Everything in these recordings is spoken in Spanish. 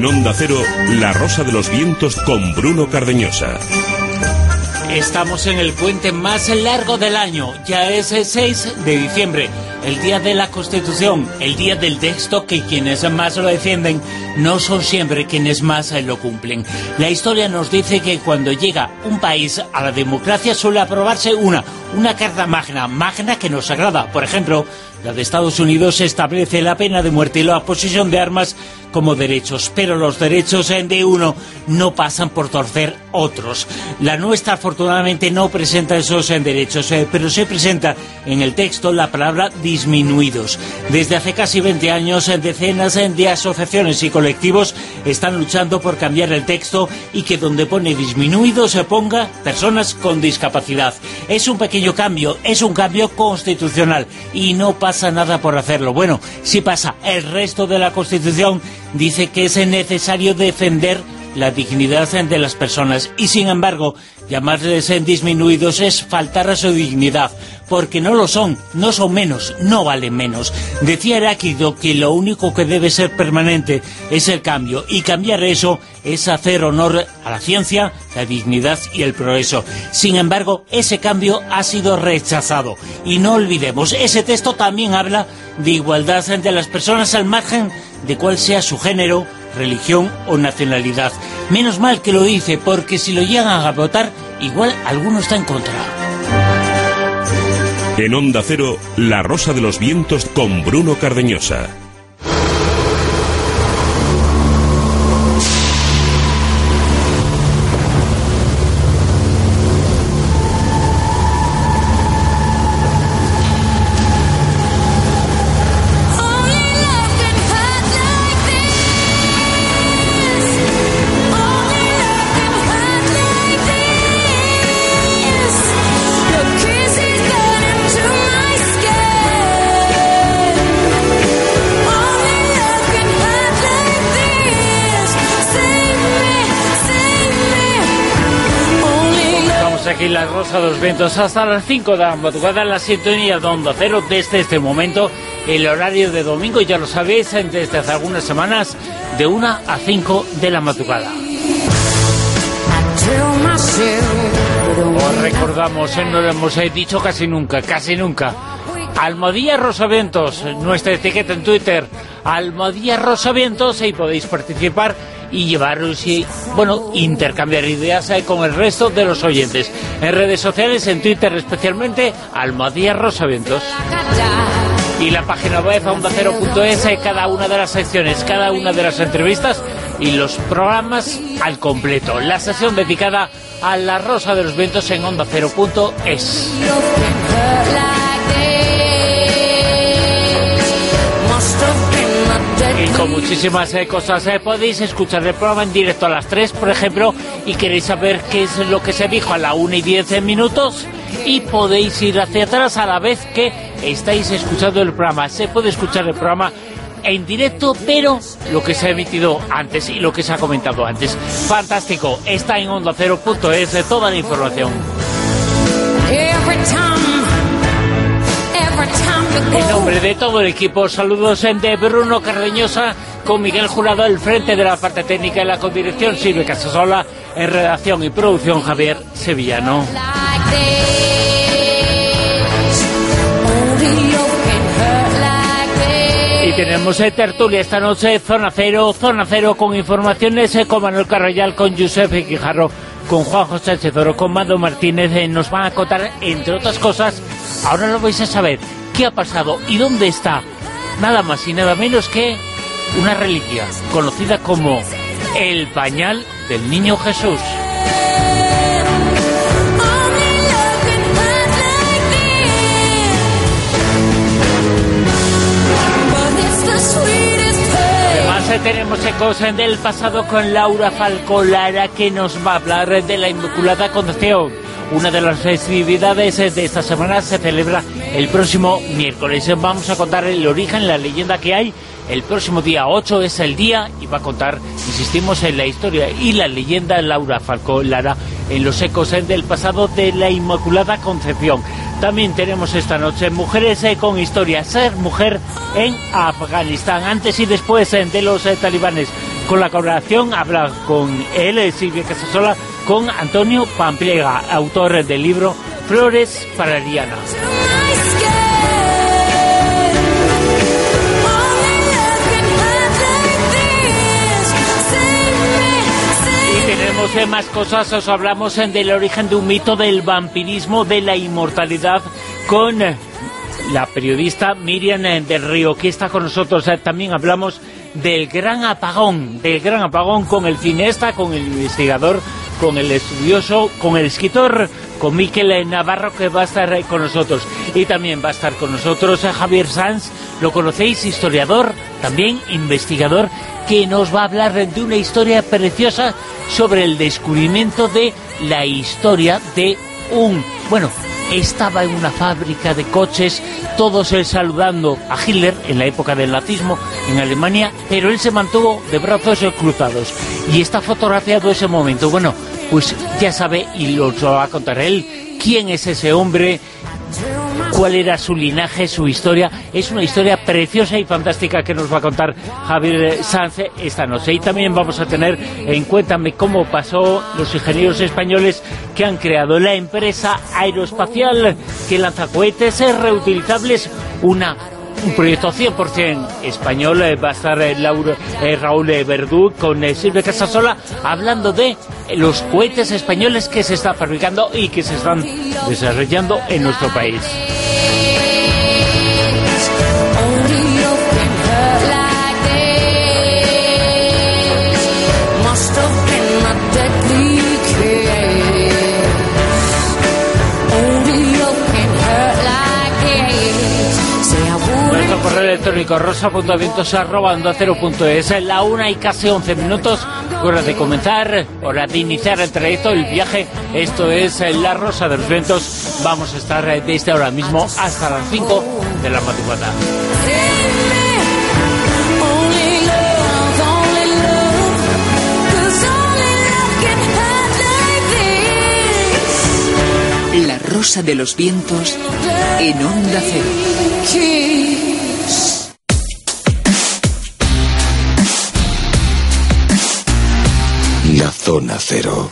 Onda Cero, La Rosa de los Vientos con Bruno Cardeñosa. Estamos en el puente más largo del año, ya es el 6 de diciembre, el día de la Constitución, el día del texto que quienes más lo defienden no son siempre quienes más lo cumplen. La historia nos dice que cuando llega un país a la democracia suele aprobarse una carta magna que nos agrada. Por ejemplo, la de Estados Unidos establece la pena de muerte y la posesión de armas como derechos, pero los derechos de uno no pasan por torcer otros. La nuestra afortunadamente no presenta esos derechos, pero se presenta en el texto la palabra disminuidos. Desde hace casi 20 años decenas de asociaciones y colectivos están luchando por cambiar el texto y que donde pone disminuidos se ponga personas con discapacidad. Es un pequeño cambio, es un cambio constitucional y no pasa nada por hacerlo. Bueno, sí pasa. El resto de la Constitución dice que es necesario defender la dignidad de las personas y, sin embargo, llamarles disminuidos es faltar a su dignidad, porque no lo son, no son menos, no valen menos. Decía Heráclito que lo único que debe ser permanente es el cambio, y cambiar eso es hacer honor a la ciencia, la dignidad y el progreso. Sin embargo, ese cambio ha sido rechazado, y no olvidemos, ese texto también habla de igualdad de las personas al margen de cuál sea su género, religión o nacionalidad. Menos mal que lo dice, porque si lo llegan a votar, igual alguno está en contra. En Onda Cero, La Rosa de los Vientos con Bruno Cardeñosa. Aquí La Rosa de los Vientos hasta las 5 de la madrugada en la sintonía de Onda Cero. Desde este momento el horario de domingo, ya lo sabéis, desde hace algunas semanas de 1 a 5 de la madrugada. Os recordamos, no lo hemos dicho casi nunca, Almohadilla Rosavientos, nuestra etiqueta en Twitter, Almohadilla Rosavientos, y podéis participar y llevaros y, intercambiar ideas con el resto de los oyentes. En redes sociales, en Twitter especialmente, Almohadilla Rosavientos. Y la página web, ondacero.es, cada una de las secciones, cada una de las entrevistas y los programas al completo. La sección dedicada a La Rosa de los Vientos en ondacero.es. Y con muchísimas cosas podéis escuchar el programa en directo a las 3, por ejemplo, y queréis saber qué es lo que se dijo a la 1 y 10 minutos, y podéis ir hacia atrás a la vez que estáis escuchando el programa. Se puede escuchar el programa en directo, pero lo que se ha emitido antes y lo que se ha comentado antes. Fantástico, está en ondacero.es de toda la información. En nombre de todo el equipo, saludos de Bruno Cardeñosa, con Miguel Jurado al frente de la parte técnica, en la codirección Silvia Casasola, en redacción y producción Javier Sevillano. Y tenemos tertulia esta noche, Zona Cero con informaciones con Manuel Carrayal, con Josep Quijarro, con Juan José Chezoro, con Mando Martínez. Nos van a contar, entre otras cosas, ahora lo vais a saber, qué ha pasado y dónde está, nada más y nada menos que una reliquia conocida como el pañal del Niño Jesús. Además tenemos ecos del pasado con Laura Falcolara, que nos va a hablar de la Inmaculada Concepción. Una de las festividades de esta semana se celebra el próximo miércoles. Vamos a contar el origen, la leyenda que hay. El próximo día 8 es el día y va a contar, insistimos, en la historia y la leyenda Laura Falcolara en los ecos del pasado de la Inmaculada Concepción. También tenemos esta noche mujeres con historia, ser mujer en Afganistán, antes y después de los talibanes. con la colaboración, habla con él, Silvia Casasola, con Antonio Pampliega, autor del libro Flores para Ariana. Tenemos más cosas, os hablamos del origen de un mito del vampirismo, de la inmortalidad, con la periodista Miriam del Río, que está con nosotros. También hablamos del gran apagón con el cineasta, con el investigador, con el estudioso, con el escritor, con Miquel Navarro, que va a estar con nosotros. Y también va a estar con nosotros Javier Sanz, lo conocéis, historiador, también investigador, que nos va a hablar de una historia preciosa sobre el descubrimiento de la historia de estaba en una fábrica de coches, todos saludando a Hitler en la época del nazismo en Alemania, pero él se mantuvo de brazos cruzados y está fotografiado ese momento. Bueno, pues ya sabe, y lo va a contar él, quién es ese hombre, cuál era su linaje, su historia. Es una historia preciosa y fantástica que nos va a contar Javier Sanz esta noche. Y también vamos a tener en Cuéntame cómo pasó los ingenieros españoles que han creado la empresa aeroespacial que lanza cohetes reutilizables, un proyecto 100% español. Va a estar Raúl Verdú con Silvia Casasola hablando de los cohetes españoles que se están fabricando y que se están desarrollando en nuestro país. Correo electrónico rosa.vientos@ondacero.es. Es la 1:11, hora de comenzar, hora de iniciar el trayecto, el viaje. Esto es La Rosa de los Vientos. Vamos a estar desde ahora mismo hasta las 5 de la madrugada. La Rosa de los Vientos en Onda Cero. La Zona Cero.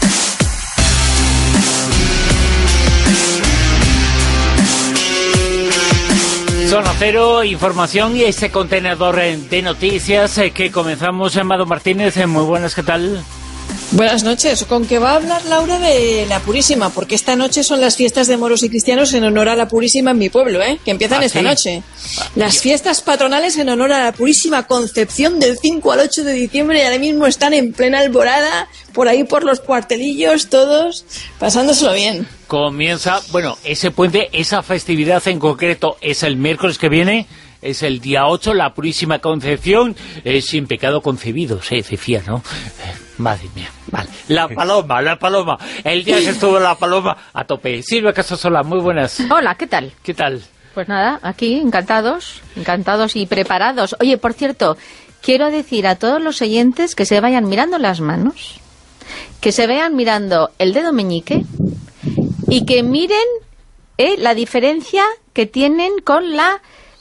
Zona Cero, información y ese contenedor de noticias que comenzamos. Mado Martínez, muy buenas, ¿qué tal? Buenas noches. ¿Con qué va a hablar Laura de la Purísima? Porque esta noche son las fiestas de moros y cristianos en honor a la Purísima en mi pueblo, que empiezan esta noche. Las fiestas patronales en honor a la Purísima Concepción del 5 al 8 de diciembre y ahora mismo están en plena alborada, por ahí por los cuartelillos, todos pasándoselo bien. Comienza, ese puente, esa festividad en concreto es el miércoles que viene. Es el día 8, la Purísima Concepción, sin pecado concebido, se decía, ¿no? Madre mía, vale. La paloma, el día que estuvo la paloma a tope. Silvia Casasola, muy buenas. Hola, ¿qué tal? ¿Qué tal? Pues nada, aquí, encantados y preparados. Oye, por cierto, quiero decir a todos los oyentes que se vayan mirando las manos, que se vayan mirando el dedo meñique y que miren la diferencia que tienen con la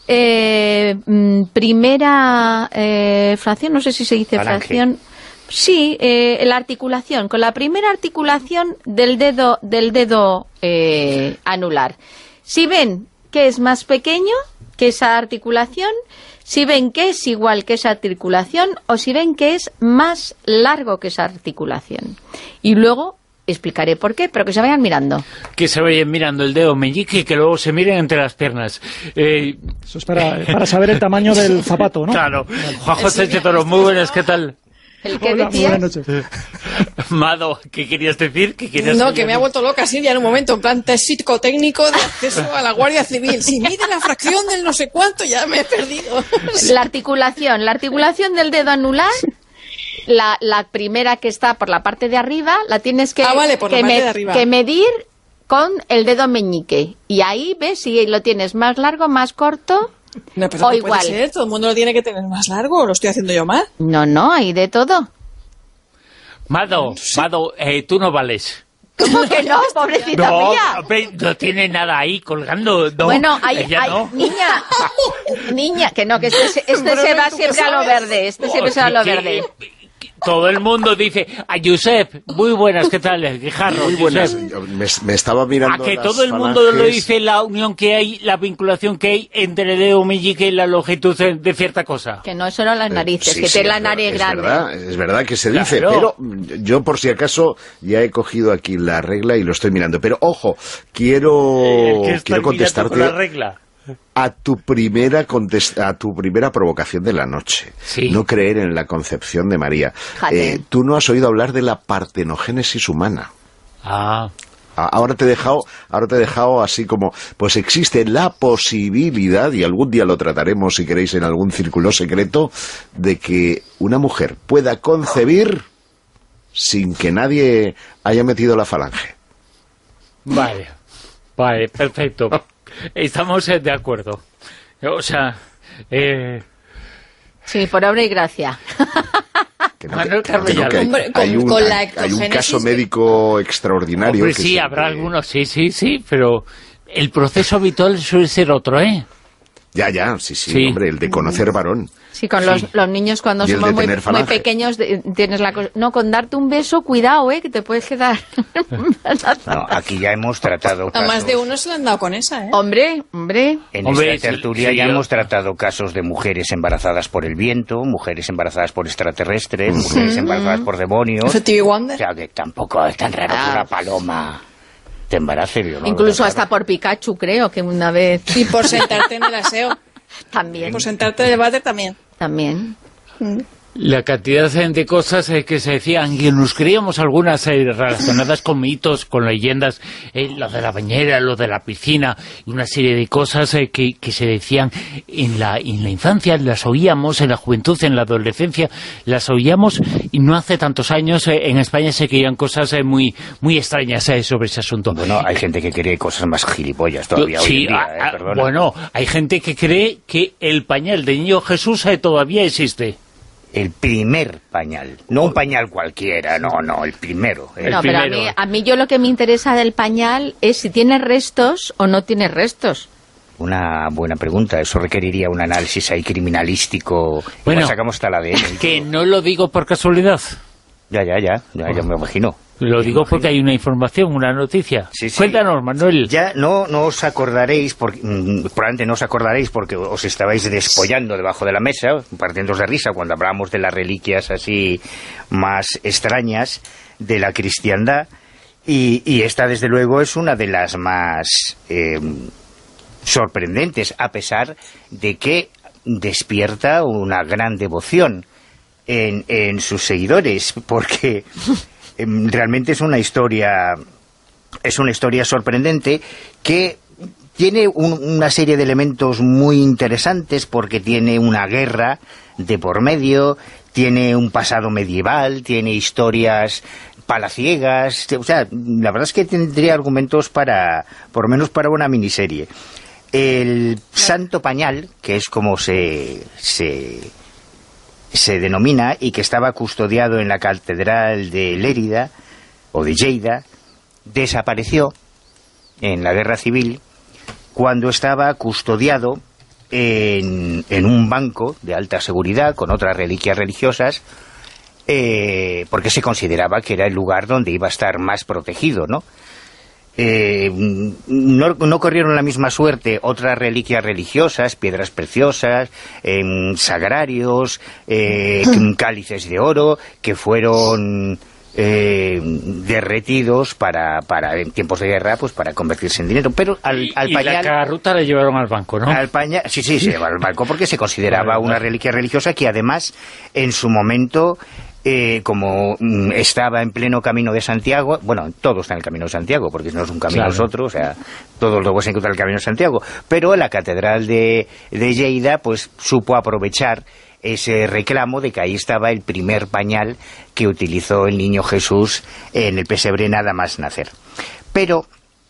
primera fracción, no sé si se dice falange. Fracción. Sí, la articulación, con la primera articulación del dedo anular. Si ven que es más pequeño que esa articulación, si ven que es igual que esa articulación o si ven que es más largo que esa articulación. Y luego explicaré por qué, pero que se vayan mirando. Que se vayan mirando el dedo meñique y que luego se miren entre las piernas. Eso es para saber el tamaño del zapato, ¿no? Claro. Juan José Chetoro, muy buenas, ¿qué tal? ¿El qué Hola, decías? Buenas noches. Mado, ¿qué querías decir? No, que me ha vuelto loca Silvia en un momento, en plan test psicotécnico de acceso a la Guardia Civil. Si mide la fracción del no sé cuánto, ya me he perdido. La articulación del dedo anular, la primera que está por la parte de arriba, la tienes que medir con el dedo meñique. Y ahí ves si lo tienes más largo, más corto. No, pero o no igual. Puede ser, todo el mundo lo tiene que tener más largo, ¿o lo estoy haciendo yo mal? No, hay de todo. Mado, tú no vales. ¿Cómo que no, pobrecita mía? No tiene nada ahí colgando. No, bueno, no. niña, que no, que este se va siempre a lo verde. Este siempre se va a lo verde. Todo el mundo dice, a Josep, muy buenas, ¿qué tal, Guijarro? Muy buenas, me estaba mirando a que las todo el mundo falanges. lo dice, la unión que hay, la vinculación que hay entre el dedo meñique y la longitud de cierta cosa. Que no son las narices, Sí, que sí, tiene la nariz grande. Es verdad que se dice, Claro. pero yo por si acaso ya he cogido aquí la regla y lo estoy mirando. Pero ojo, quiero contestarte la regla. a tu primera provocación de la noche. Sí. No creer en la concepción de María. Tú no has oído hablar de la partenogénesis humana. Ah. Ahora te he dejado así como, pues existe la posibilidad, y algún día lo trataremos si queréis en algún círculo secreto, de que una mujer pueda concebir sin que nadie haya metido la falange. Vale, perfecto. Estamos de acuerdo. O sea, Sí, por obra y gracia. Manuel Carmellal. Hay un caso médico extraordinario. Hombre, sí, habrá algunos, sí, pero el proceso habitual suele ser otro, ¿eh? Ya, sí, hombre, el de conocer varón. Sí, con los niños cuando Y el somos de tener muy falange. pequeños tienes la cosa... No, con darte un beso, cuidado, que te puedes quedar... No, aquí ya hemos tratado A casos. más de uno se le han dado con esa, ¿eh? Hombre. En Hombre, esta tertulia sí, ya yo- hemos tratado casos de mujeres embarazadas por el viento, mujeres embarazadas por extraterrestres, mujeres embarazadas por demonios. Stevie Wonder. O sea, que tampoco es tan raro que una paloma te embarace, ¿no? Incluso Tan hasta raro. por Pikachu, creo, que una vez... Y por sentarte en el aseo. También. Por sentarte en el váter también. También. La cantidad de cosas que se decían, y nos creíamos algunas relacionadas con mitos, con leyendas, lo de la bañera, lo de la piscina, y una serie de cosas que se decían en la infancia, las oíamos, en la juventud, en la adolescencia, las oíamos, y no hace tantos años en España se creían cosas muy extrañas sobre ese asunto. Bueno, hay gente que cree cosas más gilipollas todavía hoy Sí, en día, perdona. bueno, hay gente que cree que el pañal de niño Jesús todavía existe. El primer pañal, no un pañal cualquiera, no, el primero. No, pero primero. a mí yo lo que me interesa del pañal es si tiene restos o no tiene restos. Una buena pregunta, eso requeriría un análisis ahí criminalístico. Bueno, Igual sacamos hasta la ADN. Que no lo digo por casualidad. Ya me imagino. Lo digo porque hay una información, una noticia. Sí, sí. Cuéntanos, Manuel. Ya no os acordaréis, probablemente no os acordaréis porque os estabais despollando debajo de la mesa, partiéndoos de risa cuando hablábamos de las reliquias así más extrañas de la cristiandad, y esta desde luego es una de las más sorprendentes, a pesar de que despierta una gran devoción en sus seguidores, porque realmente es una historia sorprendente que tiene una serie de elementos muy interesantes, porque tiene una guerra de por medio, tiene un pasado medieval, tiene historias palaciegas, o sea, la verdad es que tendría argumentos para, por lo menos para una miniserie. El Santo Pañal, que es como se denomina, y que estaba custodiado en la catedral de Lérida o de Lleida, desapareció en la guerra civil cuando estaba custodiado en un banco de alta seguridad con otras reliquias religiosas, porque se consideraba que era el lugar donde iba a estar más protegido, ¿no? No corrieron la misma suerte otras reliquias religiosas, piedras preciosas, sagrarios, cálices de oro, que fueron derretidos para en tiempos de guerra, pues para convertirse en dinero. Pero al pañal, la carruta la llevaron al banco, ¿no? al pañal, sí, se llevaron al banco porque se consideraba una reliquia religiosa que además en su momento, como estaba en pleno camino de Santiago, bueno, todo está en el camino de Santiago, porque no es un camino, es otro, o sea, todos luego se encuentra en el camino de Santiago, pero la catedral de Lleida pues supo aprovechar ese reclamo de que ahí estaba el primer pañal que utilizó el niño Jesús en el pesebre nada más nacer. Pero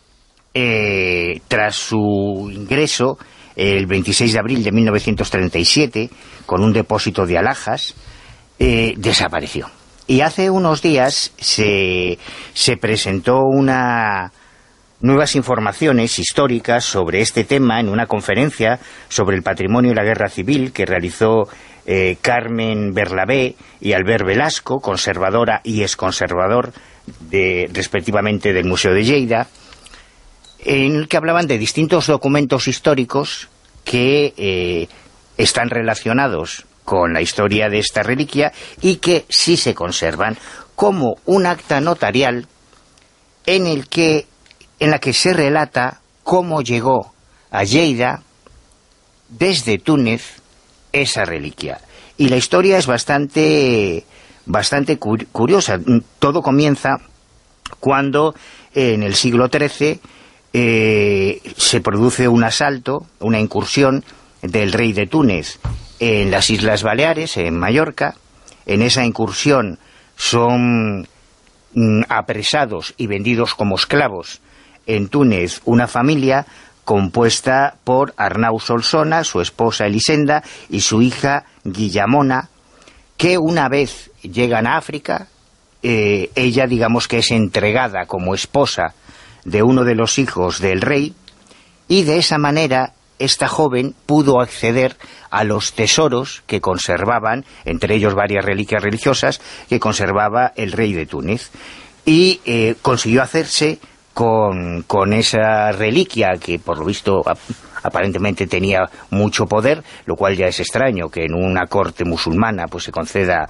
tras su ingreso el 26 de abril de 1937 con un depósito de alhajas, desapareció. Y hace unos días se presentó nuevas informaciones históricas sobre este tema en una conferencia sobre el patrimonio y la guerra civil que realizó Carmen Berlabé y Albert Velasco, conservadora y exconservador respectivamente del Museo de Lleida, en el que hablaban de distintos documentos históricos que están relacionados con la historia de esta reliquia y que sí se conservan, como un acta notarial en la que se relata cómo llegó a Lleida desde Túnez esa reliquia. Y la historia es bastante curiosa. Todo comienza cuando en el siglo XIII se produce un asalto, una incursión del rey de Túnez en las Islas Baleares, en Mallorca. En esa incursión son apresados y vendidos como esclavos en Túnez una familia compuesta por Arnau Solsona, su esposa Elisenda y su hija Guillamona, que una vez llegan a África, ella digamos que es entregada como esposa de uno de los hijos del rey, y de esa manera esta joven pudo acceder a los tesoros que conservaban, entre ellos varias reliquias religiosas, que conservaba el rey de Túnez, y consiguió hacerse con esa reliquia que por lo visto aparentemente tenía mucho poder, lo cual ya es extraño que en una corte musulmana pues se conceda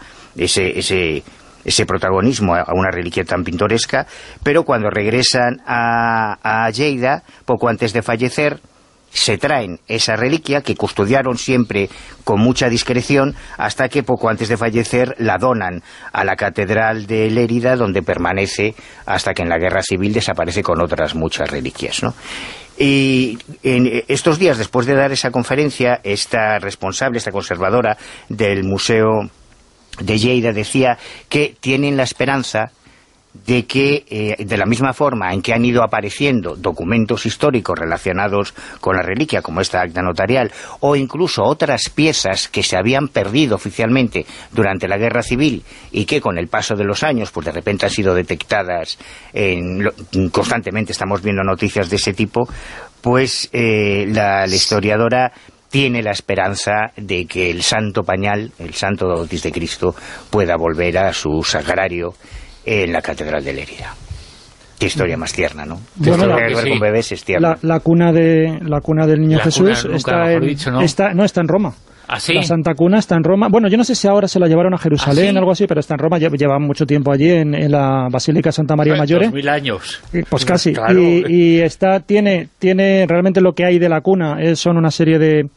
ese protagonismo a una reliquia tan pintoresca. Pero cuando regresan a Lleida, poco antes de fallecer, se traen esa reliquia que custodiaron siempre con mucha discreción, hasta que poco antes de fallecer la donan a la Catedral de Lérida, donde permanece hasta que en la Guerra Civil desaparece con otras muchas reliquias, ¿no? Y en estos días, después de dar esa conferencia, esta responsable, esta conservadora del Museo de Lleida, decía que tienen la esperanza de que, de la misma forma en que han ido apareciendo documentos históricos relacionados con la reliquia, como esta acta notarial, o incluso otras piezas que se habían perdido oficialmente durante la Guerra Civil y que con el paso de los años, pues de repente han sido detectadas constantemente, estamos viendo noticias de ese tipo, pues la historiadora tiene la esperanza de que el santo pañal, el santo Dotis de Cristo, pueda volver a su sagrario en la Catedral de Lérida. Qué historia más tierna, ¿no? Bueno, con bebés es tierna. La cuna del Niño Jesús está en Roma. ¿Ah, sí? La Santa Cuna está en Roma. Bueno, yo no sé si ahora se la llevaron a Jerusalén, ¿sí? Algo así, pero está en Roma. Llevan mucho tiempo allí en la Basílica Santa María Maggiore. 2000 años. Pues casi. Claro. Y tiene realmente lo que hay de la cuna son una serie de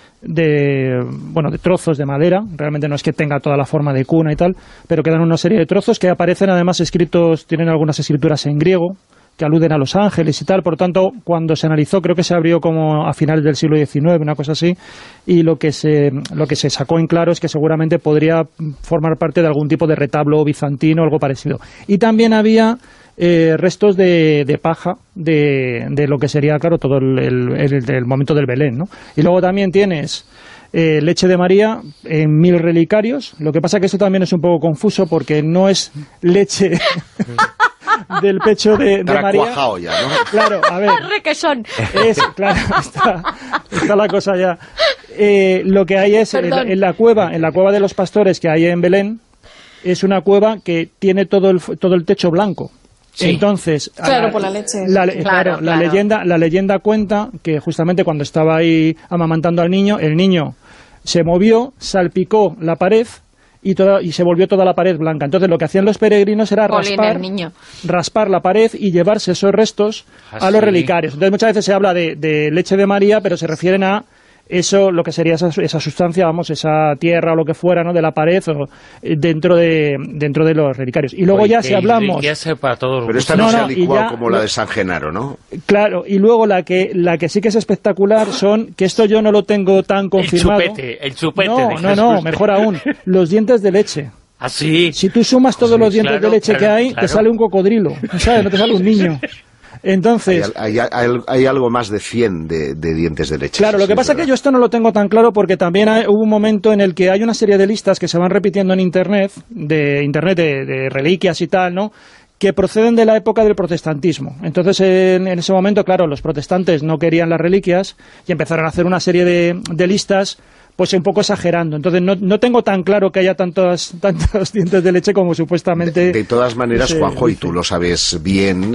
trozos de madera. Realmente no es que tenga toda la forma de cuna y tal, pero quedan una serie de trozos que aparecen además escritos, tienen algunas escrituras en griego que aluden a los ángeles y tal. Por lo tanto, cuando se analizó, creo que se abrió como a finales del siglo XIX, una cosa así, y lo que se sacó en claro es que seguramente podría formar parte de algún tipo de retablo bizantino o algo parecido. Y también había restos de paja de lo que sería, claro, todo el momento del Belén, ¿no? Y luego también tienes leche de María en 1000 relicarios. Lo que pasa que esto también es un poco confuso porque no es leche del pecho de María. Ya, ¿no? Claro, a ver. Requesón. Claro, está la cosa ya. Lo que hay es en la cueva de los pastores que hay en Belén, es una cueva que tiene todo el techo blanco. Sí. Entonces, claro, por la leche. Claro. La leyenda cuenta que justamente cuando estaba ahí amamantando al niño, el niño se movió, salpicó la pared y se volvió toda la pared blanca. Entonces lo que hacían los peregrinos era raspar la pared y llevarse esos restos a los relicarios. Entonces muchas veces se habla de leche de María, pero se refieren a eso, lo que sería esa sustancia, esa tierra o lo que fuera, ¿no?, de la pared o dentro de los relicarios. Y luego ya si hablamos... Pero esta no se ha licuado como la de San Genaro, ¿no? Claro, y luego la que sí que es espectacular son, que esto yo no lo tengo tan confirmado... El chupete. No, mejor aún, los dientes de leche. ¿Ah, sí? Si tú sumas todos los dientes de leche que hay, te sale un cocodrilo, ¿sabes? No te sale un niño. Entonces, hay algo más de 100 de dientes de leche. Claro, lo que pasa es que yo esto no lo tengo tan claro porque también hubo un momento en el que hay una serie de listas que se van repitiendo en Internet de reliquias y tal, ¿no?, que proceden de la época del protestantismo. Entonces, en ese momento, claro, los protestantes no querían las reliquias y empezaron a hacer una serie de listas, pues un poco exagerando. Entonces, no tengo tan claro que haya tantos dientes de leche como supuestamente... De todas maneras, Juanjo, y tú lo sabes bien,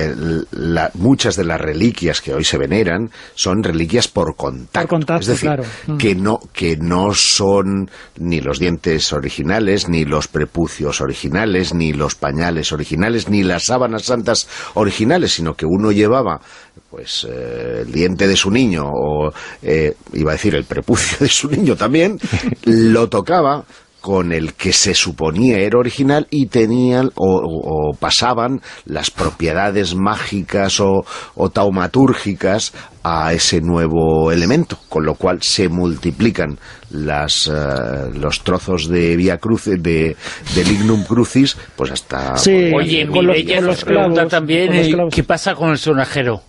muchas de las reliquias que hoy se veneran son reliquias por contacto. Por contacto, es decir, claro. que no son ni los dientes originales, ni los prepucios originales, ni los pañales originales, ni las sábanas santas originales, sino que uno llevaba pues el diente de su niño, o iba a decir el prepucio de su niño también, lo tocaba con el que se suponía era original y tenían o pasaban las propiedades mágicas o taumatúrgicas a ese nuevo elemento, con lo cual se multiplican los trozos de Vía Crucis, de Lignum Crucis, pues hasta... Sí, oye, Mireia nos pregunta también qué pasa con el sonajero.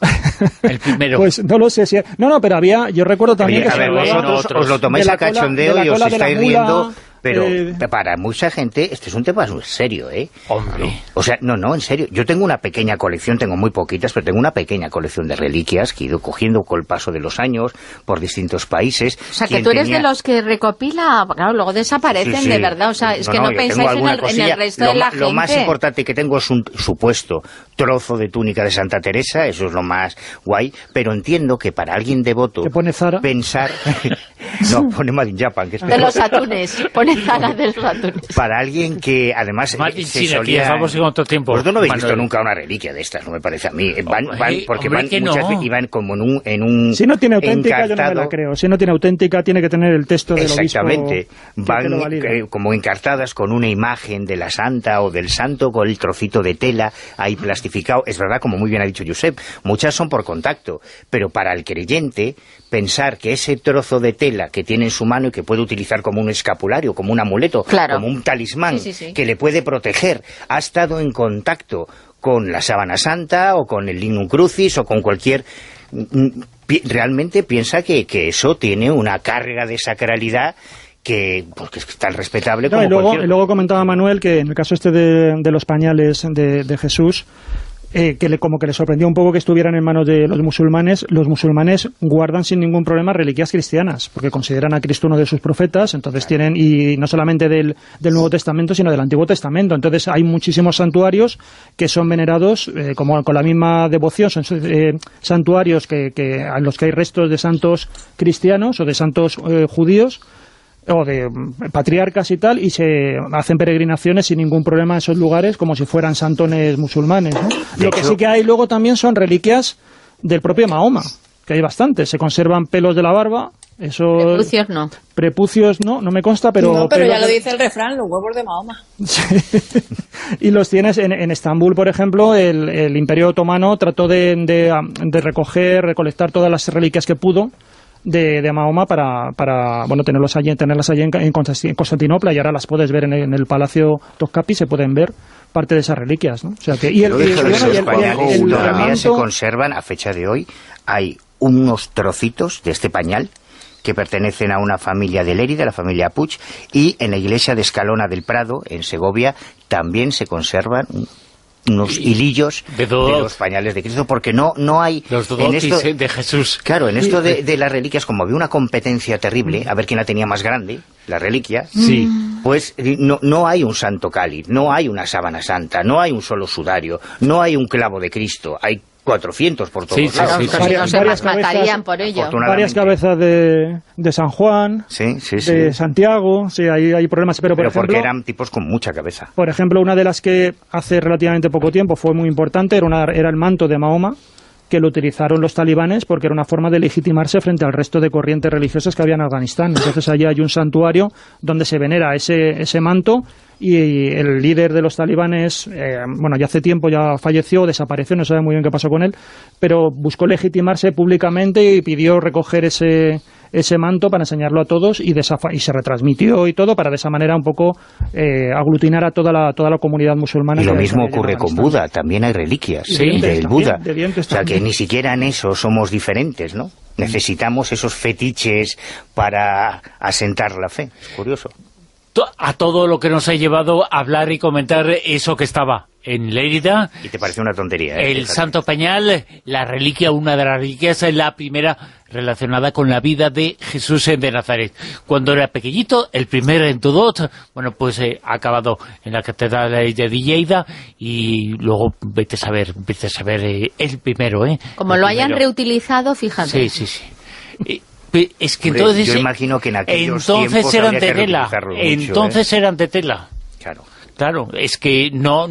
El primero. Pues no lo sé si... No, pero yo recuerdo también... Oye, a ver, vosotros os lo tomáis a cachondeo y os estáis riendo... Pero para mucha gente este es un tema muy serio, ¿eh? Hombre. O sea, no, en serio. Yo tengo una pequeña colección, tengo muy poquitas, pero tengo una pequeña colección de reliquias que he ido cogiendo con el paso de los años por distintos países. O sea, que tú eres de los que recopila, claro, luego desaparecen, sí. De verdad. O sea, es que no pensáis en el resto de la gente. Lo más importante que tengo es un supuesto trozo de túnica de Santa Teresa, eso es lo más guay, pero entiendo que para alguien devoto... ¿Que pone Zara? Pensar... No, pone Made in Japan, que es de los atunes, pone Zara de los atunes. Para alguien que además se solía... en otro tiempo. Vosotros no habéis visto nunca una reliquia de estas, no me parece a mí. Porque van muchas veces, iban como en un si no tiene auténtica, yo no me la creo. Si no tiene auténtica, tiene que tener el texto del obispo. Exactamente. Van como encartadas con una imagen de la santa o del santo, con el trocito de tela ahí plastificado. Es verdad, como muy bien ha dicho Josep, muchas son por contacto, pero para el creyente, pensar que ese trozo de tela que tiene en su mano y que puede utilizar como un escapulario, como un amuleto, claro, como un talismán, sí. Que le puede proteger, ha estado en contacto con la sábana santa o con el Lignum Crucis o con cualquier... Realmente piensa que eso tiene una carga de sacralidad que es tan respetable como y luego comentaba Manuel que en el caso de los pañales de Jesús, como que le sorprendió un poco que estuvieran en manos de los musulmanes guardan sin ningún problema reliquias cristianas, porque consideran a Cristo uno de sus profetas, entonces tienen, y no solamente del Nuevo Testamento, sino del Antiguo Testamento, entonces hay muchísimos santuarios que son venerados como con la misma devoción, son santuarios a los que hay restos de santos cristianos o de santos judíos, o de patriarcas y tal, y se hacen peregrinaciones sin ningún problema a esos lugares como si fueran santones musulmanes, ¿no? Lo que sí que hay luego también son reliquias del propio Mahoma, que hay bastantes, se conservan pelos de la barba, prepucios no me consta, pero... No, pero ya lo dice el refrán, los huevos de Mahoma. Sí. Y los tienes en Estambul, por ejemplo, el Imperio Otomano trató de recolectar todas las reliquias que pudo de Mahoma para tenerlas allí en Constantinopla, y ahora las puedes ver en el Palacio Topkapi, se pueden ver parte de esas reliquias, ¿no? O sea que todavía se conservan a fecha de hoy. Hay unos trocitos de este pañal que pertenecen a una familia de Lérida, la familia Puig, y en la iglesia de Escalona del Prado, en Segovia, también se conservan unos hilillos de los pañales de Cristo, porque no hay... Los dodotis de Jesús. Claro, en esto de las reliquias, como había una competencia terrible, a ver quién la tenía más grande, la reliquia, pues no hay un santo cáliz, no hay una sábana santa, no hay un solo sudario, no hay un clavo de Cristo, hay 400 por todos lados. Varias cabezas de San Juan, de Santiago, hay problemas. Pero por ejemplo, porque eran tipos con mucha cabeza. Por ejemplo, una de las que hace relativamente poco tiempo fue muy importante, era el manto de Mahoma, que lo utilizaron los talibanes porque era una forma de legitimarse frente al resto de corrientes religiosas que había en Afganistán. Entonces allí hay un santuario donde se venera ese manto, y el líder de los talibanes, ya hace tiempo ya falleció, desapareció, no sabe muy bien qué pasó con él, pero buscó legitimarse públicamente y pidió recoger ese ese manto para enseñarlo a todos y se retransmitió y todo para de esa manera un poco aglutinar a toda la comunidad musulmana. Y lo mismo ocurre con Buda, también hay reliquias del Buda. O sea, que ni siquiera en eso somos diferentes, ¿no? Necesitamos esos fetiches para asentar la fe. Es curioso. A todo lo que nos ha llevado a hablar y comentar eso que estaba en Lérida. Y te parece una tontería, ¿eh? El Santo Pañal, la reliquia, una de las reliquias, es la primera relacionada con la vida de Jesús de Nazaret. Cuando era pequeñito, el primero en todo, bueno, pues ha acabado en la catedral de Lleida y luego vete a saber el primero, ¿eh? Como lo hayan reutilizado, fíjate. Sí. Es que entonces, yo imagino que en aquellos tiempos eran de tela. Entonces eran de tela. Claro, es que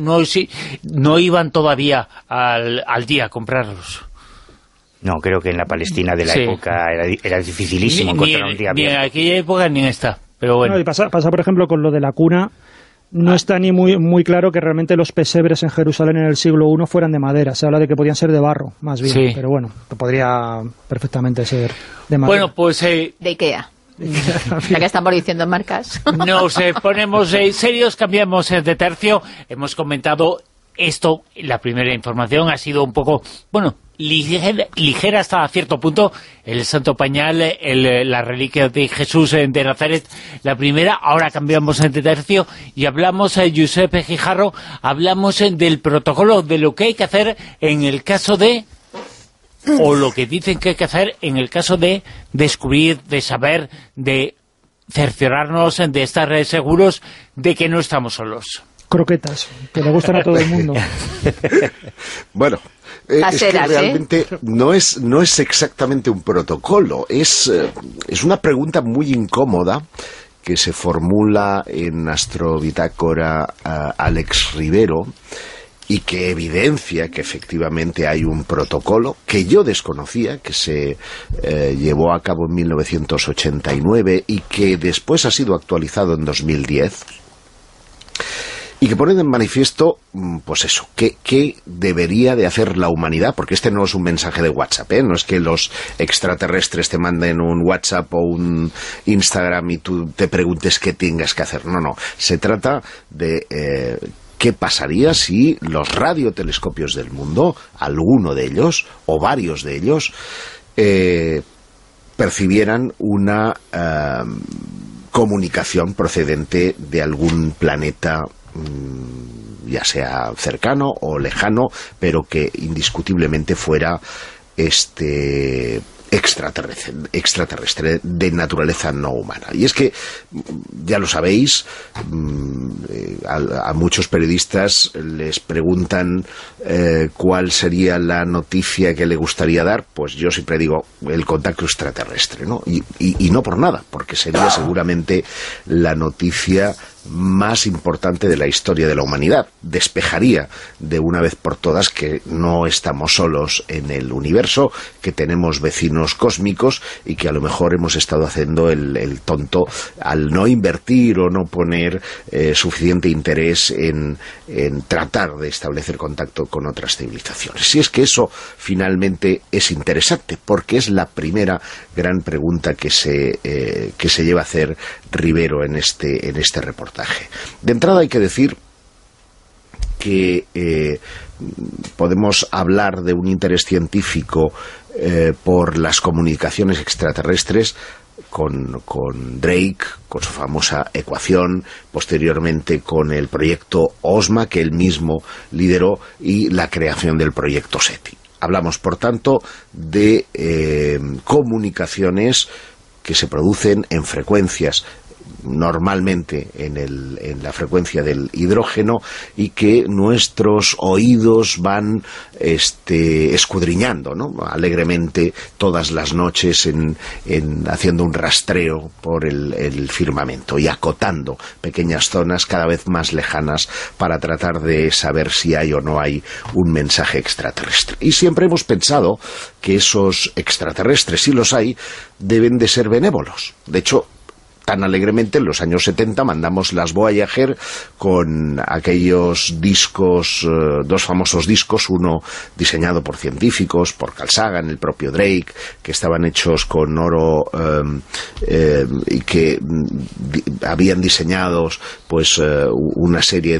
no iban todavía al día a comprarlos. No, creo que en la Palestina de la época era dificilísimo encontrar un día bien. Ni en aquella época ni en esta, pero bueno. Y pasa, por ejemplo, con lo de la cuna. No está ni muy claro que realmente los pesebres en Jerusalén en el siglo I fueran de madera. Se habla de que podían ser de barro, más bien. Pero bueno, podría perfectamente ser de madera. Bueno, pues... de Ikea. Ya que estamos diciendo marcas. Nos ponemos serios, cambiamos de tercio. Hemos comentado esto, la primera información ha sido un poco, bueno, ligera hasta cierto punto. El Santo Pañal, la reliquia de Jesús de Nazaret, la primera. Ahora cambiamos de tercio y hablamos, Giuseppe Gijarro, hablamos del protocolo, de lo que hay que hacer en el caso de... o lo que dicen que hay que hacer en el caso de descubrir, de saber, de cerciorarnos, de estar seguros de que no estamos solos. Croquetas, que le gustan a todo el mundo. Bueno, es que realmente no es exactamente un protocolo, es una pregunta muy incómoda que se formula en Astrobitácora Alex Rivero, y que evidencia que efectivamente hay un protocolo que yo desconocía, que se llevó a cabo en 1989 y que después ha sido actualizado en 2010, y que pone en manifiesto, pues eso, qué debería de hacer la humanidad, porque este no es un mensaje de WhatsApp, no es que los extraterrestres te manden un WhatsApp o un Instagram y tú te preguntes qué tengas que hacer. No, se trata de... ¿qué pasaría si los radiotelescopios del mundo, alguno de ellos, o varios de ellos, percibieran una comunicación procedente de algún planeta, ya sea cercano o lejano, pero que indiscutiblemente fuera extraterrestre, de naturaleza no humana? Y es que, ya lo sabéis, a muchos periodistas les preguntan cuál sería la noticia que le gustaría dar. Pues yo siempre digo el contacto extraterrestre, ¿no? Y no por nada, porque sería seguramente la noticia más importante de la historia de la humanidad. Despejaría de una vez por todas que no estamos solos en el universo, que tenemos vecinos cósmicos y que a lo mejor hemos estado haciendo el tonto al no invertir o no poner suficiente interés en tratar de establecer contacto con otras civilizaciones. Si es que eso finalmente es interesante, porque es la primera gran pregunta que se lleva a hacer Rivero en este reportaje. De entrada hay que decir que podemos hablar de un interés científico por las comunicaciones extraterrestres con Drake, con su famosa ecuación, posteriormente con el proyecto OSMA, que él mismo lideró, y la creación del proyecto SETI. Hablamos, por tanto, de comunicaciones que se producen en frecuencias, normalmente en la frecuencia del hidrógeno, y que nuestros oídos van escudriñando, ¿no?, alegremente todas las noches haciendo un rastreo por el firmamento y acotando pequeñas zonas cada vez más lejanas para tratar de saber si hay o no hay un mensaje extraterrestre. Y siempre hemos pensado que esos extraterrestres, si los hay, deben de ser benévolos. De hecho, tan alegremente, en los años 70 mandamos las Voyager con aquellos discos, dos famosos discos, uno diseñado por científicos, por Carl Sagan, el propio Drake, que estaban hechos con oro y que habían diseñado pues una serie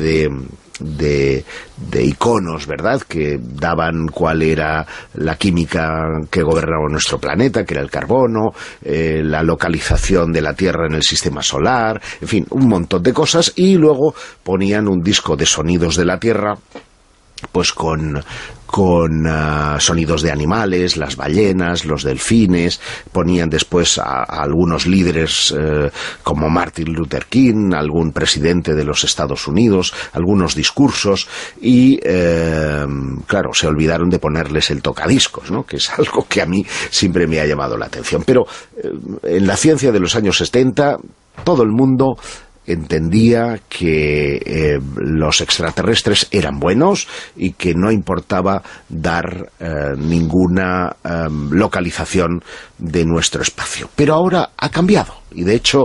de iconos, ¿verdad?, que daban cuál era la química que gobernaba nuestro planeta, que era el carbono, la localización de la Tierra en el sistema solar, en fin, un montón de cosas, y luego ponían un disco de sonidos de la Tierra, pues con sonidos de animales, las ballenas, los delfines, ponían después a algunos líderes como Martin Luther King, algún presidente de los Estados Unidos, algunos discursos, y claro, se olvidaron de ponerles el tocadiscos, ¿no?, que es algo que a mí siempre me ha llamado la atención. Pero en la ciencia de los años 70 todo el mundo entendía que los extraterrestres eran buenos y que no importaba dar ninguna localización de nuestro espacio. Pero ahora ha cambiado, y de hecho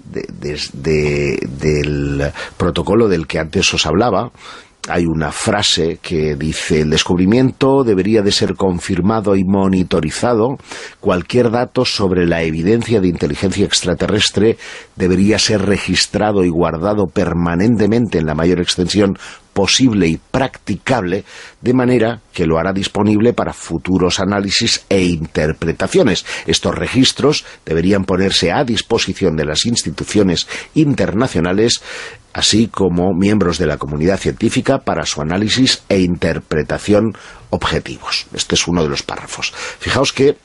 desde del protocolo del que antes os hablaba hay una frase que dice: el descubrimiento debería de ser confirmado y monitorizado. Cualquier dato sobre la evidencia de inteligencia extraterrestre debería ser registrado y guardado permanentemente en la mayor extensión posible y practicable, de manera que lo hará disponible para futuros análisis e interpretaciones. Estos registros deberían ponerse a disposición de las instituciones internacionales, así como miembros de la comunidad científica, para su análisis e interpretación objetivos. Este es uno de los párrafos. Fijaos que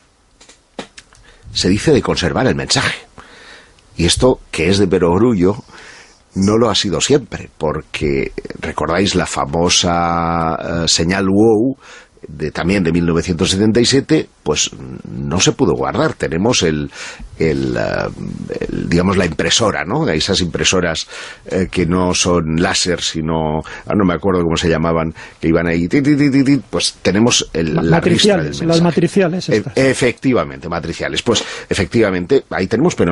se dice de conservar el mensaje. Y esto, que es de perogrullo, no lo ha sido siempre, porque recordáis la famosa señal WOW, también de 1977, pues no se pudo guardar. Tenemos digamos la impresora, ¿no?, de esas impresoras que no son láser, sino, no me acuerdo cómo se llamaban, que iban ahí, pues tenemos la revista del mensaje. Las matriciales estas. Efectivamente, matriciales. Pues efectivamente, ahí tenemos, pero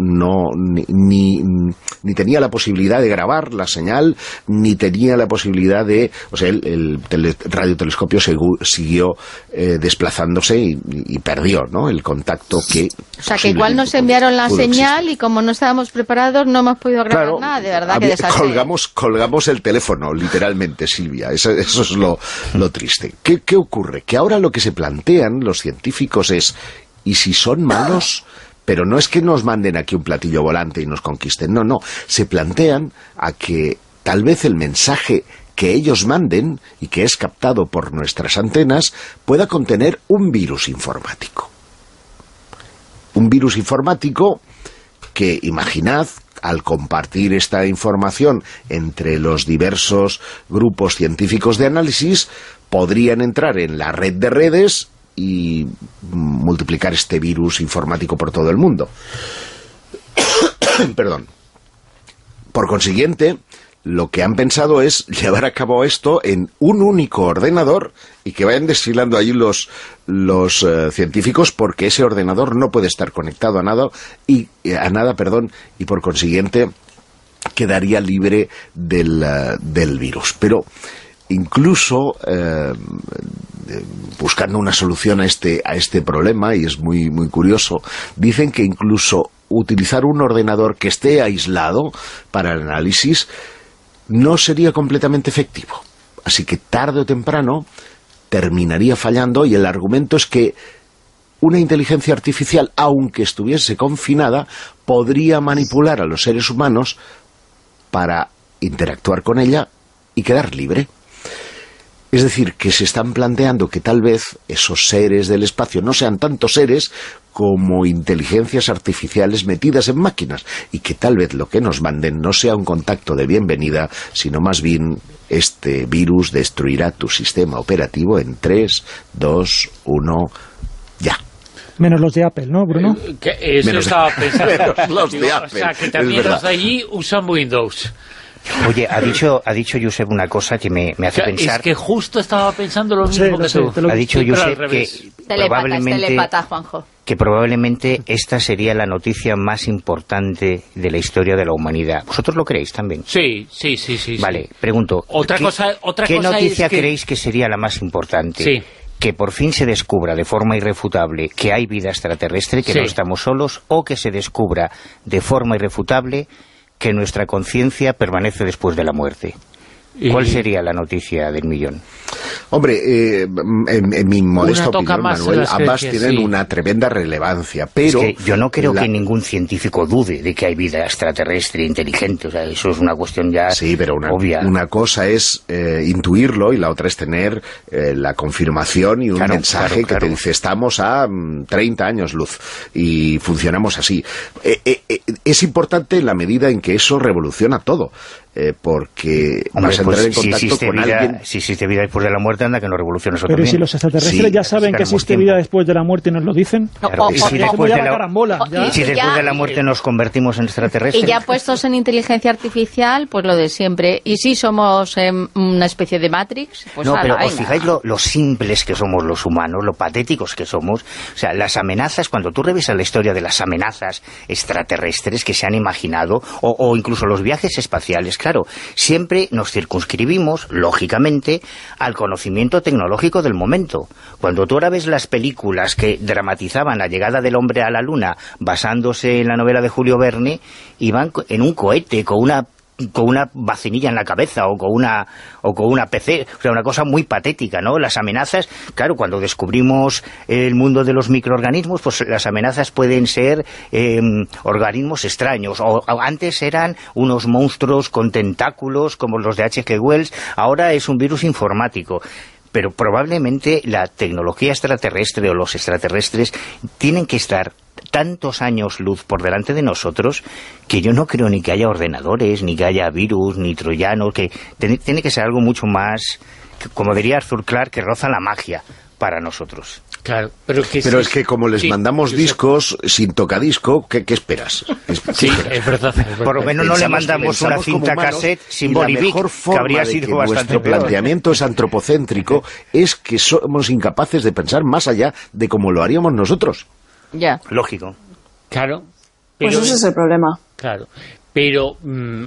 ni tenía la posibilidad de grabar la señal, ni tenía la posibilidad de, o sea, el radiotelescopio siguió desplazándose y perdió, ¿no?, el contacto que... O sea, que igual nos enviaron la señal y como no estábamos preparados no hemos podido grabar nada, de verdad que desastre. Colgamos el teléfono, literalmente, Silvia. Eso es lo triste. ¿Qué ocurre? Que ahora lo que se plantean los científicos es, ¿y si son malos? Pero no es que nos manden aquí un platillo volante y nos conquisten, no. Se plantean a que tal vez el mensaje que ellos manden y que es captado por nuestras antenas pueda contener un virus informático. Un virus informático que, imaginad, al compartir esta información entre los diversos grupos científicos de análisis, podrían entrar en la red de redes y multiplicar este virus informático por todo el mundo. Perdón. Por consiguiente, lo que han pensado es llevar a cabo esto en un único ordenador y que vayan desfilando allí los científicos, porque ese ordenador no puede estar conectado a nada y por consiguiente quedaría libre del virus. Pero incluso buscando una solución a este problema, y es muy, muy curioso, dicen que incluso utilizar un ordenador que esté aislado para el análisis no sería completamente efectivo. Así que tarde o temprano terminaría fallando, y el argumento es que una inteligencia artificial, aunque estuviese confinada, podría manipular a los seres humanos para interactuar con ella y quedar libre. Es decir, que se están planteando que tal vez esos seres del espacio no sean tanto seres como inteligencias artificiales metidas en máquinas, y que tal vez lo que nos manden no sea un contacto de bienvenida, sino más bien este virus destruirá tu sistema operativo en 3, 2, 1, ya. Menos los de Apple, ¿no, Bruno? Eso estaba pensando. Menos los de Apple. O sea, que también los de allí usan Windows. Oye, ha dicho Josep una cosa que me hace pensar... Es que justo estaba pensando lo mismo que tú. Ha dicho Josep que telepata, Juanjo. Que probablemente esta sería la noticia más importante de la historia de la humanidad. ¿Vosotros lo creéis también? Sí. Vale, pregunto. ¿Qué noticia creéis que sería la más importante? Sí. Que por fin se descubra de forma irrefutable que hay vida extraterrestre, que no estamos solos, o que se descubra de forma irrefutable que nuestra conciencia permanece después de la muerte. ¿Cuál sería la noticia del millón? Hombre, en mi modesta opinión, Manuel, ambas tienen una tremenda relevancia, pero... Es que yo no creo que ningún científico dude de que hay vida extraterrestre inteligente, o sea, eso es una cuestión ya obvia. Una cosa es intuirlo y la otra es tener la confirmación y un mensaje que te dice, estamos a 30 años luz y funcionamos así. Es importante en la medida en que eso revoluciona todo. Porque vas a entrar en contacto con alguien... Si existe vida después de la muerte, anda que nos revoluciona eso pero también. Si los extraterrestres ya saben que existe vida después de la muerte y nos lo dicen, claro, y si después de la muerte nos convertimos en extraterrestres... Y ya puestos en inteligencia artificial, pues lo de siempre. Y si somos una especie de Matrix, pues... No, pero os fijáis lo simples que somos los humanos, lo patéticos que somos. O sea, las amenazas, cuando tú revisas la historia de las amenazas extraterrestres que se han imaginado, o incluso los viajes espaciales, claro, siempre nos circunscribimos, lógicamente, al conocimiento tecnológico del momento. Cuando tú ahora ves las películas que dramatizaban la llegada del hombre a la luna basándose en la novela de Julio Verne, iban en un cohete con una vacinilla en la cabeza o con una PC, o sea, una cosa muy patética, ¿no? Las amenazas, claro, cuando descubrimos el mundo de los microorganismos, pues las amenazas pueden ser organismos extraños, o antes eran unos monstruos con tentáculos como los de H.G. Wells, ahora es un virus informático. Pero probablemente la tecnología extraterrestre o los extraterrestres tienen que estar tantos años luz por delante de nosotros que yo no creo ni que haya ordenadores, ni que haya virus, ni troyanos, que tiene que ser algo mucho más, como diría Arthur Clarke, que roza la magia para nosotros. Claro, pero es que como les mandamos discos sin tocadisco, ¿qué esperas? Sí, es verdad. Por lo menos no le mandamos una cinta cassette sin Bolivic, que habría sido bastante nuestro planteamiento es antropocéntrico, es que somos incapaces de pensar más allá de cómo lo haríamos nosotros. Ya. Lógico. Claro. Pero, pues ese es el problema. Claro, pero...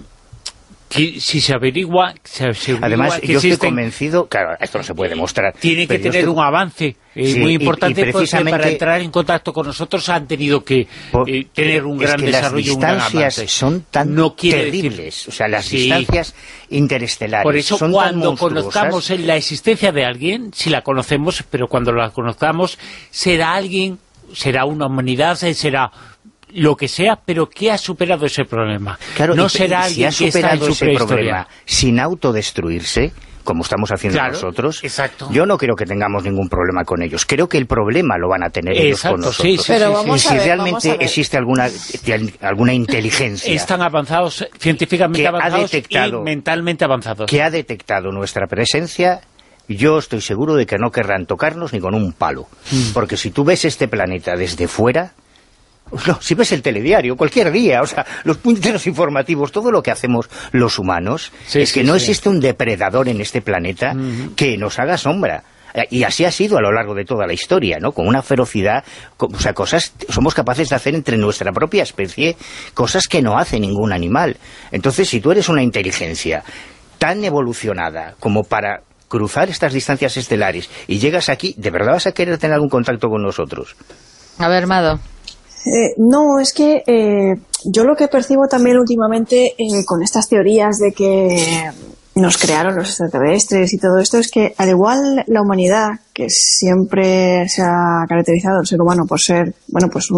si se averigua... Además, yo estoy convencido, claro, esto no se puede demostrar. Tiene que tener un avance muy importante, y precisamente, porque para entrar en contacto con nosotros han tenido que tener un gran desarrollo, un gran avance. Las distancias son tan terribles, o sea, las distancias interestelares. Por eso son cuando conozcamos la existencia de alguien, si la conocemos, pero cuando la conozcamos, será alguien, será una humanidad, será... lo que sea, pero que ha superado ese problema. Claro, no será alguien si ha superado que está en ese problema sin autodestruirse, como estamos haciendo nosotros, yo no creo que tengamos ningún problema con ellos. Creo que el problema lo van a tener ellos con nosotros. Pero vamos y si realmente existe alguna inteligencia... Están avanzados, científicamente avanzados y mentalmente avanzados. Que ha detectado nuestra presencia... Yo estoy seguro de que no querrán tocarnos ni con un palo. Porque si tú ves este planeta desde fuera... No, si ves el telediario, cualquier día, o sea, los punteros informativos, todo lo que hacemos los humanos, es que no existe un depredador en este planeta que nos haga sombra. Y así ha sido a lo largo de toda la historia, ¿no? Con una ferocidad, o sea, somos capaces de hacer entre nuestra propia especie cosas que no hace ningún animal. Entonces, si tú eres una inteligencia tan evolucionada como para cruzar estas distancias estelares y llegas aquí, ¿de verdad vas a querer tener algún contacto con nosotros? A ver, Mado. No, es que yo lo que percibo también últimamente con estas teorías de que nos crearon los extraterrestres y todo esto es que al igual la humanidad, que siempre se ha caracterizado el ser humano por ser, bueno, pues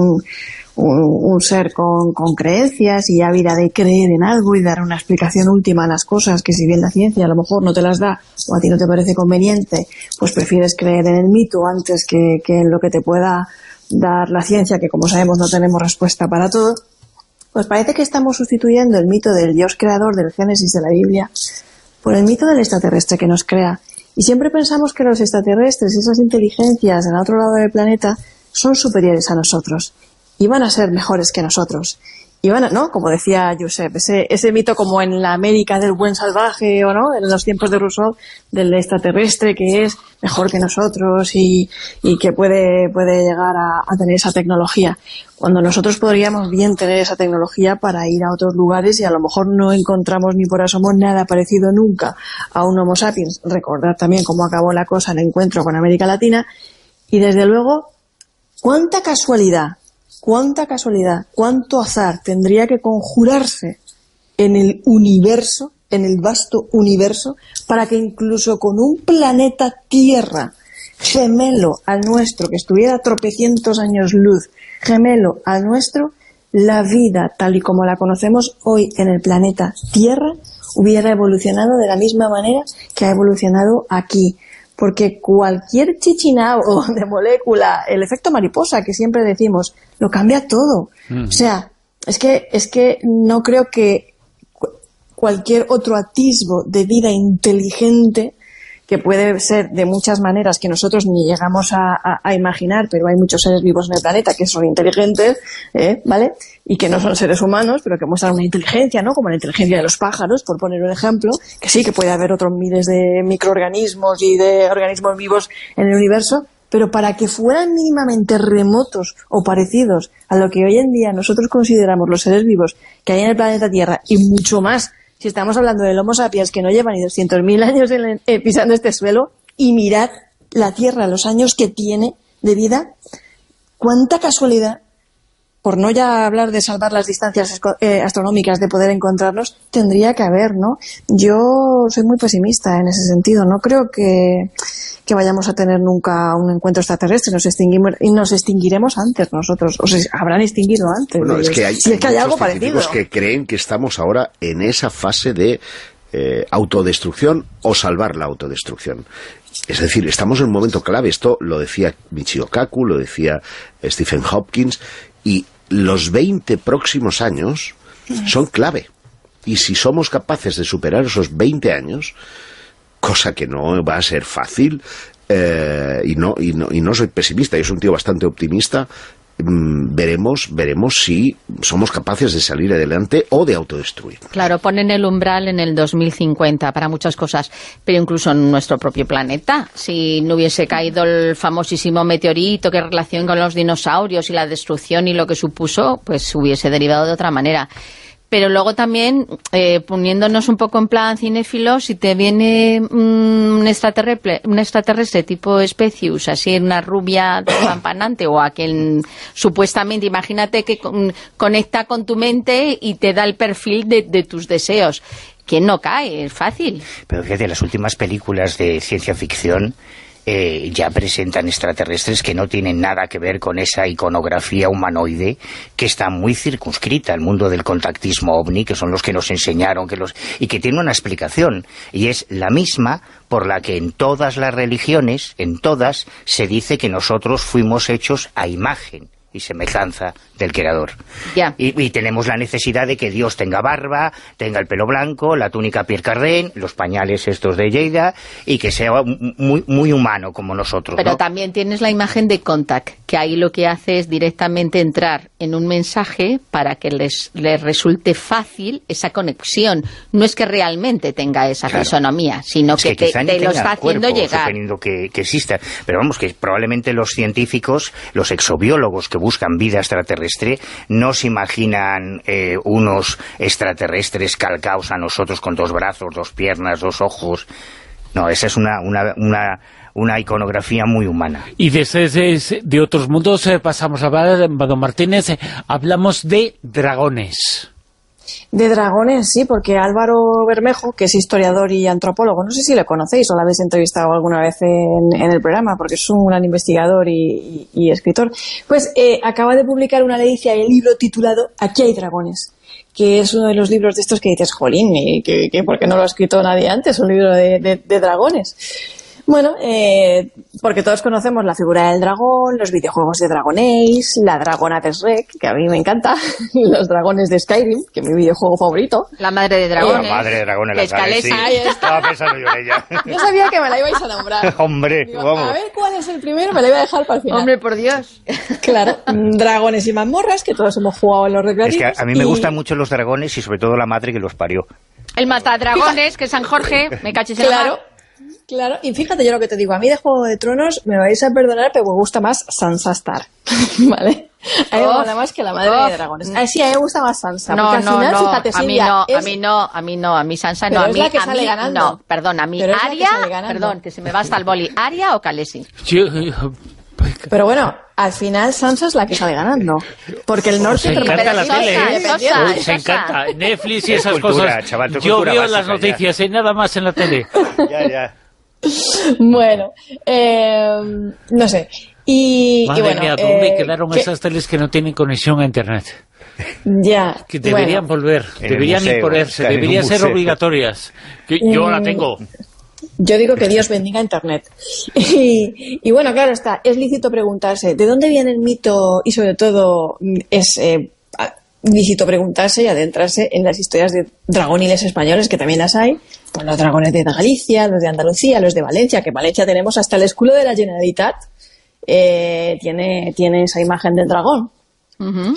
un ser con creencias y ávida de creer en algo y dar una explicación última a las cosas que si bien la ciencia a lo mejor no te las da o a ti no te parece conveniente, pues prefieres creer en el mito antes que en lo que te pueda dar la ciencia, que como sabemos no tenemos respuesta para todo, pues parece que estamos sustituyendo el mito del Dios creador del Génesis de la Biblia por el mito del extraterrestre que nos crea. Y siempre pensamos que los extraterrestres, esas inteligencias del otro lado del planeta, son superiores a nosotros y van a ser mejores que nosotros. iban a, ¿no? Como decía Josep, ese mito como en la América del buen salvaje, o no, en los tiempos de Rousseau, del extraterrestre que es mejor que nosotros y que puede llegar a tener esa tecnología. Cuando nosotros podríamos bien tener esa tecnología para ir a otros lugares y a lo mejor no encontramos ni por asomo nada parecido nunca a un Homo sapiens. Recordar también cómo acabó la cosa, el encuentro con América Latina. Y desde luego, cuánta casualidad, cuánto azar tendría que conjurarse en el universo, en el vasto universo, para que incluso con un planeta Tierra gemelo al nuestro, que estuviera a tropecientos años luz, gemelo al nuestro, la vida tal y como la conocemos hoy en el planeta Tierra hubiera evolucionado de la misma manera que ha evolucionado aquí. Porque cualquier chichinao de molécula, el efecto mariposa que siempre decimos, lo cambia todo. O sea, es que no creo que cualquier otro atisbo de vida inteligente, que puede ser de muchas maneras que nosotros ni llegamos a imaginar, pero hay muchos seres vivos en el planeta que son inteligentes, ¿vale? Y que no son seres humanos, pero que muestran una inteligencia, ¿no? Como la inteligencia de los pájaros, por poner un ejemplo, que sí, que puede haber otros miles de microorganismos y de organismos vivos en el universo, pero para que fueran mínimamente remotos o parecidos a lo que hoy en día nosotros consideramos los seres vivos que hay en el planeta Tierra, y mucho más si estamos hablando del Homo sapiens, que no lleva ni 200.000 años pisando este suelo, y mirad la Tierra, los años que tiene de vida, cuánta casualidad, por no ya hablar de salvar las distancias astronómicas de poder encontrarnos, tendría que haber, ¿no? Yo soy muy pesimista en ese sentido, no creo que vayamos a tener nunca un encuentro extraterrestre, nos extinguiremos antes nosotros, o se habrán extinguido antes. Bueno, es que hay, si es que hay algo parecido. Que creen que estamos ahora en esa fase de autodestrucción o salvar la autodestrucción. Es decir, estamos en un momento clave. Esto lo decía Michio Kaku, lo decía Stephen Hopkins, y los 20 próximos años son clave. Y si somos capaces de superar esos 20 años, cosa que no va a ser fácil, y no soy pesimista, yo soy un tío bastante optimista, veremos si somos capaces de salir adelante o de autodestruir. Claro, ponen el umbral en el 2050 para muchas cosas, pero incluso en nuestro propio planeta. Si no hubiese caído el famosísimo meteorito que en relación con los dinosaurios y la destrucción y lo que supuso, pues hubiese derivado de otra manera. Pero luego también, poniéndonos un poco en plan cinéfilo, si te viene un extraterrestre tipo Species, así una rubia campanante, o a quien supuestamente, imagínate que conecta con tu mente y te da el perfil de tus deseos. ¿Quién no cae? Es fácil. Pero fíjate, las últimas películas de ciencia ficción ya presentan extraterrestres que no tienen nada que ver con esa iconografía humanoide que está muy circunscrita al mundo del contactismo ovni, que son los que nos enseñaron, y que tiene una explicación, y es la misma por la que en todas las religiones, en todas, se dice que nosotros fuimos hechos a imagen y semejanza del Creador. Ya. Y tenemos la necesidad de que Dios tenga barba, tenga el pelo blanco, la túnica Pierre Cardin, los pañales estos de Lleida, y que sea muy, muy humano como nosotros. Pero ¿no? También tienes la imagen de Contact, que ahí lo que hace es directamente entrar en un mensaje para que les resulte fácil esa conexión. No es que realmente tenga esa fisonomía, sino es que te lo está haciendo llegar. Suponiendo que exista. Pero vamos, que probablemente los científicos, los exobiólogos que buscan vida extraterrestre, no se imaginan unos extraterrestres calcaos a nosotros con 2 brazos, 2 piernas, 2 ojos. No, esa es una iconografía muy humana. Y de otros mundos pasamos a hablar, don Martínez, hablamos de dragones. De dragones, sí, porque Álvaro Bermejo, que es historiador y antropólogo, no sé si le conocéis o lo habéis entrevistado alguna vez en el programa, porque es un gran investigador y escritor, pues acaba de publicar una edición del libro titulado Aquí hay dragones, que es uno de los libros de estos que dices, jolín, que ¿por qué no lo ha escrito nadie antes? Un libro de dragones. Bueno, porque todos conocemos la figura del dragón, los videojuegos de Dragon Age, la dragona de Shrek, que a mí me encanta, los dragones de Skyrim, que es mi videojuego favorito. La madre de dragones. La madre de dragones, la Khaleesi. sí. Estaba pensando yo en ella. Yo sabía que me la ibais a nombrar. Hombre, Digo, vamos. a ver cuál es el primero, me la iba a dejar para el final. Hombre, por Dios. Claro, dragones y mazmorras, que todos hemos jugado en los recreativos. Es que a mí me gustan mucho los dragones y sobre todo la madre que los parió. El matadragones, que es San Jorge, me cachis en la Claro. mar. Claro, y fíjate yo lo que te digo, a mí de Juego de Tronos me vais a perdonar, pero me gusta más Sansa Stark, ¿vale? A mí me gusta más que la madre de dragones. Sí, a mí me gusta más Sansa, porque al final, fíjate, Silvia, a mí Sansa pero no, es la que sale ganando. No, perdón, a mí Pero es la que Arya, sale ganando. perdón, que se me va hasta el boli, Arya o Khaleesi. Pero bueno, al final Sansa es la que sale ganando, porque el norte... Se encanta la tele, ¿eh? Sosa. Se encanta. Netflix y Es esas cultura, cosas. chaval, es Yo cultura veo básica, las noticias y nada más en la tele. Ya. Bueno, no sé. Y Madre bueno, mía, ¿dónde quedaron esas teles que no tienen conexión a internet? Ya. Que deberían volver, En el deberían museo, imponerse, en un deberían ser museo. obligatorias. Que yo la tengo. Yo digo que Dios bendiga Internet. Y bueno, claro está, es lícito preguntarse, ¿de dónde viene el mito? Y sobre todo, es lícito preguntarse y adentrarse en las historias de dragoniles españoles, que también las hay, pues los dragones de Galicia, los de Andalucía, los de Valencia, que en Valencia tenemos hasta el escudo de la Generalitat, tiene esa imagen del dragón. Uh-huh.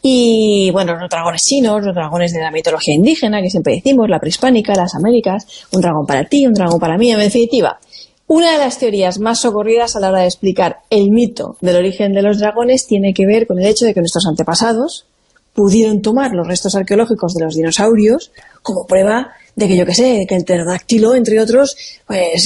Y bueno, los dragones chinos, los dragones de la mitología indígena, que siempre decimos, la prehispánica, las Américas, un dragón para ti, un dragón para mí, en definitiva. Una de las teorías más socorridas a la hora de explicar el mito del origen de los dragones tiene que ver con el hecho de que nuestros antepasados pudieron tomar los restos arqueológicos de los dinosaurios como prueba de que, yo qué sé, que el pterodáctilo, entre otros, pues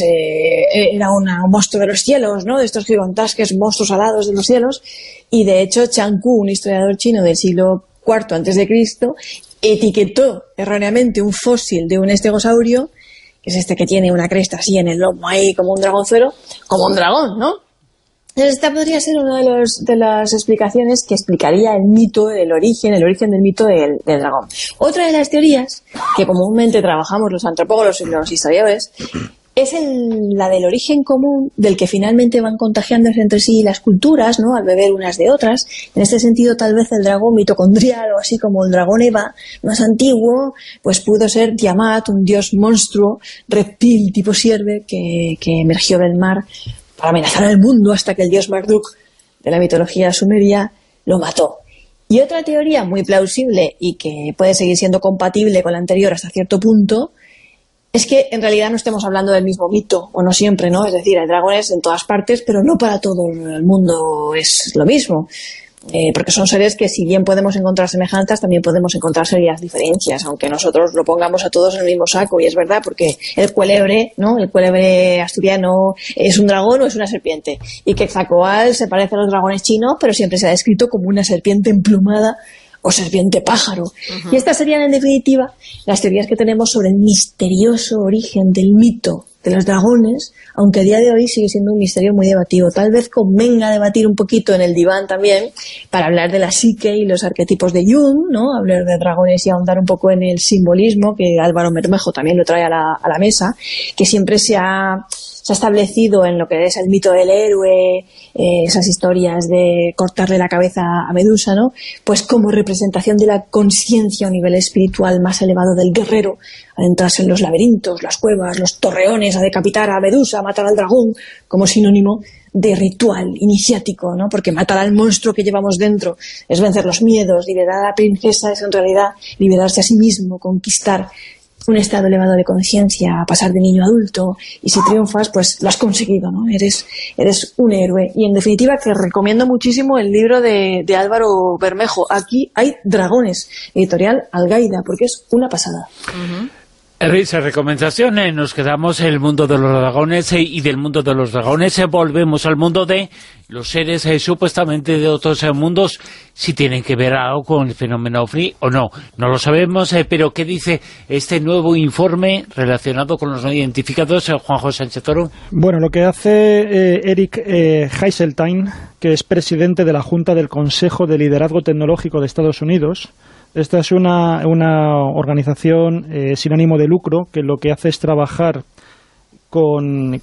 era un monstruo de los cielos, ¿no? De estos gigantescos monstruos alados de los cielos. Y de hecho, Chan Ku, un historiador chino del siglo IV a.C., etiquetó erróneamente un fósil de un estegosaurio, que es este que tiene una cresta así en el lomo ahí como un dragonzuelo, como un dragón, ¿no? Entonces, esta podría ser una de las explicaciones que explicaría el mito, el origen del mito del dragón. Otra de las teorías que comúnmente trabajamos los antropólogos y los historiadores es la del origen común del que finalmente van contagiándose entre sí las culturas, ¿no? Al beber unas de otras. En este sentido, tal vez el dragón mitocondrial o así como el dragón Eva más antiguo, pues pudo ser Tiamat, un dios monstruo, reptil tipo cierve que emergió del mar para amenazar al mundo hasta que el dios Marduk de la mitología sumeria lo mató. Y otra teoría muy plausible y que puede seguir siendo compatible con la anterior hasta cierto punto es que en realidad no estemos hablando del mismo mito, o no siempre, ¿no? Es decir, hay dragones en todas partes, pero no para todo el mundo es lo mismo. Porque son seres que, si bien podemos encontrar semejanzas, también podemos encontrar serias diferencias, aunque nosotros lo pongamos a todos en el mismo saco. Y es verdad, porque el cuélebre, ¿no? El cuélebre asturiano es un dragón o es una serpiente. Y Quetzalcóatl se parece a los dragones chinos, pero siempre se ha descrito como una serpiente emplumada o serpiente pájaro. Uh-huh. Y estas serían, en definitiva, las teorías que tenemos sobre el misterioso origen del mito de los dragones, aunque a día de hoy sigue siendo un misterio muy debatido. Tal vez convenga debatir un poquito en el diván también, para hablar de la psique y los arquetipos de Jung, ¿no? Hablar de dragones y ahondar un poco en el simbolismo, que Álvaro Bermejo también lo trae a la mesa, que siempre se ha establecido en lo que es el mito del héroe, esas historias de cortarle la cabeza a Medusa, ¿no? Pues como representación de la conciencia a un nivel espiritual más elevado del guerrero, adentrarse en los laberintos, las cuevas, los torreones, a decapitar a Medusa, a matar al dragón, como sinónimo de ritual iniciático, ¿no? Porque matar al monstruo que llevamos dentro es vencer los miedos, liberar a la princesa es en realidad liberarse a sí mismo, conquistar un estado elevado de conciencia, pasar de niño a adulto, y si triunfas, pues lo has conseguido, ¿no? Eres un héroe. Y en definitiva, que recomiendo muchísimo el libro de Álvaro Bermejo. Aquí hay dragones, editorial Algaida, porque es una pasada. Uh-huh. Risa, recomendaciones, nos quedamos en el mundo de los dragones y del mundo de los dragones volvemos al mundo de los seres supuestamente de otros mundos, si tienen que ver algo con el fenómeno OVNI o no. No lo sabemos, pero ¿qué dice este nuevo informe relacionado con los no identificados, Juanjo Sánchez Toro? Bueno, lo que hace Eric Heseltine, que es presidente de la Junta del Consejo de Liderazgo Tecnológico de Estados Unidos. Esta es una organización sin ánimo de lucro que lo que hace es trabajar con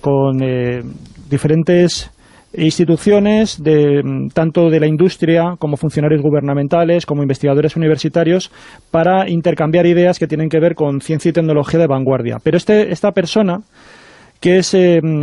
diferentes instituciones, tanto de la industria como funcionarios gubernamentales, como investigadores universitarios, para intercambiar ideas que tienen que ver con ciencia y tecnología de vanguardia. Pero esta persona, que es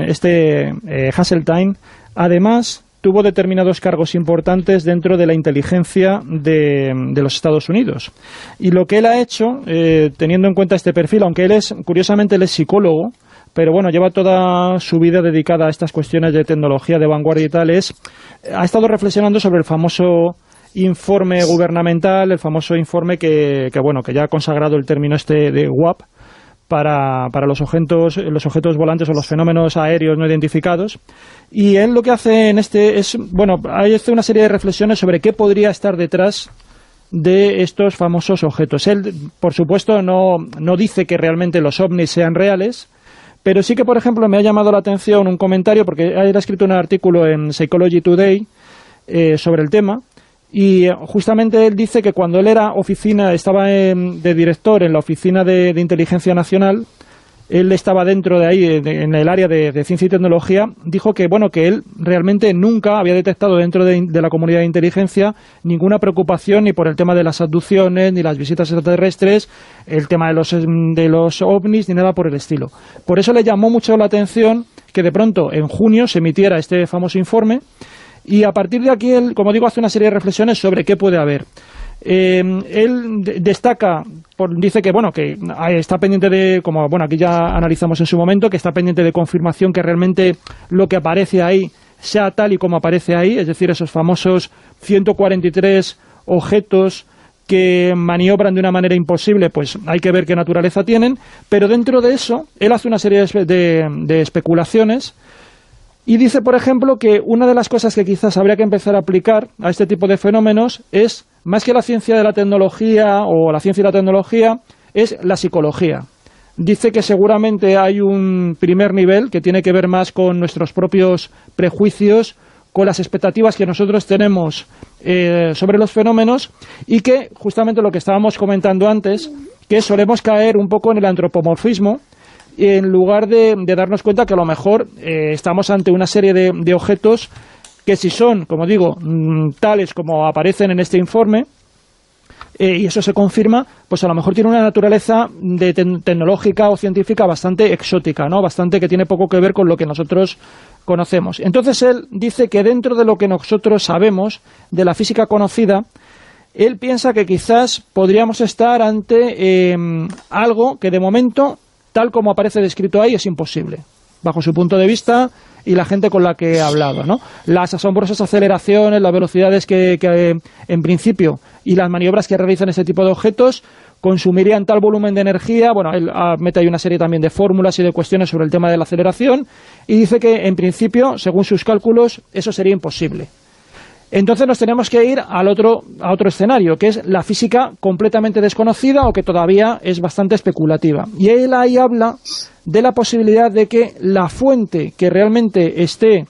Hasseltine, además tuvo determinados cargos importantes dentro de la inteligencia de los Estados Unidos. Y lo que él ha hecho, teniendo en cuenta este perfil, aunque curiosamente él es psicólogo, pero bueno, lleva toda su vida dedicada a estas cuestiones de tecnología de vanguardia y tal, ha estado reflexionando sobre el famoso informe gubernamental, el famoso informe que ya ha consagrado el término de WAP para los objetos volantes o los fenómenos aéreos no identificados. Y él lo que hace hace una serie de reflexiones sobre qué podría estar detrás de estos famosos objetos. Él, por supuesto, no dice que realmente los ovnis sean reales, pero sí que, por ejemplo, me ha llamado la atención un comentario, porque él ha escrito un artículo en Psychology Today sobre el tema, y justamente él dice que cuando él estaba de director en la Oficina de Inteligencia Nacional, él estaba dentro de ahí, en el área de ciencia y tecnología, dijo que él realmente nunca había detectado dentro de la comunidad de inteligencia ninguna preocupación ni por el tema de las abducciones, ni las visitas extraterrestres, el tema de los ovnis, ni nada por el estilo. Por eso le llamó mucho la atención que de pronto en junio se emitiera este famoso informe, y a partir de aquí él, como digo, hace una serie de reflexiones sobre qué puede haber. Él destaca, dice que está pendiente de, aquí ya analizamos en su momento, que está pendiente de confirmación que realmente lo que aparece ahí sea tal y como aparece ahí, es decir, esos famosos 143 objetos que maniobran de una manera imposible, pues hay que ver qué naturaleza tienen, pero dentro de eso él hace una serie de especulaciones. Y dice, por ejemplo, que una de las cosas que quizás habría que empezar a aplicar a este tipo de fenómenos es, más que la ciencia de la tecnología o la ciencia y la tecnología, es la psicología. Dice que seguramente hay un primer nivel que tiene que ver más con nuestros propios prejuicios, con las expectativas que nosotros tenemos sobre los fenómenos, y que justamente lo que estábamos comentando antes, que solemos caer un poco en el antropomorfismo, en lugar de darnos cuenta que a lo mejor estamos ante una serie de objetos que, si son, como digo, tales como aparecen en este informe, y eso se confirma, pues a lo mejor tiene una naturaleza tecnológica o científica bastante exótica, ¿no? Bastante que tiene poco que ver con lo que nosotros conocemos. Entonces él dice que dentro de lo que nosotros sabemos de la física conocida, él piensa que quizás podríamos estar ante algo que de momento, tal como aparece descrito ahí, es imposible, bajo su punto de vista y la gente con la que he hablado, ¿no? Las asombrosas aceleraciones, las velocidades que en principio, y las maniobras que realizan este tipo de objetos consumirían tal volumen de energía. Él mete ahí una serie también de fórmulas y de cuestiones sobre el tema de la aceleración, y dice que en principio, según sus cálculos, eso sería imposible. Entonces nos tenemos que ir a otro escenario, que es la física completamente desconocida o que todavía es bastante especulativa. Y él ahí habla de la posibilidad de que la fuente que realmente esté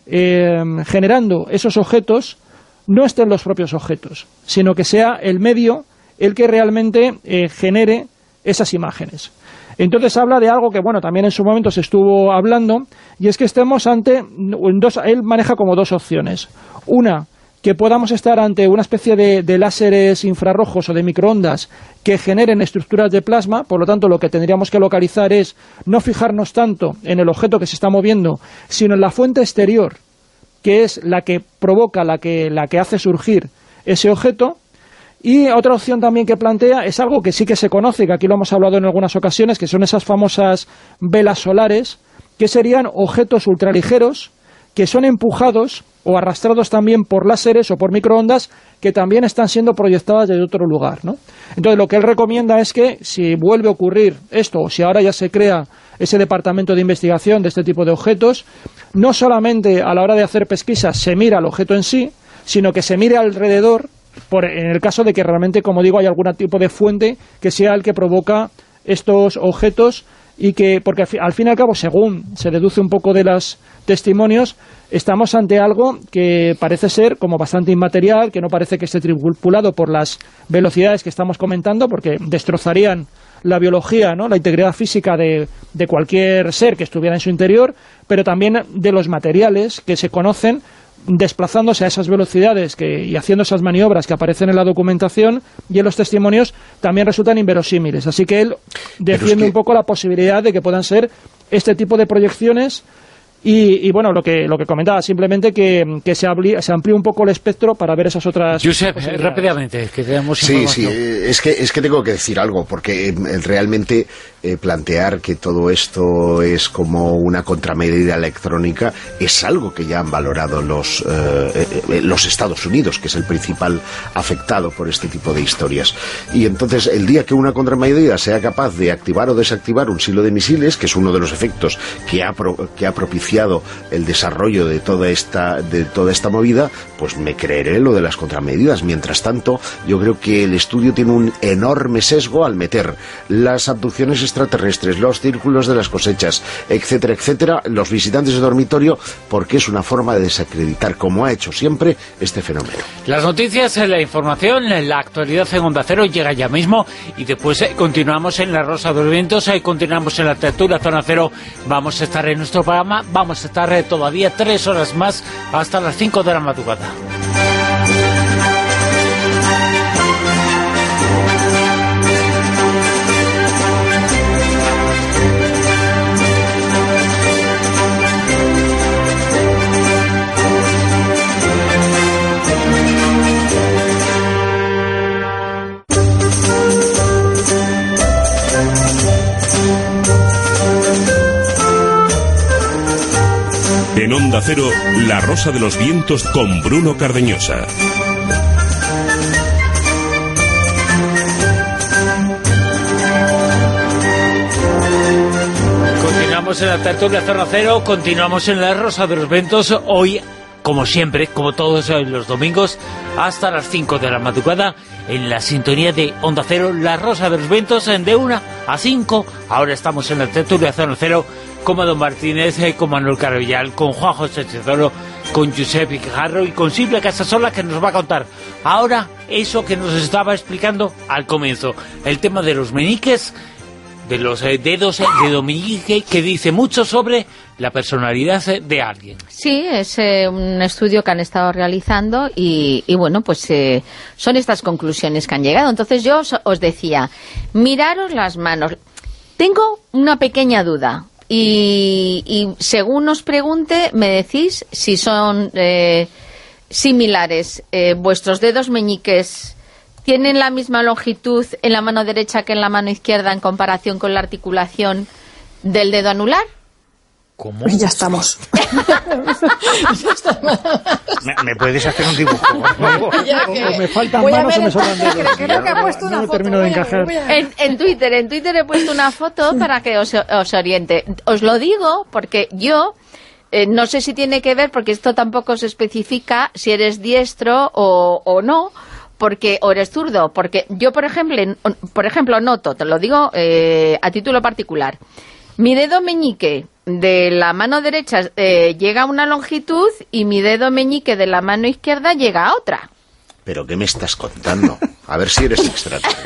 generando esos objetos no estén los propios objetos, sino que sea el medio el que realmente genere esas imágenes. Entonces habla de algo que, también en su momento se estuvo hablando, y es que estemos ante él maneja como dos opciones. Una, que podamos estar ante una especie de láseres infrarrojos o de microondas que generen estructuras de plasma. Por lo tanto, lo que tendríamos que localizar es no fijarnos tanto en el objeto que se está moviendo, sino en la fuente exterior, que es la que provoca, la que hace surgir ese objeto. Y otra opción también que plantea es algo que sí que se conoce, que aquí lo hemos hablado en algunas ocasiones, que son esas famosas velas solares, que serían objetos ultraligeros que son empujados o arrastrados también por láseres o por microondas que también están siendo proyectadas desde otro lugar, ¿no? Entonces lo que él recomienda es que, si vuelve a ocurrir esto, o si ahora ya se crea ese departamento de investigación de este tipo de objetos, no solamente a la hora de hacer pesquisas se mira el objeto en sí, sino que se mire alrededor, en el caso de que realmente, como digo, hay algún tipo de fuente que sea el que provoca estos objetos, y que, porque al fin y al cabo, según se deduce un poco de los testimonios, estamos ante algo que parece ser como bastante inmaterial, que no parece que esté tripulado por las velocidades que estamos comentando, porque destrozarían la biología, ¿no? La integridad física de cualquier ser que estuviera en su interior, pero también de los materiales que se conocen desplazándose a esas velocidades y haciendo esas maniobras que aparecen en la documentación y en los testimonios, también resultan inverosímiles. Así que él defiende un poco la posibilidad de que puedan ser este tipo de proyecciones. Y bueno, lo que comentaba, simplemente que se amplíe un poco el espectro para ver esas otras... Josep, rápidamente, que tenemos información. Sí, es que tengo que decir algo, porque realmente plantear que todo esto es como una contramedida electrónica es algo que ya han valorado los Estados Unidos, que es el principal afectado por este tipo de historias. Y entonces, el día que una contramedida sea capaz de activar o desactivar un silo de misiles, que es uno de los efectos que ha propiciado el desarrollo de toda esta movida, pues me creeré lo de las contramedidas. Mientras tanto, yo creo que el estudio tiene un enorme sesgo al meter las abducciones extraterrestres, los círculos de las cosechas, etcétera, etcétera, los visitantes de dormitorio, porque es una forma de desacreditar, como ha hecho siempre, este fenómeno. Las noticias, la información, la actualidad en Onda Cero llega ya mismo, y después continuamos en La Rosa de los Vientos, continuamos en la tertulia Zona Cero. Vamos a estar en nuestro programa, vamos a estar todavía 3 horas más hasta las 5 de la madrugada. En Onda Cero, La Rosa de los Vientos con Bruno Cardeñosa. Continuamos en la tertulia Zona Cero, continuamos en La Rosa de los Vientos, hoy, como siempre, como todos los domingos, hasta las 5 de la madrugada, en la sintonía de Onda Cero, La Rosa de los Vientos, de 1 a 5. Ahora estamos en la tertulia Zona Cero, como Don Martínez, con Manuel Carvillal, con Juan José Chezoro, con Josep Guijarro y con Silvia Casasola, que nos va a contar ahora eso que nos estaba explicando al comienzo, el tema de los meñiques, de los dedos de meñique, que dice mucho sobre la personalidad de alguien. Sí, es un estudio que han estado realizando y bueno, pues son estas conclusiones que han llegado. Entonces yo os decía, miraros las manos. Tengo una pequeña duda. Y según os pregunte, me decís si son similares. ¿Vuestros dedos meñiques tienen la misma longitud en la mano derecha que en la mano izquierda en comparación con la articulación del dedo anular? ¿Cómo? Ya estamos. ¿Me puedes hacer un dibujo? O me faltan manos o me sobran dedos. Creo que ha puesto una no foto. termino de encajar. En Twitter he puesto una foto para que os oriente. Os lo digo porque yo no sé si tiene que ver, porque esto tampoco se especifica si eres diestro o no, porque o eres zurdo, porque yo por ejemplo noto, te lo digo a título particular, mi dedo meñique de la mano derecha llega a una longitud y mi dedo meñique de la mano izquierda llega a otra. ¿Pero qué me estás contando? A ver si eres extraterrestre.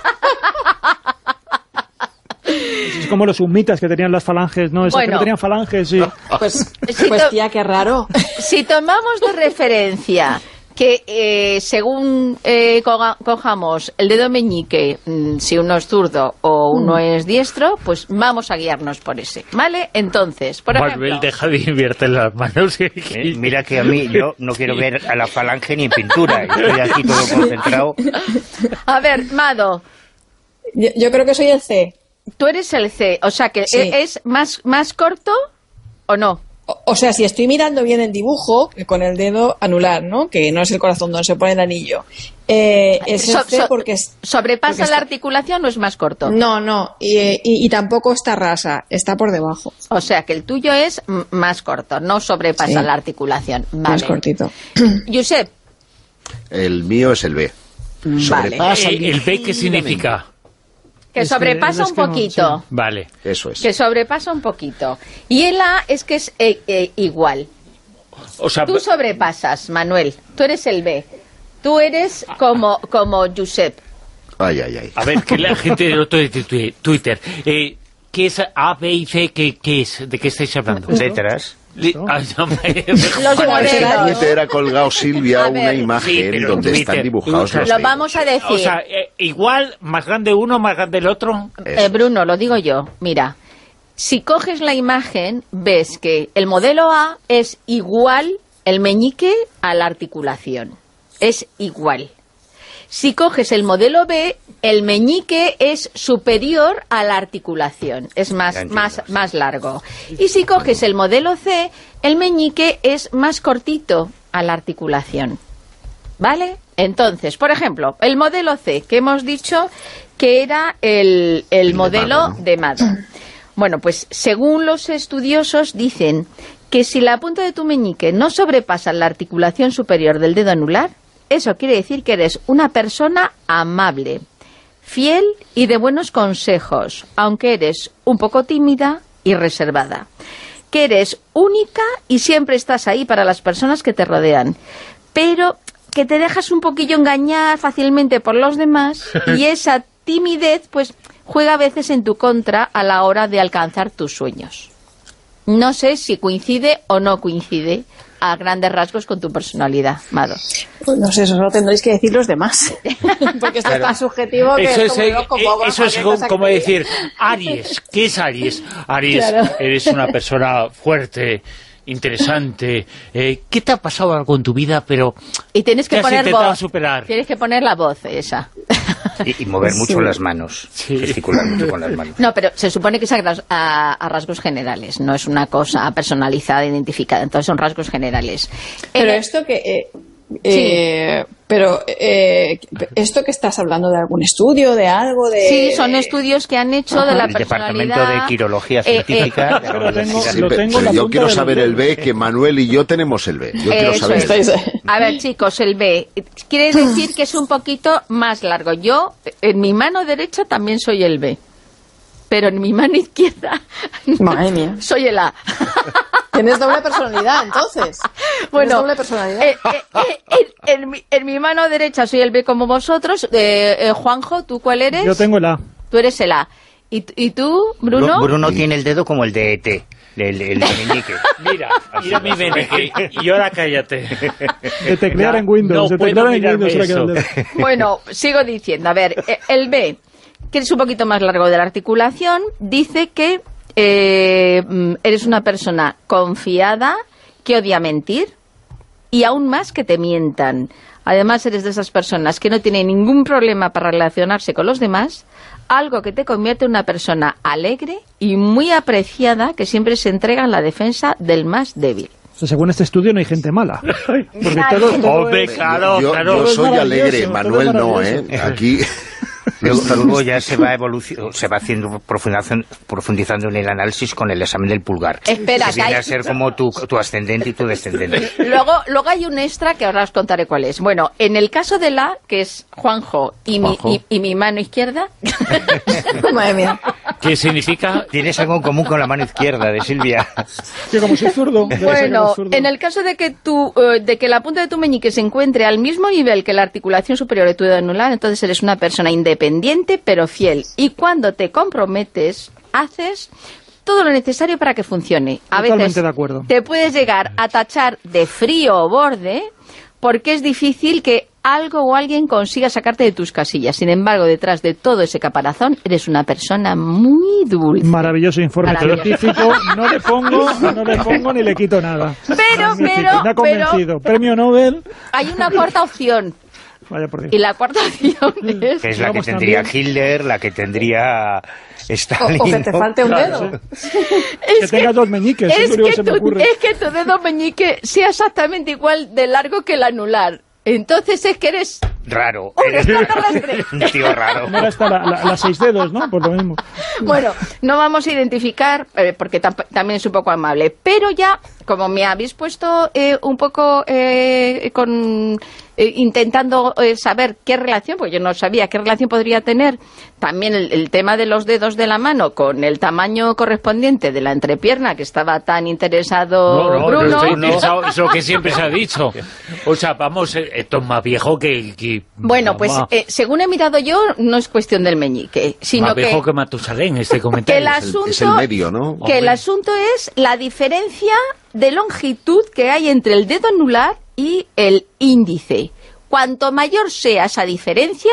Es como los humitas que tenían las falanges, ¿no? Que no tenían falanges, sí. Pues tía, qué raro. Si tomamos de referencia que según cojamos el dedo meñique, si uno es zurdo o uno es diestro, pues vamos a guiarnos por ese, ¿vale? Entonces, por ejemplo... Manuel, deja de invierte las manos. Mira que a mí, yo no quiero ver a la falange ni en pintura. Yo estoy aquí todo concentrado. A ver, Mado. Yo creo que soy el C. Tú eres el C, o sea que sí. ¿Es más corto o no? O sea, si estoy mirando bien el dibujo, con el dedo anular, ¿no? Que no es el corazón donde se pone el anillo. Es el C porque... ¿Sobrepasa la articulación o es más corto? No. Y tampoco está rasa, está por debajo. O sea, que el tuyo es más corto, no sobrepasa la articulación. Vale. Más cortito. Josep. El mío es el B. Sobrepasa ¿El B qué significa? Que sobrepasa un poquito. No, sí. Vale. Eso es. Que sobrepasa un poquito. Y el A es que es igual. O sea, tú sobrepasas, Manuel. Tú eres el B. Tú eres como Josep. Ay, ay, ay. A ver, que la gente del otro de Twitter... ¿qué es A, B y C? ¿Qué es? ¿De qué estáis hablando? Letras. Los modelos. Twitter ha colgado, Silvia, A ver, una imagen sí, donde Twitter, están dibujados los Lo dedos. vamos a decir. O sea, igual, más grande uno, más grande el otro. Bruno, lo digo yo. Mira, si coges la imagen, ves que el modelo A es igual el meñique a la articulación. Es igual. Si coges el modelo B, el meñique es superior a la articulación, es más largo. Y si coges el modelo C, el meñique es más cortito a la articulación. ¿Vale? Entonces, por ejemplo, el modelo C, que hemos dicho que era el modelo de Mado. Bueno, pues según los estudiosos dicen que si la punta de tu meñique no sobrepasa la articulación superior del dedo anular, eso quiere decir que eres una persona amable, fiel y de buenos consejos, aunque eres un poco tímida y reservada. Que eres única y siempre estás ahí para las personas que te rodean, pero que te dejas un poquillo engañar fácilmente por los demás y esa timidez pues juega a veces en tu contra a la hora de alcanzar tus sueños. No sé si coincide o no coincide a grandes rasgos con tu personalidad, Mado. Pues no sé, eso lo tendréis que decir los demás. Porque esto es tan subjetivo que eso es como decir, Aries. ¿Qué es Aries? Aries, Claro. Eres una persona fuerte, interesante. ¿Qué te ha pasado algo en tu vida, pero Y tienes que te has poner intentado voz. superar? Tienes que poner la voz esa. Y mover mucho las manos. Sí. Gesticular mucho con las manos. No, pero se supone que es a rasgos generales, no es una cosa personalizada, identificada, entonces son rasgos generales. Pero esto que... esto que estás hablando de algún estudio, de algo, de... Sí, son estudios que han hecho de la El Departamento personalidad. de Quirología Científica. de la Pero tengo- Universidad. Sí, lo tengo en la yo punta quiero del saber el dedo. B, que Manuel y yo tenemos el B. Yo quiero Eso saber es. el B. A ver, chicos, el B quiere decir que es un poquito más largo. Yo, en mi mano derecha también soy el B, pero en mi mano izquierda Madre mía. soy el A. Tienes doble personalidad, entonces. Bueno, Tienes doble personalidad. en mi mano derecha soy el B como vosotros. Juanjo, ¿tú cuál eres? Yo tengo el A. Tú eres el A. ¿Y tú, Bruno? Bruno tiene el dedo como el de ET, el meñique. Mira mi meñique, y ahora cállate. De teclear en Windows. No de teclear puedo en mirarme Windows. era que eso. era el dedo. Bueno, sigo diciendo. A ver, el B, que es un poquito más largo de la articulación, dice que eres una persona confiada, que odia mentir, y aún más que te mientan. Además, eres de esas personas que no tienen ningún problema para relacionarse con los demás, algo que te convierte en una persona alegre y muy apreciada, que siempre se entrega en la defensa del más débil. O sea, según este estudio no hay gente mala. Porque todo Hombre, es- claro, Yo claro. soy Todo es alegre, maravilloso, Manuel todo es no, maravilloso. Aquí... Luego ya se va haciendo profundizando en el análisis con el examen del pulgar. Espera, que viene que hay- a ser como tu ascendente y tu descendente. Luego hay un extra que ahora os contaré cuál es. Bueno, en el caso de la, que es Juanjo y mi mano izquierda, Madre mía. ¿Qué significa? Tienes algo en común con la mano izquierda de Silvia. Que como soy zurdo. debe ser que bueno, eres zurdo. en el caso de que de que la punta de tu meñique se encuentre al mismo nivel que la articulación superior de tu dedo anular, entonces eres una persona independiente pero fiel. Y cuando te comprometes, haces todo lo necesario para que funcione. A Totalmente veces de acuerdo. te puedes llegar a tachar de frío o borde porque es difícil que algo o alguien consiga sacarte de tus casillas. Sin embargo, detrás de todo ese caparazón, eres una persona muy dulce. Maravilloso informe Maravilloso. científico. No le pongo ni le quito nada. Pero, Me ha convencido. Premio Nobel. hay una cuarta opción. Vaya por Dios. Y la cuarta opción es... Que es la que Vamos tendría también. Hitler, la que tendría Stalin. O que te ¿no? falte un dedo. Que tengas dos meñiques. es Es lo único que que se me ocurre. es que tu dedo meñique sea exactamente igual de largo que el anular. Entonces es que eres... Raro. Un Eres extraterrestre. un tío raro. Ahora está las 6 dedos, ¿no? Por lo mismo. Bueno, no vamos a identificar, porque también es un poco amable, pero ya como me habéis puesto un poco intentando saber qué relación, pues yo no sabía qué relación podría tener también el tema de los dedos de la mano con el tamaño correspondiente de la entrepierna, que estaba tan interesado Bruno. No, es lo que siempre se ha dicho. O sea, vamos, esto es más viejo que bueno, pues según he mirado yo, no es cuestión del meñique, sino más viejo que Matusalén, este comentario. Que el asunto, es el medio, ¿no? Que el asunto es la diferencia de longitud que hay entre el dedo anular y el índice. Cuanto mayor sea esa diferencia,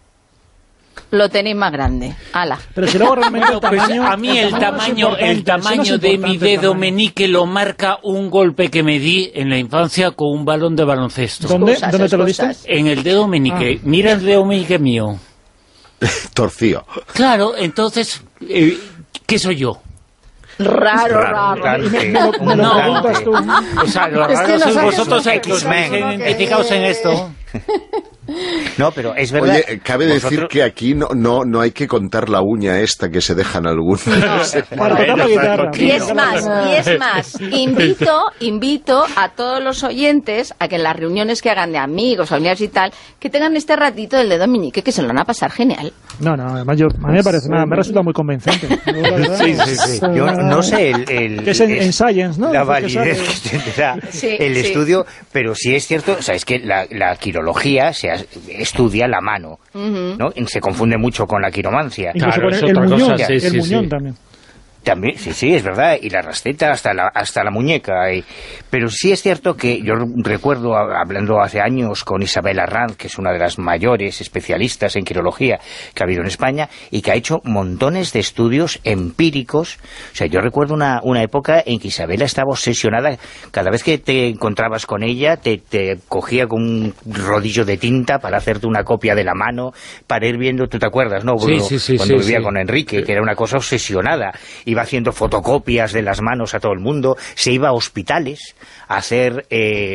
lo tenéis más grande. ¡Hala! Pero si luego realmente bueno, pues a mí el tamaño de mi dedo meñique lo marca un golpe que me di en la infancia con un balón de baloncesto. ¿Dónde te lo diste? En el dedo meñique. Mira el dedo meñique mío. Torcido. Claro, entonces, ¿qué soy yo? Raro. Me lo preguntas tú. O sea, lo raro sois vosotros los identificados en esto. No, pero es verdad. Oye, cabe decir que aquí no hay que contar la uña esta que se dejan algunos. Para tocar la guitarra. Y es más, invito a todos los oyentes a que en las reuniones que hagan de amigos, familiares y tal, que tengan este ratito del dedo meñique, que se lo van a pasar genial. No, además a mí me parece, me resulta muy convincente. Sí. Yo no sé que es en Science, ¿no? La validez que tendrá el estudio, pero sí es cierto, o sea, es que la quirología estudia la mano, ¿no? Se confunde mucho con la quiromancia. Incluso claro, con el muñón, el muñón también. También, sí, es verdad, y la rasteta hasta la muñeca. Pero sí es cierto que yo recuerdo, hablando hace años con Isabel Arranz, que es una de las mayores especialistas en quirología que ha habido en España, y que ha hecho montones de estudios empíricos. O sea, yo recuerdo una época en que Isabel estaba obsesionada. Cada vez que te encontrabas con ella, te cogía con un rodillo de tinta para hacerte una copia de la mano, para ir viendo, ¿tú te acuerdas, no, Bruno? Sí, cuando vivía con Enrique, que era una cosa obsesionada. Iba haciendo fotocopias de las manos a todo el mundo, se iba a hospitales a hacer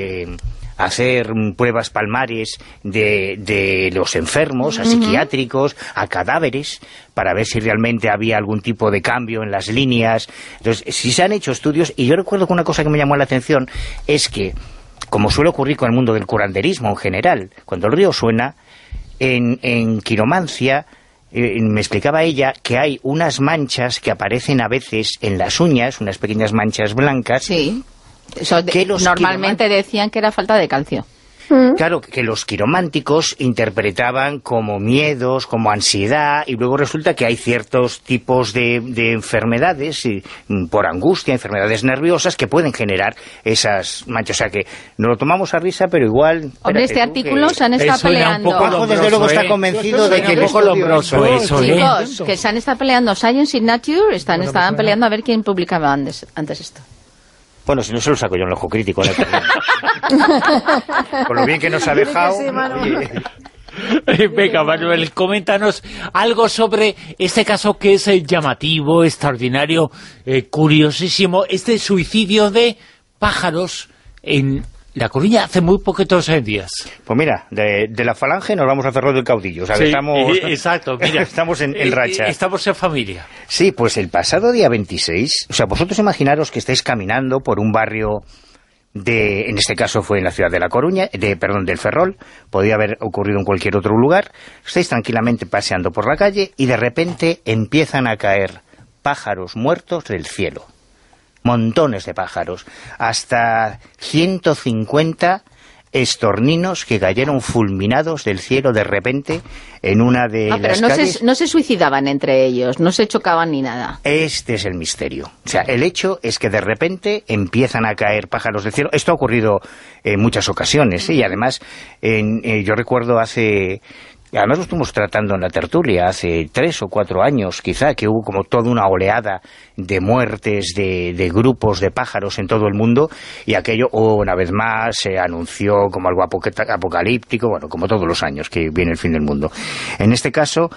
pruebas palmares de los enfermos, a psiquiátricos, a cadáveres, para ver si realmente había algún tipo de cambio en las líneas. Entonces, sí se han hecho estudios, y yo recuerdo que una cosa que me llamó la atención es que, como suele ocurrir con el mundo del curanderismo en general, cuando el río suena, en quiromancia, me explicaba ella que hay unas manchas que aparecen a veces en las uñas, unas pequeñas manchas blancas. Sí, eso normalmente decían que era falta de calcio. Claro, que los quirománticos interpretaban como miedos, como ansiedad, y luego resulta que hay ciertos tipos de enfermedades, por angustia, enfermedades nerviosas, que pueden generar esas manchas. O sea que nos lo tomamos a risa, pero igual... Hombre, este artículo se han estado peleando. Paco, desde luego, está convencido de que... Un poco lombroso eso, chicos, que se han estado peleando Science y Nature, estaban peleando a ver quién publicaba antes esto. Bueno, si no se lo saco yo en el ojo crítico, ¿no? Con lo bien que nos ha dejado... Venga, Manuel, coméntanos algo sobre este caso que es llamativo, extraordinario, curiosísimo, este suicidio de pájaros en La Coruña hace muy poquitos días. Pues mira, de la Falange nos vamos a Cerro del Caudillo. O sea, sí, exacto, mira, estamos en racha. Estamos en familia. Sí, pues el pasado día 26, o sea, vosotros imaginaros que estáis caminando por un barrio en este caso fue en la ciudad de La Coruña, del Ferrol, podía haber ocurrido en cualquier otro lugar, estáis tranquilamente paseando por la calle y de repente empiezan a caer pájaros muertos del cielo. Montones de pájaros, hasta 150 estorninos que cayeron fulminados del cielo de repente en una de las calles. No se suicidaban entre ellos, no se chocaban ni nada. Este es el misterio. O sea, el hecho es que de repente empiezan a caer pájaros del cielo. Esto ha ocurrido en muchas ocasiones, y además yo recuerdo además lo estuvimos tratando en la tertulia hace 3 o 4 años, quizá, que hubo como toda una oleada de muertes de grupos de pájaros en todo el mundo, y aquello, una vez más, se anunció como algo apocalíptico, bueno, como todos los años que viene el fin del mundo. En este caso,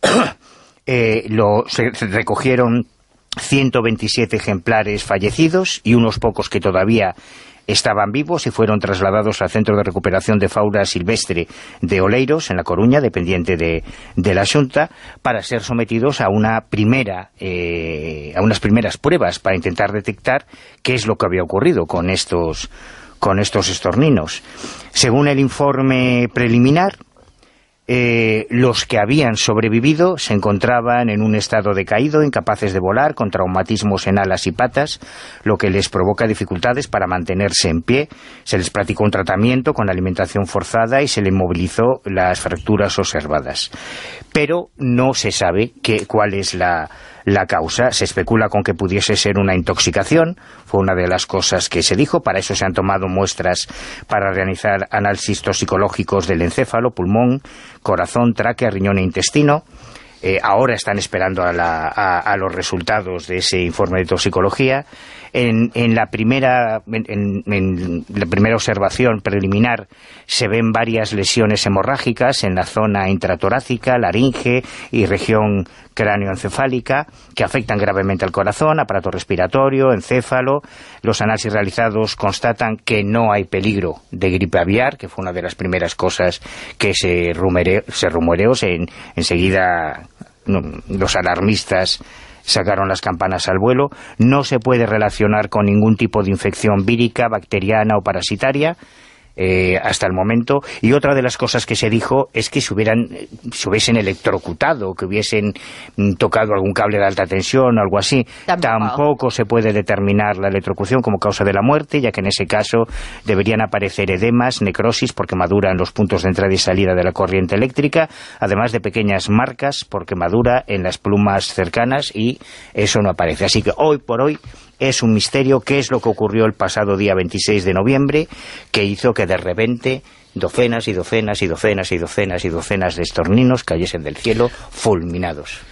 se recogieron 127 ejemplares fallecidos y unos pocos que todavía estaban vivos y fueron trasladados al Centro de Recuperación de Fauna Silvestre de Oleiros, en La Coruña, dependiente de la Xunta, para ser sometidos a unas primeras pruebas para intentar detectar qué es lo que había ocurrido con estos estorninos. Según el informe preliminar, los que habían sobrevivido se encontraban en un estado decaído, incapaces de volar, con traumatismos en alas y patas, lo que les provoca dificultades para mantenerse en pie. Se les practicó un tratamiento con alimentación forzada y se les inmovilizó las fracturas observadas. Pero no se sabe cuál es la causa. Se especula con que pudiese ser una intoxicación, fue una de las cosas que se dijo. Para eso se han tomado muestras para realizar análisis toxicológicos del encéfalo, pulmón, corazón, tráquea, riñón e intestino. Ahora están esperando a los resultados de ese informe de toxicología. En la primera observación preliminar se ven varias lesiones hemorrágicas en la zona intratorácica, laringe y región cráneoencefálica, que afectan gravemente al corazón, aparato respiratorio, encéfalo. Los análisis realizados constatan que no hay peligro de gripe aviar, que fue una de las primeras cosas que se rumoreó. Enseguida los alarmistas sacaron las campanas al vuelo. No se puede relacionar con ningún tipo de infección vírica, bacteriana o parasitaria hasta el momento. Y otra de las cosas que se dijo es que se hubiesen electrocutado, que hubiesen tocado algún cable de alta tensión o algo así. Tampoco se puede determinar la electrocución como causa de la muerte, ya que en ese caso deberían aparecer edemas, necrosis por quemadura en los puntos de entrada y salida de la corriente eléctrica, además de pequeñas marcas por quemadura en las plumas cercanas, y eso no aparece. Así que hoy por hoy es un misterio qué es lo que ocurrió el pasado día 26 de noviembre, que hizo que de repente docenas y docenas y docenas y docenas y docenas de estorninos cayesen del cielo fulminados.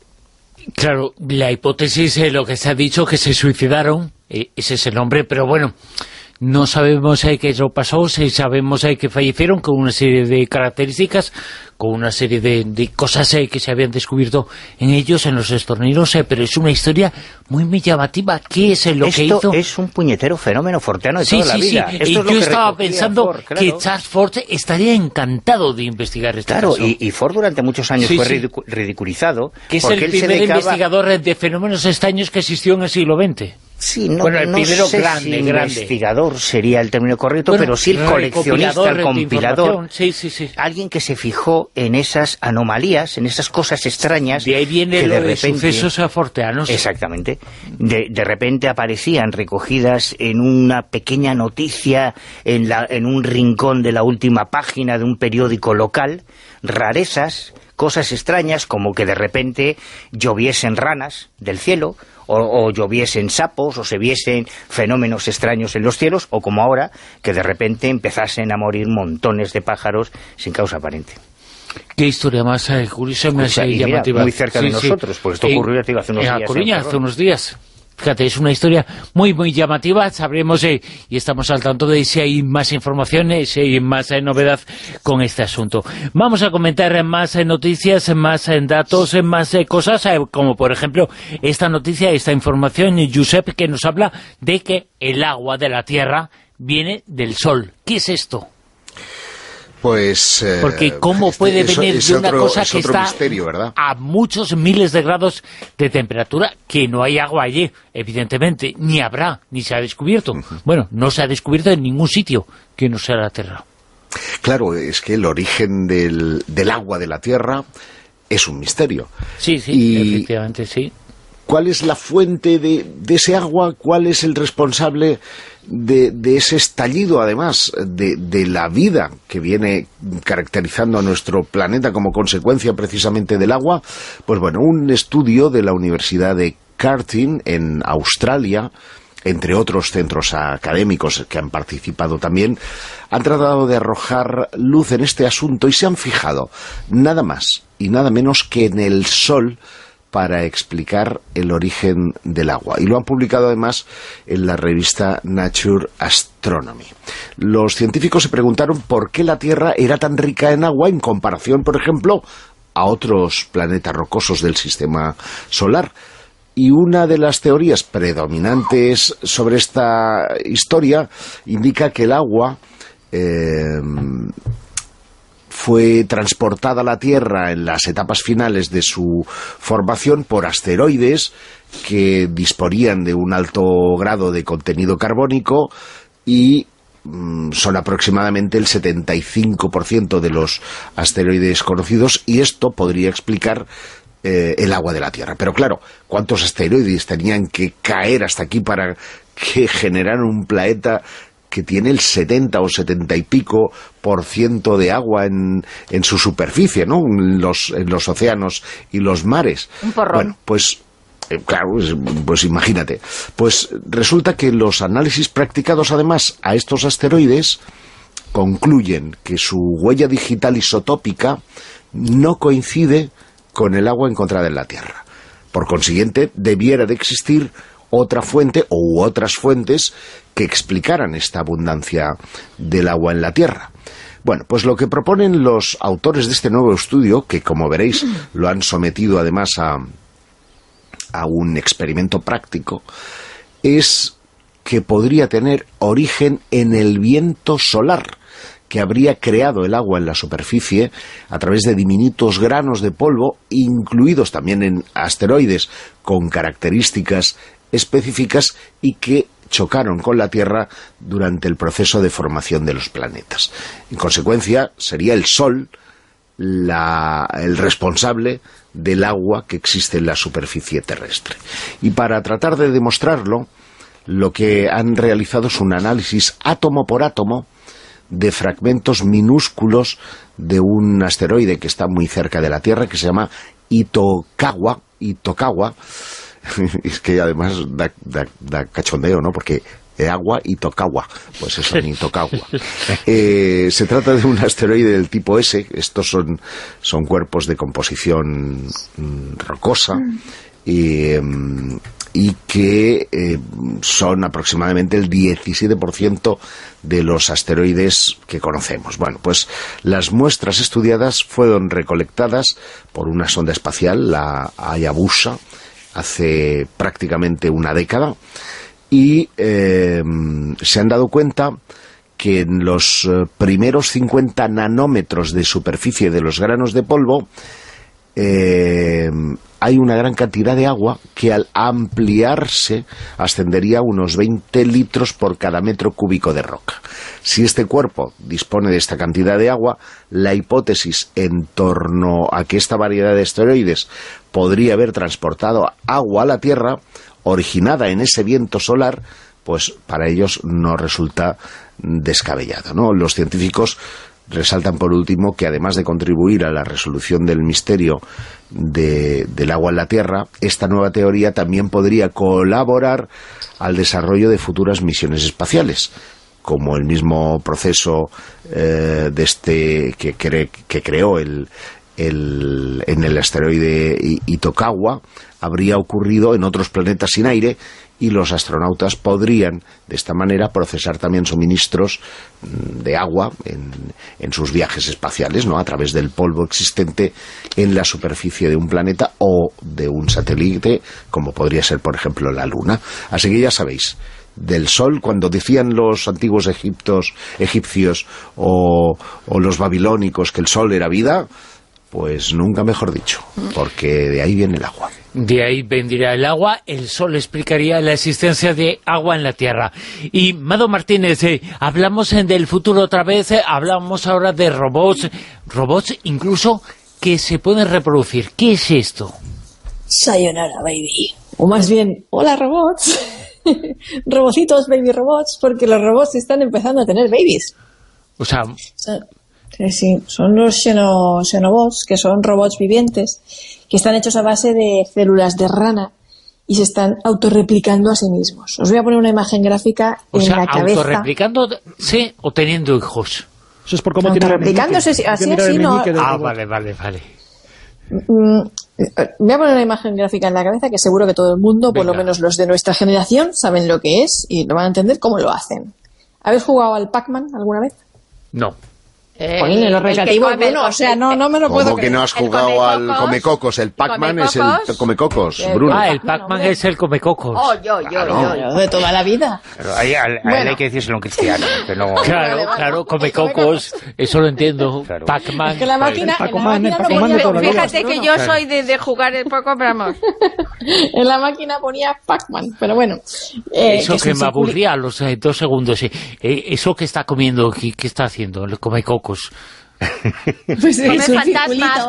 Claro, la hipótesis, lo que se ha dicho, que se suicidaron, ese es el nombre, pero bueno, no sabemos qué es lo que pasó, sí sabemos que fallecieron con una serie de características, con una serie de cosas que se habían descubierto en ellos, en los estorninos, pero es una historia muy llamativa. ¿Qué es lo que hizo? Esto es un puñetero fenómeno forteano de toda la vida. Sí. Y yo estaba pensando que Charles Ford estaría encantado de investigar este caso. Y Ford durante muchos años fue ridiculizado. Que es el primer investigador de fenómenos extraños que existió en el siglo XX. Sí, el primero grande. Investigador sería el término correcto, pero sí el coleccionista, el compilador. Sí. Alguien que se fijó en esas anomalías, en esas cosas extrañas. De ahí viene lo de sucesos forteanos. Exactamente. De repente aparecían recogidas en una pequeña noticia, en un rincón de la última página de un periódico local, rarezas, cosas extrañas, como que de repente lloviesen ranas del cielo, o lloviesen sapos, o se viesen fenómenos extraños en los cielos, o como ahora, que de repente empezasen a morir montones de pájaros sin causa aparente. Qué historia más curiosa, más llamativa. Muy cerca de nosotros, pues esto ocurrió hace unos días. En La Coruña, hace unos días. Fíjate, es una historia muy llamativa. Sabremos y estamos al tanto de si hay más informaciones, si hay más novedad con este asunto. Vamos a comentar más noticias, más datos, más cosas, como por ejemplo esta noticia, esta información, Josep, que nos habla de que el agua de la Tierra viene del Sol. ¿Qué es esto? Pues... porque cómo puede venir de una cosa que está misterio, ¿verdad?, a muchos miles de grados de temperatura, que no hay agua allí, evidentemente, ni habrá, ni se ha descubierto. Bueno, no se ha descubierto en ningún sitio que no sea la Tierra. Claro, es que el origen del agua de la Tierra es un misterio. Sí, efectivamente, sí. ¿Cuál es la fuente de ese agua? ¿Cuál es el responsable de ese estallido, además, de la vida que viene caracterizando a nuestro planeta como consecuencia precisamente del agua? Pues bueno, un estudio de la Universidad de Curtin en Australia, entre otros centros académicos que han participado también, han tratado de arrojar luz en este asunto y se han fijado nada más y nada menos que en el Sol para explicar el origen del agua. Y lo han publicado además en la revista Nature Astronomy. Los científicos se preguntaron por qué la Tierra era tan rica en agua en comparación, por ejemplo, a otros planetas rocosos del sistema solar. Y una de las teorías predominantes sobre esta historia indica que el agua fue transportada a la Tierra en las etapas finales de su formación por asteroides que disponían de un alto grado de contenido carbónico y son aproximadamente el 75% de los asteroides conocidos, y esto podría explicar el agua de la Tierra. Pero claro, ¿cuántos asteroides tenían que caer hasta aquí para que generaran un planeta que tiene el 70 o 70 y pico % de agua en su superficie, ¿no? En los océanos y los mares? Un porrón. Bueno, pues claro, pues imagínate. Pues resulta que los análisis practicados además a estos asteroides concluyen que su huella digital isotópica no coincide con el agua encontrada en la Tierra. Por consiguiente, debiera de existir otra fuente u otras fuentes que explicaran esta abundancia del agua en la Tierra. Bueno, pues lo que proponen los autores de este nuevo estudio, que como veréis lo han sometido además a un experimento práctico, es que podría tener origen en el viento solar, que habría creado el agua en la superficie a través de diminutos granos de polvo, incluidos también en asteroides con características específicas y que chocaron con la Tierra durante el proceso de formación de los planetas. En consecuencia, sería el Sol el responsable del agua que existe en la superficie terrestre. Y para tratar de demostrarlo, lo que han realizado es un análisis átomo por átomo de fragmentos minúsculos de un asteroide que está muy cerca de la Tierra, que se llama Itokawa. Es que además da cachondeo, ¿no? Porque agua y Itokawa, pues eso, en Itokawa. Se trata de un asteroide del tipo S. Estos son cuerpos de composición rocosa y que son aproximadamente el 17% de los asteroides que conocemos. Bueno, pues las muestras estudiadas fueron recolectadas por una sonda espacial, la Hayabusa, hace prácticamente una década, y se han dado cuenta que en los primeros 50 nanómetros de superficie de los granos de polvo hay una gran cantidad de agua que al ampliarse ascendería a unos 20 litros por cada metro cúbico de roca. Si este cuerpo dispone de esta cantidad de agua, la hipótesis en torno a que esta variedad de asteroides podría haber transportado agua a la Tierra, originada en ese viento solar, pues para ellos no resulta descabellado, ¿no? Los científicos resaltan por último que además de contribuir a la resolución del misterio del agua en la Tierra, esta nueva teoría también podría colaborar al desarrollo de futuras misiones espaciales, como el mismo proceso que creó en el asteroide Itokawa habría ocurrido en otros planetas sin aire, y los astronautas podrían de esta manera procesar también suministros de agua en sus viajes espaciales, ¿no?, a través del polvo existente en la superficie de un planeta o de un satélite, como podría ser por ejemplo la Luna. Así que ya sabéis, del Sol, cuando decían los antiguos egipcios o los babilónicos que el Sol era vida, pues nunca mejor dicho, porque de ahí viene el agua. De ahí vendría el agua, el Sol explicaría la existencia de agua en la Tierra. Y Mado Martínez, hablamos del futuro otra vez, hablamos ahora de robots incluso que se pueden reproducir. ¿Qué es esto? Sayonara, baby. O más bien, hola robots. Robocitos, baby robots, porque los robots están empezando a tener babies. O sea... Sí, son los xenobots, que son robots vivientes, que están hechos a base de células de rana y se están autorreplicando a sí mismos. Os voy a poner una imagen gráfica en la cabeza. ¿Autorreplicándose o teniendo hijos? Eso es por cómo autorreplicándose, así no. Vale. Voy a poner una imagen gráfica en la cabeza que seguro que todo el mundo, por lo menos los de nuestra generación, saben lo que es y lo van a entender cómo lo hacen. ¿Habéis jugado al Pac-Man alguna vez? No. Jolín, en los recreativos, bueno, o sea, no me lo puedo ¿Cómo que no has jugado al Comecocos? El Pac-Man es el Comecocos, Bruno. Ah, el Pac-Man es el Comecocos. Yo, de toda la vida. Pero a él hay que decírselo en cristiano. Que no... Claro, Comecocos, eso lo entiendo. Claro. Pac-Man. Es que la máquina, fíjate que yo soy de jugar el poco, pero vamos. En la máquina ponía Pac-Man, pero bueno. Eso que me aburría a los 2 segundos. Eso que está comiendo, ¿qué está haciendo? El Comecocos. Pues come fantasmas,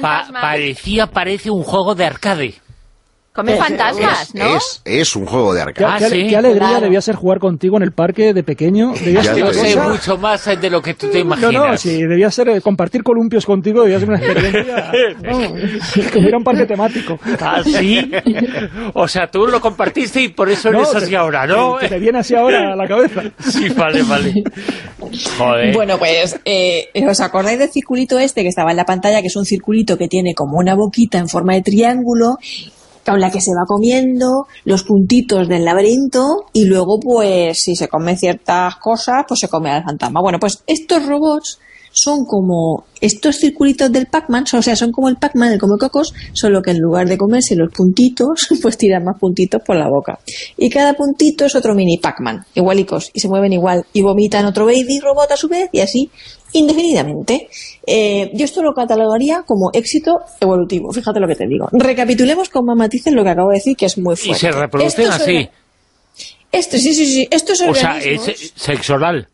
parece un juego de arcade. Come fantasmas, ¿no? Es un juego de arcade. Qué alegría debía ser jugar contigo en el parque de pequeño. Yo sé mucho más de lo que tú te imaginas. No, sí, debía ser compartir columpios contigo, debía ser una experiencia. Que hubiera un parque temático. ¿Ah, sí? O sea, tú lo compartiste y por eso eres así ahora, ¿no? Te viene así ahora a la cabeza. Sí, vale. Joder. Bueno, pues, ¿os acordáis del circulito este que estaba en la pantalla? Que es un circulito que tiene como una boquita en forma de triángulo, con la que se va comiendo los puntitos del laberinto y luego, pues, si se comen ciertas cosas, pues se come al fantasma. Bueno, pues estos robots son como estos circulitos del Pac-Man, o sea, son como el Pac-Man, el Comecocos, solo que en lugar de comerse los puntitos, pues tiran más puntitos por la boca. Y cada puntito es otro mini Pac-Man, igualicos, y se mueven igual, y vomitan otro baby robot a su vez, y así indefinidamente. Yo esto lo catalogaría como éxito evolutivo, fíjate lo que te digo. Recapitulemos con más matices lo que acabo de decir, que es muy fuerte. Y se reproducen así. Sí, estos organismos... O sea, es sexo oral.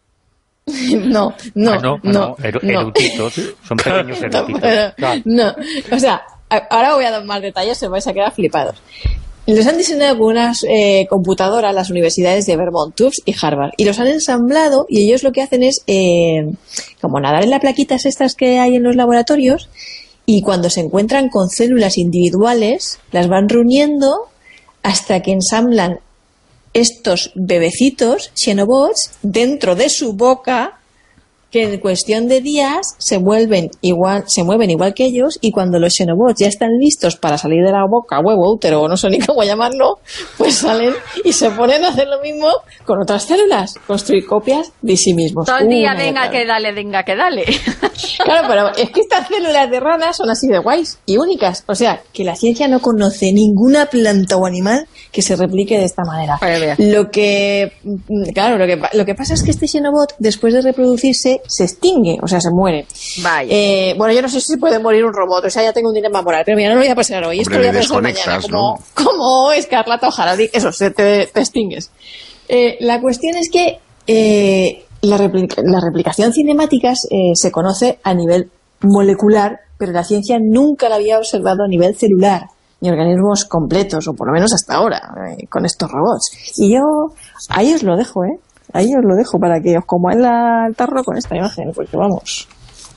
No. Eruditos, son pequeños eruditos. No, o sea, ahora voy a dar más detalles, se vais a quedar flipados. Los han diseñado con unas computadoras las universidades de Vermont, Tufts y Harvard, y los han ensamblado, y ellos lo que hacen es como nadar en las plaquitas estas que hay en los laboratorios, y cuando se encuentran con células individuales las van reuniendo hasta que ensamblan estos bebecitos, xenobots, dentro de su boca, que en cuestión de días se mueven igual que ellos, y cuando los xenobots ya están listos para salir de la boca, huevo, útero, o no sé ni cómo llamarlo, pues salen y se ponen a hacer lo mismo con otras células, construir copias de sí mismos. Todo el día, venga que dale. Claro, pero es que estas células de ranas son así de guays y únicas. O sea, que la ciencia no conoce ninguna planta o animal que se replique de esta manera. Lo que pasa es que este xenobot, después de reproducirse, se extingue, o sea, se muere. Vaya. Bueno, yo no sé si puede morir un robot, o sea, ya tengo un dilema moral, pero mira, no lo voy a pasar hoy. Esto lo voy a pensar mañana, como Escarlata O'Hara, eso, te extingues. La cuestión es que la replicación cinemática se conoce a nivel molecular, pero la ciencia nunca la había observado a nivel celular, ni organismos completos, o por lo menos hasta ahora, con estos robots. Y yo ahí os lo dejo, ahí os lo dejo para que os comáis el tarro con esta imagen, porque vamos.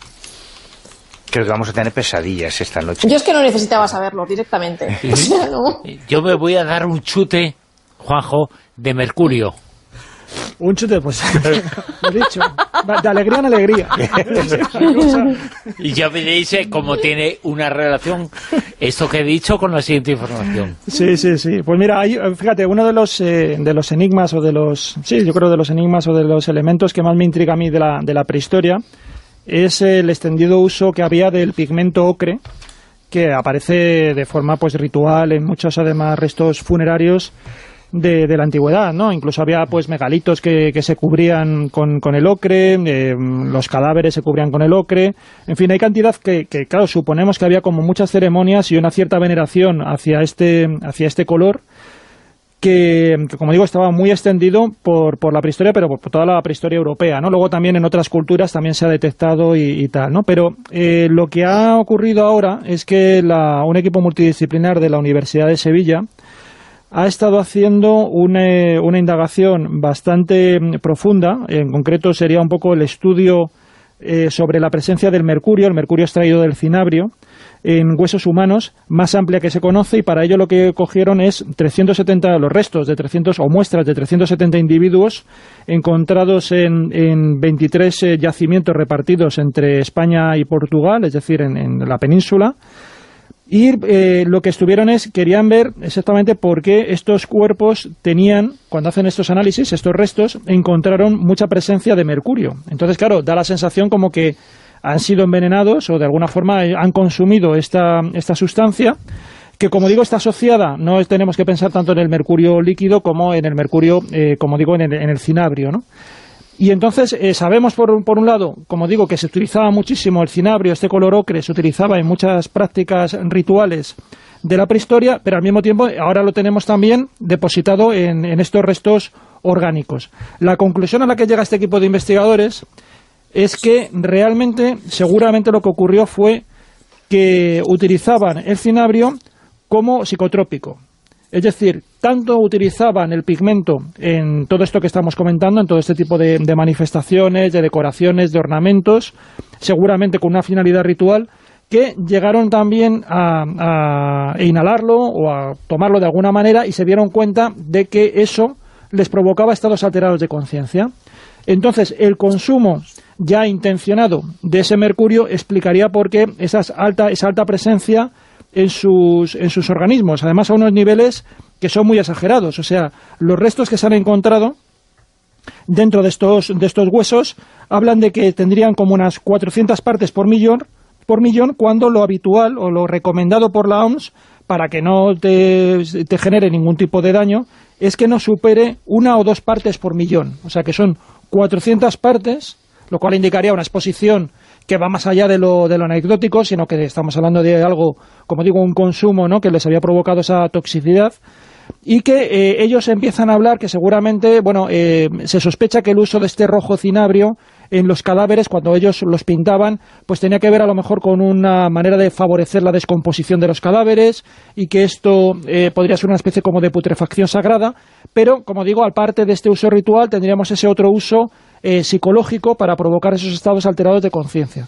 Creo que vamos a tener pesadillas esta noche. Yo es que no necesitaba saberlo directamente. O sea, no. Yo me voy a dar un chute, Juanjo, de mercurio. Un chute, pues, lo he dicho, de alegría en alegría. Y ya veréis cómo tiene una relación esto que he dicho con la siguiente información. Sí. Pues mira, fíjate, uno de los enigmas o de los... Sí, yo creo de los enigmas o de los elementos que más me intriga a mí de la prehistoria es el extendido uso que había del pigmento ocre, que aparece de forma pues ritual en muchos además restos funerarios de la antigüedad, ¿no? Incluso había pues megalitos que se cubrían con el ocre, los cadáveres se cubrían con el ocre, en fin, hay cantidad que claro, suponemos que había como muchas ceremonias y una cierta veneración hacia este color que como digo estaba muy extendido por la prehistoria, pero por toda la prehistoria europea, ¿no? Luego también en otras culturas también se ha detectado y tal, ¿no? Pero lo que ha ocurrido ahora es que un equipo multidisciplinar de la Universidad de Sevilla ha estado haciendo una indagación bastante profunda, en concreto sería un poco el estudio sobre la presencia del mercurio, el mercurio extraído del cinabrio, en huesos humanos, más amplia que se conoce, y para ello lo que cogieron es 370, los restos de 300, o muestras de 370 individuos encontrados en 23 yacimientos repartidos entre España y Portugal, es decir, en la península. Y lo que querían ver exactamente por qué estos cuerpos tenían, cuando hacen estos análisis, estos restos, encontraron mucha presencia de mercurio. Entonces, claro, da la sensación como que han sido envenenados o de alguna forma han consumido esta sustancia, que como digo está asociada, no tenemos que pensar tanto en el mercurio líquido como en el mercurio, como digo, en el cinabrio, ¿no? Y entonces sabemos por un lado, como digo, que se utilizaba muchísimo el cinabrio, este color ocre, se utilizaba en muchas prácticas rituales de la prehistoria, pero al mismo tiempo ahora lo tenemos también depositado en estos restos orgánicos. La conclusión a la que llega este equipo de investigadores es que realmente, seguramente lo que ocurrió fue que utilizaban el cinabrio como psicotrópico. Es decir, tanto utilizaban el pigmento en todo esto que estamos comentando, en todo este tipo de manifestaciones, de decoraciones, de ornamentos, seguramente con una finalidad ritual, que llegaron también a inhalarlo o a tomarlo de alguna manera y se dieron cuenta de que eso les provocaba estados alterados de conciencia. Entonces, el consumo ya intencionado de ese mercurio explicaría por qué esa alta presencia en sus organismos, además a unos niveles que son muy exagerados. O sea, los restos que se han encontrado dentro de estos huesos hablan de que tendrían como unas 400 partes por millón, cuando lo habitual o lo recomendado por la OMS, para que no te genere ningún tipo de daño, es que no supere 1 o 2 partes por millón. O sea, que son 400 partes, lo cual indicaría una exposición que va más allá de lo anecdótico, sino que estamos hablando de algo, como digo, un consumo, ¿no?, que les había provocado esa toxicidad, y que ellos empiezan a hablar que seguramente, se sospecha que el uso de este rojo cinabrio en los cadáveres, cuando ellos los pintaban, pues tenía que ver a lo mejor con una manera de favorecer la descomposición de los cadáveres, y que esto podría ser una especie como de putrefacción sagrada, pero, como digo, aparte de este uso ritual, tendríamos ese otro uso psicológico para provocar esos estados alterados de conciencia.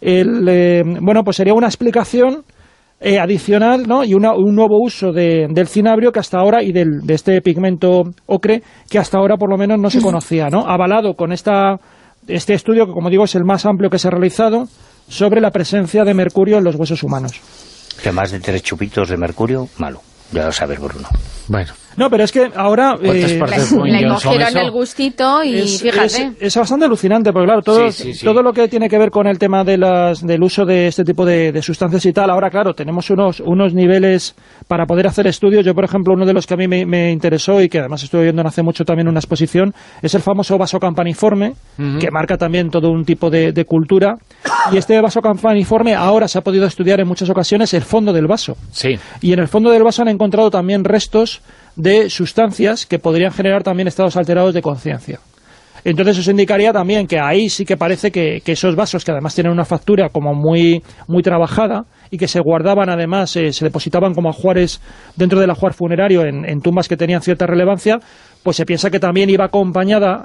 Pues sería una explicación adicional, ¿no?, y un nuevo uso del cinabrio que hasta ahora, y de este pigmento ocre, que hasta ahora por lo menos no se conocía, ¿no?, avalado con este estudio que, como digo, es el más amplio que se ha realizado sobre la presencia de mercurio en los huesos humanos. Que más de 3 chupitos de mercurio, malo. Ya lo sabes, Bruno. Bueno. No, pero es que ahora... le cogieron el gustito y fíjate. Es bastante alucinante, porque claro, todo lo que tiene que ver con el tema del uso de este tipo de sustancias y tal, ahora claro, tenemos unos niveles para poder hacer estudios. Yo, por ejemplo, uno de los que a mí me interesó y que además estuve viendo hace mucho también una exposición, es el famoso vaso campaniforme, que marca también todo un tipo de cultura. Y este vaso campaniforme ahora se ha podido estudiar en muchas ocasiones el fondo del vaso. Sí. Y en el fondo del vaso han encontrado también restos de sustancias que podrían generar también estados alterados de conciencia. Entonces eso indicaría también que ahí sí que parece que esos vasos, que además tienen una factura como muy, muy trabajada, y que se guardaban además, se depositaban como ajuares dentro del ajuar funerario en tumbas que tenían cierta relevancia, pues se piensa que también iba acompañada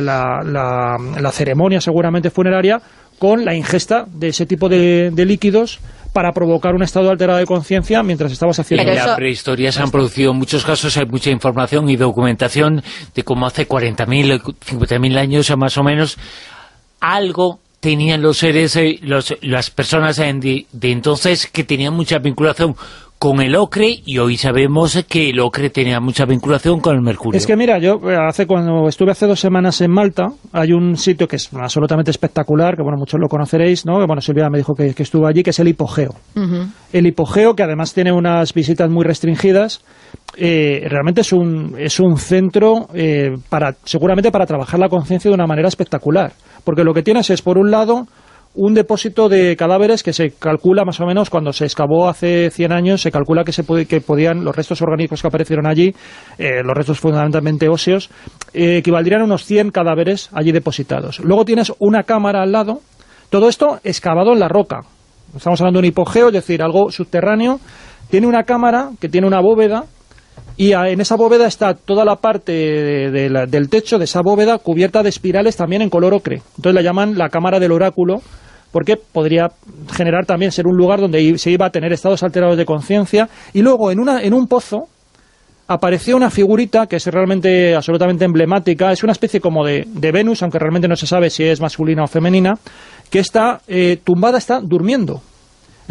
la ceremonia seguramente funeraria con la ingesta de ese tipo de líquidos para provocar un estado alterado de conciencia mientras estabas haciendo... En la prehistoria se han producido muchos casos, hay mucha información y documentación de cómo hace 40.000, 50.000 años más o menos, algo tenían los seres, las personas de entonces, que tenían mucha vinculación con el ocre, y hoy sabemos que el ocre tenía mucha vinculación con el mercurio. Es que mira, yo cuando estuve hace 2 semanas en Malta, hay un sitio que es absolutamente espectacular, que muchos lo conoceréis, ¿no? Que Silvia me dijo que estuvo allí, que es el Hipogeo. El Hipogeo, que además tiene unas visitas muy restringidas, realmente es un centro seguramente para trabajar la conciencia de una manera espectacular, porque lo que tienes es, por un lado, un depósito de cadáveres que se calcula más o menos, cuando se excavó hace 100 años, se calcula que podían, los restos orgánicos que aparecieron allí, los restos fundamentalmente óseos, equivaldrían a unos 100 cadáveres allí depositados. Luego tienes una cámara al lado, todo esto excavado en la roca. Estamos hablando de un hipogeo, es decir, algo subterráneo. Tiene una cámara que tiene una bóveda, y en esa bóveda está toda la parte del techo de esa bóveda cubierta de espirales también en color ocre. Entonces la llaman la cámara del oráculo, porque podría generar también ser un lugar donde se iba a tener estados alterados de conciencia. Y luego en un pozo apareció una figurita que es realmente absolutamente emblemática, es una especie como de Venus, aunque realmente no se sabe si es masculina o femenina, que está tumbada, está durmiendo.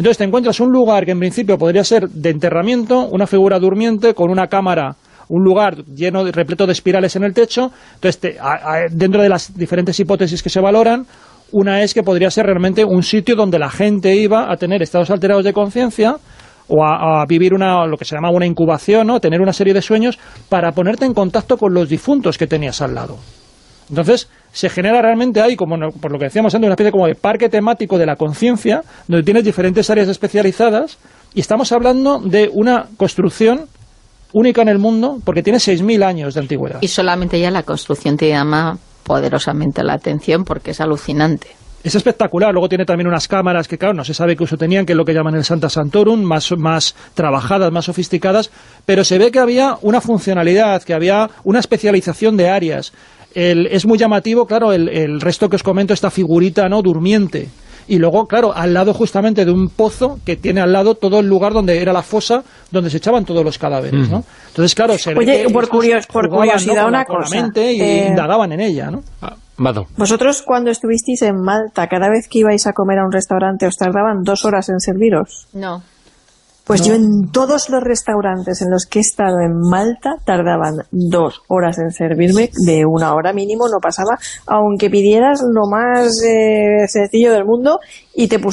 Entonces te encuentras un lugar que en principio podría ser de enterramiento, una figura durmiente con una cámara, un lugar repleto de espirales en el techo. Entonces, dentro de las diferentes hipótesis que se valoran, una es que podría ser realmente un sitio donde la gente iba a tener estados alterados de conciencia o a vivir lo que se llama una incubación, ¿no? Tener una serie de sueños para ponerte en contacto con los difuntos que tenías al lado. Entonces, se genera realmente ahí, como por lo que decíamos antes, una especie como de parque temático de la conciencia, donde tienes diferentes áreas especializadas, y estamos hablando de una construcción única en el mundo, porque tiene 6.000 años de antigüedad. Y solamente ya la construcción te llama poderosamente la atención, porque es alucinante. Es espectacular. Luego tiene también unas cámaras que, claro, no se sabe qué uso tenían, que es lo que llaman el Santa Santorum, más trabajadas, más sofisticadas, pero se ve que había una funcionalidad, que había una especialización de áreas. Es muy llamativo, claro, el resto que os comento, esta figurita, ¿no?, durmiente. Y luego, claro, al lado justamente de un pozo que tiene al lado todo el lugar donde era la fosa, donde se echaban todos los cadáveres, ¿no? Entonces, claro, Oye, por curiosidad, una cosa. Con la mente y indagaban en ella, ¿no? Vosotros, cuando estuvisteis en Malta, cada vez que ibais a comer a un restaurante, ¿os tardaban 2 horas en serviros? No. Pues yo en todos los restaurantes en los que he estado en Malta tardaban 2 horas en servirme, de 1 hora mínimo no pasaba, aunque pidieras lo más sencillo del mundo y te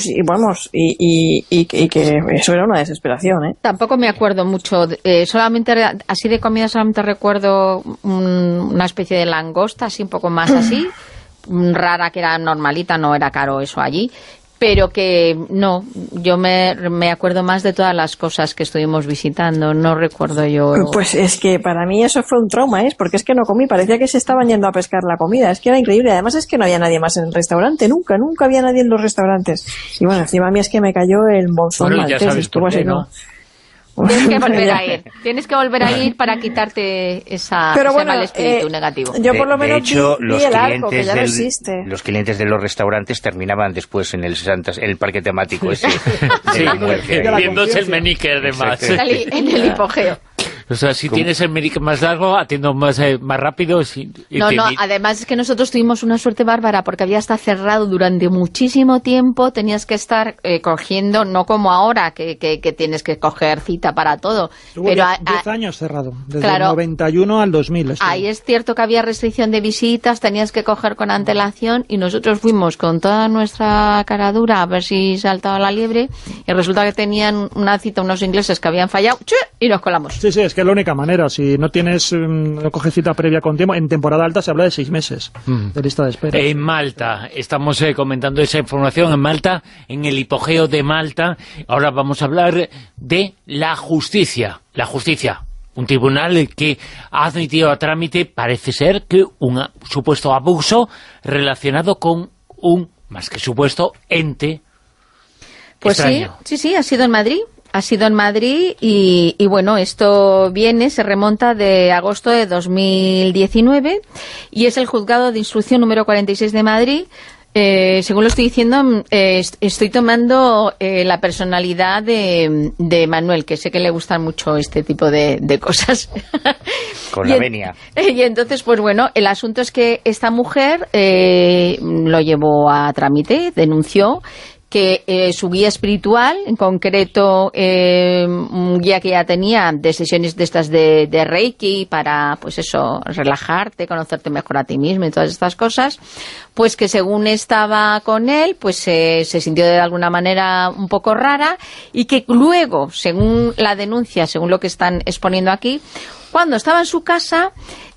y que eso era una desesperación, ¿eh? Tampoco me acuerdo mucho, solamente así de comida solamente recuerdo una especie de langosta, así un poco más así, rara, que era normalita, no era caro eso allí. Pero que no, yo me acuerdo más de todas las cosas que estuvimos visitando, no recuerdo yo. Pues es que para mí eso fue un trauma, ¿eh? Porque es que no comí, parecía que se estaban yendo a pescar la comida, es que era increíble, además es que no había nadie más en el restaurante, nunca había nadie en los restaurantes. Y bueno, encima a mí es que me cayó el monzón maltés, estuvo así, ¿no? Tienes que volver a ir para quitarte ese mal espíritu negativo. Yo por lo menos de hecho, vi el arco, que ya no existe. Los clientes de los restaurantes terminaban después en el parque temático ese de la muerte. Viéndose el menique, además. En el hipogeo. O sea, si tienes el menique más largo, atiendo más rápido. No, además es que nosotros tuvimos una suerte bárbara, porque había estado cerrado durante muchísimo tiempo, tenías que estar cogiendo, no como ahora, que tienes que coger cita para todo. Pero 10 años cerrado, desde el 91 al 2000. Ahí es cierto que había restricción de visitas, tenías que coger con antelación, y nosotros fuimos con toda nuestra cara dura a ver si saltaba la liebre, y resulta que tenían una cita unos ingleses que habían fallado, y nos colamos. Sí, es que es la única manera. Si no coges cita previa con tiempo, en temporada alta se habla de 6 meses de lista de espera. En Malta, estamos comentando esa información en Malta, en el hipogeo de Malta. Ahora vamos a hablar de la justicia. La justicia, un tribunal que ha admitido a trámite, parece ser, que un supuesto abuso relacionado con un, más que supuesto, ente extraño. Sí, ha sido en Madrid. Ha sido en Madrid y bueno, esto se remonta de agosto de 2019 y es el juzgado de instrucción número 46 de Madrid. Según lo estoy diciendo, estoy tomando la personalidad de Manuel, que sé que le gustan mucho este tipo de cosas. Con la venia. Y entonces, pues bueno, el asunto es que esta mujer lo llevó a trámite, denunció que su guía espiritual, en concreto un guía que ya tenía de sesiones de estas de Reiki para, pues eso, relajarte, conocerte mejor a ti mismo y todas estas cosas, pues que según estaba con él, pues se sintió de alguna manera un poco rara y que luego, según la denuncia, según lo que están exponiendo aquí, cuando estaba en su casa,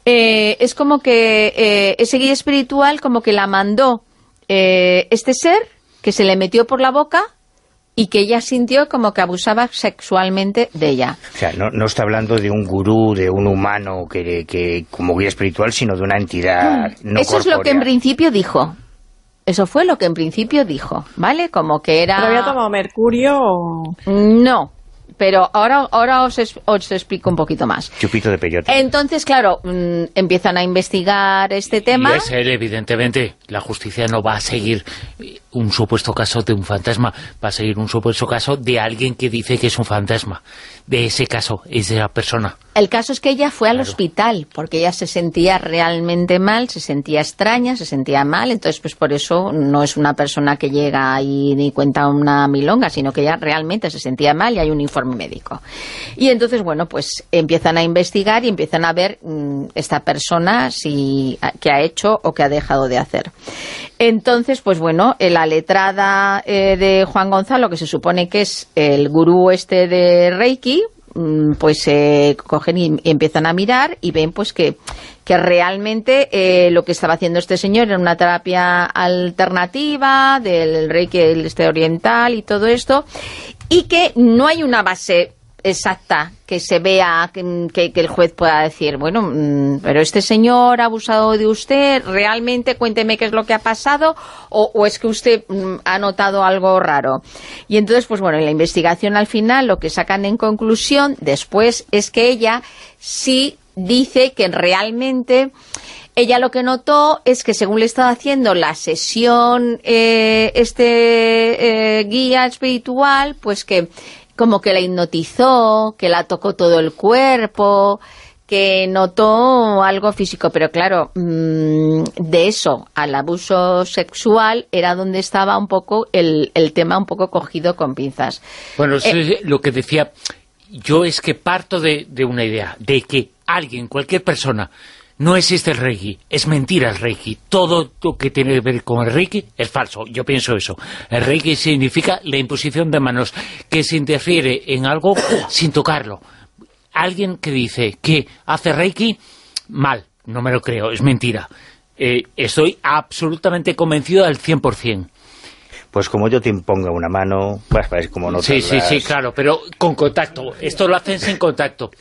es como que ese guía espiritual como que la mandó este ser, que se le metió por la boca y que ella sintió como que abusaba sexualmente de ella. O sea, no está hablando de un gurú, de un humano que como guía espiritual, sino de una entidad no Eso corpórea. Es lo que en principio dijo. Eso fue lo que en principio dijo, ¿vale? Como que era... ¿Pero había tomado mercurio o...? No. Pero ahora os explico un poquito más. Chupito de peyote. Entonces, claro, empiezan a investigar este tema. Y evidentemente, la justicia no va a seguir un supuesto caso de un fantasma, va a seguir un supuesto caso de alguien que dice que es un fantasma. De ese caso, es de la persona. El caso es que ella fue al hospital, porque ella se sentía realmente mal, se sentía extraña, se sentía mal, entonces pues por eso no es una persona que llega y ni cuenta una milonga, sino que ella realmente se sentía mal y hay un informe médico. Y entonces, bueno, pues empiezan a investigar y empiezan a ver esta persona si qué ha hecho o qué ha dejado de hacer. Entonces, pues bueno, la letrada de Juan Gonzalo, que se supone que es el gurú este de Reiki, pues cogen y empiezan a mirar y ven pues que realmente lo que estaba haciendo este señor era una terapia alternativa del Reiki este oriental y todo esto, y que no hay una base exacta que se vea, que el juez pueda decir, bueno, pero este señor ha abusado de usted, realmente cuénteme qué es lo que ha pasado, o es que usted ha notado algo raro. Y entonces, pues bueno, en la investigación al final lo que sacan en conclusión después es que ella sí dice que realmente ella lo que notó es que según le estaba haciendo la sesión guía espiritual, pues que como que la hipnotizó, que la tocó todo el cuerpo, que notó algo físico, pero claro, de eso al abuso sexual era donde estaba un poco el tema un poco cogido con pinzas. Bueno, eso es lo que decía yo, es que parto de una idea, de que alguien, cualquier persona, no existe el Reiki, es mentira el Reiki. Todo lo que tiene que ver con el Reiki es falso, yo pienso eso. El Reiki significa la imposición de manos, que se interfiere en algo sin tocarlo. Alguien que dice que hace Reiki, mal, no me lo creo, es mentira. Estoy absolutamente convencido al 100%. Pues como yo te imponga una mano, vas a ver cómo no Sí, claro, pero con contacto. Esto lo hacen sin contacto.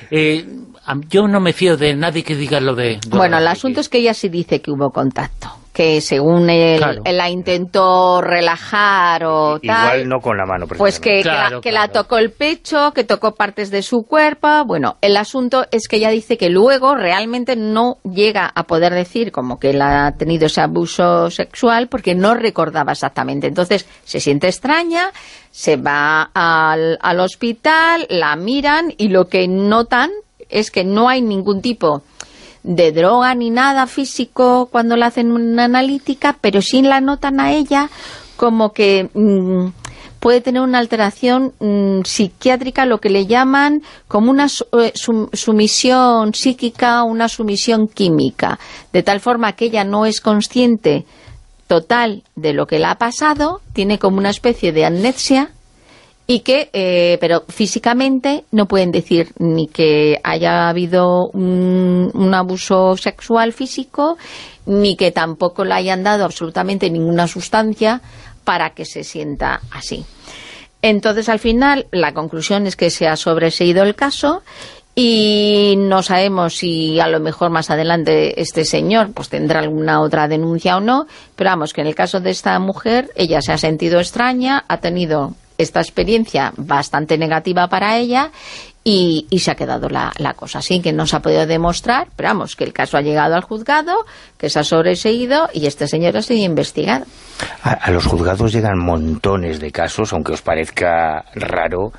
Yo no me fío de nadie que diga lo de... Bueno, el asunto es que ella sí dice que hubo contacto, que según él la intentó relajar o tal... Igual no con la mano. Pues que la tocó el pecho, que tocó partes de su cuerpo. Bueno, el asunto es que ella dice que luego realmente no llega a poder decir como que él ha tenido ese abuso sexual porque no recordaba exactamente. Entonces se siente extraña, se va al hospital, la miran y lo que notan es que no hay ningún tipo de droga ni nada físico cuando le hacen una analítica, pero sí la notan a ella como que puede tener una alteración psiquiátrica, lo que le llaman como una sumisión psíquica, una sumisión química, de tal forma que ella no es consciente total de lo que le ha pasado, tiene como una especie de amnesia, y que, pero físicamente no pueden decir ni que haya habido un abuso sexual físico, ni que tampoco le hayan dado absolutamente ninguna sustancia para que se sienta así. Entonces, al final, la conclusión es que se ha sobreseído el caso y no sabemos si a lo mejor más adelante este señor pues tendrá alguna otra denuncia o no, pero vamos, que en el caso de esta mujer, ella se ha sentido extraña, ha tenido esta experiencia bastante negativa para ella y se ha quedado la cosa así, que no se ha podido demostrar, pero vamos, que el caso ha llegado al juzgado, que se ha sobreseído y este señor ha sido investigado. A los juzgados llegan montones de casos, aunque os parezca raro,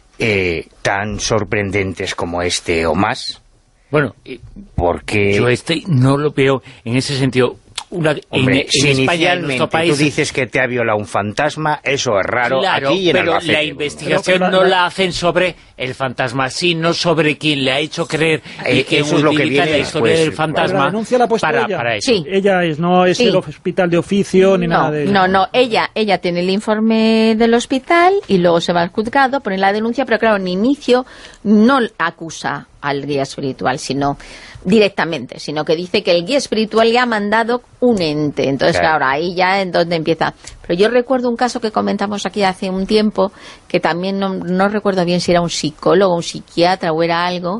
tan sorprendentes como este o más. Bueno, porque yo no lo veo en ese sentido. Hombre, si en España, inicialmente en nuestro país, tú dices que te ha violado un fantasma, eso es raro, claro, aquí y en pero Albacete. la investigación no la hacen sobre el fantasma, sino sobre quien le ha hecho creer y que eso es lo que viene la historia después, del fantasma la denuncia la ha puesto ella. Para eso. Sí. Ella no es el hospital de oficio ni nada de eso. No, ella tiene el informe del hospital y luego se va al juzgado, pone la denuncia, pero claro, en inicio no acusa al guía espiritual, sino directamente, sino que dice que el guía espiritual le ha mandado un ente. Entonces, claro, ahí ya es donde empieza. Pero yo recuerdo un caso que comentamos aquí hace un tiempo, que también no recuerdo bien si era un psicólogo, un psiquiatra o era algo,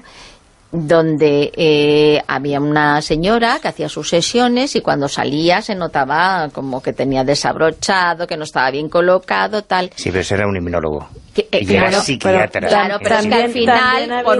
donde había una señora que hacía sus sesiones y cuando salía se notaba como que tenía desabrochado, que no estaba bien colocado, tal. Sí, pero era un hipnólogo. Claro, psiquiatra. Claro, pero es que al final, por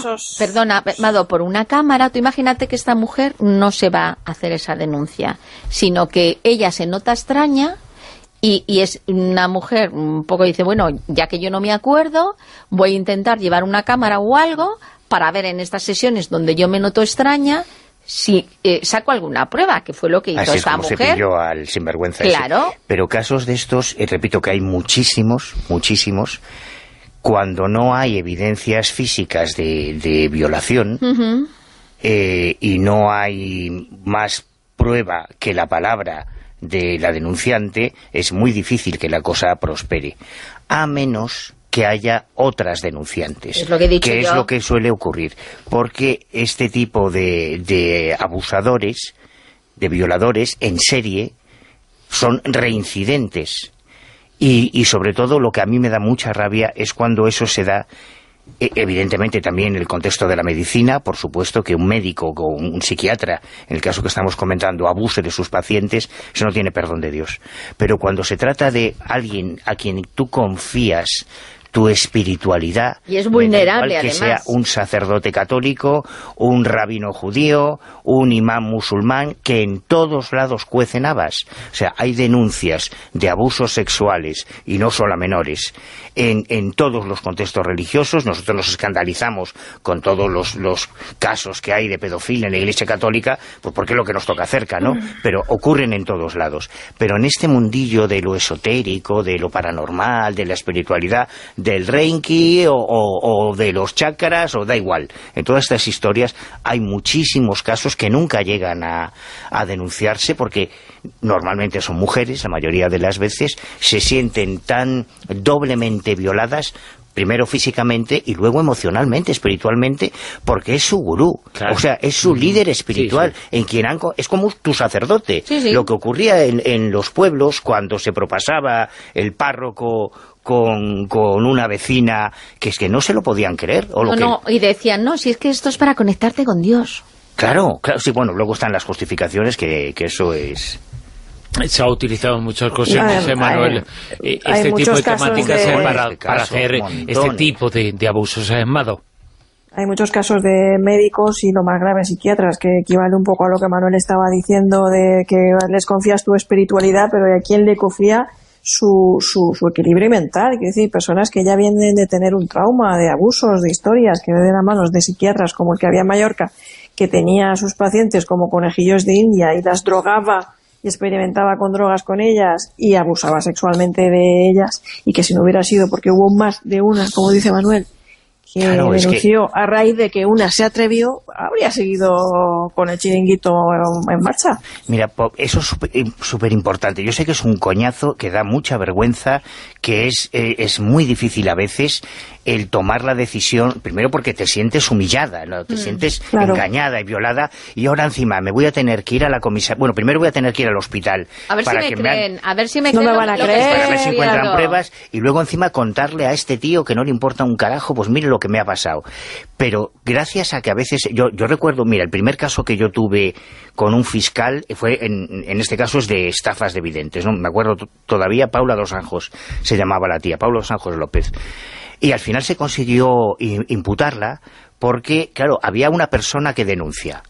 una cámara, tú imagínate que esta mujer no se va a hacer esa denuncia, sino que ella se nota extraña y es una mujer un poco, dice, bueno, ya que yo no me acuerdo, voy a intentar llevar una cámara o algo para ver en estas sesiones donde yo me noto extraña si saco alguna prueba, que fue lo que hizo así esta es como mujer. se pilló al sinvergüenza Claro. ese. Pero casos de estos, repito que hay muchísimos, cuando no hay evidencias físicas de violación, y no hay más prueba que la palabra de la denunciante, es muy difícil que la cosa prospere, a menos que haya otras denunciantes, es lo que he dicho que yo. es lo que suele ocurrir, porque este tipo de abusadores, de violadores en serie, son reincidentes, y sobre todo lo que a mí me da mucha rabia es cuando eso se da, evidentemente también en el contexto de la medicina, por supuesto que un médico o un psiquiatra, en el caso que estamos comentando, abuse de sus pacientes, eso no tiene perdón de Dios. Pero cuando se trata de alguien a quien tú confías tu espiritualidad, y es vulnerable, que además, sea un sacerdote católico, un rabino judío, un imán musulmán, que en todos lados cuecen habas. O sea, hay denuncias de abusos sexuales, y no solo a menores, en todos los contextos religiosos. Nosotros nos escandalizamos con todos los casos que hay de pedofilia en la Iglesia Católica, pues porque es lo que nos toca cerca, ¿no? Pero ocurren en todos lados. Pero en este mundillo de lo esotérico, de lo paranormal, de la espiritualidad, del Reiki o de los chakras, o da igual. En todas estas historias hay muchísimos casos que nunca llegan a denunciarse, porque normalmente son mujeres, la mayoría de las veces, se sienten tan doblemente violadas, primero físicamente y luego emocionalmente, espiritualmente, porque es su gurú, claro. O sea, es su líder espiritual, sí, sí. En quien es como tu sacerdote. Sí, sí. Lo que ocurría en los pueblos cuando se propasaba el párroco con una vecina, que es que no se lo podían creer. Y decían, no, si es que esto es para conectarte con Dios. Claro, sí, bueno, luego están las justificaciones, que eso es... Se ha utilizado en muchas ocasiones, Manuel, este tipo de temáticas para hacer este tipo de abusos, Mado. Hay muchos casos de médicos y lo más grave, psiquiatras, que equivale un poco a lo que Manuel estaba diciendo, de que les confías tu espiritualidad, pero ¿a quién le confía su equilibrio mental? Quiero decir, personas que ya vienen de tener un trauma, de abusos, de historias, que vienen a manos de psiquiatras como el que había en Mallorca, que tenía a sus pacientes como conejillos de India y las drogaba y experimentaba con drogas con ellas y abusaba sexualmente de ellas, y que si no hubiera sido porque hubo más de una, como dice Manuel, que denunció a raíz de que una se atrevió, habría seguido con el chiringuito en marcha. Mira, eso es súper importante. Yo sé que es un coñazo, que da mucha vergüenza, que es muy difícil a veces el tomar la decisión, primero porque te sientes humillada, ¿no? Te sientes engañada y violada, y ahora encima me voy a tener que ir a la comisaría. Bueno, primero voy a tener que ir al hospital. A ver para si que me creen, a ver si me no creen. me van a creer. Para ver si encuentran pruebas, y luego encima contarle a este tío que no le importa un carajo, pues mire lo que me ha pasado. Pero gracias a que a veces, yo recuerdo, mira, el primer caso que yo tuve con un fiscal fue, en este caso es de estafas de videntes, ¿no? Me acuerdo todavía, Paula dos Anjos se llamaba la tía, Paula dos Anjos López. Y al final se consiguió imputarla porque, claro, había una persona que denuncia.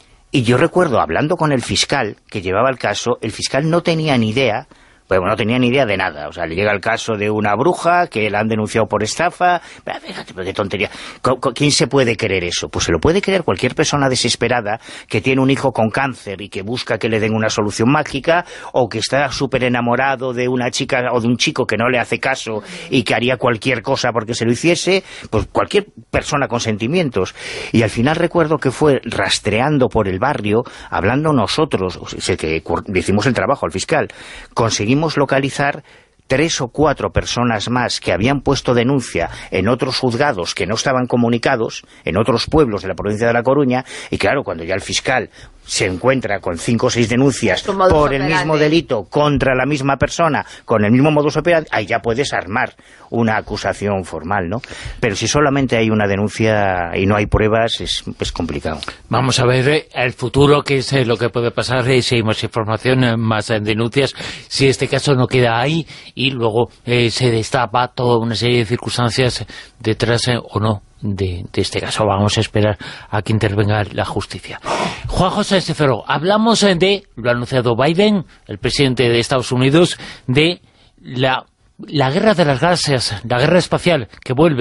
Y yo recuerdo, hablando con el fiscal que llevaba el caso, el fiscal no tenía ni idea, pues no tenía ni idea de nada. O sea, le llega el caso de una bruja que la han denunciado por estafa. Fíjate, qué tontería. ¿Quién se puede creer eso? Pues se lo puede creer cualquier persona desesperada que tiene un hijo con cáncer y que busca que le den una solución mágica, o que está súper enamorado de una chica o de un chico que no le hace caso y que haría cualquier cosa porque se lo hiciese. Pues cualquier persona con sentimientos. Y al final recuerdo que fue rastreando por el barrio, hablando nosotros, o sea, que le hicimos el trabajo al fiscal, conseguimos localizar 3 o 4 personas más que habían puesto denuncia en otros juzgados que no estaban comunicados, en otros pueblos de la provincia de La Coruña, y claro, cuando ya el fiscal se encuentra con 5 o 6 denuncias por el mismo delito contra la misma persona, con el mismo modus operandi, ahí ya puedes armar una acusación formal, ¿no? Pero si solamente hay una denuncia y no hay pruebas, es complicado. Vamos a ver el futuro, qué es lo que puede pasar, si hay más información, más denuncias, si este caso no queda ahí y luego se destapa toda una serie de circunstancias detrás o no de este caso. Vamos a esperar a que intervenga la justicia. Juan José Esteferó, hablamos de, lo ha anunciado Biden, el presidente de Estados Unidos, de la guerra de las galaxias, la guerra espacial, que vuelve.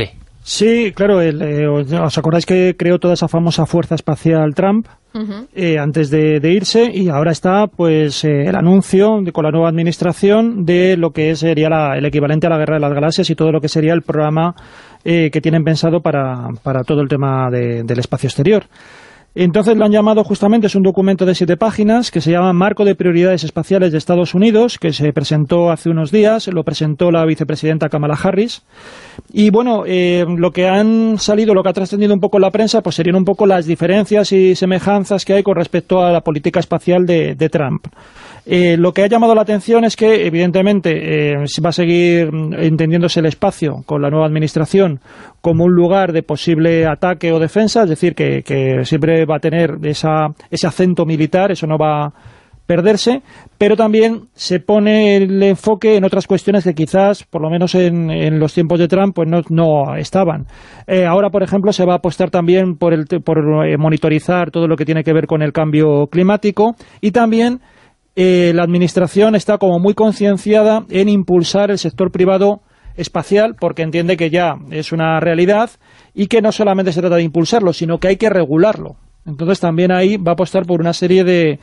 Sí, claro, ¿os acordáis que creó toda esa famosa fuerza espacial Trump antes de irse? Y ahora está pues el anuncio con la nueva administración de lo que sería el equivalente a la Guerra de las Galaxias y todo lo que sería el programa que tienen pensado para todo el tema del espacio exterior. Entonces lo han llamado justamente, es un documento de 7 páginas que se llama Marco de Prioridades Espaciales de Estados Unidos, que se presentó hace unos días, lo presentó la vicepresidenta Kamala Harris. Y bueno, lo que ha trascendido un poco en la prensa, pues serían un poco las diferencias y semejanzas que hay con respecto a la política espacial de Trump. Lo que ha llamado la atención es que, evidentemente, va a seguir entendiéndose el espacio con la nueva administración como un lugar de posible ataque o defensa, es decir, que siempre va a tener ese acento militar, eso no va a perderse, pero también se pone el enfoque en otras cuestiones que quizás, por lo menos en los tiempos de Trump, pues no estaban. Ahora, por ejemplo, se va a apostar también por monitorizar todo lo que tiene que ver con el cambio climático y también la administración está como muy concienciada en impulsar el sector privado espacial porque entiende que ya es una realidad y que no solamente se trata de impulsarlo, sino que hay que regularlo. Entonces también ahí va a apostar por una serie de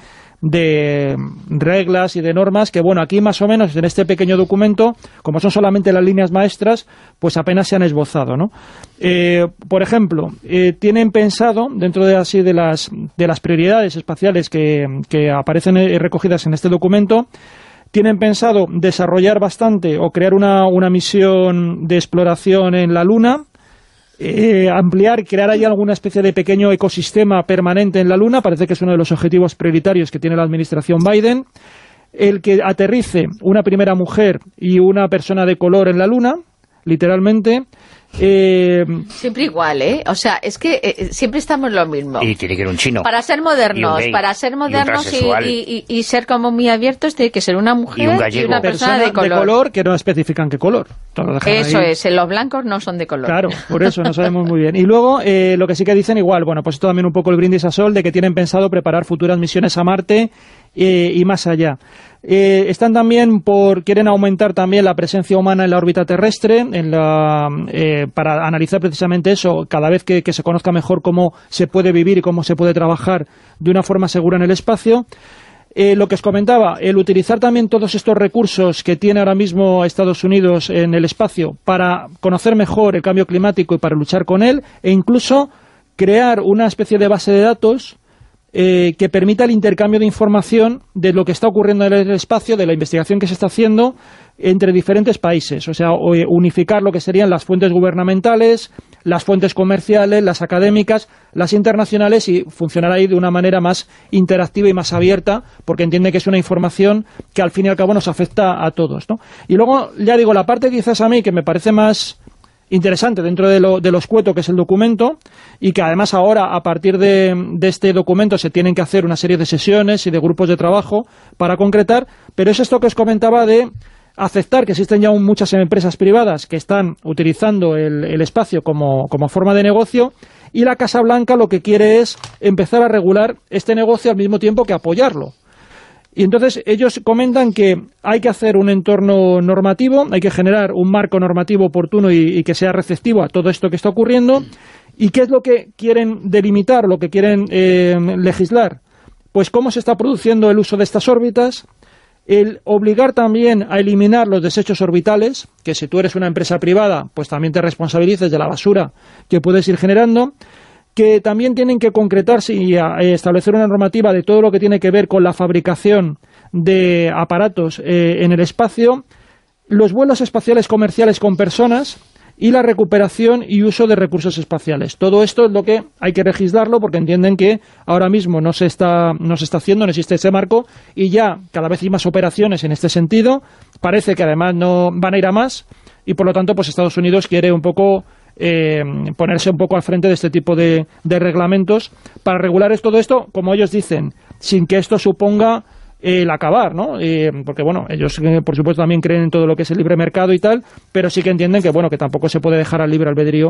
reglas y de normas que, bueno, aquí más o menos en este pequeño documento, como son solamente las líneas maestras, pues apenas se han esbozado, ¿no? Por ejemplo, tienen pensado, dentro de las prioridades espaciales que aparecen recogidas en este documento, tienen pensado desarrollar bastante o crear una misión de exploración en la Luna, ampliar y crear ahí alguna especie de pequeño ecosistema permanente en la Luna, parece que es uno de los objetivos prioritarios que tiene la administración Biden, el que aterrice una primera mujer y una persona de color en la Luna, literalmente. Siempre igual, ¿eh? O sea, es que siempre estamos lo mismo. Y tiene que ser un chino. Para ser modernos y ser como muy abiertos, tiene que ser una mujer y una persona de color. Que no especifican qué color. Eso es, los blancos no son de color. Claro, por eso no sabemos muy bien. Y luego, lo que sí que dicen igual, bueno, pues esto también un poco el brindis a sol de que tienen pensado preparar futuras misiones a Marte y más allá. Están también quieren aumentar también la presencia humana en la órbita terrestre, para analizar precisamente eso, cada vez que se conozca mejor cómo se puede vivir y cómo se puede trabajar de una forma segura en el espacio. Lo que os comentaba, el utilizar también todos estos recursos que tiene ahora mismo Estados Unidos en el espacio para conocer mejor el cambio climático y para luchar con él, e incluso crear una especie de base de datos que permita el intercambio de información de lo que está ocurriendo en el espacio, de la investigación que se está haciendo entre diferentes países. O sea, unificar lo que serían las fuentes gubernamentales, las fuentes comerciales, las académicas, las internacionales y funcionar ahí de una manera más interactiva y más abierta, porque entiende que es una información que al fin y al cabo nos afecta a todos, ¿no? Y luego, ya digo, la parte quizás a mí que me parece más interesante dentro de lo escueto que es el documento, y que además ahora a partir de este documento se tienen que hacer una serie de sesiones y de grupos de trabajo para concretar, pero es esto que os comentaba de aceptar que existen ya muchas empresas privadas que están utilizando el espacio como forma de negocio, y la Casa Blanca lo que quiere es empezar a regular este negocio al mismo tiempo que apoyarlo. Y entonces ellos comentan que hay que hacer un entorno normativo, hay que generar un marco normativo oportuno y que sea receptivo a todo esto que está ocurriendo. ¿Y qué es lo que quieren delimitar, lo que quieren legislar? Pues cómo se está produciendo el uso de estas órbitas, el obligar también a eliminar los desechos orbitales, que si tú eres una empresa privada, pues también te responsabilices de la basura que puedes ir generando, que también tienen que concretarse y establecer una normativa de todo lo que tiene que ver con la fabricación de aparatos en el espacio, los vuelos espaciales comerciales con personas y la recuperación y uso de recursos espaciales. Todo esto es lo que hay que legislarlo porque entienden que ahora mismo no se está haciendo, no existe ese marco y ya cada vez hay más operaciones en este sentido. Parece que además no van a ir a más y por lo tanto pues Estados Unidos quiere un poco ponerse un poco al frente de este tipo de reglamentos para regular todo esto, como ellos dicen, sin que esto suponga el acabar, ¿no? Porque, bueno, ellos, por supuesto, también creen en todo lo que es el libre mercado y tal, pero sí que entienden que, bueno, que tampoco se puede dejar al libre albedrío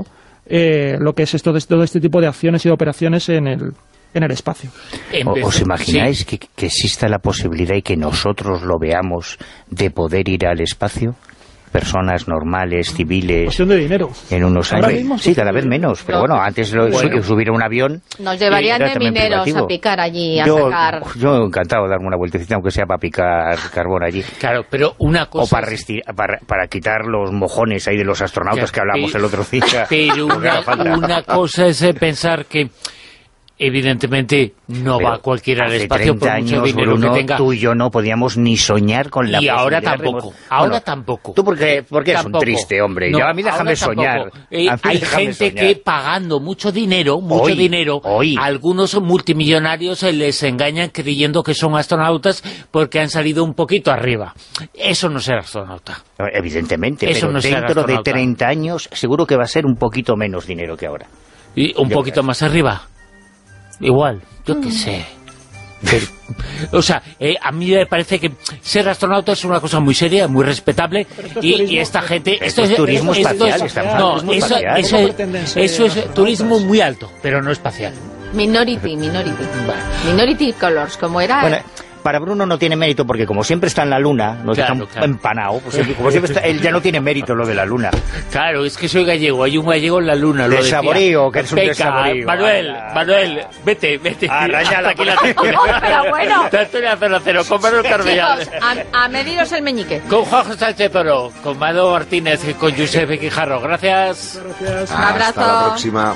lo que es todo este tipo de acciones y de operaciones en el espacio. ¿Os imagináis que exista la posibilidad y que nosotros lo veamos de poder ir al espacio? personas normales, civiles. Cuestión de dinero. En unos Ahora años. mismo, Sí, cada vez menos. Pero bueno, antes subir a un avión. Nos llevarían era de también mineros privativo. a picar allí, a Yo sacar. encantado de darme una vueltecita, aunque sea para picar carbón allí. Claro, pero una cosa... O para quitar los mojones ahí de los astronautas que hablamos el otro día. Pero una cosa es pensar que evidentemente no va cualquiera al espacio por mucho dinero Bruno, que tenga. tú y yo no podíamos ni soñar con la Y ahora posibilidad tampoco, ahora tampoco. Tú porque eres un Tampoco. triste, hombre. No, Yo, a mí déjame ahora soñar. tampoco. A mí Hay déjame gente soñar. que pagando mucho dinero, Hoy. algunos multimillonarios les engañan creyendo que son astronautas porque han salido un poquito arriba. Eso no es ser astronauta. Evidentemente, Eso pero no es ser dentro de astronauta. 30 años seguro que va a ser un poquito menos dinero que ahora. Y un Yo poquito creo. más arriba. Igual, yo qué sé. Pero, o sea, a mí me parece que ser astronauta es una cosa muy seria, muy respetable, y esta gente... Esto es turismo espacial, no, turismo eso espacial. es turismo muy alto, pero no espacial. Minority. Minority Colors, como era... Bueno, para Bruno no tiene mérito porque como siempre está en la luna, nos Claro, deja claro. empanado, pues, como siempre está, él ya no tiene mérito lo de la luna. Claro, es que soy gallego, hay un gallego en la luna, lo decía. Desaborío, que eres un Venga, desaborío. Manuel, vete. A rayar aquí la Pero bueno. Tertulia 00, con Manuel Carvellal. Chicos, a mediros el meñique. Con Juan Sánchez Oro, con Mado Martínez y con Josep Quijarro. Gracias. Un abrazo. Hasta la próxima.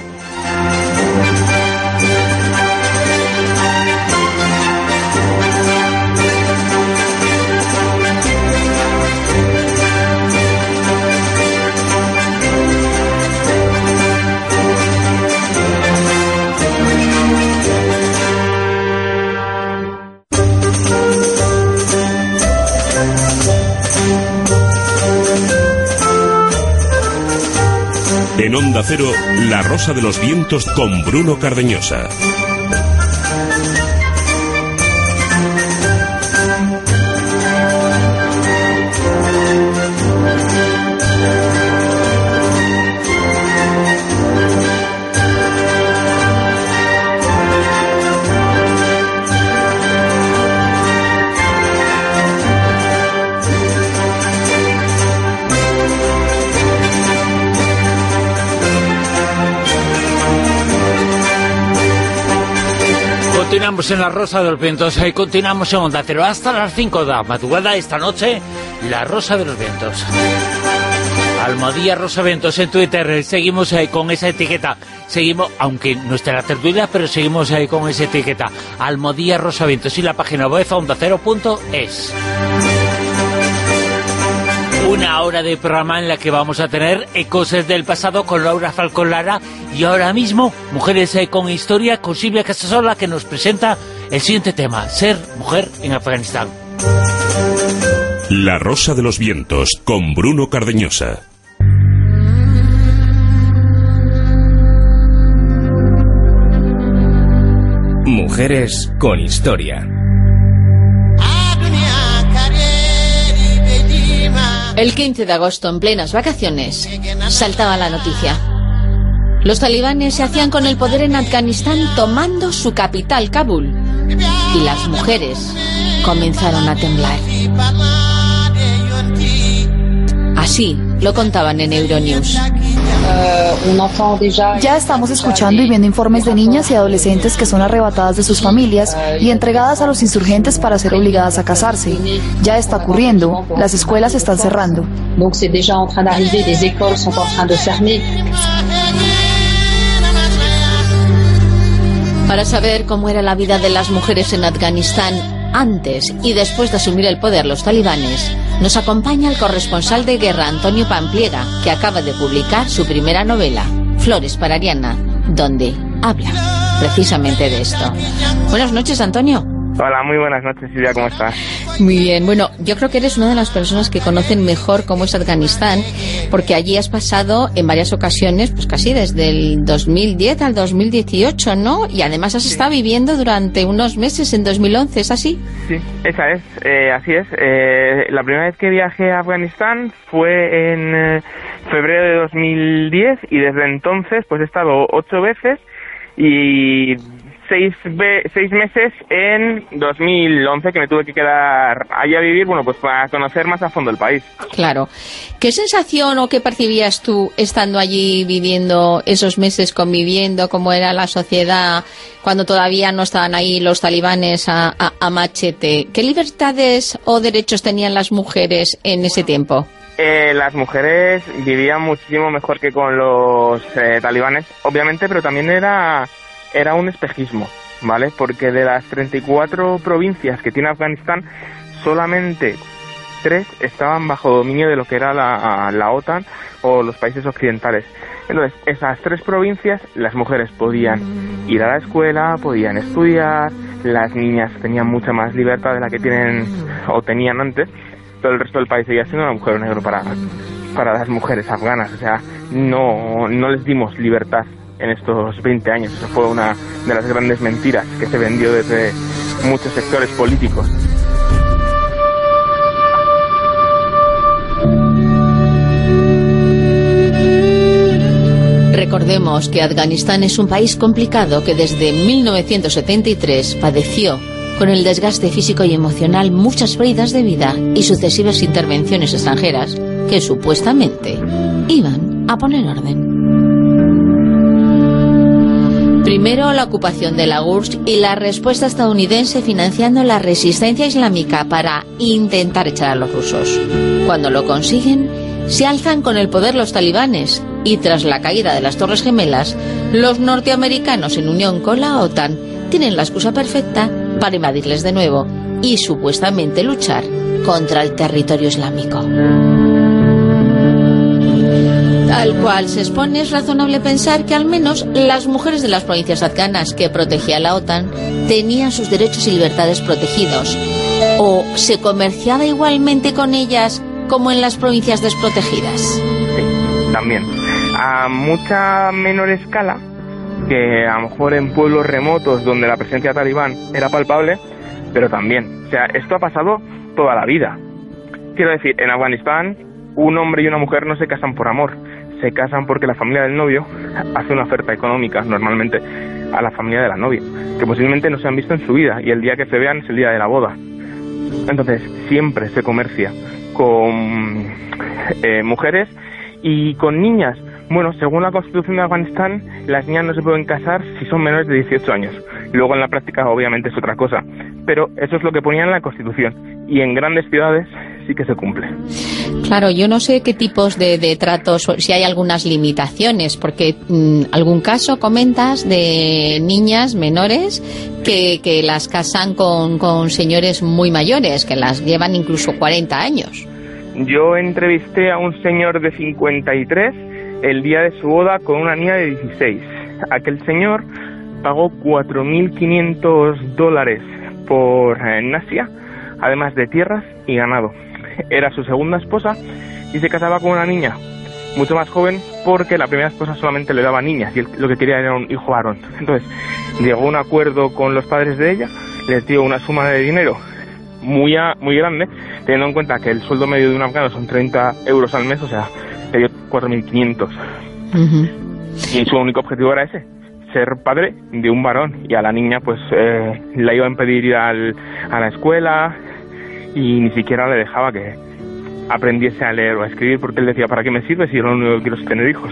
En Onda Cero, La Rosa de los Vientos con Bruno Cardeñosa. Continuamos en La Rosa de los Vientos y continuamos en Onda Cero hasta las 5 de la madrugada esta noche, La Rosa de los Vientos. Almohadilla Rosa Vientos en Twitter, seguimos con esa etiqueta, seguimos, aunque no esté la tertulia, pero seguimos con esa etiqueta, Almohadilla Rosa Vientos y la página web ondacero.es. Una hora de programa en la que vamos a tener Ecos del pasado con Laura Falcón Lara y ahora mismo Mujeres con Historia con Silvia Casasola, que nos presenta el siguiente tema, ser mujer en Afganistán. La Rosa de los Vientos con Bruno Cardeñosa. Mujeres con Historia. El 15 de agosto, en plenas vacaciones, saltaba la noticia. Los talibanes se hacían con el poder en Afganistán tomando su capital, Kabul. Y las mujeres comenzaron a temblar. Así lo contaban en Euronews. Ya estamos escuchando y viendo informes de niñas y adolescentes que son arrebatadas de sus familias y entregadas a los insurgentes para ser obligadas a casarse. Ya está ocurriendo. Las escuelas están cerrando. Para saber cómo era la vida de las mujeres en Afganistán antes y después de asumir el poder los talibanes, nos acompaña el corresponsal de guerra Antonio Pampliega, que acaba de publicar su primera novela, Flores para Ariana, donde habla precisamente de esto. Buenas noches, Antonio. Hola, muy buenas noches, Silvia, ¿cómo estás? Muy bien, bueno, yo creo que eres una de las personas que conocen mejor cómo es Afganistán, porque allí has pasado en varias ocasiones, pues casi desde el 2010 al 2018, ¿no? Y además has estado viviendo durante unos meses en 2011, ¿es así? Sí, esa es, así es. La primera vez que viajé a Afganistán fue en febrero de 2010 y desde entonces pues he estado 8 veces y 6 meses en 2011, que me tuve que quedar allí a vivir, bueno, pues para conocer más a fondo el país. Claro. ¿Qué sensación o qué percibías tú estando allí viviendo esos meses, conviviendo, cómo era la sociedad cuando todavía no estaban ahí los talibanes a machete? ¿Qué libertades o derechos tenían las mujeres en ese tiempo? Las mujeres vivían muchísimo mejor que con los talibanes, obviamente, pero también era un espejismo, ¿vale? Porque de las 34 provincias que tiene Afganistán, solamente 3 estaban bajo dominio de lo que era la OTAN o los países occidentales. Entonces, esas 3 provincias, las mujeres podían ir a la escuela, podían estudiar, las niñas tenían mucha más libertad de la que tienen o tenían antes, pero el resto del país seguía siendo un agujero negro para las mujeres afganas. O sea, no les dimos libertad en estos 20 años. Eso fue una de las grandes mentiras que se vendió desde muchos sectores políticos. Recordemos que Afganistán es un país complicado que desde 1973 padeció con el desgaste físico y emocional muchas pérdidas de vida y sucesivas intervenciones extranjeras que supuestamente iban a poner orden. Primero la ocupación de la URSS y la respuesta estadounidense financiando la resistencia islámica para intentar echar a los rusos. Cuando lo consiguen, se alzan con el poder los talibanes y tras la caída de las Torres Gemelas, los norteamericanos en unión con la OTAN tienen la excusa perfecta para invadirles de nuevo y supuestamente luchar contra el territorio islámico. Tal cual se expone, es razonable pensar que al menos las mujeres de las provincias afganas que protegía la OTAN tenían sus derechos y libertades protegidos. ¿O se comerciaba igualmente con ellas como en las provincias desprotegidas? Sí, también. A mucha menor escala que a lo mejor en pueblos remotos donde la presencia talibán era palpable, pero también. O sea, esto ha pasado toda la vida. Quiero decir, en Afganistán un hombre y una mujer no se casan por amor, se casan porque la familia del novio hace una oferta económica normalmente a la familia de la novia, que posiblemente no se han visto en su vida, y el día que se vean es el día de la boda. Entonces siempre se comercia con mujeres y con niñas. Bueno, según la Constitución de Afganistán, las niñas no se pueden casar si son menores de 18 años. Luego en la práctica obviamente es otra cosa, pero eso es lo que ponía en la Constitución, y en grandes ciudades sí que se cumple. Claro, yo no sé qué tipos de tratos, si hay algunas limitaciones, porque algún caso comentas de niñas menores que las casan con señores muy mayores, que las llevan incluso 40 años. Yo entrevisté a un señor de 53 el día de su boda con una niña de 16. Aquel señor pagó $4.500 por Nasia, además de tierras y ganado. Era su segunda esposa y se casaba con una niña mucho más joven porque la primera esposa solamente le daba niñas y él lo que quería era un hijo varón. Entonces llegó a un acuerdo con los padres de ella, les dio una suma de dinero muy grande, teniendo en cuenta que el sueldo medio de un afgano son 30 euros al mes, o sea, le dio 4.500. Y su único objetivo era ese, ser padre de un varón, y a la niña pues la iba a impedir ir a la escuela y ni siquiera le dejaba que aprendiese a leer o a escribir, porque él decía, ¿para qué me sirve si yo lo único que quiero es tener hijos?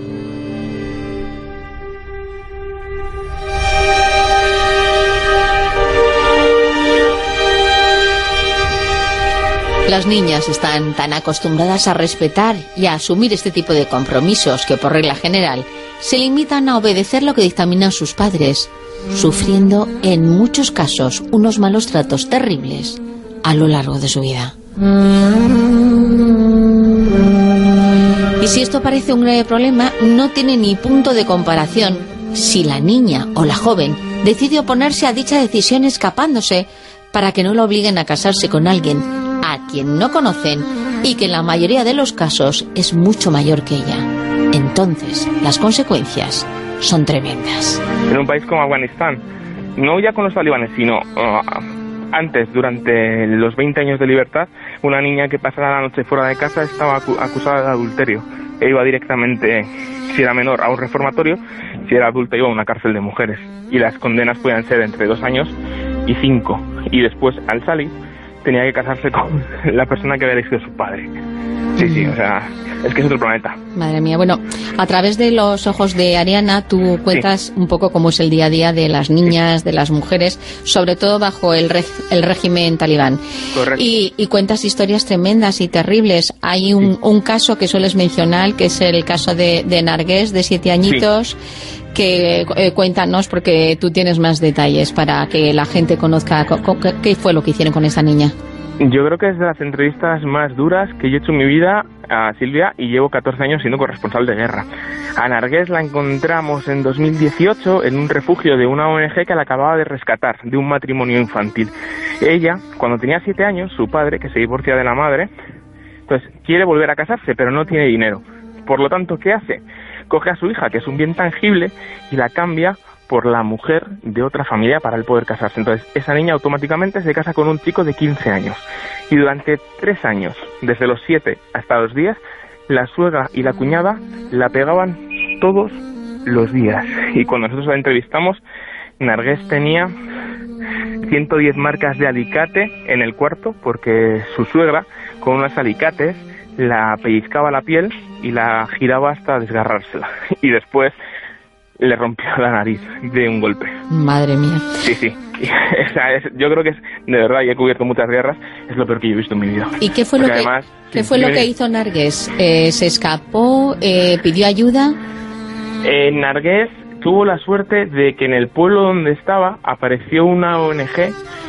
Las niñas están tan acostumbradas a respetar y a asumir este tipo de compromisos que, por regla general, se limitan a obedecer lo que dictaminan sus padres, sufriendo en muchos casos unos malos tratos terribles a lo largo de su vida. Y si esto parece un grave problema, no tiene ni punto de comparación si la niña o la joven decide oponerse a dicha decisión escapándose para que no la obliguen a casarse con alguien a quien no conocen y que en la mayoría de los casos es mucho mayor que ella. Entonces, las consecuencias son tremendas. En un país como Afganistán, no ya con los talibanes, sino antes, durante los 20 años de libertad, una niña que pasara la noche fuera de casa estaba acusada de adulterio e iba directamente si era menor, a un reformatorio, si era adulta iba a una cárcel de mujeres. Y las condenas podían ser entre 2 años y 5. Y después, al salir, tenía que casarse con la persona que había elegido su padre. Sí, o sea, es que es otro planeta. Madre mía, bueno, a través de los ojos de Ariana, tú cuentas un poco cómo es el día a día de las niñas, de las mujeres, sobre todo bajo el régimen talibán. Correcto. Y cuentas historias tremendas y terribles. Hay un caso que sueles mencionar, que es el caso de Nargués, de 7 añitos, que cuéntanos, porque tú tienes más detalles para que la gente conozca qué fue lo que hicieron con esa niña. Yo creo que es de las entrevistas más duras que yo he hecho en mi vida a Silvia, y llevo 14 años siendo corresponsal de guerra. A Nargués la encontramos en 2018 en un refugio de una ONG que la acababa de rescatar de un matrimonio infantil. Ella, cuando tenía 7 años, su padre, que se divorcia de la madre, pues quiere volver a casarse, pero no tiene dinero. Por lo tanto, ¿qué hace? Coge a su hija, que es un bien tangible, y la cambia por la mujer de otra familia para él poder casarse. Entonces, esa niña automáticamente se casa con un chico de 15 años. Y durante 3 años, desde los 7 hasta los 10, la suegra y la cuñada la pegaban todos los días. Y cuando nosotros la entrevistamos, Nargués tenía 110 marcas de alicate en el cuarto, porque su suegra, con unos alicates, la pellizcaba la piel y la giraba hasta desgarrársela. Y después le rompió la nariz de un golpe. Madre mía. Sí. O sea, yo creo que es, de verdad, y he cubierto muchas guerras, es lo peor que yo he visto en mi vida. ¿Y qué fue lo que hizo Nargués? ¿Se escapó? ¿Pidió ayuda? Nargués tuvo la suerte de que en el pueblo donde estaba apareció una ONG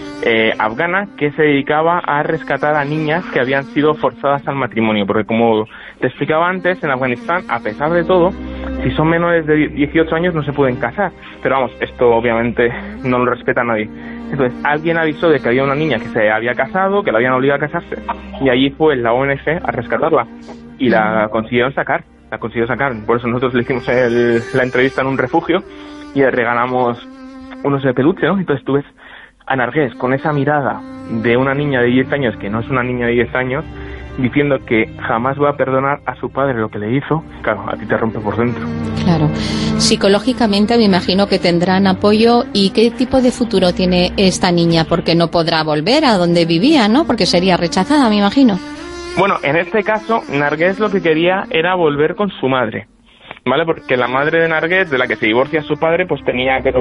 afgana que se dedicaba a rescatar a niñas que habían sido forzadas al matrimonio, porque como te explicaba antes, en Afganistán, a pesar de todo, si son menores de 18 años no se pueden casar, pero vamos, esto obviamente no lo respeta nadie. Entonces alguien avisó de que había una niña que se había casado, que la habían obligado a casarse, y allí fue la ONG a rescatarla, y la consiguió sacar, por eso nosotros le hicimos la entrevista en un refugio, y le regalamos unos de peluche, ¿no? Entonces tú ves a Nargués con esa mirada de una niña de 10 años, que no es una niña de 10 años, diciendo que jamás va a perdonar a su padre lo que le hizo. Claro, a ti te rompe por dentro. Claro. Psicológicamente me imagino que tendrán apoyo. ¿Y qué tipo de futuro tiene esta niña? Porque no podrá volver a donde vivía, ¿no? Porque sería rechazada, me imagino. Bueno, en este caso, Nargués lo que quería era volver con su madre, ¿vale? Porque la madre de Nargués, de la que se divorcia su padre, pues tenía 3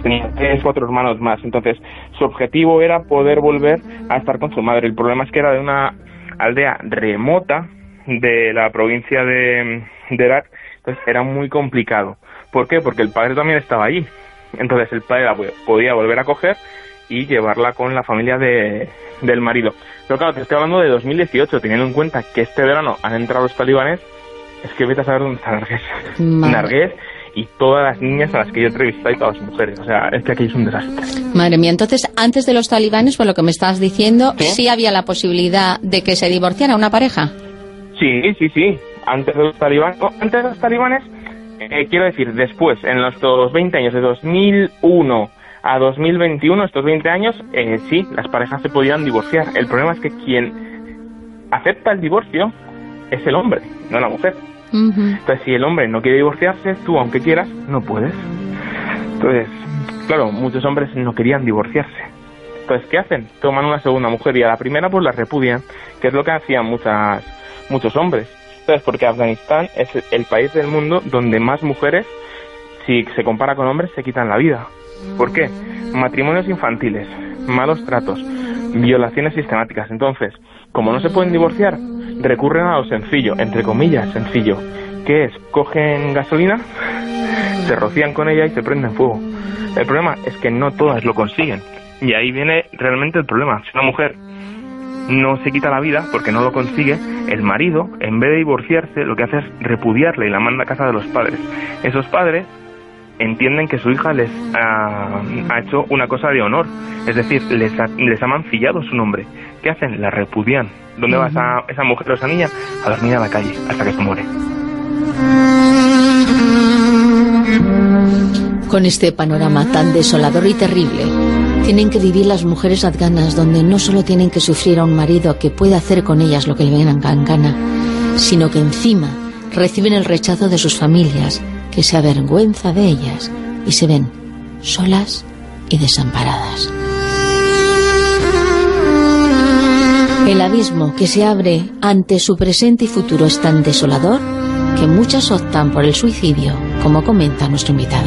o 4 hermanos más. Entonces, su objetivo era poder volver a estar con su madre. El problema es que era de una aldea remota de la provincia de Herat, entonces era muy complicado. ¿Por qué? Porque el padre también estaba allí. Entonces el padre la podía volver a coger y llevarla con la familia del marido. Pero claro, te estoy hablando de 2018, teniendo en cuenta que este verano han entrado los talibanes. Es que vete a saber dónde está Nargués. Nargués y todas las niñas a las que yo he entrevistado y todas las mujeres. O sea, es que aquí es un desastre. Madre mía, entonces, antes de los talibanes, por lo que me estás diciendo, ¿sí había la posibilidad de que se divorciara una pareja? Sí. Antes de los talibanes, quiero decir, después, en los 20 años, de 2001 a 2021, estos 20 años, sí, las parejas se podían divorciar. El problema es que quien acepta el divorcio es el hombre, no la mujer. Entonces, si el hombre no quiere divorciarse, tú, aunque quieras, no puedes. Entonces, claro, muchos hombres no querían divorciarse. Entonces, ¿qué hacen? Toman una segunda mujer y a la primera pues la repudian, que es lo que hacían muchos hombres. Entonces, porque Afganistán es el país del mundo donde más mujeres, si se compara con hombres, se quitan la vida. ¿Por qué? Matrimonios infantiles, malos tratos, violaciones sistemáticas. Entonces, como no se pueden divorciar, recurren a lo sencillo, entre comillas sencillo, que es, cogen gasolina, se rocían con ella y se prenden fuego. El problema es que no todas lo consiguen, y ahí viene realmente el problema. Si una mujer no se quita la vida porque no lo consigue, el marido, en vez de divorciarse, lo que hace es repudiarla y la manda a casa de los padres. Esos padres entienden que su hija les ha hecho una cosa de honor, es decir, les ha mancillado su nombre. ¿Qué hacen? La repudian. ¿Dónde va esa mujer o esa niña? A dormir a la calle, hasta que se muere. Con este panorama tan desolador y terrible, tienen que vivir las mujeres afganas, donde no solo tienen que sufrir a un marido que puede hacer con ellas lo que le venga en gana, sino que encima reciben el rechazo de sus familias, que se avergüenza de ellas y se ven solas y desamparadas. El abismo que se abre ante su presente y futuro es tan desolador que muchas optan por el suicidio, como comenta nuestro invitado.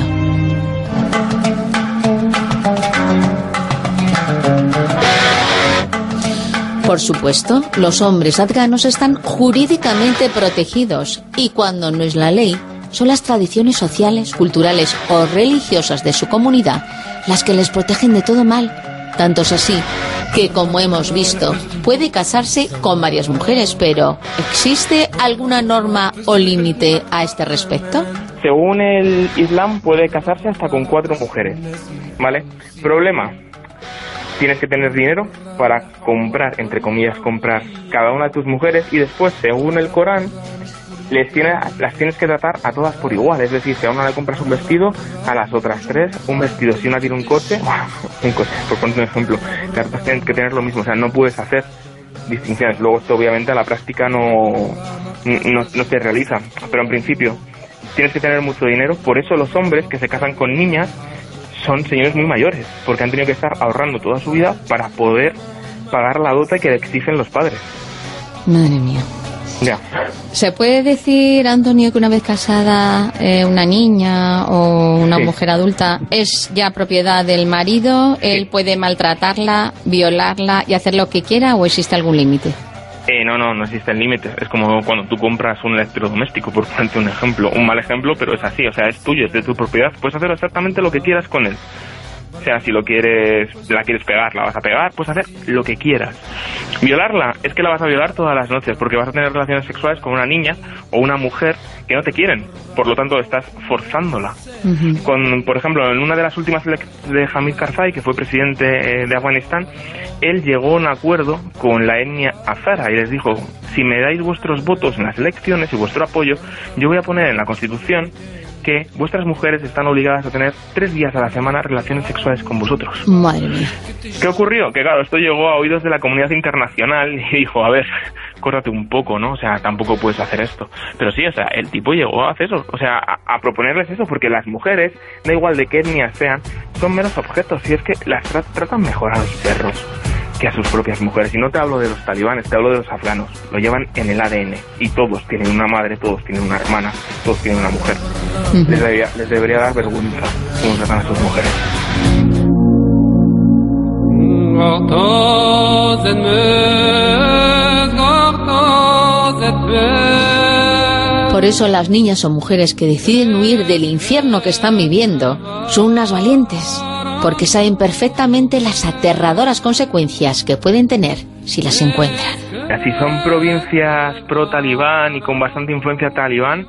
Por supuesto, los hombres afganos están jurídicamente protegidos y cuando no es la ley, son las tradiciones sociales, culturales o religiosas de su comunidad las que les protegen de todo mal. Tanto es así que, como hemos visto, puede casarse con varias mujeres, pero ¿existe alguna norma o límite a este respecto? Según el Islam puede casarse hasta con 4 mujeres, ¿vale? Problema, tienes que tener dinero para comprar, entre comillas, comprar cada una de tus mujeres y después, según el Corán, las tienes que tratar a todas por igual. Es decir, si a una le compras un vestido, a las otras 3 un vestido. Si una tiene un coche, por poner un ejemplo, las otras tienen que tener lo mismo. O sea, no puedes hacer distinciones. Luego esto obviamente a la práctica no se realiza, pero en principio tienes que tener mucho dinero. Por eso los hombres que se casan con niñas son señores muy mayores, porque han tenido que estar ahorrando toda su vida para poder pagar la dota que le exigen los padres. Madre mía. Ya. ¿Se puede decir, Antonio, que una vez casada una niña o una mujer adulta es ya propiedad del marido? ¿Él puede maltratarla, violarla y hacer lo que quiera o existe algún límite? No existen límites. Es como cuando tú compras un electrodoméstico, por ponerte un ejemplo, un mal ejemplo, pero es así, o sea, es tuyo, es de tu propiedad, puedes hacer exactamente lo que quieras con él. O sea, si la quieres pegar, la vas a pegar, puedes hacer lo que quieras. Violarla, es que la vas a violar todas las noches, porque vas a tener relaciones sexuales con una niña o una mujer que no te quieren, por lo tanto estás forzándola. Por ejemplo, en una de las últimas elecciones de Hamid Karzai, que fue presidente de Afganistán, él llegó a un acuerdo con la etnia azara y les dijo: si me dais vuestros votos en las elecciones y vuestro apoyo, yo voy a poner en la Constitución que vuestras mujeres están obligadas a tener 3 días a la semana relaciones sexuales con vosotros. Madre mía. ¿Qué ocurrió? Que claro, esto llegó a oídos de la comunidad internacional y dijo: a ver, córtate un poco, ¿no? O sea, tampoco puedes hacer esto. Pero sí, o sea, el tipo llegó a hacer eso, o sea, a proponerles eso, porque las mujeres, da igual de qué etnia sean, son meros objetos, y es que las tratan mejor a los perros que a sus propias mujeres. Y no te hablo de los talibanes, te hablo de los afganos. Lo llevan en el ADN y todos tienen una madre, todos tienen una hermana, todos tienen una mujer. Les debería dar vergüenza cómo tratan a sus mujeres. Por eso las niñas o mujeres que deciden huir del infierno que están viviendo son unas valientes, porque saben perfectamente las aterradoras consecuencias que pueden tener si las encuentran. Si son provincias pro-talibán y con bastante influencia talibán,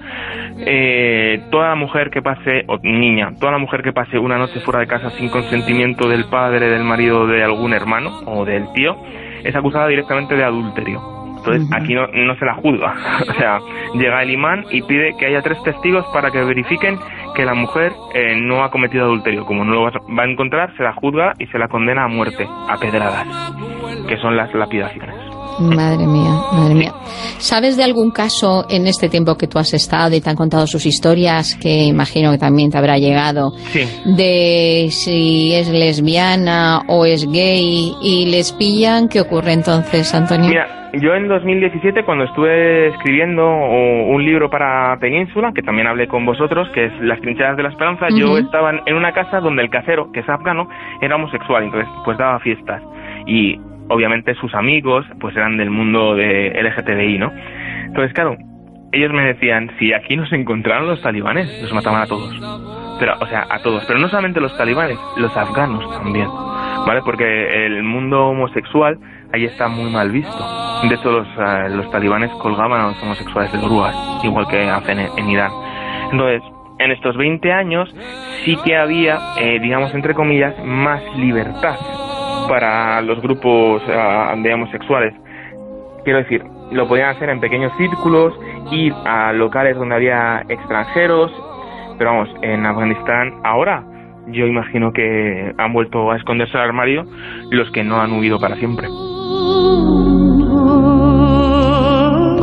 toda la mujer que pase, o niña, toda la mujer que pase una noche fuera de casa sin consentimiento del padre, del marido, de algún hermano o del tío, es acusada directamente de adulterio. Entonces aquí no se la juzga. O sea, llega el imán y pide que haya 3 testigos para que verifiquen que la mujer no ha cometido adulterio. Como no lo va a encontrar, se la juzga y se la condena a muerte, a pedradas, que son las lapidaciones. Madre mía, madre mía. ¿Sabes de algún caso en este tiempo que tú has estado y te han contado sus historias, que imagino que también te habrá llegado, de si es lesbiana o es gay y les pillan? ¿Qué ocurre entonces, Antonio? Mira, yo en 2017, cuando estuve escribiendo un libro para Península, que también hablé con vosotros, que es Las trincheras de la esperanza, yo estaba en una casa donde el casero, que es afgano, era homosexual, entonces pues daba fiestas. Y obviamente sus amigos pues eran del mundo de LGTBI, ¿no? Entonces, claro, ellos me decían: si aquí nos encontraron los talibanes, los mataban a todos. Pero, o sea, a todos. Pero no solamente los talibanes, los afganos también, ¿vale? Porque el mundo homosexual ahí está muy mal visto. De hecho, los talibanes colgaban a los homosexuales de orugas, igual que hacen en Irán. Entonces, en estos 20 años sí que había, digamos, entre comillas, más libertad para los grupos de homosexuales. Quiero decir, lo podían hacer en pequeños círculos, ir a locales donde había extranjeros, pero vamos, en Afganistán ahora yo imagino que han vuelto a esconderse al armario los que no han huido para siempre.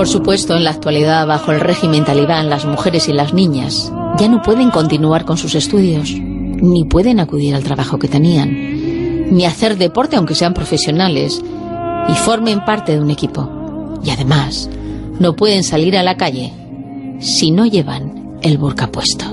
Por supuesto, en la actualidad, bajo el régimen talibán, las mujeres y las niñas ya no pueden continuar con sus estudios, ni pueden acudir al trabajo que tenían, ni hacer deporte aunque sean profesionales y formen parte de un equipo. Y además, no pueden salir a la calle si no llevan el burka puesto.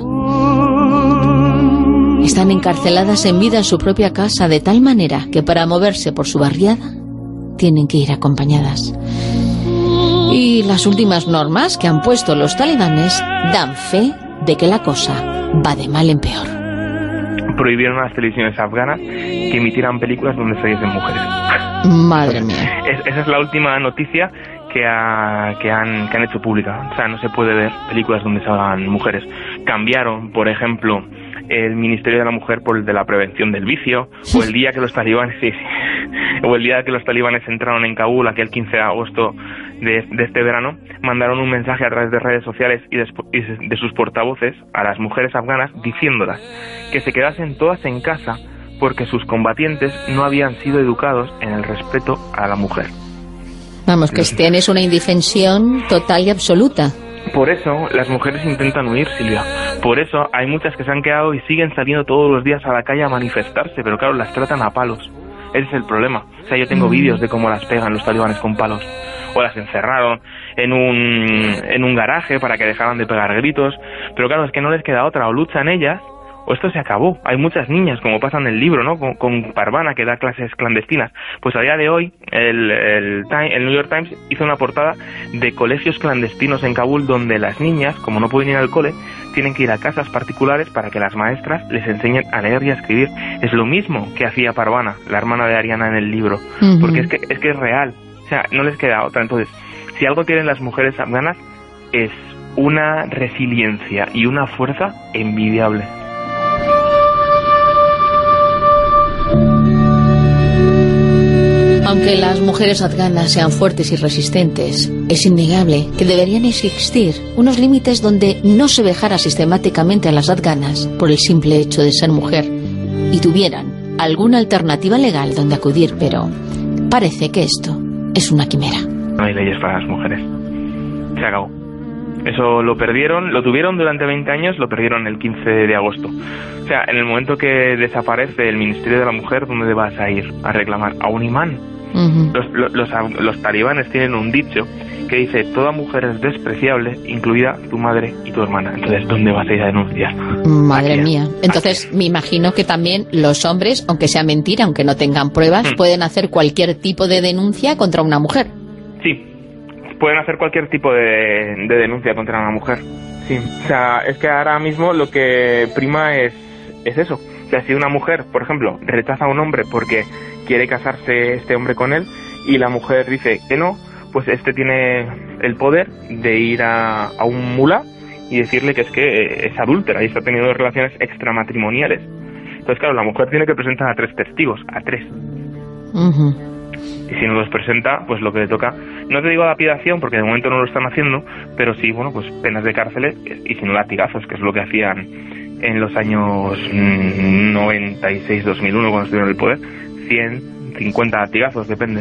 Están encarceladas en vida en su propia casa, de tal manera que para moverse por su barriada tienen que ir acompañadas. Y las últimas normas que han puesto los talibanes dan fe de que la cosa va de mal en peor. Prohibieron a las televisiones afganas que emitieran películas donde saliesen mujeres. Madre mía. Esa es la última noticia que han hecho pública. O sea, no se puede ver películas donde salgan mujeres. Cambiaron, por ejemplo, el Ministerio de la Mujer por el de la prevención del vicio, o el día que los talibanes entraron en Kabul, aquel 15 de agosto de este verano, mandaron un mensaje a través de redes sociales y de sus portavoces a las mujeres afganas diciéndolas que se quedasen todas en casa porque sus combatientes no habían sido educados en el respeto a la mujer. Vamos, que tienes una indefensión total y absoluta. Por eso las mujeres intentan huir, Silvia. Por eso hay muchas que se han quedado y siguen saliendo todos los días a la calle a manifestarse, pero claro, las tratan a palos. Ese es el problema. O sea, yo tengo vídeos de cómo las pegan los talibanes con palos. O las encerraron en un garaje para que dejaran de pegar gritos. Pero claro, es que no les queda otra. O luchan ellas, o esto se acabó. Hay muchas niñas, como pasa en el libro, ¿no? Con Parvana, que da clases clandestinas. Pues a día de hoy, el New York Times hizo una portada de colegios clandestinos en Kabul, donde las niñas, como no pueden ir al cole, tienen que ir a casas particulares para que las maestras les enseñen a leer y a escribir. Es lo mismo que hacía Parvana, la hermana de Ariana en el libro. Porque es que es real. O sea, no les queda otra. Entonces, si algo tienen las mujeres afganas, es una resiliencia y una fuerza envidiable. Aunque las mujeres afganas sean fuertes y resistentes, es innegable que deberían existir unos límites donde no se vejara sistemáticamente a las afganas por el simple hecho de ser mujer y tuvieran alguna alternativa legal donde acudir, pero parece que esto es una quimera. No hay leyes para las mujeres. Se acabó. Eso lo perdieron, lo tuvieron durante 20 años, lo perdieron el 15 de agosto. O sea, en el momento que desaparece el Ministerio de la Mujer, ¿dónde vas a ir a reclamar? A un imán. Los talibanes tienen un dicho que dice: toda mujer es despreciable, incluida tu madre y tu hermana. Entonces, ¿dónde vas a ir a denunciar? Madre mía. Entonces, me imagino que también los hombres, aunque sea mentira, aunque no tengan pruebas, pueden hacer cualquier tipo de denuncia contra una mujer. Sí, pueden hacer cualquier tipo de denuncia contra una mujer. Sí, o sea, es que ahora mismo lo que prima es eso. O sea, si una mujer, por ejemplo, rechaza a un hombre porque quiere casarse este hombre con él y la mujer dice que no, pues este tiene el poder de ir a un mulá y decirle que es adúltera y está teniendo relaciones extramatrimoniales. Entonces, claro, la mujer tiene que presentar a 3 testigos, a 3. Y si no los presenta, pues lo que le toca, no te digo lapidación porque de momento no lo están haciendo, pero sí, bueno, pues penas de cárcel y si no latigazos, que es lo que hacían en los años 96-2001 cuando estuvieron en el poder. 150 latigazos, depende.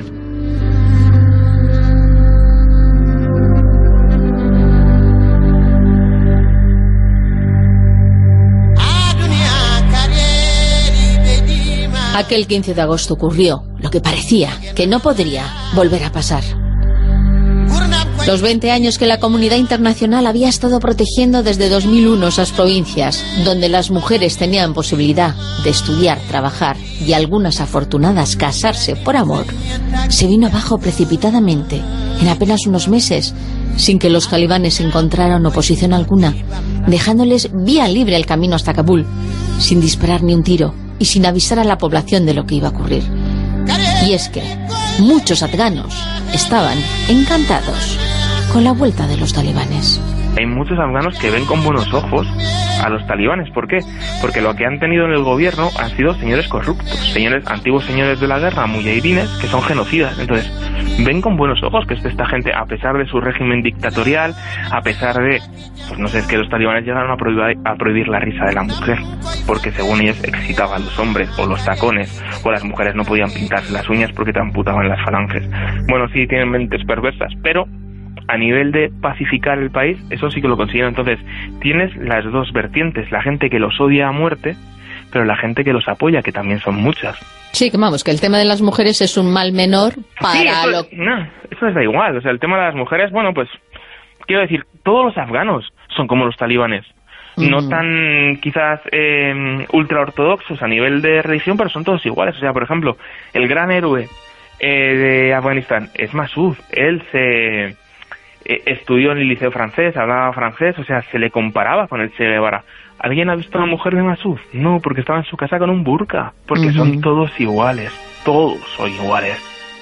Aquel 15 de agosto ocurrió lo que parecía que no podría volver a pasar. Los 20 años que la comunidad internacional había estado protegiendo desde 2001 esas provincias donde las mujeres tenían posibilidad de estudiar, trabajar y algunas afortunadas casarse por amor, se vino abajo precipitadamente en apenas unos meses, sin que los talibanes encontraran oposición alguna, dejándoles vía libre el camino hasta Kabul, sin disparar ni un tiro y sin avisar a la población de lo que iba a ocurrir. Y es que muchos afganos estaban encantados con la vuelta de los talibanes. Hay muchos afganos que ven con buenos ojos a los talibanes. ¿Por qué? Porque lo que han tenido en el gobierno han sido señores corruptos, antiguos señores de la guerra, mujahidines, que son genocidas. Entonces, ven con buenos ojos que esta gente, a pesar de su régimen dictatorial, a pesar de, pues no sé, es que los talibanes llegaron a prohibir la risa de la mujer, porque según ellos excitaba a los hombres, o los tacones, o las mujeres no podían pintarse las uñas porque te amputaban las falanges. Bueno, sí, tienen mentes perversas, pero a nivel de pacificar el país, eso sí que lo consiguieron. Entonces, tienes las dos vertientes, la gente que los odia a muerte, pero la gente que los apoya, que también son muchas. Sí, que vamos, que el tema de las mujeres es un mal menor para sí, eso les da igual. O sea, el tema de las mujeres, bueno, pues, quiero decir, todos los afganos son como los talibanes. No tan, quizás, ultraortodoxos a nivel de religión, pero son todos iguales. O sea, por ejemplo, el gran héroe de Afganistán es Massoud. Él estudió en el liceo francés, hablaba francés, o sea, se le comparaba con el Che Guevara. ¿Alguien ha visto a la mujer de Massoud? No, porque estaba en su casa con un burka. Porque son todos iguales. Todos son iguales.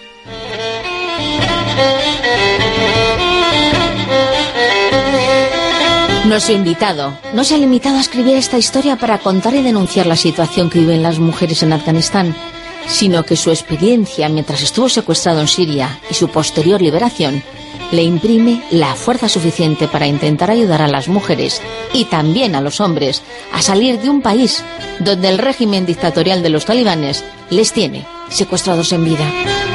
Nuestro invitado no se ha limitado a escribir esta historia para contar y denunciar la situación que viven las mujeres en Afganistán, sino que su experiencia mientras estuvo secuestrado en Siria y su posterior liberación le imprime la fuerza suficiente para intentar ayudar a las mujeres y también a los hombres a salir de un país donde el régimen dictatorial de los talibanes les tiene secuestrados en vida.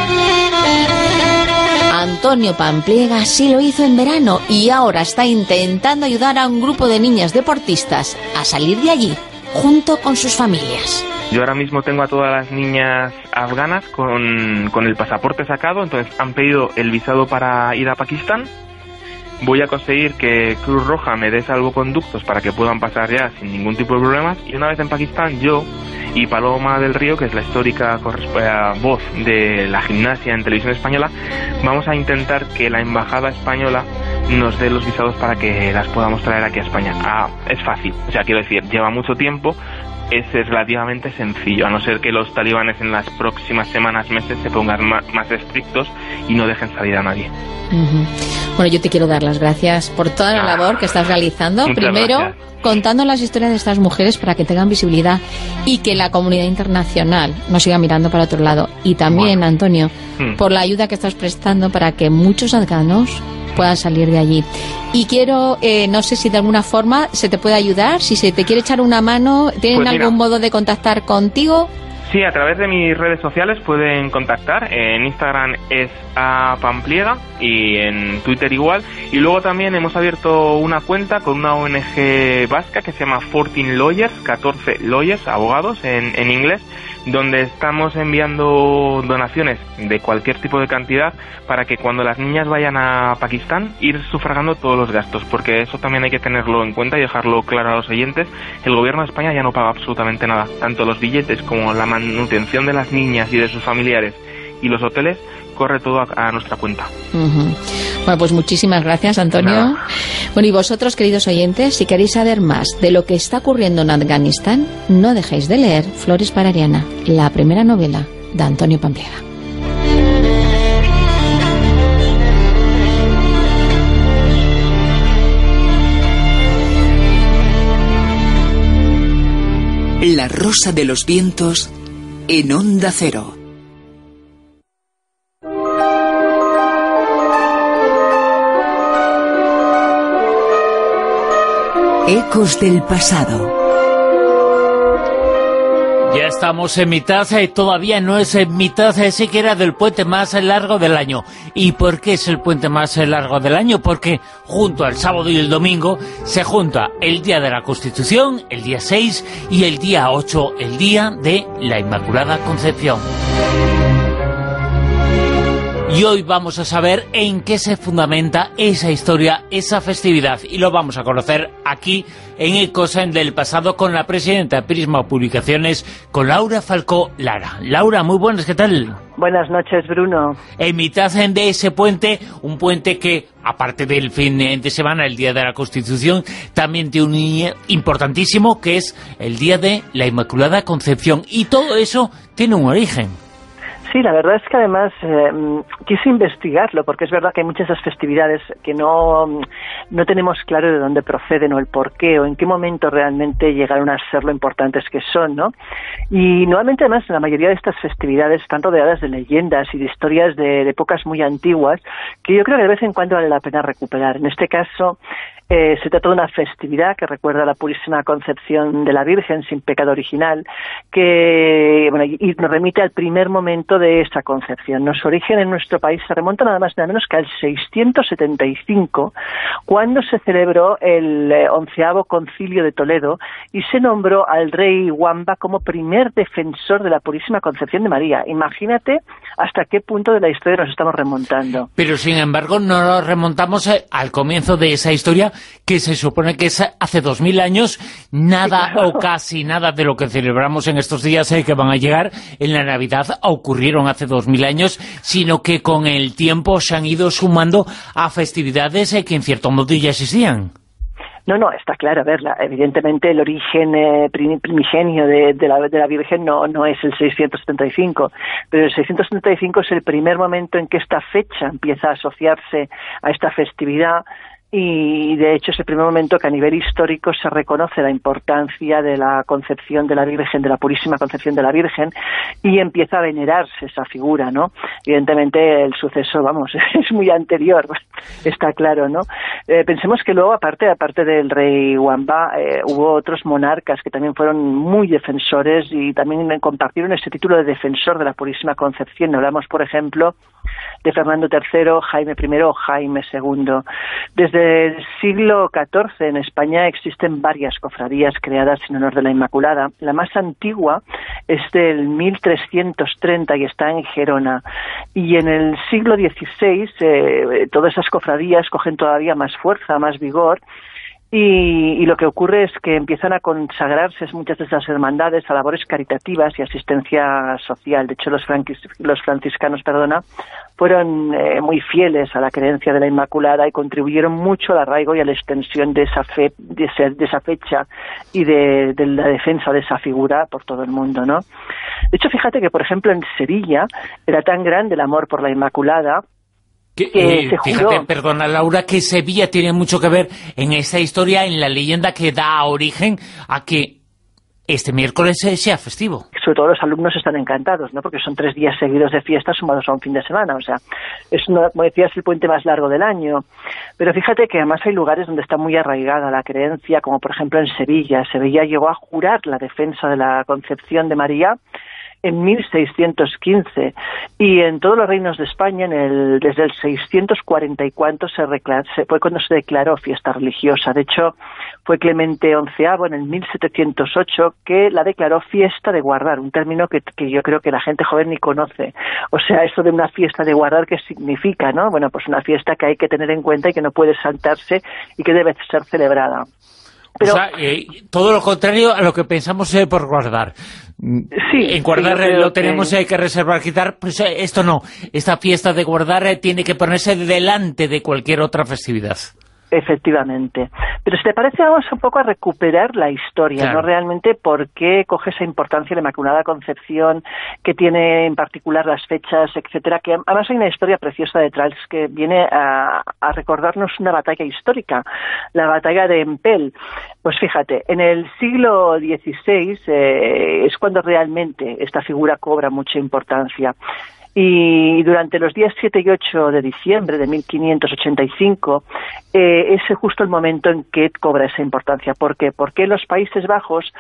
Antonio Pampliega sí lo hizo en verano y ahora está intentando ayudar a un grupo de niñas deportistas a salir de allí junto con sus familias. Yo ahora mismo tengo a todas las niñas afganas con el pasaporte sacado, entonces han pedido el visado para ir a Pakistán. Voy a conseguir que Cruz Roja me dé salvoconductos para que puedan pasar ya sin ningún tipo de problemas. Y una vez en Pakistán, yo y Paloma del Río, que es la histórica voz de la gimnasia en televisión española, vamos a intentar que la embajada española nos dé los visados para que las podamos traer aquí a España. Es fácil, o sea, quiero decir, lleva mucho tiempo, es relativamente sencillo, a no ser que los talibanes en las próximas semanas, meses, se pongan más estrictos y no dejen salir a nadie. Bueno, yo te quiero dar las gracias por toda la labor que estás realizando. Primero, contando las historias de estas mujeres para que tengan visibilidad y que la comunidad internacional nos siga mirando para otro lado. Y también, Antonio, por la ayuda que estás prestando para que muchos afganos puedan salir de allí. Y quiero, no sé si de alguna forma se te puede ayudar, si se te quiere echar una mano, ¿tienen algún modo de contactar contigo? Sí, a través de mis redes sociales pueden contactar. En Instagram es @pampliega y en Twitter igual. Y luego también hemos abierto una cuenta con una ONG vasca que se llama 14 Lawyers, 14 lawyers, abogados en inglés, donde estamos enviando donaciones de cualquier tipo de cantidad para que cuando las niñas vayan a Pakistán ir sufragando todos los gastos, porque eso también hay que tenerlo en cuenta y dejarlo claro a los oyentes. El gobierno de España ya no paga absolutamente nada, tanto los billetes como la manutención de las niñas y de sus familiares y los hoteles, corre todo a nuestra cuenta. Bueno, pues muchísimas gracias, Antonio. Nada. Bueno, y vosotros, queridos oyentes, si queréis saber más de lo que está ocurriendo en Afganistán, no dejéis de leer Flores para Ariana, la primera novela de Antonio Pampliega. La Rosa de los Vientos en Onda Cero. Ecos del pasado. Ya estamos en mitad, todavía no es en mitad siquiera del puente más largo del año. ¿Y por qué es el puente más largo del año? Porque junto al sábado y el domingo se junta el Día de la Constitución, el día 6, y el día 8, el Día de la Inmaculada Concepción. Y hoy vamos a saber en qué se fundamenta esa historia, esa festividad, y lo vamos a conocer aquí en Ecos del Pasado con la presidenta de Prisma Publicaciones, con Laura Falcó Lara. Laura, muy buenas, ¿qué tal? Buenas noches, Bruno. En mitad de ese puente, un puente que, aparte del fin de semana, el Día de la Constitución, también tiene un día importantísimo, que es el Día de la Inmaculada Concepción, y todo eso tiene un origen. Sí, la verdad es que además quise investigarlo, porque es verdad que hay muchas de esas festividades que no tenemos claro de dónde proceden o el por qué o en qué momento realmente llegaron a ser lo importantes que son, ¿no? Y nuevamente además la mayoría de estas festividades están rodeadas de leyendas y de historias de épocas muy antiguas que yo creo que de vez en cuando vale la pena recuperar. En este caso se trata de una festividad que recuerda a la Purísima Concepción de la Virgen sin pecado original, que bueno, y nos remite al primer momento de esa concepción, ¿no? Su origen en nuestro país se remonta nada más y nada menos que al 675, cuando se celebró el 11º Concilio de Toledo y se nombró al rey Wamba como primer defensor de la Purísima Concepción de María. Imagínate hasta qué punto de la historia nos estamos remontando. Pero sin embargo no nos remontamos al comienzo de esa historia, que se supone que es hace 2000 años, nada, sí, claro, o casi nada de lo que celebramos en estos días que van a llegar en la Navidad ocurrieron hace 2000 años, sino que con el tiempo se han ido sumando a festividades que en cierto modo ya existían. No, está claro. A ver, evidentemente el origen primigenio de la Virgen no es el 675, pero el 675 es el primer momento en que esta fecha empieza a asociarse a esta festividad. Y de hecho es el primer momento que a nivel histórico se reconoce la importancia de la concepción de la Virgen, de la Purísima Concepción de la Virgen, y empieza a venerarse esa figura, ¿no? Evidentemente el suceso, es muy anterior, está claro, ¿no? Pensemos que luego, aparte del rey Wamba, hubo otros monarcas que también fueron muy defensores y también compartieron este título de defensor de la Purísima Concepción. Hablamos, por ejemplo, de Fernando III, Jaime I o Jaime II. Desde el siglo XIV en España existen varias cofradías creadas en honor de la Inmaculada. La más antigua es del 1330 y está en Gerona. Y en el siglo XVI todas esas cofradías cogen todavía más fuerza, más vigor. Y lo que ocurre es que empiezan a consagrarse muchas de esas hermandades a labores caritativas y asistencia social. De hecho, los franciscanos, fueron muy fieles a la creencia de la Inmaculada y contribuyeron mucho al arraigo y a la extensión de esa fe, de esa fecha y de la defensa de esa figura por todo el mundo, ¿no? De hecho, fíjate que, por ejemplo, en Sevilla era tan grande el amor por la Inmaculada. Fíjate, perdona Laura, que Sevilla tiene mucho que ver en esta historia, en la leyenda que da origen a que este miércoles sea festivo. Sobre todo los alumnos están encantados, ¿no? Porque son 3 días seguidos de fiesta sumados a un fin de semana, o sea, es, como decías, el puente más largo del año. Pero fíjate que además hay lugares donde está muy arraigada la creencia, como por ejemplo en Sevilla. Sevilla llegó a jurar la defensa de la Concepción de María en 1615, y en todos los reinos de España desde el 644 fue cuando se declaró fiesta religiosa. De hecho, fue Clemente XI en el 1708 que la declaró fiesta de guardar, un término que yo creo que la gente joven ni conoce. O sea, eso de una fiesta de guardar, ¿qué significa, no? Bueno, pues una fiesta que hay que tener en cuenta y que no puede saltarse y que debe ser celebrada. Pero, o sea, todo lo contrario a lo que pensamos por guardar. Sí, en guardar lo tenemos que reservar, quitar, pues esto no. Esta fiesta de guardar tiene que ponerse delante de cualquier otra festividad. Efectivamente. Pero si te parece, vamos un poco a recuperar la historia, claro, ¿no? Realmente, ¿por qué coge esa importancia la Inmaculada Concepción, que tiene en particular las fechas, etcétera? Que además hay una historia preciosa detrás que viene a recordarnos una batalla histórica, la batalla de Empel. Pues fíjate, en el siglo XVI es cuando realmente esta figura cobra mucha importancia. Y durante los días 7 y 8 de diciembre de 1585 es justo el momento en que cobra esa importancia. ¿Por qué? Porque en los Países Bajos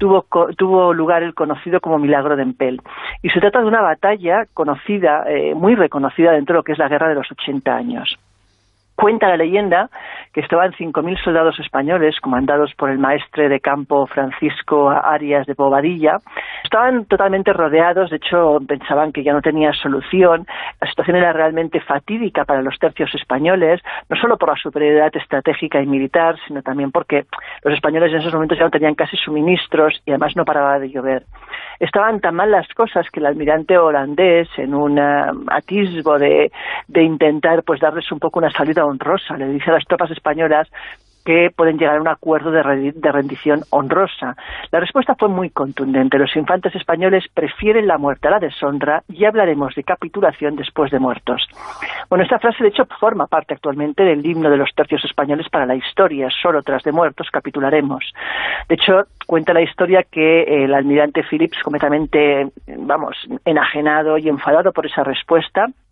tuvo lugar el conocido como Milagro de Empel. Y se trata de una batalla conocida, muy reconocida dentro de lo que es la Guerra de los 80 años. Cuenta la leyenda que estaban 5.000 soldados españoles comandados por el maestre de campo Francisco Arias de Bobadilla. Estaban totalmente rodeados, de hecho pensaban que ya no tenía solución. La situación era realmente fatídica para los tercios españoles, no solo por la superioridad estratégica y militar, sino también porque los españoles en esos momentos ya no tenían casi suministros y además no paraba de llover. Estaban tan mal las cosas que el almirante holandés, en un atisbo de intentar pues darles un poco una salida honrosa, le dice a las tropas españolas que pueden llegar a un acuerdo de rendición honrosa. La respuesta fue muy contundente. Los infantes españoles prefieren la muerte a la deshonra y hablaremos de capitulación después de muertos. Bueno, esta frase de hecho forma parte actualmente del himno de los tercios españoles para la historia. Solo tras de muertos capitularemos. De hecho, cuenta la historia que el almirante Phillips, completamente, enajenado y enfadado por esa respuesta,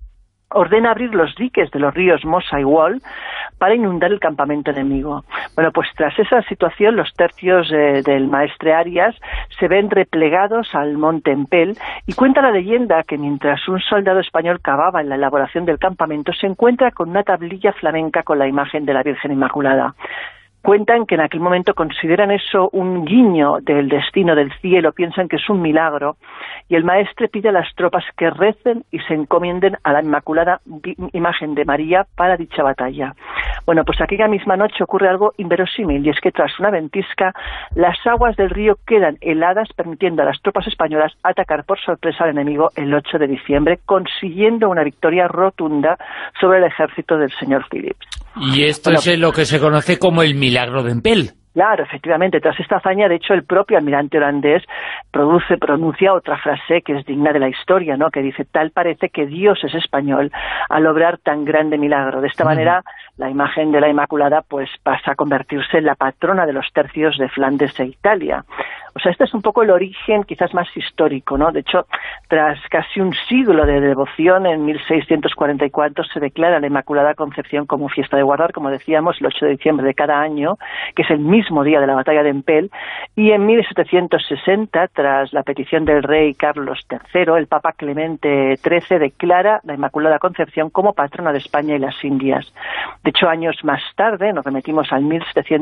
ordena abrir los diques de los ríos Mosa y Wall para inundar el campamento enemigo. Bueno, pues tras esa situación, los tercios del maestre Arias se ven replegados al monte Empel, y cuenta la leyenda que mientras un soldado español cavaba en la elaboración del campamento, se encuentra con una tablilla flamenca con la imagen de la Virgen Inmaculada. Cuentan que en aquel momento consideran eso un guiño del destino del cielo, piensan que es un milagro, y el maestre pide a las tropas que recen y se encomienden a la Inmaculada Imagen de María para dicha batalla. Bueno, pues aquella misma noche ocurre algo inverosímil, y es que tras una ventisca, las aguas del río quedan heladas, permitiendo a las tropas españolas atacar por sorpresa al enemigo el 8 de diciembre, consiguiendo una victoria rotunda sobre el ejército del señor Phillips. Y esto es lo que se conoce como el milagro de Empel. Claro, efectivamente, tras esta hazaña, de hecho, el propio almirante holandés pronuncia otra frase que es digna de la historia, ¿no?, que dice: tal parece que Dios es español al obrar tan grande milagro. De esta manera, la imagen de la Inmaculada pues pasa a convertirse en la patrona de los tercios de Flandes e Italia. O sea, este es un poco el origen quizás más histórico, ¿no? De hecho, tras casi un siglo de devoción, en 1644 se declara la Inmaculada Concepción como fiesta de guardar, como decíamos, el 8 de diciembre de cada año, que es el mismo día de la batalla de Empel, y en 1760, tras la petición del rey Carlos III, el Papa Clemente XIII declara la Inmaculada Concepción como patrona de España y las Indias. De hecho, años más tarde, nos remitimos al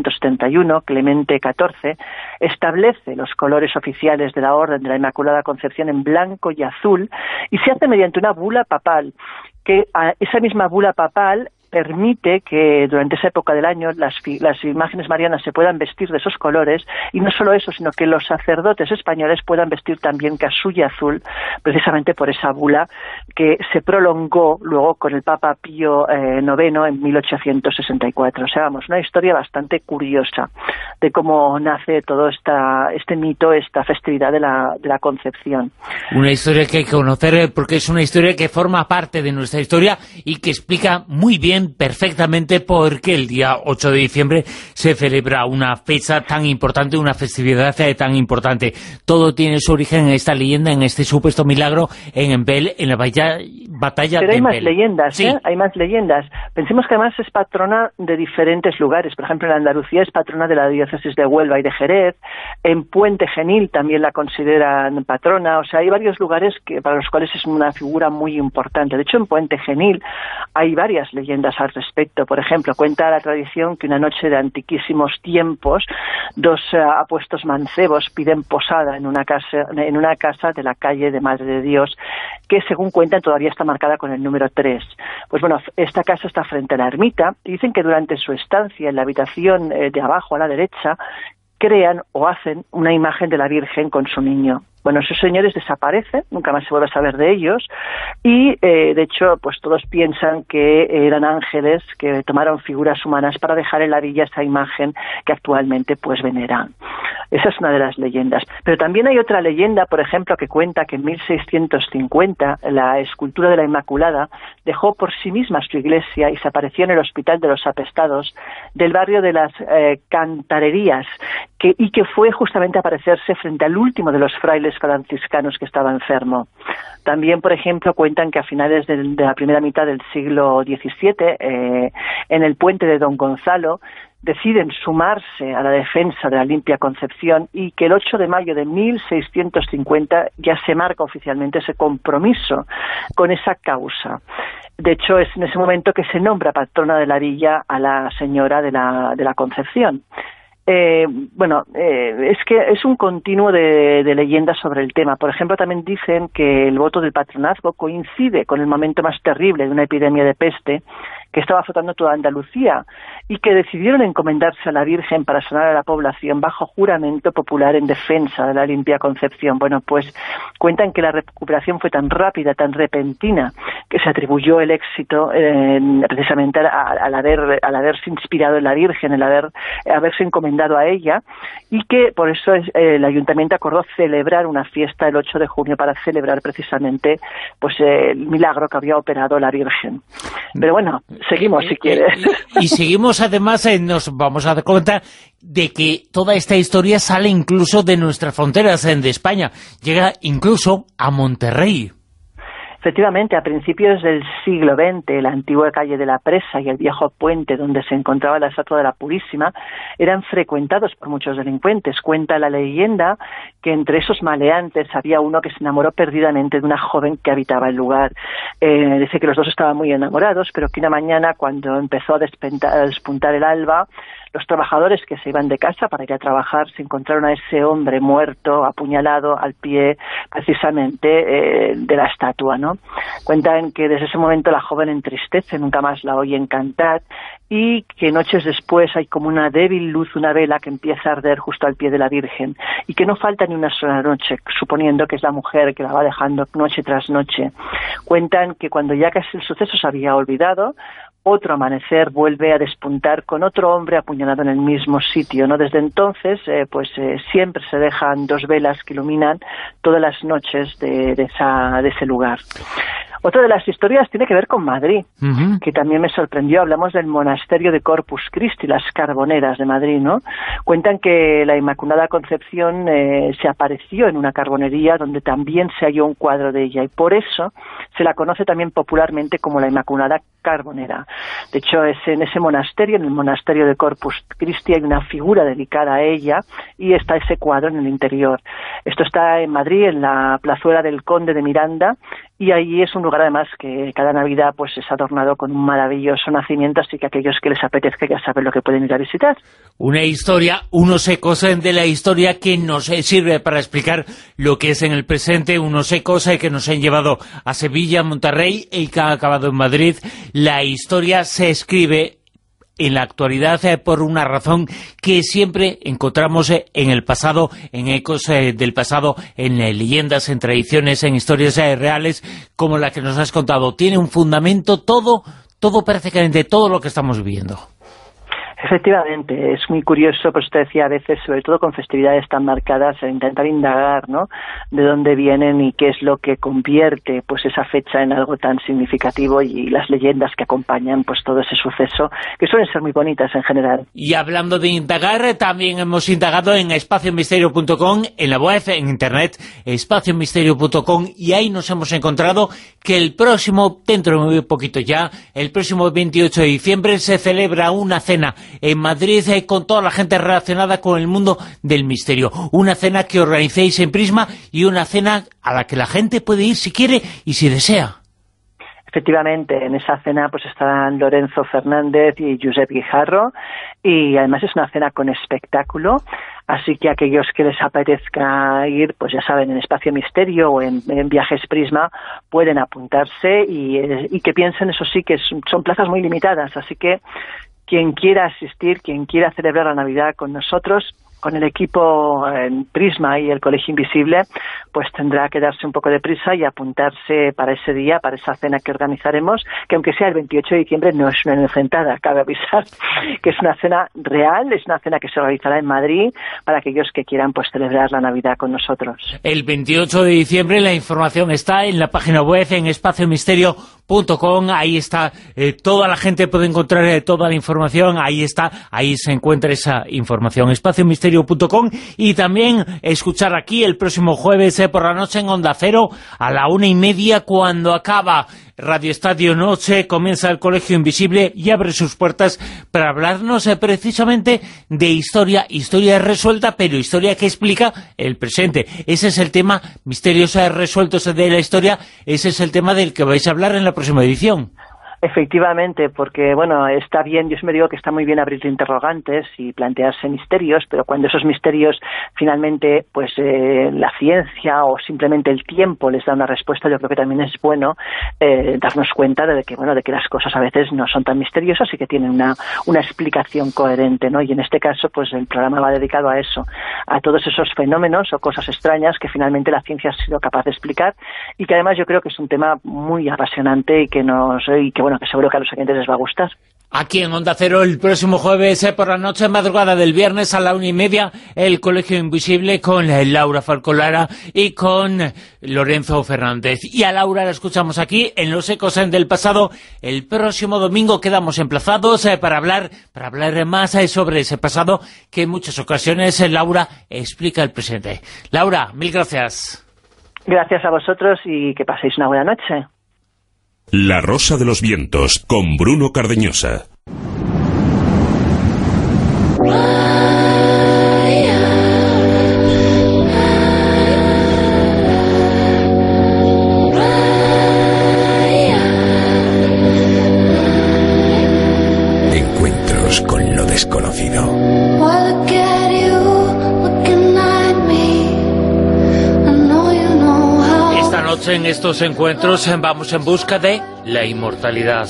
1731, Clemente XIV establece los colores oficiales de la Orden de la Inmaculada Concepción en blanco y azul, y se hace mediante una bula papal, que esa misma bula papal permite que durante esa época del año las imágenes marianas se puedan vestir de esos colores, y no solo eso, sino que los sacerdotes españoles puedan vestir también casulla azul, precisamente por esa bula que se prolongó luego con el Papa Pío IX en 1864. O sea, vamos, una historia bastante curiosa de cómo nace todo este mito, esta festividad de la Concepción. Una historia que hay que conocer porque es una historia que forma parte de nuestra historia y que explica muy bien, perfectamente, por qué el día 8 de diciembre se celebra una fecha tan importante, una festividad tan importante. Todo tiene su origen en esta leyenda, en este supuesto milagro en Empel, en la batalla de Empel. Pero hay más leyendas, sí. Hay más leyendas. Pensemos que además es patrona de diferentes lugares. Por ejemplo, en Andalucía es patrona de la diócesis de Huelva y de Jerez. En Puente Genil también la consideran patrona. O sea, hay varios lugares para los cuales es una figura muy importante. De hecho, en Puente Genil hay varias leyendas al respecto. Por ejemplo, cuenta la tradición que una noche de antiquísimos tiempos, dos apuestos mancebos piden posada en una casa de la calle de Madre de Dios, que según cuentan todavía está marcada con el número 3. Pues bueno, esta casa está frente a la ermita, y dicen que durante su estancia en la habitación de abajo a la derecha, crean o hacen una imagen de la Virgen con su niño. Bueno, esos señores desaparecen, nunca más se vuelve a saber de ellos, y de hecho pues todos piensan que eran ángeles que tomaron figuras humanas para dejar en la villa esa imagen que actualmente pues veneran. Esa es una de las leyendas. Pero también hay otra leyenda, por ejemplo, que cuenta que en 1650 la escultura de la Inmaculada dejó por sí misma su iglesia y se apareció en el Hospital de los Apestados del barrio de las Cantarerías, y que fue justamente a aparecerse frente al último de los frailes franciscanos que estaba enfermo. También, por ejemplo, cuentan que a finales de la primera mitad del siglo XVII, en el puente de Don Gonzalo, deciden sumarse a la defensa de la Limpia Concepción, y que el 8 de mayo de 1650 ya se marca oficialmente ese compromiso con esa causa. De hecho, es en ese momento que se nombra patrona de la villa a la señora de la Concepción. Es que es un continuo de leyendas sobre el tema. Por ejemplo, también dicen que el voto del patronazgo coincide con el momento más terrible de una epidemia de peste que estaba azotando toda Andalucía, y que decidieron encomendarse a la Virgen para sanar a la población bajo juramento popular en defensa de la Limpia Concepción. Bueno, pues cuentan que la recuperación fue tan rápida, tan repentina, que se atribuyó el éxito precisamente al haberse inspirado en la Virgen, haberse encomendado a ella, y que por eso el ayuntamiento acordó celebrar una fiesta el 8 de junio para celebrar precisamente pues el milagro que había operado la Virgen. Pero bueno, seguimos si quieres. Y seguimos, además, nos vamos a dar cuenta de que toda esta historia sale incluso de nuestras fronteras, de España. Llega incluso a Monterrey. Efectivamente, a principios del siglo XX, la antigua calle de la Presa y el viejo puente donde se encontraba la estatua de la Purísima eran frecuentados por muchos delincuentes. Cuenta la leyenda que entre esos maleantes había uno que se enamoró perdidamente de una joven que habitaba el lugar. Dice que los dos estaban muy enamorados, pero que una mañana, cuando empezó a despuntar el alba, los trabajadores que se iban de casa para ir a trabajar se encontraron a ese hombre muerto, apuñalado al pie precisamente de la estatua, ¿no? Cuentan que desde ese momento la joven entristece, nunca más la oyen cantar, y que noches después hay como una débil luz, una vela que empieza a arder justo al pie de la Virgen, y que no falta ni una sola noche, suponiendo que es la mujer que la va dejando noche tras noche. Cuentan que cuando ya casi el suceso se había olvidado, otro amanecer vuelve a despuntar con otro hombre apuñalado en el mismo sitio, ¿no? Desde entonces, siempre se dejan 2 velas que iluminan todas las noches de ese lugar. Otra de las historias tiene que ver con Madrid, que también me sorprendió. Hablamos del monasterio de Corpus Christi, las Carboneras de Madrid, ¿no? Cuentan que la Inmaculada Concepción se apareció en una carbonería donde también se halló un cuadro de ella, y por eso se la conoce también popularmente como la Inmaculada Carbonera. De hecho, es en ese monasterio, en el monasterio de Corpus Christi, hay una figura dedicada a ella y está ese cuadro en el interior. Esto está en Madrid, en la plazuela del Conde de Miranda, y ahí es un lugar además que cada Navidad pues es adornado con un maravilloso nacimiento, así que aquellos que les apetezca ya saben lo que pueden ir a visitar. Una historia, unos ecos de la historia que nos sirve para explicar lo que es en el presente, unos ecos que nos han llevado a Sevilla, Monterrey y que han acabado en Madrid. La historia se escribe en la actualidad por una razón que siempre encontramos en el pasado, en ecos del pasado, en leyendas, en tradiciones, en historias reales, como la que nos has contado. Tiene un fundamento todo prácticamente todo lo que estamos viviendo. Efectivamente, es muy curioso, pues te decía, a veces, sobre todo con festividades tan marcadas, intentar indagar, ¿no?, de dónde vienen y qué es lo que convierte pues esa fecha en algo tan significativo, y las leyendas que acompañan pues todo ese suceso, que suelen ser muy bonitas en general. Y hablando de indagar, también hemos indagado en espaciomisterio.com, en la web, en internet, espaciomisterio.com, y ahí nos hemos encontrado que el próximo, dentro de muy poquito ya, el próximo 28 de diciembre se celebra una cena en Madrid con toda la gente relacionada con el mundo del misterio. Una cena que organicéis en Prisma y una cena a la que la gente puede ir si quiere y si desea. Efectivamente, en esa cena pues estarán Lorenzo Fernández y Josep Guijarro, y además es una cena con espectáculo, así que aquellos que les apetezca ir, pues ya saben, en Espacio Misterio o en Viajes Prisma pueden apuntarse, y que piensen, eso sí, que son plazas muy limitadas, así que quien quiera asistir, quien quiera celebrar la Navidad con nosotros, con el equipo en Prisma y el Colegio Invisible, pues tendrá que darse un poco de prisa y apuntarse para ese día, para esa cena que organizaremos, que aunque sea el 28 de diciembre no es una inocentada, cabe avisar que es una cena real, es una cena que se realizará en Madrid para aquellos que quieran pues celebrar la Navidad con nosotros. El 28 de diciembre la información está en la página web, en espaciomisterio.com, ahí está, toda la gente puede encontrar toda la información, ahí está, ahí se encuentra esa información, espaciomisterio.com, y también escuchar aquí el próximo jueves por la noche en Onda Cero a la 1:30, cuando acaba Radio Estadio Noche, comienza el Colegio Invisible y abre sus puertas para hablarnos precisamente de historia resuelta, pero historia que explica el presente. Ese es el tema, misterios resueltos de la historia, ese es el tema del que vais a hablar en la próxima edición. Efectivamente, porque, bueno, está bien, yo siempre digo que está muy bien abrir interrogantes y plantearse misterios, pero cuando esos misterios finalmente, pues la ciencia o simplemente el tiempo les da una respuesta, yo creo que también es bueno darnos cuenta de que las cosas a veces no son tan misteriosas y que tienen una explicación coherente, ¿no? Y en este caso, pues el programa va dedicado a eso, a todos esos fenómenos o cosas extrañas que finalmente la ciencia ha sido capaz de explicar, y que además yo creo que es un tema muy apasionante y que seguro que a los oyentes les va a gustar. Aquí en Onda Cero el próximo jueves por la noche, madrugada del viernes a la 1:30, el Colegio Invisible con Laura Falcolara y con Lorenzo Fernández. Y a Laura la escuchamos aquí en Los Ecos del Pasado. El próximo domingo quedamos emplazados para hablar más sobre ese pasado que en muchas ocasiones Laura explica el presente. Laura, mil gracias. Gracias a vosotros y que paséis una buena noche. La Rosa de los Vientos, con Bruno Cardeñosa. Encuentros con lo desconocido. Esta noche en estos encuentros vamos en busca de la inmortalidad.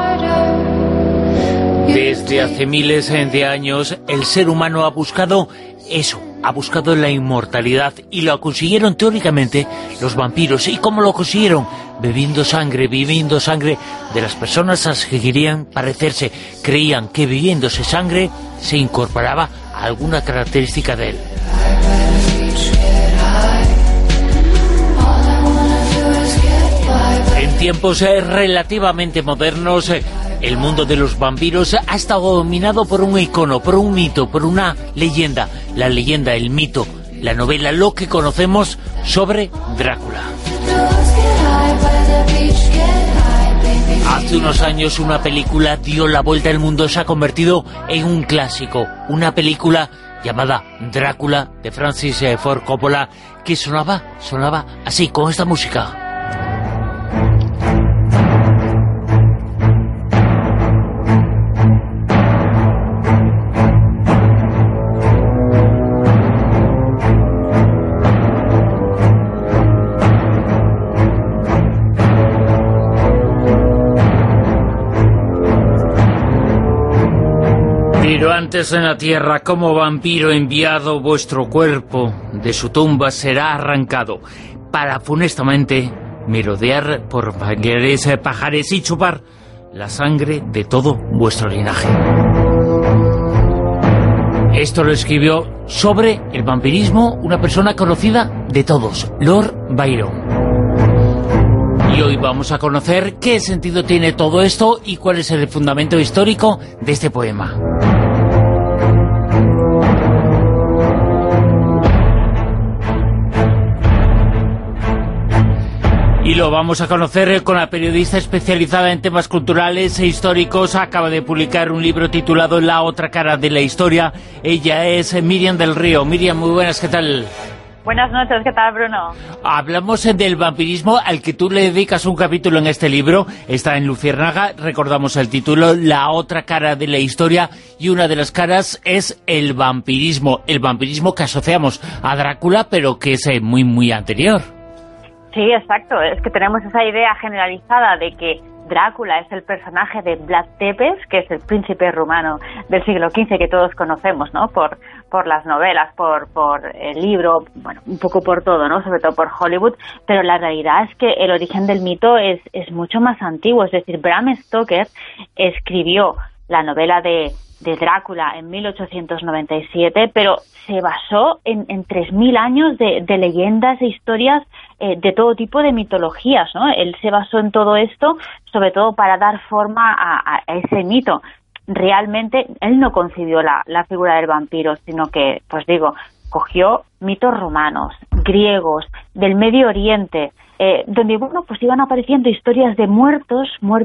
Desde hace miles de años el ser humano ha buscado eso, ha buscado la inmortalidad y lo consiguieron teóricamente los vampiros. ¿Y cómo lo consiguieron? Bebiendo sangre de las personas a las que querían parecerse. Creían que bebiéndose sangre se incorporaba a alguna característica de él. En tiempos relativamente modernos, el mundo de los vampiros ha estado dominado por un icono, por un mito, por una leyenda. La leyenda, el mito, la novela, lo que conocemos sobre Drácula. Hace unos años una película dio la vuelta al mundo, se ha convertido en un clásico. Una película llamada Drácula, de Francis Ford Coppola, que sonaba así, con esta música. Pero antes en la tierra, como vampiro enviado, vuestro cuerpo de su tumba será arrancado, para funestamente merodear por banqueres, pajares y chupar la sangre de todo vuestro linaje. Esto lo escribió sobre el vampirismo una persona conocida de todos, Lord Byron. Y hoy vamos a conocer qué sentido tiene todo esto y cuál es el fundamento histórico de este poema. Y lo vamos a conocer con la periodista especializada en temas culturales e históricos. Acaba de publicar un libro titulado La otra cara de la historia. Ella es Miriam del Río. Miriam, muy buenas, ¿qué tal? Buenas noches, ¿qué tal, Bruno? Hablamos del vampirismo, al que tú le dedicas un capítulo en este libro. Está en Luciérnaga, recordamos el título, La otra cara de la historia, y una de las caras es el vampirismo que asociamos a Drácula, pero que es muy, muy anterior. Sí, exacto, es que tenemos esa idea generalizada de que Drácula es el personaje de Vlad Tepes, que es el príncipe rumano del siglo XV que todos conocemos, ¿no? Por las novelas, por el libro, bueno, un poco por todo, ¿no? Sobre todo por Hollywood, pero la realidad es que el origen del mito es mucho más antiguo. Es decir, Bram Stoker escribió la novela de Drácula en 1897, pero se basó en 3.000 años de leyendas e historias de todo tipo de mitologías, ¿no? Él se basó en todo esto, sobre todo para dar forma a ese mito. Realmente, él no concibió la figura del vampiro, sino que, pues digo, cogió mitos romanos, griegos, del Medio Oriente, donde, bueno, pues iban apareciendo historias de muertos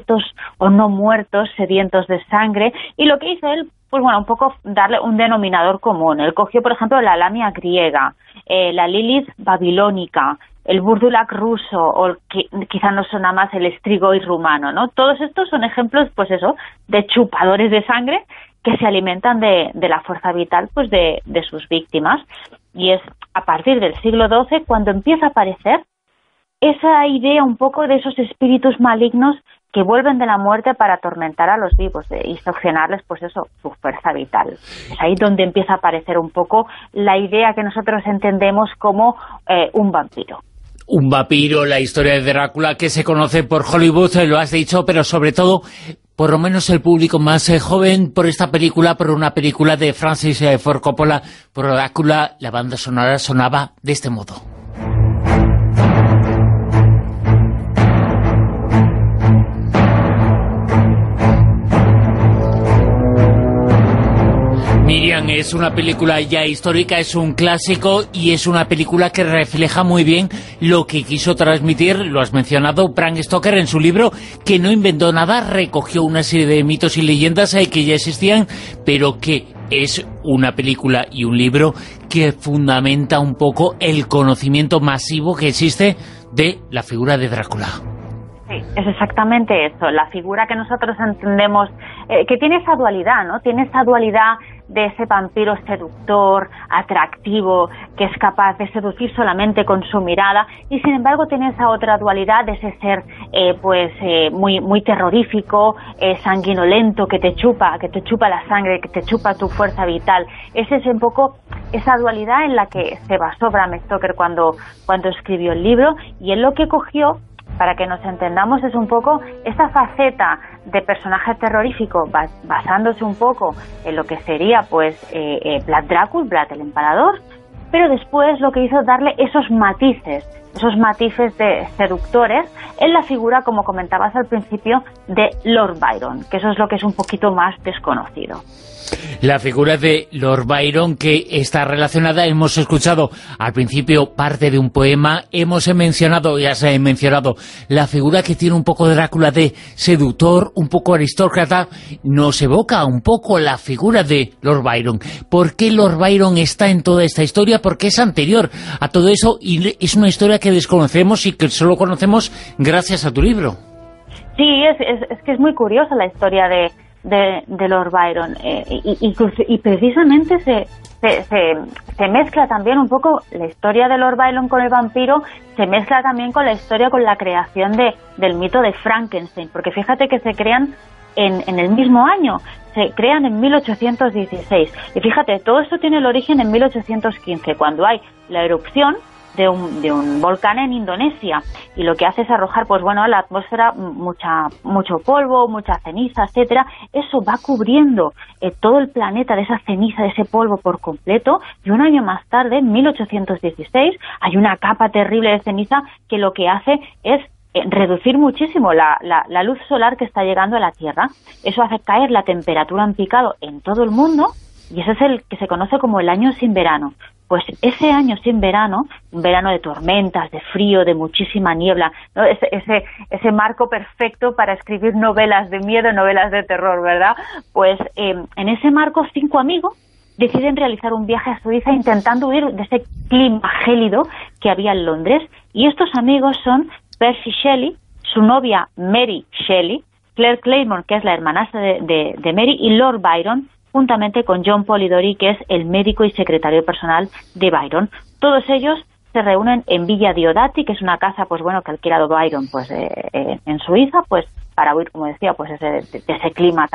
o no muertos, sedientos de sangre, y lo que hizo él, pues bueno, un poco darle un denominador común. Él cogió, por ejemplo, la Lamia griega, la Lilith babilónica, el Burdulak ruso, o quizá nos suena más el Strigoi rumano, ¿no? Todos estos son ejemplos, pues eso, de chupadores de sangre que se alimentan de la fuerza vital, pues de sus víctimas. Y es a partir del siglo XII cuando empieza a aparecer esa idea un poco de esos espíritus malignos que vuelven de la muerte para atormentar a los vivos y succionarles, pues eso, su fuerza vital. Es ahí donde empieza a aparecer un poco la idea que nosotros entendemos como un vampiro. Un vampiro, la historia de Drácula, que se conoce por Hollywood, lo has dicho, pero sobre todo, por lo menos el público más joven, por esta película, por una película de Francis Ford Coppola, por Drácula, la banda sonora sonaba de este modo. Miriam, Bran es una película ya histórica, es un clásico y es una película que refleja muy bien lo que quiso transmitir, lo has mencionado, Bram Stoker en su libro, que no inventó nada, recogió una serie de mitos y leyendas que ya existían, pero que es una película y un libro que fundamenta un poco el conocimiento masivo que existe de la figura de Drácula. Sí, es exactamente eso, la figura que nosotros entendemos, que tiene esa dualidad, ¿no? Tiene esa dualidad de ese vampiro seductor, atractivo, que es capaz de seducir solamente con su mirada, y sin embargo tiene esa otra dualidad de ese ser muy terrorífico, sanguinolento, que te chupa la sangre, que te chupa tu fuerza vital. Ese es un poco esa dualidad en la que se basó Bram Stoker cuando escribió el libro, y él lo que cogió, para que nos entendamos, es un poco esa faceta de personaje terrorífico, basándose un poco en lo que sería pues Vlad Drácula, Vlad el Empalador, pero después lo que hizo es darle esos matices de seductores en la figura, como comentabas al principio, de Lord Byron, que eso es lo que es un poquito más desconocido. La figura de Lord Byron, que está relacionada, hemos escuchado al principio parte de un poema, hemos mencionado, ya se ha mencionado, la figura que tiene un poco de Drácula de seductor, un poco aristócrata, nos evoca un poco la figura de Lord Byron. ¿Por qué Lord Byron está en toda esta historia? Porque es anterior a todo eso y es una historia que desconocemos y que solo conocemos gracias a tu libro. Sí, es que es muy curiosa la historia de Lord Byron, y precisamente se mezcla también un poco la historia de Lord Byron con el vampiro, se mezcla también con la historia, con la creación del mito de Frankenstein, porque fíjate que se crean en el mismo año, se crean en 1816, y fíjate, todo esto tiene el origen en 1815, cuando hay la erupción de un volcán en Indonesia, y lo que hace es arrojar, pues bueno, a la atmósfera mucho polvo, mucha ceniza, etcétera. Eso va cubriendo todo el planeta de esa ceniza, de ese polvo por completo, y un año más tarde, en 1816, hay una capa terrible de ceniza que lo que hace es reducir muchísimo la luz solar que está llegando a la Tierra. Eso hace caer la temperatura en picado en todo el mundo, y ese es el que se conoce como el año sin verano. Pues ese año sin verano, un verano de tormentas, de frío, de muchísima niebla, ¿no? Ese marco perfecto para escribir novelas de miedo, novelas de terror, ¿verdad? Pues en ese marco 5 amigos deciden realizar un viaje a Suiza intentando huir de ese clima gélido que había en Londres, y estos amigos son Percy Shelley, su novia Mary Shelley, Claire Claymore, que es la hermanastra de Mary, y Lord Byron, juntamente con John Polidori, que es el médico y secretario personal de Byron. Todos ellos se reúnen en Villa Diodati, que es una casa, pues bueno, que ha alquilado Byron pues en Suiza, pues para huir, como decía, pues de ese clima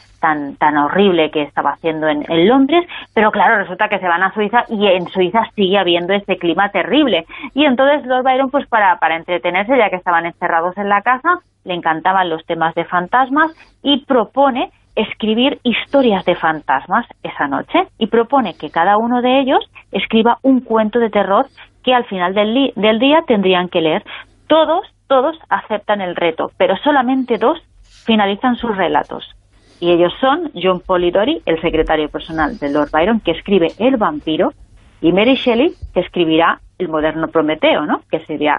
tan horrible que estaba haciendo en Londres. Pero claro, resulta que se van a Suiza y en Suiza sigue habiendo ese clima terrible. Y entonces Lord Byron, pues para entretenerse, ya que estaban encerrados en la casa, le encantaban los temas de fantasmas, y propone escribir historias de fantasmas esa noche, y propone que cada uno de ellos escriba un cuento de terror que al final del día tendrían que leer. Todos aceptan el reto, pero solamente 2 finalizan sus relatos, y ellos son John Polidori, el secretario personal de Lord Byron, que escribe El vampiro, y Mary Shelley, que escribirá el moderno Prometeo, ¿no? Que será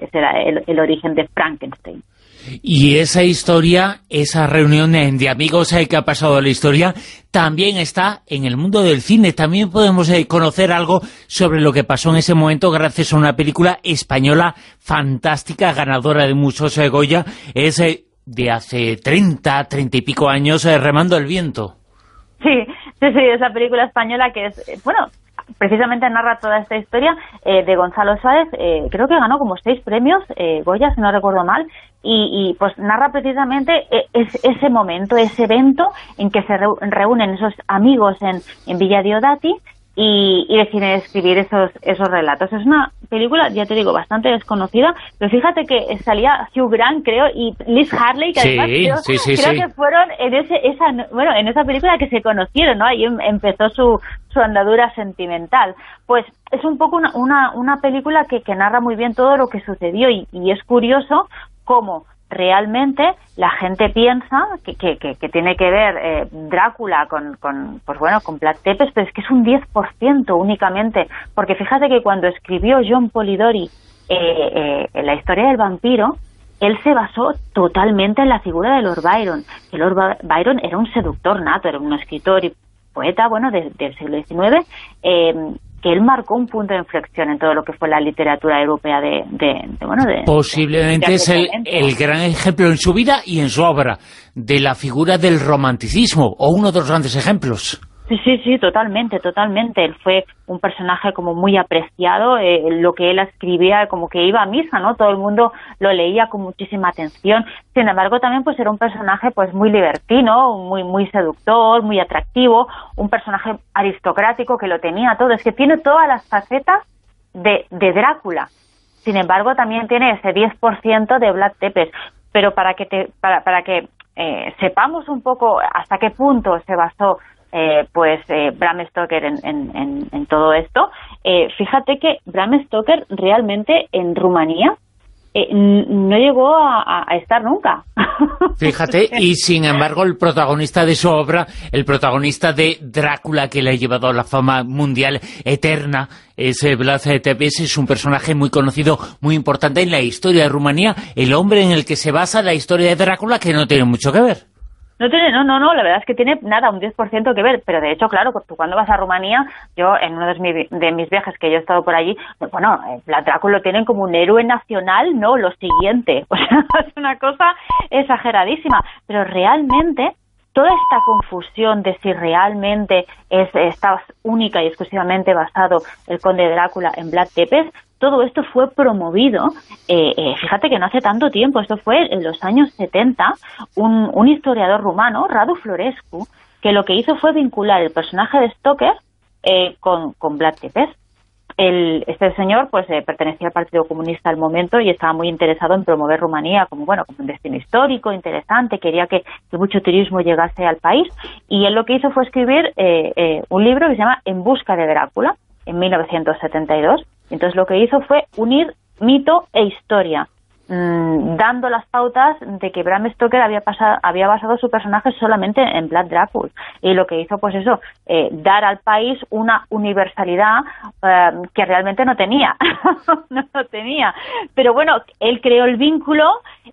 el origen de Frankenstein. Y esa historia, esa reunión de amigos que ha pasado a la historia, también está en el mundo del cine. También podemos conocer algo sobre lo que pasó en ese momento gracias a una película española fantástica, ganadora de muchos Goya. Es de hace 30 y pico años, Remando el viento. Sí, esa película española que es, bueno, precisamente narra toda esta historia de Gonzalo Suárez. Creo que ganó como 6 premios Goya, si no recuerdo mal, y pues narra precisamente ese momento, ese evento en que se reúnen esos amigos en Villa Diodati y deciden escribir esos relatos. Es una película, ya te digo, bastante desconocida, pero fíjate que salía Hugh Grant, creo, y Liz Harley, que además creo que fueron en esa película que se conocieron, ¿no? Ahí empezó su andadura sentimental. Pues es un poco una película que narra muy bien todo lo que sucedió, y es curioso cómo realmente la gente piensa que tiene que ver Drácula con Vlad Tepes, pero es que es un 10% únicamente, porque fíjate que cuando escribió John Polidori la historia del vampiro, él se basó totalmente en la figura de Lord Byron, que Lord Byron era un seductor nato, era un escritor y poeta, del siglo XIX, que él marcó un punto de inflexión en todo lo que fue la literatura europea posiblemente es el gran ejemplo en su vida y en su obra de la figura del romanticismo, o uno de los grandes ejemplos. Sí, totalmente. Él fue un personaje como muy apreciado, lo que él escribía como que iba a misa, ¿no? Todo el mundo lo leía con muchísima atención. Sin embargo, también pues era un personaje pues muy libertino, muy seductor, muy atractivo, un personaje aristocrático que lo tenía todo. Es que tiene todas las facetas de Drácula. Sin embargo, también tiene ese 10% de Vlad Tepes. Pero para que sepamos un poco hasta qué punto se basó Bram Stoker en todo esto, fíjate que Bram Stoker realmente en Rumanía no llegó a estar nunca. Fíjate, y sin embargo el protagonista de su obra, el protagonista de Drácula, que le ha llevado a la fama mundial eterna, es Vlad Tepes, es un personaje muy conocido, muy importante en la historia de Rumanía, el hombre en el que se basa la historia de Drácula, que no tiene mucho que ver. No, la verdad es que tiene nada, un 10% que ver, pero de hecho, claro, tú cuando vas a Rumanía, yo en uno de mis viajes que yo he estado por allí, Vlad Drácula lo tienen como un héroe nacional, no, lo siguiente, o sea, es una cosa exageradísima, pero realmente toda esta confusión de si realmente está única y exclusivamente basado el conde Drácula en Vlad Tepes, todo esto fue promovido, fíjate que no hace tanto tiempo, esto fue en los años 70, un historiador rumano, Radu Florescu, que lo que hizo fue vincular el personaje de Stoker con Vlad Tepes. Este señor pertenecía al Partido Comunista al momento y estaba muy interesado en promover Rumanía como un destino histórico, interesante, quería que mucho turismo llegase al país, y él lo que hizo fue escribir un libro que se llama En busca de Drácula, en 1972. Entonces lo que hizo fue unir mito e historia, dando las pautas de que Bram Stoker había basado su personaje solamente en Vlad Drácula, y lo que hizo dar al país una universalidad que realmente no tenía. Pero bueno, él creó el vínculo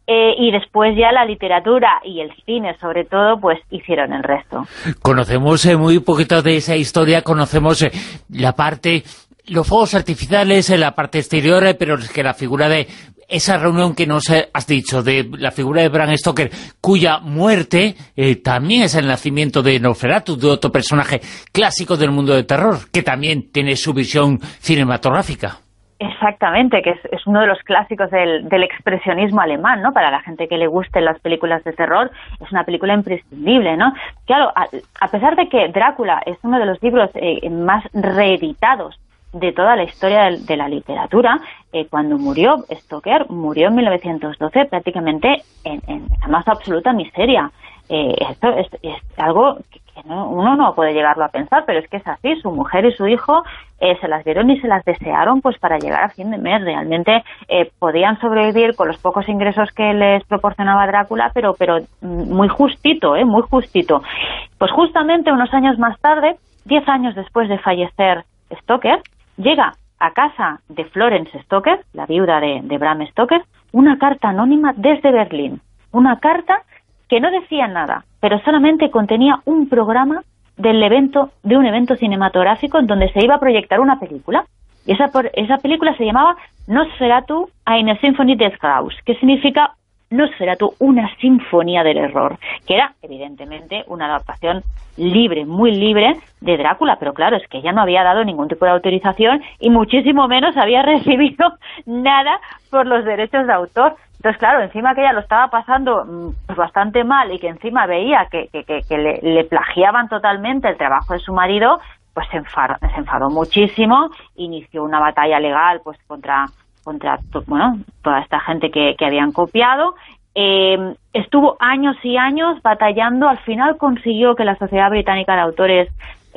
y después ya la literatura y el cine sobre todo hicieron el resto. Conocemos muy poquito de esa historia, conocemos la parte, los fuegos artificiales en la parte exterior, pero es que la figura de esa reunión que nos has dicho, de la figura de Bram Stoker, cuya muerte también es el nacimiento de Nosferatu, de otro personaje clásico del mundo del terror, que también tiene su visión cinematográfica. Exactamente, que es uno de los clásicos del expresionismo alemán, ¿no? Para la gente que le gusten las películas de terror, es una película imprescindible, ¿no? Claro, a pesar de que Drácula es uno de los libros más reeditados de toda la historia de la literatura, cuando murió Stoker, murió en 1912 prácticamente en la más absoluta miseria. Esto es algo que uno no puede llegarlo a pensar, pero es que es así. Su mujer y su hijo se las dieron y se las desearon para llegar a fin de mes. Realmente podían sobrevivir con los pocos ingresos que les proporcionaba Drácula, pero muy justito, muy justito. Pues justamente unos años más tarde, 10 años después de fallecer Stoker, llega a casa de Florence Stoker, la viuda de Bram Stoker, una carta anónima desde Berlín. Una carta que no decía nada, pero solamente contenía un programa de un evento cinematográfico en donde se iba a proyectar una película. Y esa película se llamaba Nosferatu, eine Symphonie des Graus, que significa Nosferatu, una sinfonía del error, que era evidentemente una adaptación libre, muy libre de Drácula, pero claro, es que ella no había dado ningún tipo de autorización y muchísimo menos había recibido nada por los derechos de autor. Entonces, claro, encima que ella lo estaba pasando bastante mal y que encima veía que le plagiaban totalmente el trabajo de su marido, se enfadó muchísimo, inició una batalla legal contra toda esta gente que habían copiado. Estuvo años y años batallando, al final consiguió que la Sociedad Británica de Autores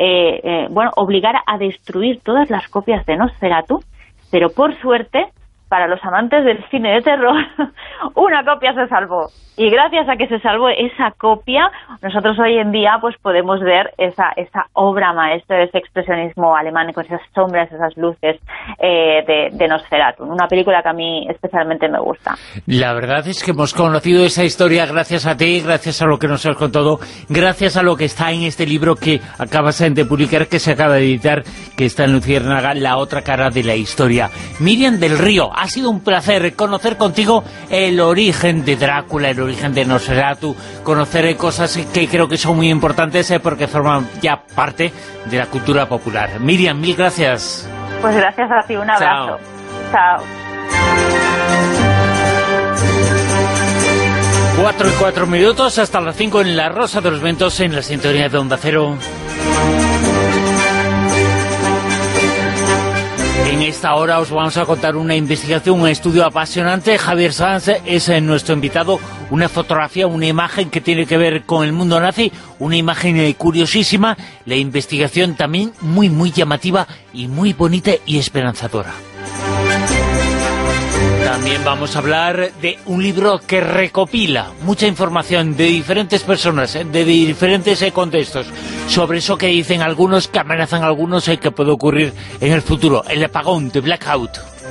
obligara a destruir todas las copias de Nosferatu, pero por suerte, para los amantes del cine de terror, una copia se salvó. Y gracias a que se salvó esa copia, nosotros hoy en día pues podemos ver esa obra maestra de ese expresionismo alemán con esas sombras, esas luces de Nosferatu. Una película que a mí especialmente me gusta. La verdad es que hemos conocido esa historia gracias a ti, gracias a lo que nos has contado, gracias a lo que está en este libro que acabas de publicar, que se acaba de editar, que está en Luciérnaga, La otra cara de la historia. Miriam del Río, ha sido un placer conocer contigo el origen de Drácula, el origen de Nosferatu, conocer cosas que creo que son muy importantes porque forman ya parte de la cultura popular. Miriam, mil gracias. Pues gracias a ti, un abrazo. Chao. 4:04 hasta las 5 en La Rosa de los Vientos, en la sintonía de Onda Cero. En esta hora os vamos a contar una investigación, un estudio apasionante. Javier Sanz es nuestro invitado. Una fotografía, una imagen que tiene que ver con el mundo nazi, una imagen curiosísima. La investigación también muy, muy llamativa y muy bonita y esperanzadora. También vamos a hablar de un libro que recopila mucha información de diferentes personas, de diferentes contextos, sobre eso que dicen algunos, que amenazan a algunos, que puede ocurrir en el futuro, el apagón de Blackout.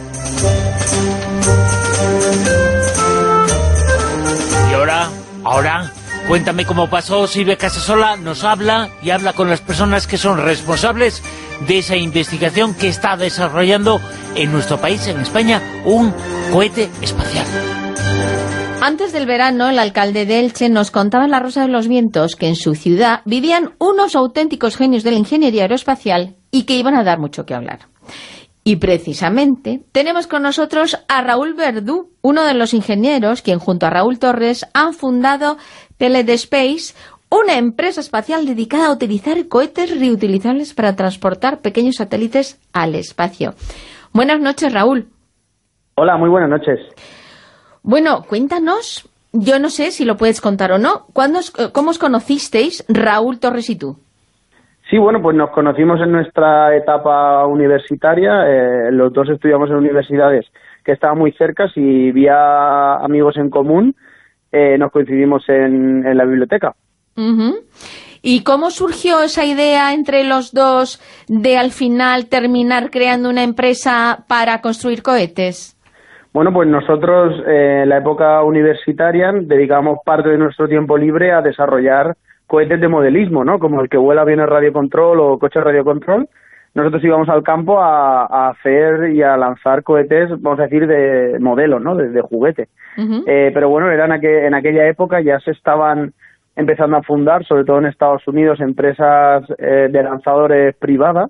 Y ahora, cuéntame cómo pasó. Silvia Casasola nos habla y habla con las personas que son responsables de esa investigación que está desarrollando en nuestro país, en España, un cohete espacial. Antes del verano, el alcalde de Elche nos contaba en La Rosa de los Vientos que en su ciudad vivían unos auténticos genios de la ingeniería aeroespacial y que iban a dar mucho que hablar. Y precisamente tenemos con nosotros a Raúl Verdú, uno de los ingenieros, quien junto a Raúl Torres han fundado Teledespace, una empresa espacial dedicada a utilizar cohetes reutilizables para transportar pequeños satélites al espacio. Buenas noches, Raúl. Hola, muy buenas noches. Bueno, cuéntanos, yo no sé si lo puedes contar o no, ¿cómo os conocisteis, Raúl Torres y tú? Sí, bueno, pues nos conocimos en nuestra etapa universitaria, los dos estudiamos en universidades que estaban muy cercas y vía amigos en común nos coincidimos en la biblioteca. Uh-huh. ¿Y cómo surgió esa idea entre los dos de al final terminar creando una empresa para construir cohetes? Bueno, pues nosotros en la época universitaria dedicamos parte de nuestro tiempo libre a desarrollar cohetes de modelismo, ¿no? Como el que vuela bien el radiocontrol o coche radiocontrol. Nosotros íbamos al campo a hacer y a lanzar cohetes, vamos a decir, de modelo, ¿no? De juguete. Uh-huh. Pero bueno, en aquella época ya se estaban empezando a fundar, sobre todo en Estados Unidos, empresas de lanzadores privadas,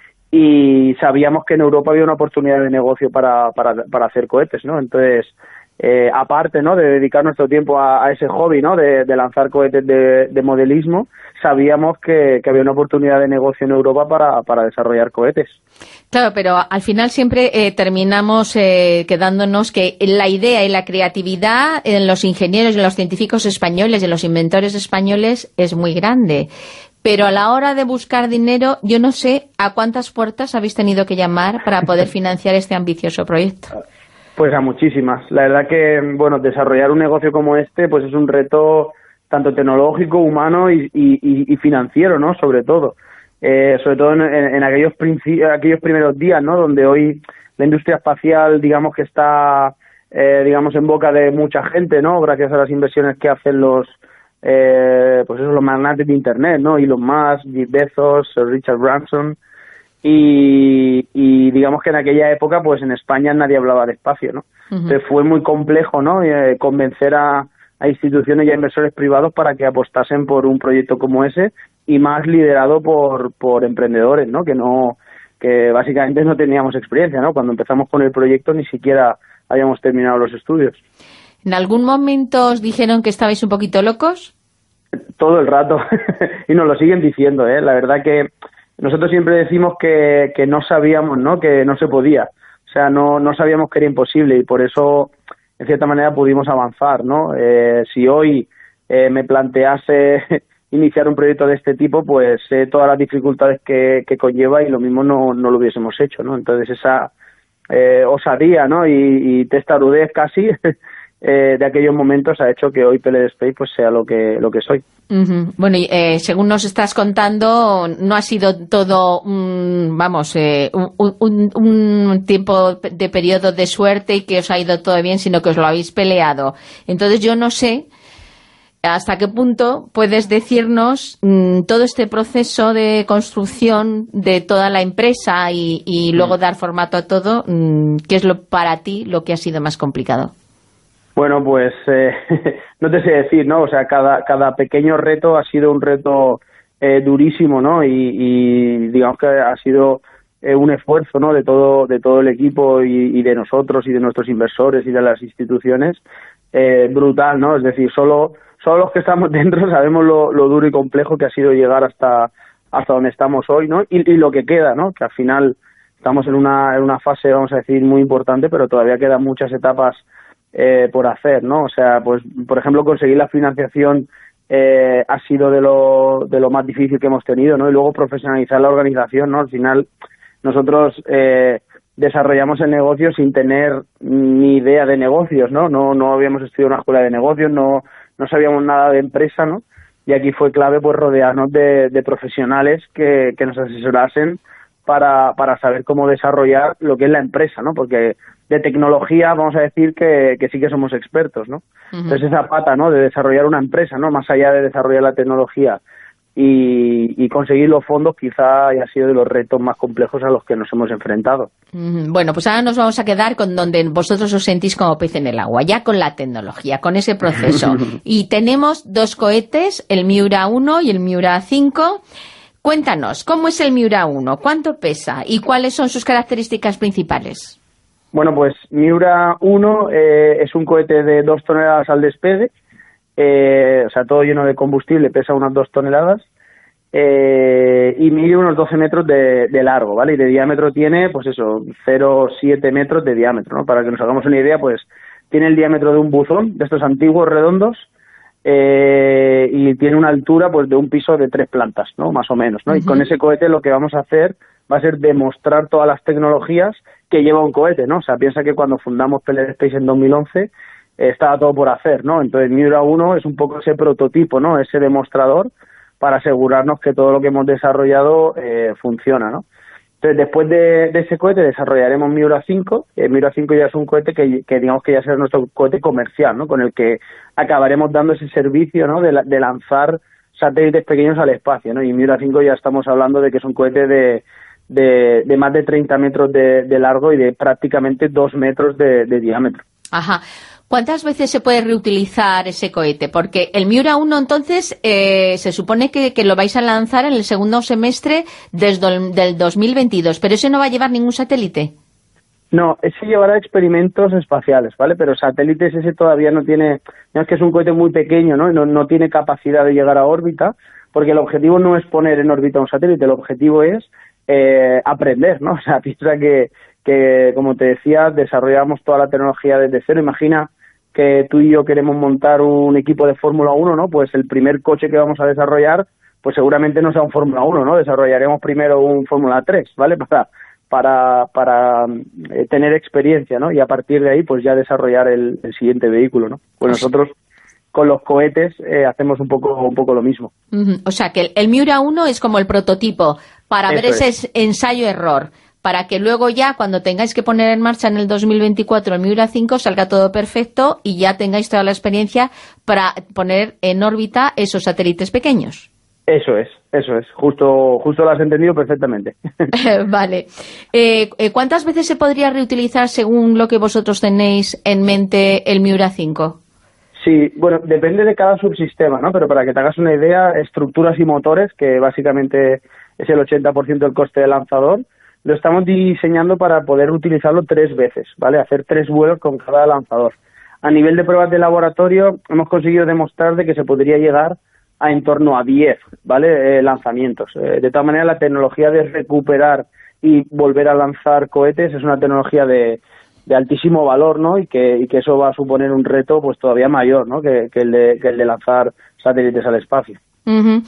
y sabíamos que en Europa había una oportunidad de negocio para hacer cohetes, ¿no? Entonces, aparte, ¿no?, de dedicar nuestro tiempo a ese hobby, ¿no?, de lanzar cohetes de modelismo, sabíamos que había una oportunidad de negocio en Europa para desarrollar cohetes. Claro, pero al final siempre terminamos quedándonos que la idea y la creatividad en los ingenieros, en los científicos españoles, en los inventores españoles es muy grande. Pero a la hora de buscar dinero, yo no sé a cuántas puertas habéis tenido que llamar para poder financiar este ambicioso proyecto. Pues a muchísimas. La verdad que, bueno, desarrollar un negocio como este pues es un reto tanto tecnológico, humano y financiero, ¿no? Sobre todo en aquellos primeros días, ¿no?, donde hoy la industria espacial, digamos que está en boca de mucha gente, ¿no?, gracias a las inversiones que hacen los magnates de Internet, ¿no?, Elon Musk, Jeff Bezos, Richard Branson, y digamos que en aquella época pues en España nadie hablaba de espacio, ¿no? Uh-huh. Entonces fue muy complejo, ¿no?, convencer a instituciones y a inversores privados para que apostasen por un proyecto como ese, y más liderado por emprendedores, ¿no?, que básicamente no teníamos experiencia, ¿no? Cuando empezamos con el proyecto ni siquiera habíamos terminado los estudios. ¿En algún momento os dijeron que estabais un poquito locos? Todo el rato, y nos lo siguen diciendo, ¿eh? La verdad que nosotros siempre decimos que no sabíamos, ¿no?, que no se podía. O sea, no sabíamos que era imposible, y por eso, en cierta manera, pudimos avanzar, ¿no? Si hoy me plantease iniciar un proyecto de este tipo, pues sé todas las dificultades que conlleva, y lo mismo no lo hubiésemos hecho, ¿no? Entonces osadía, ¿no? y testarudez casi de aquellos momentos ha hecho que hoy PLD Space pues sea lo que soy. Bueno, y según nos estás contando, no ha sido todo un tiempo de periodo de suerte y que os ha ido todo bien, sino que os lo habéis peleado. Entonces yo no sé hasta qué punto puedes decirnos todo este proceso de construcción de toda la empresa y luego dar formato a todo, ¿qué es para ti lo que ha sido más complicado? Bueno, pues no te sé decir, ¿no? O sea, cada pequeño reto ha sido un reto durísimo, ¿no? Y digamos que ha sido un esfuerzo, ¿no? De todo el equipo y de nosotros y de nuestros inversores y de las instituciones brutal, ¿no? Es decir, solo los que estamos dentro sabemos lo duro y complejo que ha sido llegar hasta donde estamos hoy, ¿no? Y lo que queda, ¿no? Que al final estamos en una fase, vamos a decir, muy importante, pero todavía quedan muchas etapas por hacer, ¿no? O sea, pues, por ejemplo, conseguir la financiación ha sido de lo más difícil que hemos tenido, ¿no? Y luego profesionalizar la organización, ¿no? Al final, nosotros desarrollamos el negocio sin tener ni idea de negocios, ¿no? No habíamos estudiado una escuela de negocios, no sabíamos nada de empresa, ¿no? Y aquí fue clave, pues, rodearnos de profesionales que nos asesorasen para saber cómo desarrollar lo que es la empresa, ¿no? Porque de tecnología vamos a decir que sí que somos expertos, ¿no? Entonces esa pata, ¿no? De desarrollar una empresa, ¿no? Más allá de desarrollar la tecnología y conseguir los fondos, quizá haya sido de los retos más complejos a los que nos hemos enfrentado. Bueno, pues ahora nos vamos a quedar con donde vosotros os sentís como pez en el agua, ya con la tecnología, con ese proceso. Y tenemos 2 cohetes, el Miura 1 y el Miura 5. Cuéntanos, ¿cómo es el Miura 1? ¿Cuánto pesa? ¿Y cuáles son sus características principales? Bueno, pues Miura 1 es un cohete de 2 toneladas al despegue, o sea, todo lleno de combustible, pesa unas 2 toneladas, y mide unos 12 metros de largo, ¿vale? Y de diámetro tiene, pues eso, 0,7 metros de diámetro, ¿no? Para que nos hagamos una idea, pues tiene el diámetro de un buzón, de estos antiguos redondos, y tiene una altura, pues, de un piso de 3 plantas, ¿no? Más o menos, ¿no? Y con ese cohete lo que vamos a hacer va a ser demostrar todas las tecnologías que lleva un cohete, ¿no? O sea, piensa que cuando fundamos PLD Space en 2011 estaba todo por hacer, ¿no? Entonces Miura 1 es un poco ese prototipo, ¿no? Ese demostrador para asegurarnos que todo lo que hemos desarrollado funciona, ¿no? Entonces, después de ese cohete desarrollaremos Miura 5. Miura 5 ya es un cohete que digamos que ya será nuestro cohete comercial, ¿no? Con el que acabaremos dando ese servicio, ¿no? De lanzar satélites pequeños al espacio, ¿no? Y Miura 5 ya estamos hablando de que es un cohete de más de 30 metros de largo y de prácticamente 2 metros de diámetro. Ajá. ¿Cuántas veces se puede reutilizar ese cohete? Porque el Miura 1, entonces, se supone que lo vais a lanzar en el segundo semestre del 2022, pero ese no va a llevar ningún satélite. No, ese llevará experimentos espaciales, ¿vale? Pero satélites ese todavía no tiene... Es que es un cohete muy pequeño, ¿no? Y no tiene capacidad de llegar a órbita, porque el objetivo no es poner en órbita un satélite, el objetivo es aprender, ¿no? O sea, piensa que, como te decía, desarrollamos toda la tecnología desde cero. Imagina que tú y yo queremos montar un equipo de Fórmula 1, ¿no? Pues el primer coche que vamos a desarrollar, pues seguramente no sea un Fórmula 1, ¿no? Desarrollaremos primero un Fórmula 3, ¿vale? Para tener experiencia, ¿no? Y a partir de ahí, pues ya desarrollar el siguiente vehículo, ¿no? Pues nosotros con los cohetes hacemos un poco lo mismo. O sea, que el Miura 1 es como el prototipo para ver ese ensayo-error, para que luego ya, cuando tengáis que poner en marcha en el 2024 el Miura 5, salga todo perfecto y ya tengáis toda la experiencia para poner en órbita esos satélites pequeños. Eso es. Justo lo has entendido perfectamente. Vale. ¿Cuántas veces se podría reutilizar, según lo que vosotros tenéis en mente, el Miura 5? Sí, bueno, depende de cada subsistema, ¿no? Pero para que te hagas una idea, estructuras y motores, que básicamente es el 80% del coste del lanzador, lo estamos diseñando para poder utilizarlo 3 veces, ¿vale? Hacer 3 vuelos con cada lanzador. A nivel de pruebas de laboratorio, hemos conseguido demostrar de que se podría llegar a en torno a 10, ¿vale? Lanzamientos. De todas maneras, la tecnología de recuperar y volver a lanzar cohetes es una tecnología de altísimo valor, ¿no? Y que eso va a suponer un reto pues todavía mayor, ¿no? Que el de lanzar satélites al espacio.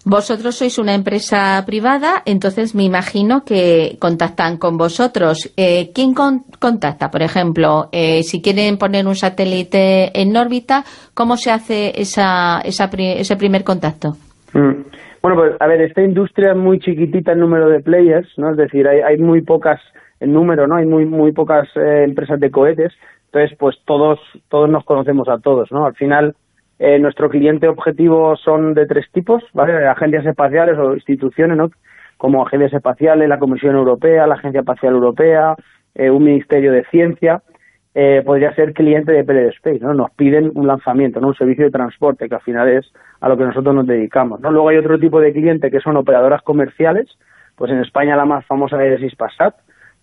Vosotros sois una empresa privada, entonces me imagino que contactan con vosotros. ¿Quién contacta? Por ejemplo, si quieren poner un satélite en órbita, ¿cómo se hace ese primer contacto? Bueno, pues a ver, esta industria es muy chiquitita en número de players, ¿no? Es decir, hay muy pocas en número, ¿no? Hay muy pocas empresas de cohetes, entonces pues todos nos conocemos a todos, ¿no? Al final nuestro cliente objetivo son de 3 tipos, ¿vale? Agencias espaciales o instituciones, ¿no? Como agencias espaciales, la Comisión Europea, la Agencia Espacial Europea, un Ministerio de Ciencia. Podría ser cliente de PLD Space, ¿no? Nos piden un lanzamiento, ¿no? Un servicio de transporte, que al final es a lo que nosotros nos dedicamos, ¿no? Luego hay otro tipo de cliente que son operadoras comerciales, pues en España la más famosa es Hispasat,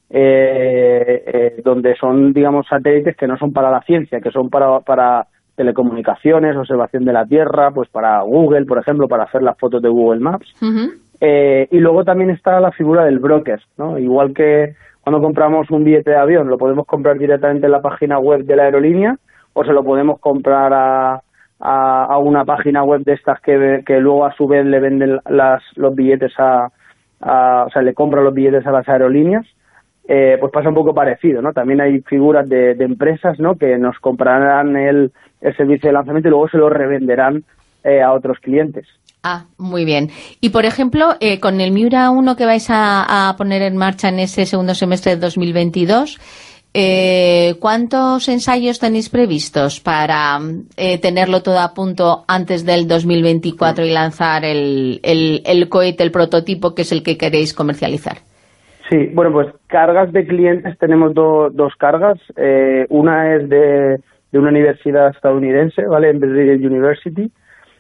donde son, digamos, satélites que no son para la ciencia, que son para telecomunicaciones, observación de la Tierra, pues para Google, por ejemplo, para hacer las fotos de Google Maps. Y luego también está la figura del broker, ¿no? Igual que cuando compramos un billete de avión, lo podemos comprar directamente en la página web de la aerolínea o se lo podemos comprar a una página web de estas que luego a su vez le venden los billetes o sea, le compran los billetes a las aerolíneas. Pues pasa un poco parecido, ¿no? También hay figuras de empresas, ¿no? Que nos comprarán el servicio de lanzamiento y luego se lo revenderán a otros clientes. Ah, muy bien. Y, por ejemplo, con el Miura 1 que vais a poner en marcha en ese segundo semestre de 2022, ¿cuántos ensayos tenéis previstos para tenerlo todo a punto antes del 2024 y lanzar el cohete, el prototipo, que es el que queréis comercializar? Sí, bueno, pues cargas de clientes tenemos dos cargas. Una es de una universidad estadounidense, ¿vale? Embry-Riddle University.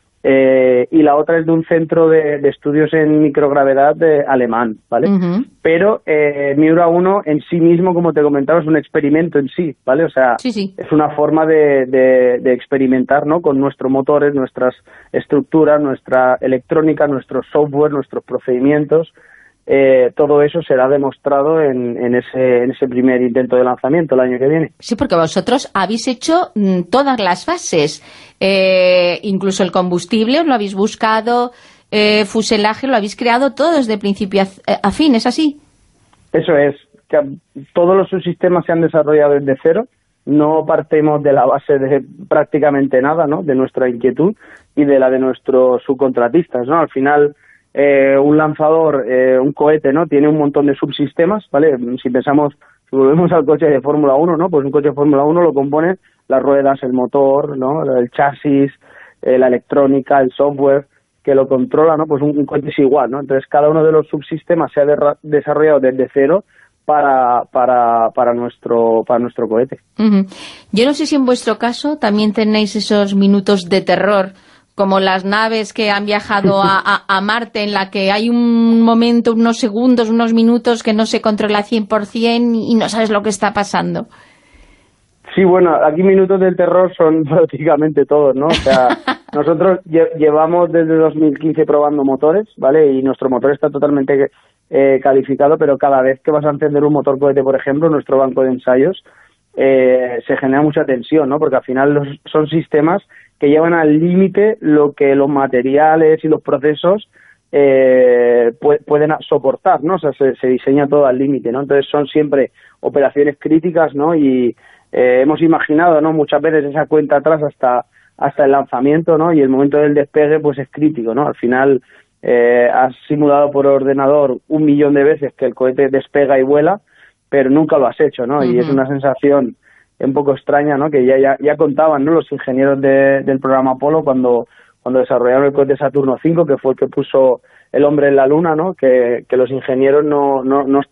Y la otra es de un centro de estudios en microgravedad alemán, ¿vale? Pero Miura 1 en sí mismo, como te comentaba, es un experimento en sí, ¿vale? O sea, es una forma de experimentar, ¿no? Con nuestros motores, nuestras estructuras, nuestra electrónica, nuestro software, nuestros procedimientos. Todo eso será demostrado en ese primer intento de lanzamiento el año que viene. Sí, porque vosotros habéis hecho todas las fases, incluso el combustible, os lo habéis buscado, fuselaje, lo habéis creado todo desde principio a fin, ¿es así? Eso es, que todos los subsistemas se han desarrollado desde cero, no partimos de la base de prácticamente nada, ¿no? De nuestra inquietud y de la de nuestros subcontratistas, ¿no? Al final un lanzador, un cohete, ¿no? Tiene un montón de subsistemas, ¿vale? Si volvemos al coche de Fórmula 1, ¿no? Pues un coche de Fórmula 1 lo componen las ruedas, el motor, ¿no? El chasis, la electrónica, el software que lo controla, ¿no? Pues un cohete es igual, ¿no? Entonces cada uno de los subsistemas se ha desarrollado desde cero para nuestro cohete. Yo no sé si en vuestro caso también tenéis esos minutos de terror, como las naves que han viajado a Marte, en la que hay un momento, unos segundos, unos minutos que no se controla 100% y no sabes lo que está pasando. Sí, bueno, aquí minutos del terror son prácticamente todos, ¿no? O sea, nosotros llevamos desde 2015 probando motores, ¿vale? Y nuestro motor está totalmente calificado, pero cada vez que vas a encender un motor cohete, por ejemplo, nuestro banco de ensayos, se genera mucha tensión, ¿no? Porque al final son sistemas que llevan al límite lo que los materiales y los procesos pueden soportar, ¿no? O sea, se diseña todo al límite, ¿no? Entonces son siempre operaciones críticas, ¿no? Y hemos imaginado, ¿no? Muchas veces esa cuenta atrás hasta el lanzamiento, ¿no? Y el momento del despegue, pues es crítico, ¿no? Al final has simulado por ordenador 1 millón de veces que el cohete despega y vuela, pero nunca lo has hecho, ¿no? Y es una sensación un poco extraña, ¿no? Que ya contaban, ¿no? Los ingenieros del programa Apolo cuando desarrollaron el cohete Saturno 5, que fue el que puso el hombre en la luna, ¿no? Que los ingenieros no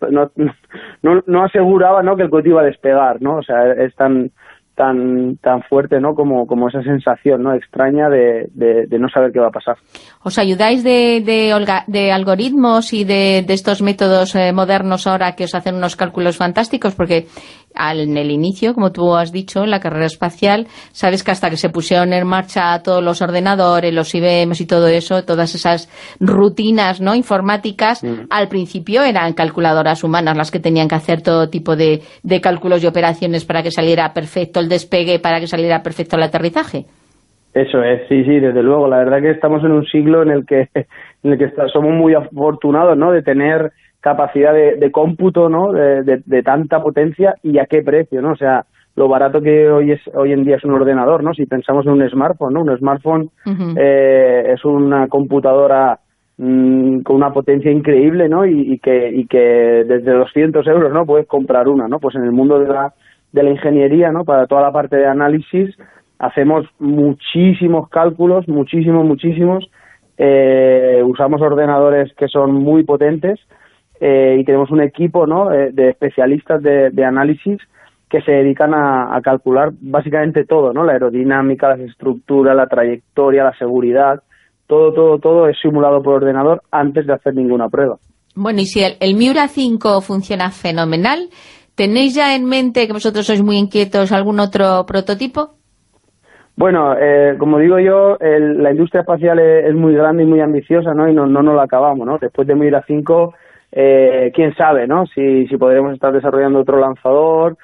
aseguraban, ¿no? Que el cohete iba a despegar, ¿no? O sea, es tan fuerte, ¿no? Como esa sensación, ¿no? Extraña de no saber qué va a pasar. ¿Os ayudáis de algoritmos y de estos métodos modernos ahora que os hacen unos cálculos fantásticos? Porque en el inicio, como tú has dicho, en la carrera espacial, sabes que hasta que se pusieron en marcha todos los ordenadores, los IBMs y todo eso, todas esas rutinas, ¿no? Informáticas, al principio eran calculadoras humanas las que tenían que hacer todo tipo de cálculos y operaciones para que saliera perfecto el despegue, para que saliera perfecto el aterrizaje. Eso es, sí, desde luego. La verdad que estamos en un siglo en el que somos muy afortunados, ¿no?, de tener capacidad de cómputo, ¿no?, de tanta potencia y a qué precio, ¿no? O sea, lo barato que hoy en día es un ordenador, ¿no? Si pensamos en un smartphone, ¿no? Un smartphone es una computadora con una potencia increíble, ¿no? Y que desde 200 euros, ¿no?, puedes comprar una, ¿no? Pues en el mundo de la ingeniería, ¿no?, para toda la parte de análisis, hacemos muchísimos cálculos, muchísimos. Usamos ordenadores que son muy potentes y tenemos un equipo, ¿no?, de especialistas de análisis que se dedican a calcular básicamente todo, ¿no? La aerodinámica, las estructuras, la trayectoria, la seguridad, todo es simulado por ordenador antes de hacer ninguna prueba. Bueno, y si el Miura 5 funciona fenomenal, ¿tenéis ya en mente, que vosotros sois muy inquietos, algún otro prototipo? Bueno, como digo yo, la industria espacial es muy grande y muy ambiciosa, ¿no? Y no nos la acabamos, ¿no? Después de Miura 5, quién sabe, ¿no? Si podremos estar desarrollando otro lanzador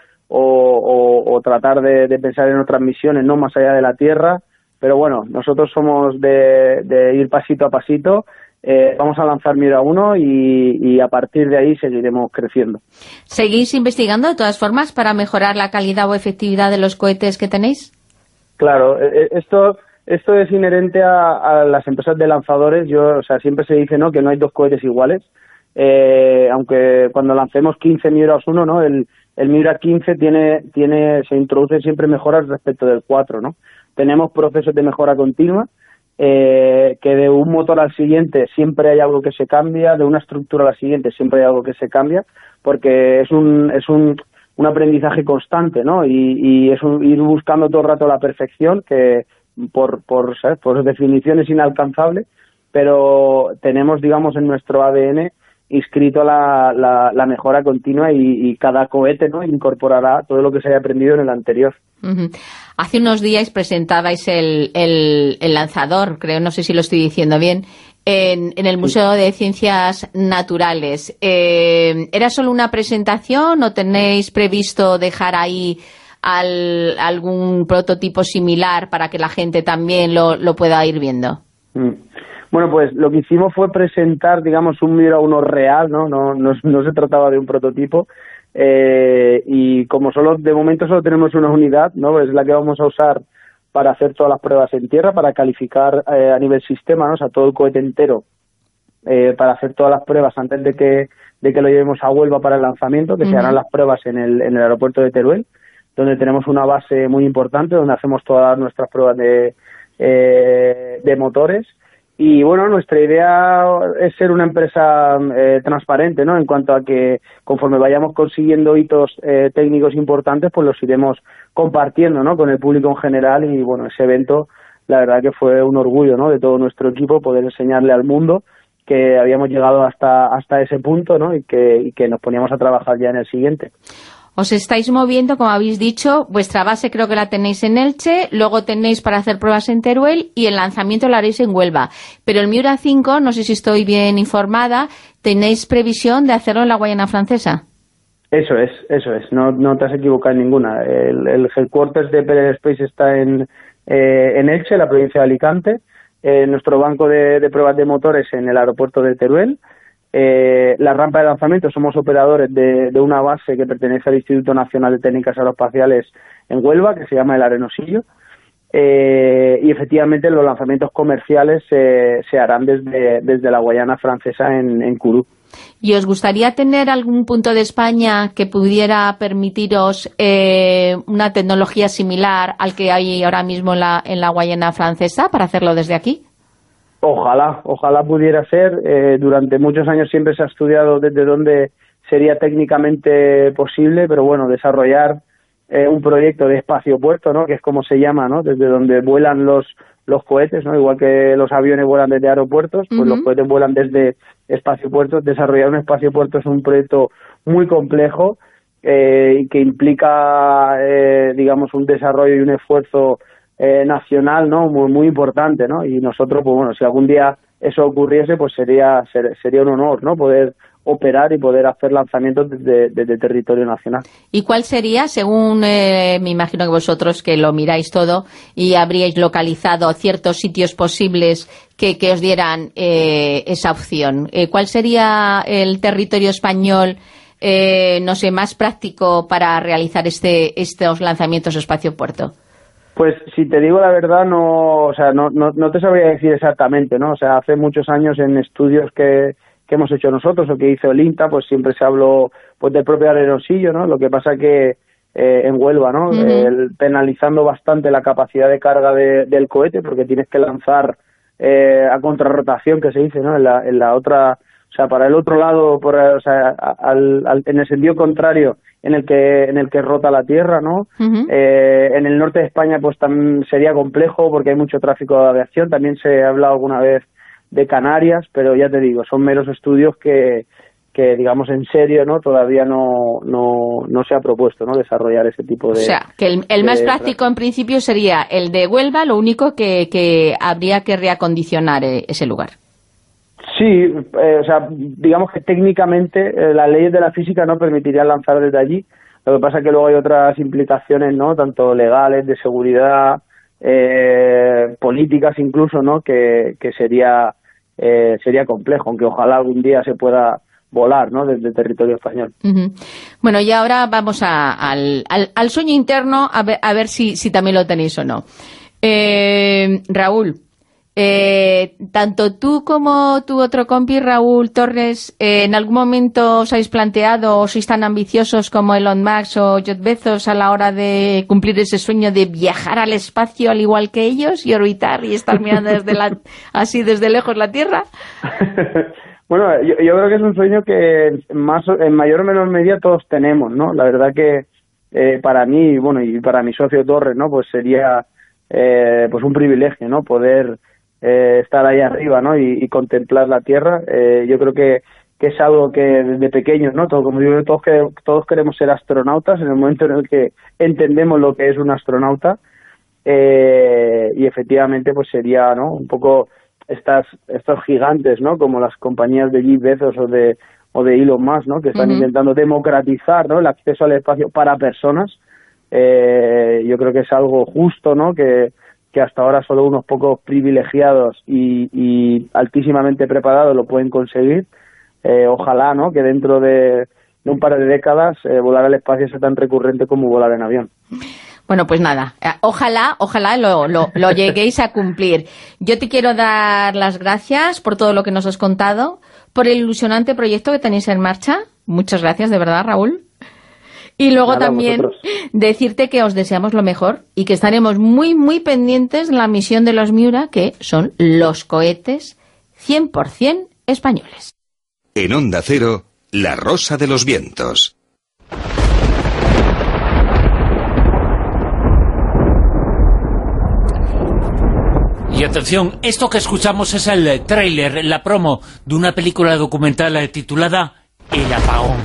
o tratar de pensar en otras misiones, ¿no?, más allá de la Tierra. Pero bueno, nosotros somos de ir pasito a pasito. Vamos a lanzar Miura 1 y a partir de ahí seguiremos creciendo. ¿Seguís investigando de todas formas para mejorar la calidad o efectividad de los cohetes que tenéis? Claro, esto es inherente a las empresas de lanzadores. Siempre se dice, ¿no?, que no hay dos cohetes iguales. Aunque cuando lancemos 15 Miuras 1, ¿no?, el Miura 15 se introduce siempre mejoras respecto del 4, ¿no? Tenemos procesos de mejora continua, que de un motor al siguiente siempre hay algo que se cambia, de una estructura a la siguiente siempre hay algo que se cambia, porque es un aprendizaje constante, ¿no? Y es ir buscando todo el rato la perfección, que por definición es inalcanzable, pero tenemos, digamos, en nuestro ADN inscrito la mejora continua y cada cohete, ¿no?, incorporará todo lo que se haya aprendido en el anterior. Hace unos días presentabais el lanzador, creo, no sé si lo estoy diciendo bien, en el Museo de Ciencias Naturales. ¿Era solo una presentación o tenéis previsto dejar ahí algún prototipo similar para que la gente también lo pueda ir viendo? Bueno, pues lo que hicimos fue presentar, digamos, un Miura 1 real, ¿no? No se trataba de un prototipo. Y como de momento solo tenemos una unidad, ¿no?, es la que vamos a usar para hacer todas las pruebas en tierra, para calificar a nivel sistema, ¿no?, o sea, todo el cohete entero, para hacer todas las pruebas antes de que lo llevemos a Huelva para el lanzamiento, que se harán las pruebas en el aeropuerto de Teruel, donde tenemos una base muy importante, donde hacemos todas nuestras pruebas de motores. Y bueno, nuestra idea es ser una empresa transparente, ¿no?, en cuanto a que conforme vayamos consiguiendo hitos técnicos importantes, pues los iremos compartiendo, ¿no?, con el público en general. Y bueno, ese evento, la verdad que fue un orgullo, ¿no?, de todo nuestro equipo poder enseñarle al mundo que habíamos llegado hasta ese punto, ¿no?, y que nos poníamos a trabajar ya en el siguiente. Os estáis moviendo, como habéis dicho, vuestra base creo que la tenéis en Elche, luego tenéis para hacer pruebas en Teruel y el lanzamiento lo haréis en Huelva. Pero el Miura 5, no sé si estoy bien informada, ¿tenéis previsión de hacerlo en la Guayana Francesa? Eso es, no te has equivocado en ninguna. El headquarters de Perer Space está en Elche, la provincia de Alicante. Nuestro banco de pruebas de motores en el aeropuerto de Teruel. La rampa de lanzamiento, somos operadores de una base que pertenece al Instituto Nacional de Técnicas Aeroespaciales en Huelva, que se llama El Arenosillo, y efectivamente los lanzamientos comerciales se harán desde la Guayana Francesa en Kourou. ¿Y os gustaría tener algún punto de España que pudiera permitiros una tecnología similar al que hay ahora mismo en la Guayana Francesa para hacerlo desde aquí? Ojalá pudiera ser. Durante muchos años siempre se ha estudiado desde dónde sería técnicamente posible, pero bueno, desarrollar un proyecto de espacio-puerto, ¿no?, que es como se llama, ¿no?, desde donde vuelan los cohetes, ¿no?, igual que los aviones vuelan desde aeropuertos, pues los cohetes vuelan desde espacio-puertos. Desarrollar un espacio-puerto es un proyecto muy complejo y que implica, digamos, un desarrollo y un esfuerzo nacional, ¿no?, muy, muy importante, ¿no? Y nosotros, pues bueno, si algún día eso ocurriese, pues sería un honor, ¿no? Poder operar y poder hacer lanzamientos desde territorio nacional. ¿Y cuál sería, según me imagino que vosotros que lo miráis todo y habríais localizado ciertos sitios posibles que os dieran esa opción? ¿Cuál sería el territorio español, no sé, más práctico para realizar estos lanzamientos espacio-puerto? Pues si te digo la verdad, no te sabría decir exactamente, ¿no? O sea, hace muchos años en estudios que hemos hecho nosotros o que hizo el INTA, pues siempre se habló pues del propio Arenosillo, ¿no? Lo que pasa que en Huelva, ¿no? Penalizando bastante la capacidad de carga del cohete, porque tienes que lanzar a contrarrotación, que se dice, ¿no? En la otra, o sea, para el otro lado, en el sentido contrario en el que rota la Tierra, ¿no? En el norte de España, pues también sería complejo porque hay mucho tráfico de aviación. También se ha hablado alguna vez de Canarias, pero ya te digo, son meros estudios que digamos en serio, ¿no? Todavía no se ha propuesto, ¿no? Desarrollar ese tipo de... O sea, que el más práctico en principio sería el de Huelva, lo único que habría que reacondicionar ese lugar. Sí, o sea, digamos que técnicamente las leyes de la física no permitirían lanzar desde allí. Lo que pasa es que luego hay otras implicaciones, ¿no? Tanto legales, de seguridad, políticas incluso, ¿no? Que sería complejo, aunque ojalá algún día se pueda volar, ¿no? Desde el territorio español. Bueno, y ahora vamos al sueño interno, a ver si también lo tenéis o no. Raúl, tanto tú como tu otro compi, Raúl Torres, ¿en algún momento os habéis planteado o sois tan ambiciosos como Elon Musk o Jeff Bezos a la hora de cumplir ese sueño de viajar al espacio al igual que ellos y orbitar y estar mirando así desde lejos la Tierra? Bueno, yo creo que es un sueño que en mayor o menor medida todos tenemos, ¿no? La verdad que para mí, bueno, y para mi socio Torres, ¿no? Pues sería pues un privilegio, ¿no? Poder estar ahí arriba, ¿no? Y contemplar la Tierra. Yo creo que es algo que desde pequeños, ¿no? Como digo, todos queremos ser astronautas en el momento en el que entendemos lo que es un astronauta. Y efectivamente pues sería, ¿no? Un poco estos gigantes, ¿no? Como las compañías de Jeff Bezos o de Elon Musk, ¿no? Que están intentando democratizar, ¿no? El acceso al espacio para personas. Yo creo que es algo justo, ¿no? Que hasta ahora solo unos pocos privilegiados y altísimamente preparados lo pueden conseguir. Ojalá, ¿no? Que dentro de un par de décadas volar al espacio sea tan recurrente como volar en avión. Bueno, pues nada, ojalá lo lleguéis a cumplir. Yo te quiero dar las gracias por todo lo que nos has contado, por el ilusionante proyecto que tenéis en marcha. Muchas gracias, de verdad, Raúl. Y luego también decirte que os deseamos lo mejor y que estaremos muy, muy pendientes de la misión de los Miura, que son los cohetes 100% españoles. En Onda Cero, La Rosa de los Vientos. Y atención, esto que escuchamos es el tráiler, la promo de una película documental titulada El Apagón.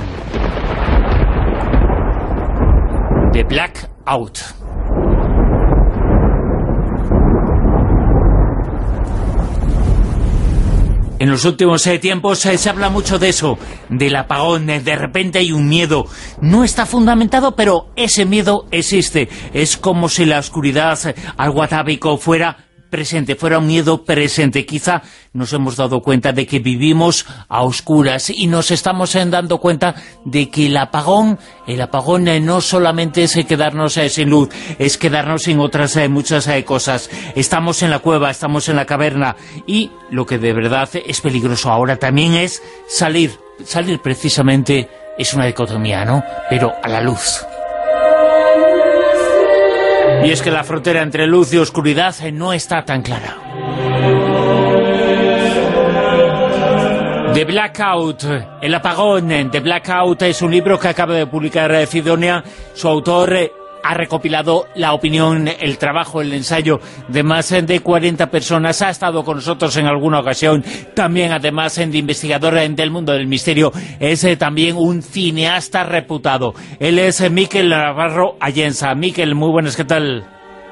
The Blackout. En los últimos tiempos se habla mucho de eso, del apagón. De repente hay un miedo. No está fundamentado, pero ese miedo existe. Es como si la oscuridad, algo atávico, fuera presente, fuera un miedo presente. Quizá nos hemos dado cuenta de que vivimos a oscuras y nos estamos dando cuenta de que el apagón no solamente es quedarnos sin luz, es quedarnos sin otras muchas cosas. Estamos en la cueva, estamos en la caverna y lo que de verdad es peligroso ahora también es salir precisamente, es una dicotomía, ¿no? Pero a la luz. Y es que la frontera entre luz y oscuridad no está tan clara. The Blackout, El Apagón. The Blackout es un libro que acaba de publicar Cidonia. Su autor ha recopilado la opinión, el trabajo, el ensayo de más de 40 personas. Ha estado con nosotros en alguna ocasión. También, además de investigador del mundo del misterio, es también un cineasta reputado. Él es Mikel Navarro Allensa. Mikel, muy buenas, ¿qué tal?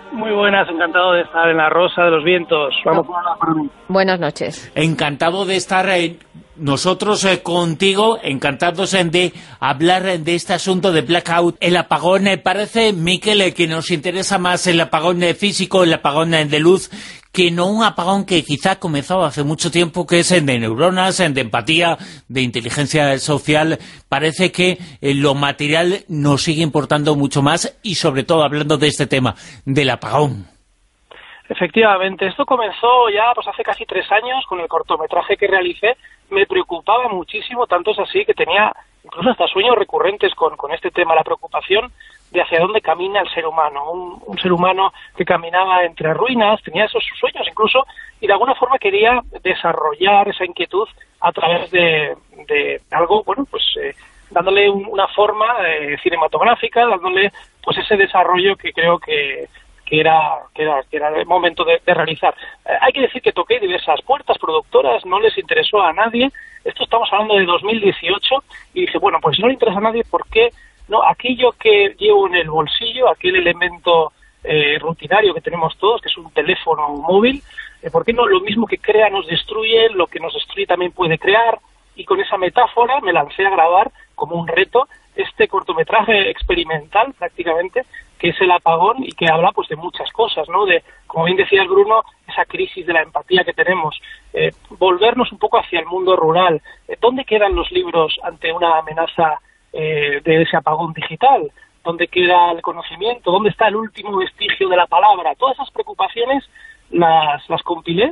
Muy buenas, encantado de estar en la Rosa de los Vientos. Vamos por la pregunta. Buenas noches. Encantado de estar nosotros contigo, encantados de hablar de este asunto de blackout. El apagón, parece, Miquel, que nos interesa más el apagón físico, el apagón de luz, que no un apagón que quizá comenzó hace mucho tiempo, que es de neuronas, de empatía, de inteligencia social. Parece que lo material nos sigue importando mucho más y sobre todo hablando de este tema, del apagón. Efectivamente, esto comenzó ya pues hace casi 3 años con el cortometraje que realicé. Me preocupaba muchísimo, tanto es así que tenía incluso hasta sueños recurrentes con este tema, la preocupación de hacia dónde camina el ser humano, un ser humano que caminaba entre ruinas, tenía esos sueños incluso, y de alguna forma quería desarrollar esa inquietud a través de algo, bueno, pues dándole una forma cinematográfica, dándole pues ese desarrollo que creo que era el momento de realizar. Hay que decir que toqué diversas puertas productoras, no les interesó a nadie. Esto estamos hablando de 2018 y dije, bueno, pues si no le interesa a nadie, ¿por qué no? Aquello que llevo en el bolsillo, aquel elemento rutinario que tenemos todos, que es un teléfono móvil, ¿por qué no? Lo mismo que crea nos destruye, lo que nos destruye también puede crear, y con esa metáfora me lancé a grabar como un reto este cortometraje experimental prácticamente, que es el apagón y que habla pues de muchas cosas, ¿no? De, como bien decías, Bruno, esa crisis de la empatía que tenemos, volvernos un poco hacia el mundo rural. ¿Dónde quedan los libros ante una amenaza de ese apagón digital? ¿Dónde queda el conocimiento? ¿Dónde está el último vestigio de la palabra? Todas esas preocupaciones las compilé.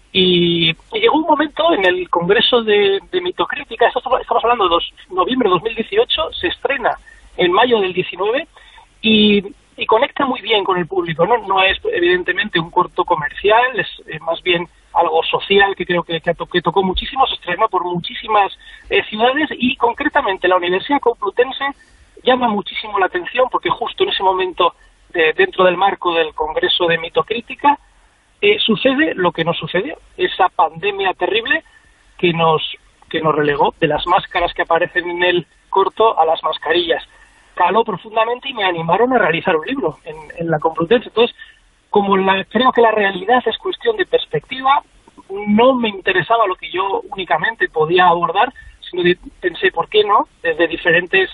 Y llegó un momento en el Congreso de Mitocrítica, estamos hablando de noviembre de 2018, se estrena en mayo del 19 y conecta muy bien con el público, ¿no? No es evidentemente un corto comercial, es más bien algo social que creo que tocó muchísimo, se estrenó por muchísimas ciudades y concretamente la Universidad Complutense llama muchísimo la atención porque justo en ese momento, dentro del marco del Congreso de Mitocrítica, sucede lo que nos sucedió, esa pandemia terrible que nos relegó de las máscaras que aparecen en el corto a las mascarillas. Caló profundamente y me animaron a realizar un libro en la Complutense. Entonces, como creo que la realidad es cuestión de perspectiva, no me interesaba lo que yo únicamente podía abordar, sino que pensé, ¿por qué no? Desde diferentes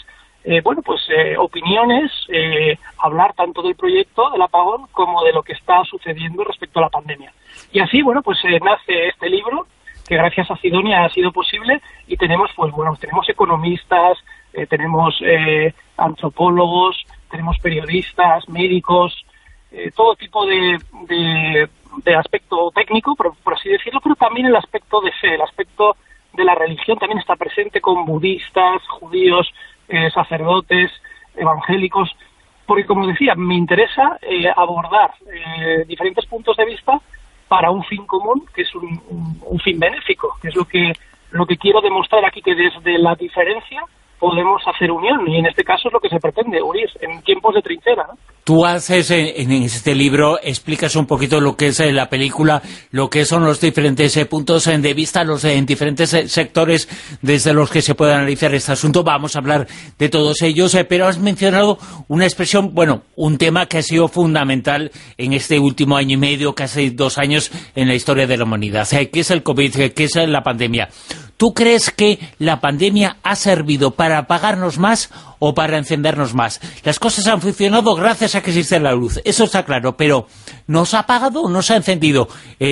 opiniones, hablar tanto del proyecto del apagón como de lo que está sucediendo respecto a la pandemia. Y así, nace este libro, que gracias a Sidonia ha sido posible, y tenemos, tenemos economistas, tenemos antropólogos, tenemos periodistas, médicos, todo tipo de aspecto técnico, por así decirlo, pero también el aspecto de fe, el aspecto de la religión también está presente con budistas, judíos, sacerdotes, evangélicos, porque como decía, me interesa abordar diferentes puntos de vista para un fin común, que es un fin benéfico, que es lo que quiero demostrar aquí, que desde la diferencia podemos hacer unión, y en este caso es lo que se pretende, unir en tiempos de trinchera, ¿no? Tú haces en este libro, explicas un poquito lo que es la película, lo que son los diferentes puntos de vista, los diferentes sectores desde los que se puede analizar este asunto. Vamos a hablar de todos ellos, pero has mencionado una expresión, un tema que ha sido fundamental en este último año y medio, casi 2 años en la historia de la humanidad, que es el COVID, que es la pandemia. ¿Tú crees que la pandemia ha servido para apagarnos más o para encendernos más? Las cosas han funcionado gracias a que existe la luz, eso está claro, pero ¿nos ha apagado o nos ha encendido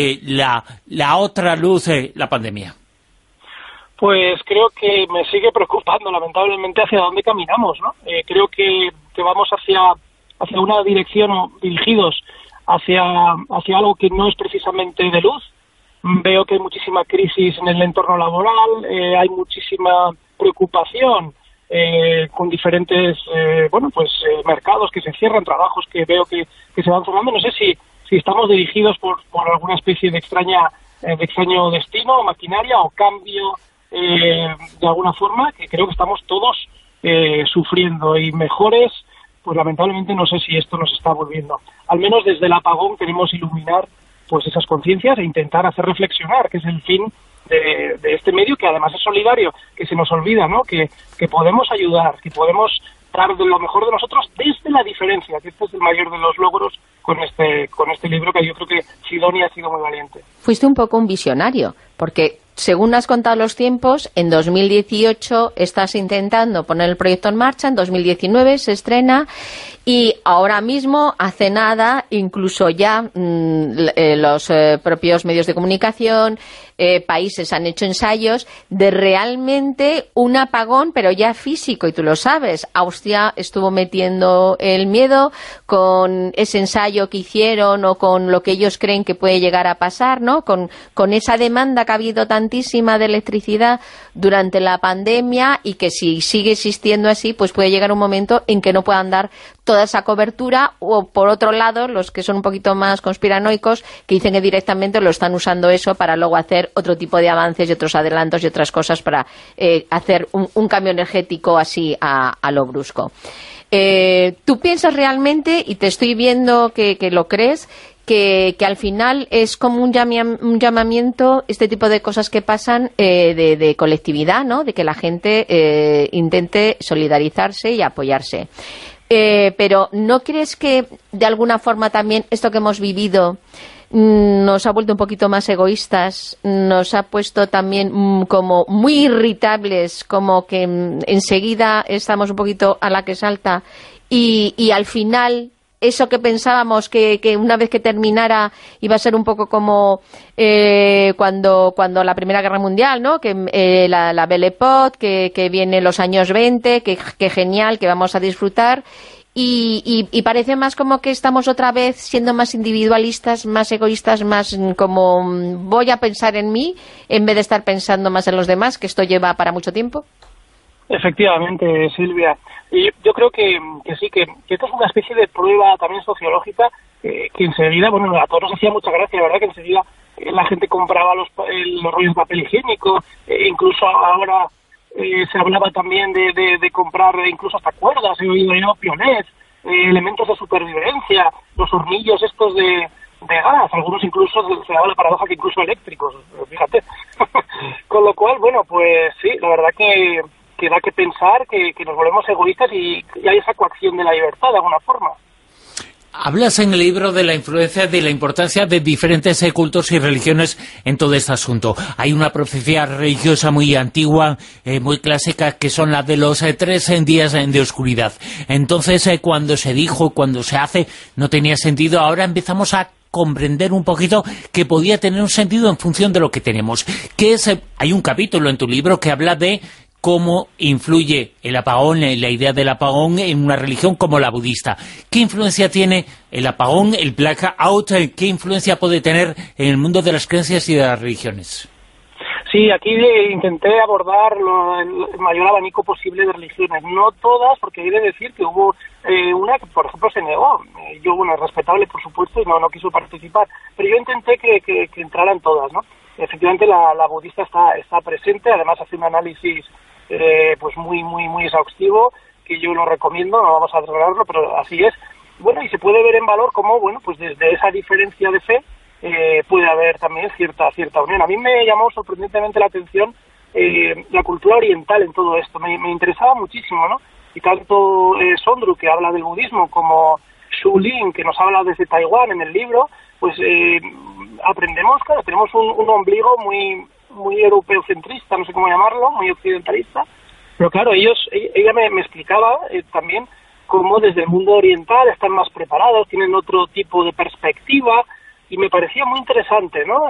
la otra luz, la pandemia? Pues creo que me sigue preocupando lamentablemente hacia dónde caminamos, ¿no? Creo que vamos hacia una dirección, o dirigidos hacia algo que no es precisamente de luz. Veo que hay muchísima crisis en el entorno laboral, hay muchísima preocupación con diferentes mercados que se cierran, trabajos que veo que se van cerrando. No sé si estamos dirigidos por alguna especie de extraño destino o maquinaria o cambio de alguna forma, que creo que estamos todos sufriendo, y mejores, pues lamentablemente no sé si esto nos está volviendo. Al menos desde el apagón queremos iluminar pues esas conciencias e intentar hacer reflexionar, que es el fin de este medio, que además es solidario, que se nos olvida, ¿no? Que podemos ayudar, que podemos dar de lo mejor de nosotros desde la diferencia, que este es el mayor de los logros con este libro, que yo creo que Sidonia ha sido muy valiente. Fuiste un poco un visionario, porque según has contado los tiempos, en 2018 estás intentando poner el proyecto en marcha, en 2019 se estrena, y ahora mismo, hace nada, incluso ya los propios medios de comunicación, países han hecho ensayos de realmente un apagón, pero ya físico, y tú lo sabes. Austria estuvo metiendo el miedo con ese ensayo que hicieron, o con lo que ellos creen que puede llegar a pasar, ¿no? Con esa demanda que ha habido tantísima de electricidad durante la pandemia, y que si sigue existiendo así, pues puede llegar un momento en que no puedan dar toda esa cobertura. O por otro lado, los que son un poquito más conspiranoicos, que dicen que directamente lo están usando eso para luego hacer otro tipo de avances y otros adelantos y otras cosas para hacer un cambio energético así a lo brusco. ¿Tú piensas realmente, y te estoy viendo que lo crees, que al final es como un llamamiento, este tipo de cosas que pasan, de colectividad, ¿no? De que la gente intente solidarizarse y apoyarse? Pero ¿no crees que de alguna forma también esto que hemos vivido nos ha vuelto un poquito más egoístas, nos ha puesto también como muy irritables, como que enseguida estamos un poquito a la que salta, y al final eso que pensábamos que una vez que terminara iba a ser un poco como cuando la Primera Guerra Mundial, ¿no? Que la Belle Époque, que viene los años 20, que genial, que vamos a disfrutar, y parece más como que estamos otra vez siendo más individualistas, más egoístas, más como voy a pensar en mí en vez de estar pensando más en los demás, que esto lleva para mucho tiempo. Efectivamente, Silvia. Y yo creo que sí, que esto es una especie de prueba también sociológica, que enseguida, bueno, a todos nos hacía mucha gracia, ¿verdad? Que enseguida la gente compraba los rollos de papel higiénico, incluso ahora se hablaba también de comprar incluso hasta cuerdas, he oído yo, pionés, elementos de supervivencia, los hornillos estos de gas, algunos incluso se daba la paradoja que incluso eléctricos, fíjate. Con lo cual, bueno, pues sí, la verdad que da que pensar que nos volvemos egoístas y hay esa coacción de la libertad de alguna forma. Hablas en el libro de la influencia, de la importancia de diferentes cultos y religiones en todo este asunto. Hay una profecía religiosa muy antigua, muy clásica, que son la de los 3 días de oscuridad. Entonces, cuando se dijo, cuando se hace, no tenía sentido. Ahora empezamos a comprender un poquito que podía tener un sentido en función de lo que tenemos. Hay un capítulo en tu libro que habla de cómo influye el apagón, la idea del apagón en una religión como la budista. ¿Qué influencia tiene el apagón, el blackout? ¿Qué influencia puede tener en el mundo de las creencias y de las religiones? Sí, aquí intenté abordar el mayor abanico posible de religiones. No todas, porque hay de decir que hubo una que, por ejemplo, se negó. Yo, bueno, es respetable, por supuesto, y no quiso participar. Pero yo intenté que entraran todas, ¿no? Efectivamente, la budista está presente, además hace un análisis pues muy exhaustivo, que yo lo recomiendo, no vamos a desvelarlo, pero así es. Bueno, y se puede ver en valor cómo, bueno, pues desde esa diferencia de fe puede haber también cierta unión. A mí me llamó sorprendentemente la atención la cultura oriental en todo esto, me interesaba muchísimo, ¿no? Y tanto Sondru, que habla del budismo, como Xu Lin, que nos habla desde Taiwán en el libro, pues aprendemos, claro, tenemos un ombligo muy europeocentrista, no sé cómo llamarlo, muy occidentalista, pero claro, ella me explicaba también cómo desde el mundo oriental están más preparados, tienen otro tipo de perspectiva, y me parecía muy interesante, ¿no?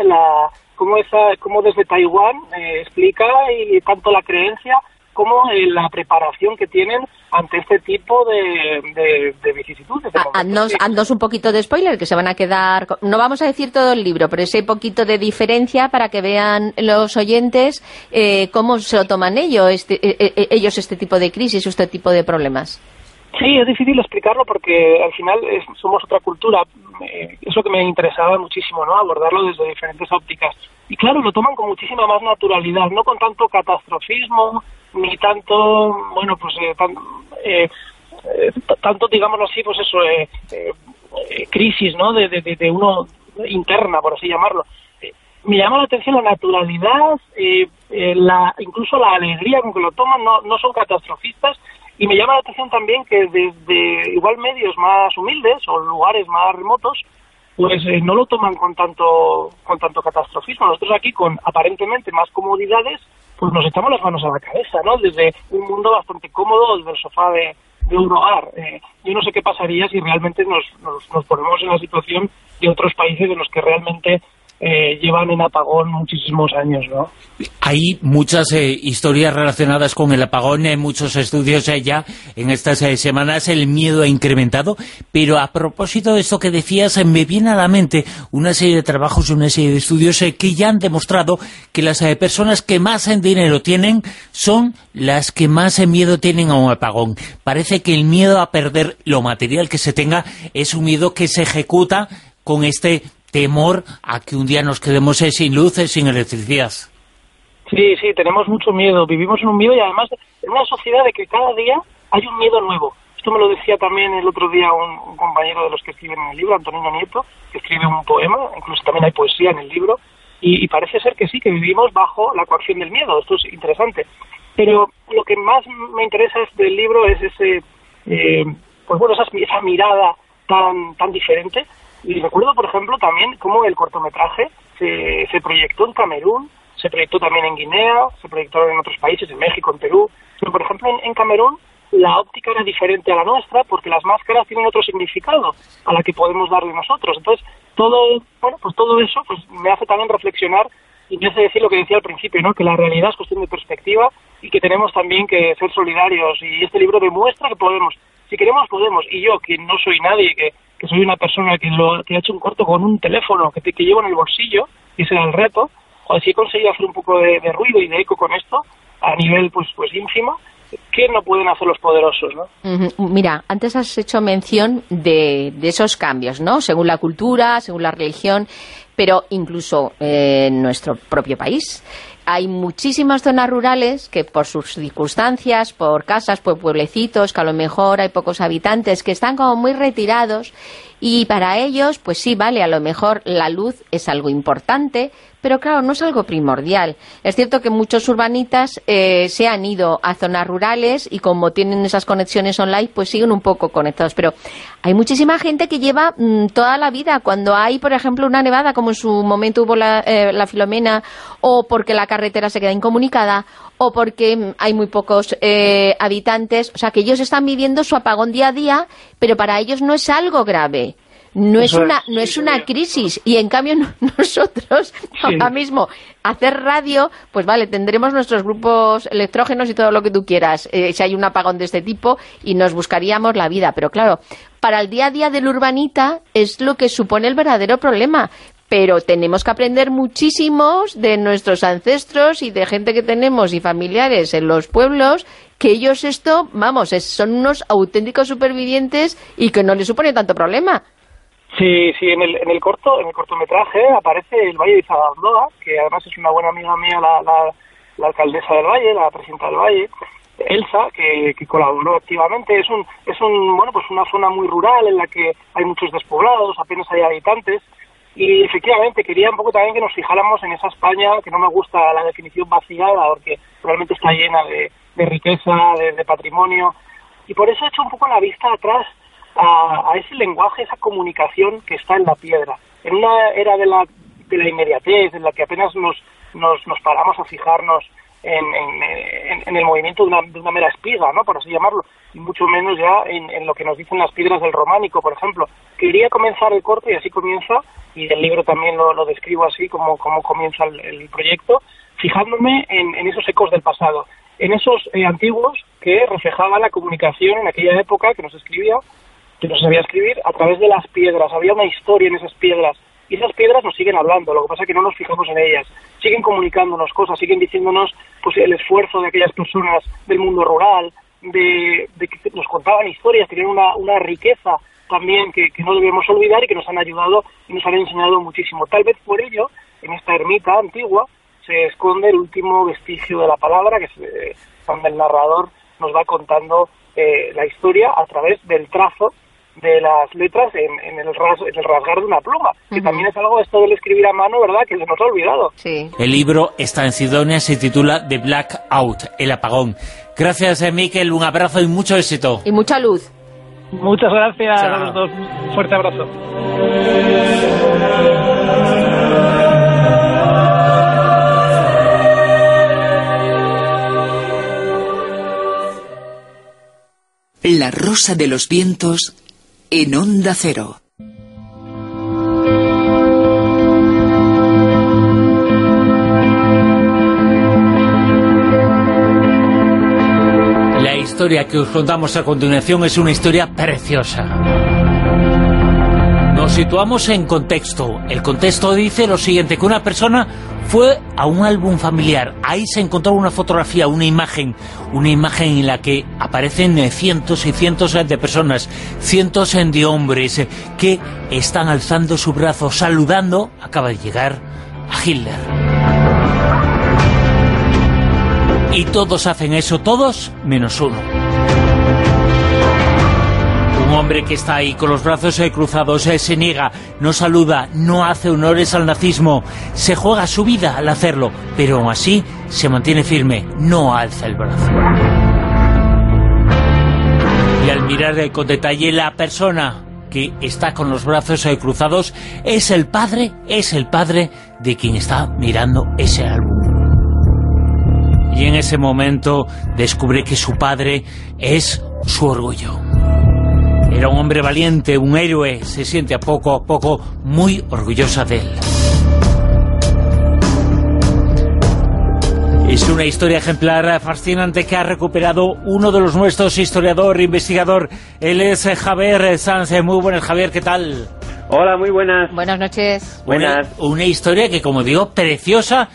Cómo desde Taiwán explica y tanto la creencia como la preparación que tienen ante este tipo de vicisitudes. Haznos un poquito de spoiler, que se van a quedar... No vamos a decir todo el libro, pero ese poquito de diferencia para que vean los oyentes cómo se lo toman ellos este tipo de crisis, este tipo de problemas. Sí, es difícil explicarlo porque al final somos otra cultura. Es lo que me interesaba muchísimo, ¿no? Abordarlo desde diferentes ópticas. Y claro, lo toman con muchísima más naturalidad, no con tanto catastrofismo, ni tanto, bueno, pues tanto, digámoslo así, pues eso, crisis, ¿no? De uno interna, por así llamarlo. Me llama la atención la naturalidad, incluso la alegría con que lo toman, no son catastrofistas, Y me llama la atención también que desde igual medios más humildes o lugares más remotos, pues no lo toman con tanto catastrofismo. Nosotros aquí, con aparentemente más comodidades, pues nos echamos las manos a la cabeza, ¿no? Desde un mundo bastante cómodo, desde el sofá de un hogar. Yo no sé qué pasaría si realmente nos ponemos en la situación de otros países de los que realmente llevan en apagón muchísimos años, ¿no? Hay muchas historias relacionadas con el apagón, muchos estudios ya en estas semanas. El miedo ha incrementado, pero a propósito de esto que decías, me viene a la mente una serie de trabajos y una serie de estudios que ya han demostrado que las personas que más dinero tienen son las que más miedo tienen a un apagón. Parece que el miedo a perder lo material que se tenga es un miedo que se ejecuta con este temor a que un día nos quedemos sin luces, sin electricidad. Sí, tenemos mucho miedo, vivimos en un miedo y además en una sociedad de que cada día hay un miedo nuevo. Esto me lo decía también el otro día un compañero de los que escriben en el libro, Antonino Nieto, que escribe un poema, incluso también hay poesía en el libro, y parece ser que sí, que vivimos bajo la coacción del miedo. Esto es interesante. Pero lo que más me interesa del libro es esa mirada tan diferente. Y recuerdo, por ejemplo, también cómo el cortometraje se proyectó en Camerún, se proyectó también en Guinea, se proyectó en otros países, en México, en Perú. Pero, por ejemplo, en Camerún la óptica era diferente a la nuestra porque las máscaras tienen otro significado a la que podemos darle nosotros. Entonces, todo eso pues me hace también reflexionar y me hace decir lo que decía al principio, ¿no? Que la realidad es cuestión de perspectiva y que tenemos también que ser solidarios. Y este libro demuestra que podemos. Si queremos, podemos. Y yo, que no soy nadie, que soy una persona que ha hecho un corto con un teléfono que llevo en el bolsillo, y ese era el reto, o si he conseguido hacer un poco de ruido y de eco con esto, a nivel pues ínfimo, ¿qué no pueden hacer los poderosos, no? Mira, antes has hecho mención de esos cambios, ¿no? Según la cultura, según la religión, pero incluso en nuestro propio país. Hay muchísimas zonas rurales que por sus circunstancias, por casas, por pueblecitos, que a lo mejor hay pocos habitantes, que están como muy retirados, y para ellos, pues sí, vale, a lo mejor la luz es algo importante, pero claro, no es algo primordial. Es cierto que muchos urbanitas se han ido a zonas rurales y como tienen esas conexiones online, pues siguen un poco conectados. Pero hay muchísima gente que lleva toda la vida. Cuando hay, por ejemplo, una nevada, como en su momento hubo la Filomena, o porque la carretera se queda incomunicada, o porque hay muy pocos habitantes, o sea, que ellos están viviendo su apagón día a día, pero para ellos no es algo grave. No es una crisis, y en cambio nosotros ahora mismo hacer radio, pues vale, tendremos nuestros grupos electrógenos y todo lo que tú quieras, si hay un apagón de este tipo, y nos buscaríamos la vida, pero claro, para el día a día del urbanita es lo que supone el verdadero problema. Pero tenemos que aprender muchísimos de nuestros ancestros y de gente que tenemos y familiares en los pueblos, que ellos son unos auténticos supervivientes y que no les supone tanto problema. Sí, en el cortometraje aparece el Valle de Izabandora, que además es una buena amiga mía, la alcaldesa del Valle, la presidenta del Valle, Elsa, que colaboró activamente. Es una zona muy rural en la que hay muchos despoblados, apenas hay habitantes. Y efectivamente quería un poco también que nos fijáramos en esa España, que no me gusta la definición vaciada, porque realmente está llena de riqueza, de patrimonio. Y por eso he hecho un poco la vista atrás a ese lenguaje, esa comunicación que está en la piedra. En una era de la inmediatez, en la que apenas nos paramos a fijarnos en el movimiento de una mera espiga, ¿no?, por así llamarlo, y mucho menos ya en lo que nos dicen las piedras del románico, por ejemplo. Quería comenzar el corto, y así comienza, y el libro también lo describo así, como comienza el proyecto, fijándome en esos ecos del pasado, en esos antiguos que reflejaban la comunicación en aquella época, que no se sabía escribir a través de las piedras. Había una historia en esas piedras, y esas piedras nos siguen hablando. Lo que pasa es que no nos fijamos en ellas. Siguen comunicándonos cosas, siguen diciéndonos pues el esfuerzo de aquellas personas del mundo rural, de que nos contaban historias, tenían una riqueza también que no debemos olvidar, y que nos han ayudado y nos han enseñado muchísimo. Tal vez por ello, en esta ermita antigua, se esconde el último vestigio de la palabra, que es donde el narrador nos va contando la historia a través del trazo de las letras en el rasgar de una pluma, que también es algo esto del escribir a mano, ¿verdad?, que se nos ha olvidado. Sí. El libro está en Sidonia, se titula The Blackout, el apagón. Gracias, Miquel, un abrazo y mucho éxito. Y mucha luz. Muchas gracias Chao. a los dos. Un fuerte abrazo. La Rosa de los Vientos en Onda Cero. La historia que os contamos a continuación es una historia preciosa. Nos situamos en contexto. El contexto dice lo siguiente, que una persona fue a un álbum familiar. Ahí se encontró una fotografía, una imagen en la que aparecen cientos y cientos de personas, cientos de hombres que están alzando su brazo, saludando. Acaba de llegar a Hitler. Y todos hacen eso, todos menos uno. Un hombre que está ahí con los brazos cruzados, se niega, no saluda, no hace honores al nazismo, se juega su vida al hacerlo, pero aún así se mantiene firme, no alza el brazo. Y al mirar con detalle, la persona que está con los brazos cruzados es el padre de quien está mirando ese álbum. Y en ese momento descubre que su padre es su orgullo. Era un hombre valiente, un héroe, se siente a poco muy orgullosa de él. Es una historia ejemplar, fascinante, que ha recuperado uno de los nuestros, historiador, investigador. Él es Javier Sanz. Muy buenas, Javier, ¿qué tal? Hola, muy buenas. Buenas noches. Buenas. Una historia que, como digo, preciosa.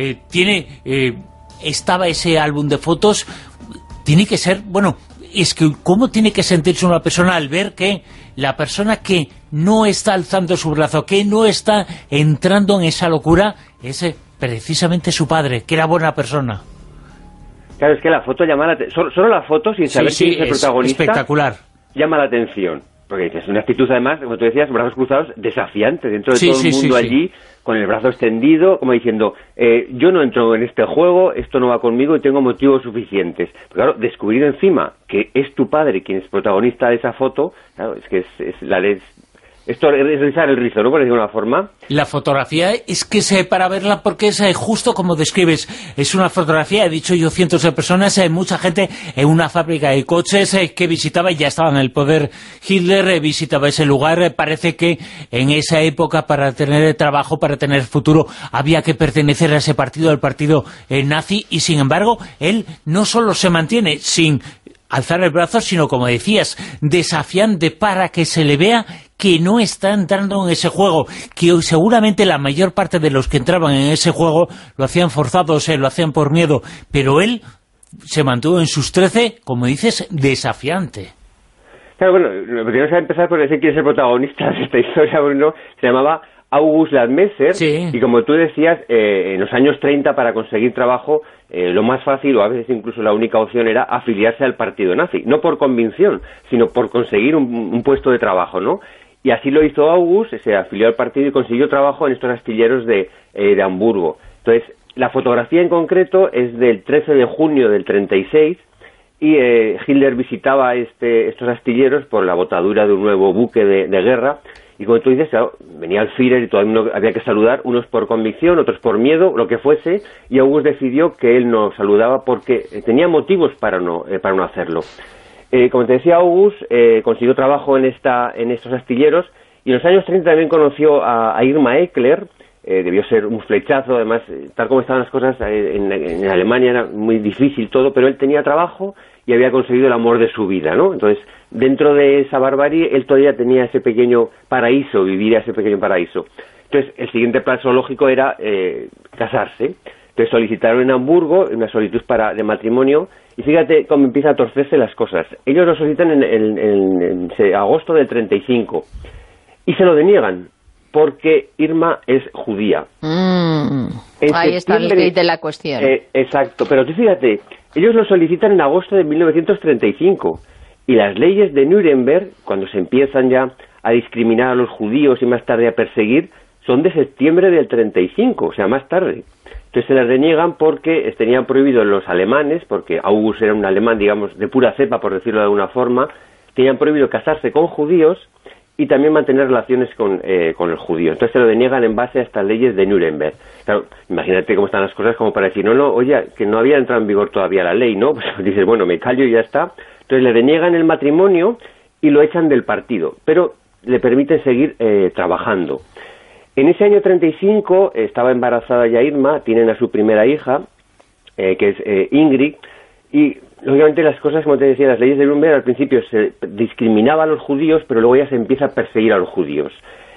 Estaba ese álbum de fotos. Tiene que ser, es que ¿cómo tiene que sentirse una persona al ver que la persona que no está alzando su brazo, que no está entrando en esa locura, es precisamente su padre, que era buena persona? Claro, es que la foto llama la atención. Solo la foto, sin saber quién es el protagonista, espectacular. Llama la atención. Porque es una actitud, además, como tú decías, brazos cruzados, desafiante, dentro de todo el mundo allí, con el brazo extendido, como diciendo, yo no entro en este juego, esto no va conmigo y tengo motivos suficientes. Pero claro, descubrir encima que es tu padre quien es protagonista de esa foto, claro, es que esto es rizar el rizo, ¿no?, por decirlo de una forma. La fotografía es que para verla, porque es justo como describes, es una fotografía, he dicho yo, cientos de personas, mucha gente en una fábrica de coches que visitaba, y ya estaba en el poder Hitler, visitaba ese lugar. Parece que en esa época, para tener trabajo, para tener futuro, había que pertenecer a ese partido, al partido nazi, y sin embargo, él no solo se mantiene sin alzar el brazo, sino, como decías, desafiante, para que se le vea que no está entrando en ese juego, que seguramente la mayor parte de los que entraban en ese juego lo hacían forzados, lo hacían por miedo, pero él se mantuvo en sus 13, como dices, desafiante. Claro, bueno, lo primero es empezar por decir quién es el protagonista de esta historia. Bruno, se llamaba August Landmesser, y como tú decías, en los años 30, para conseguir trabajo, lo más fácil, o a veces incluso la única opción, era afiliarse al partido nazi, no por convicción, sino por conseguir un puesto de trabajo, ¿no? Y así lo hizo August, se afilió al partido y consiguió trabajo en estos astilleros de Hamburgo. Entonces, la fotografía en concreto es del 13 de junio del 36, y Hitler visitaba estos astilleros por la botadura de un nuevo buque de guerra. Y como tú dices, claro, venía el Führer y todo el mundo había que saludar, unos por convicción, otros por miedo, lo que fuese, y August decidió que él no saludaba porque tenía motivos para no hacerlo. Como te decía, August consiguió trabajo en estos astilleros, y en los años 30 también conoció a Irma Eckler. Debió ser un flechazo, además, tal como estaban las cosas en Alemania era muy difícil todo, pero él tenía trabajo y había conseguido el amor de su vida, ¿no? Entonces, dentro de esa barbarie, él todavía tenía ese pequeño paraíso, vivir a ese pequeño paraíso. Entonces, el siguiente paso lógico era casarse. Entonces, solicitaron en Hamburgo una solicitud de matrimonio, y fíjate cómo empiezan a torcerse las cosas. Ellos lo solicitan en agosto del 35, y se lo deniegan, porque Irma es judía. Ahí está el kit de la cuestión. Exacto, pero tú fíjate, ellos lo solicitan en agosto de 1935, Y las leyes de Nuremberg, cuando se empiezan ya a discriminar a los judíos y más tarde a perseguir, son de septiembre del 35, o sea, más tarde. Entonces se las deniegan porque tenían prohibido los alemanes, porque August era un alemán, digamos, de pura cepa, por decirlo de alguna forma, tenían prohibido casarse con judíos y también mantener relaciones con los judíos. Entonces se lo deniegan en base a estas leyes de Nuremberg. Claro, imagínate cómo están las cosas como para decir, no, oye, que no había entrado en vigor todavía la ley, ¿no? Pues dices, bueno, me callo y ya está. Entonces le deniegan el matrimonio y lo echan del partido, pero le permiten seguir trabajando. En ese año 35 estaba embarazada ya Irma, tienen a su primera hija, que es Ingrid, y lógicamente las cosas, como te decía, las leyes de Nuremberg al principio se discriminaba a los judíos, pero luego ya se empieza a perseguir a los judíos.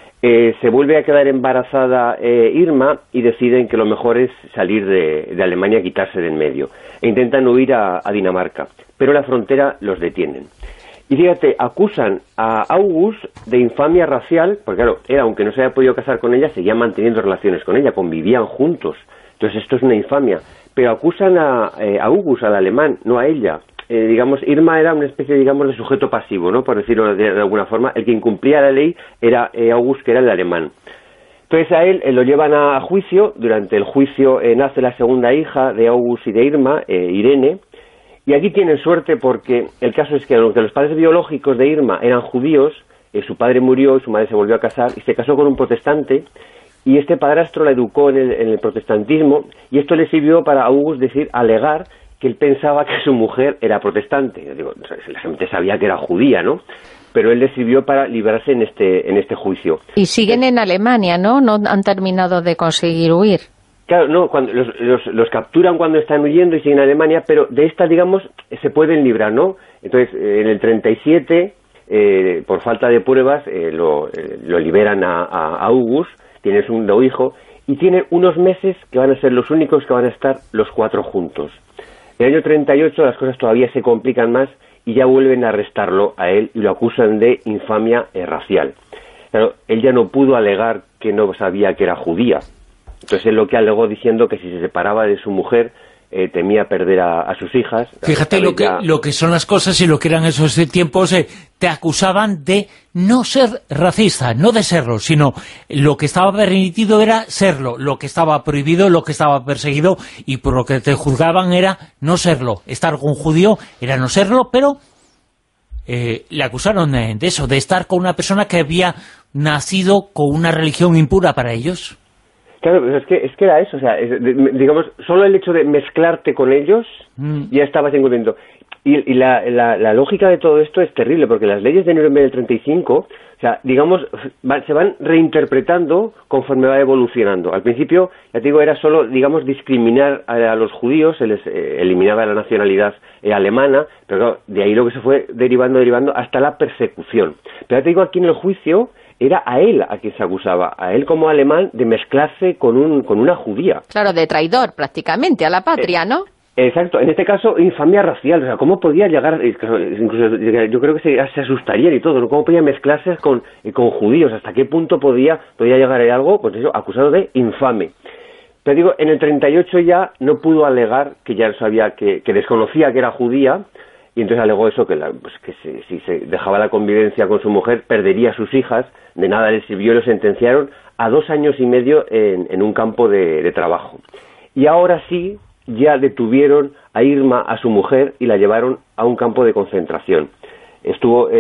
Se vuelve a quedar embarazada Irma y deciden que lo mejor es salir de Alemania, quitarse de en medio. E intentan huir a Dinamarca, pero la frontera los detienen. Y fíjate, acusan a August de infamia racial, porque claro, aunque no se haya podido casar con ella, seguía manteniendo relaciones con ella, convivían juntos. Entonces esto es una infamia. Pero acusan a August, al alemán, no a ella. Digamos, Irma era una especie, digamos, de sujeto pasivo, ¿no? Por decirlo de alguna forma. El que incumplía la ley era August, que era el alemán. Entonces a él lo llevan a juicio. Durante el juicio nace la segunda hija de August y de Irma, Irene. Y aquí tienen suerte porque el caso es que aunque los padres biológicos de Irma eran judíos, su padre murió y su madre se volvió a casar y se casó con un protestante, y este padrastro la educó en el protestantismo, y esto le sirvió para August alegar que él pensaba que su mujer era protestante. Yo digo, la gente sabía que era judía, ¿no? Pero él le sirvió para librarse en este juicio. Y siguen en Alemania, ¿no? No han terminado de conseguir huir. Claro, no, cuando los capturan cuando están huyendo y siguen a Alemania, pero de esta, digamos, se pueden librar, ¿no? Entonces, en el 37, por falta de pruebas, lo liberan a August, tiene su segundo hijo, y tiene unos meses que van a ser los únicos que van a estar los cuatro juntos. En el año 38 las cosas todavía se complican más y ya vuelven a arrestarlo a él y lo acusan de infamia racial. Claro, él ya no pudo alegar que no sabía que era judía. Entonces él lo que alegó diciendo que si se separaba de su mujer temía perder a sus hijas. Fíjate lo que son las cosas y lo que eran esos tiempos. Te acusaban de no ser racista, no de serlo, sino lo que estaba permitido era serlo, lo que estaba prohibido, lo que estaba perseguido, y por lo que te juzgaban era no serlo. Estar con un judío era no serlo, pero le acusaron de eso, de estar con una persona que había nacido con una religión impura para ellos. Claro, pero es que era eso, o sea, digamos, solo el hecho de mezclarte con ellos ya estabas en contento. Y la lógica de todo esto es terrible, porque las leyes de Nuremberg del 35, o sea, digamos, se van reinterpretando conforme va evolucionando. Al principio, ya te digo, era solo, digamos, discriminar a los judíos, se les eliminaba la nacionalidad alemana, pero claro, de ahí lo que se fue derivando hasta la persecución. Pero ya te digo, aquí en el juicio era a él a quien se acusaba, a él como alemán, de mezclarse con una judía. Claro, de traidor prácticamente a la patria, ¿no? Exacto, en este caso infamia racial, o sea, ¿cómo podía llegar? Incluso yo creo que se asustarían y todo, ¿no? ¿Cómo podía mezclarse con judíos? ¿Hasta qué punto podía llegar a algo? Pues eso, acusado de infame. Pero digo, en el 38 ya no pudo alegar que ya sabía, que desconocía que era judía, y entonces alegó eso, que si se dejaba la convivencia con su mujer, perdería a sus hijas, de nada le sirvió, lo sentenciaron a 2 años y medio en un campo de trabajo. Y ahora sí, ya detuvieron a Irma, a su mujer, y la llevaron a un campo de concentración. La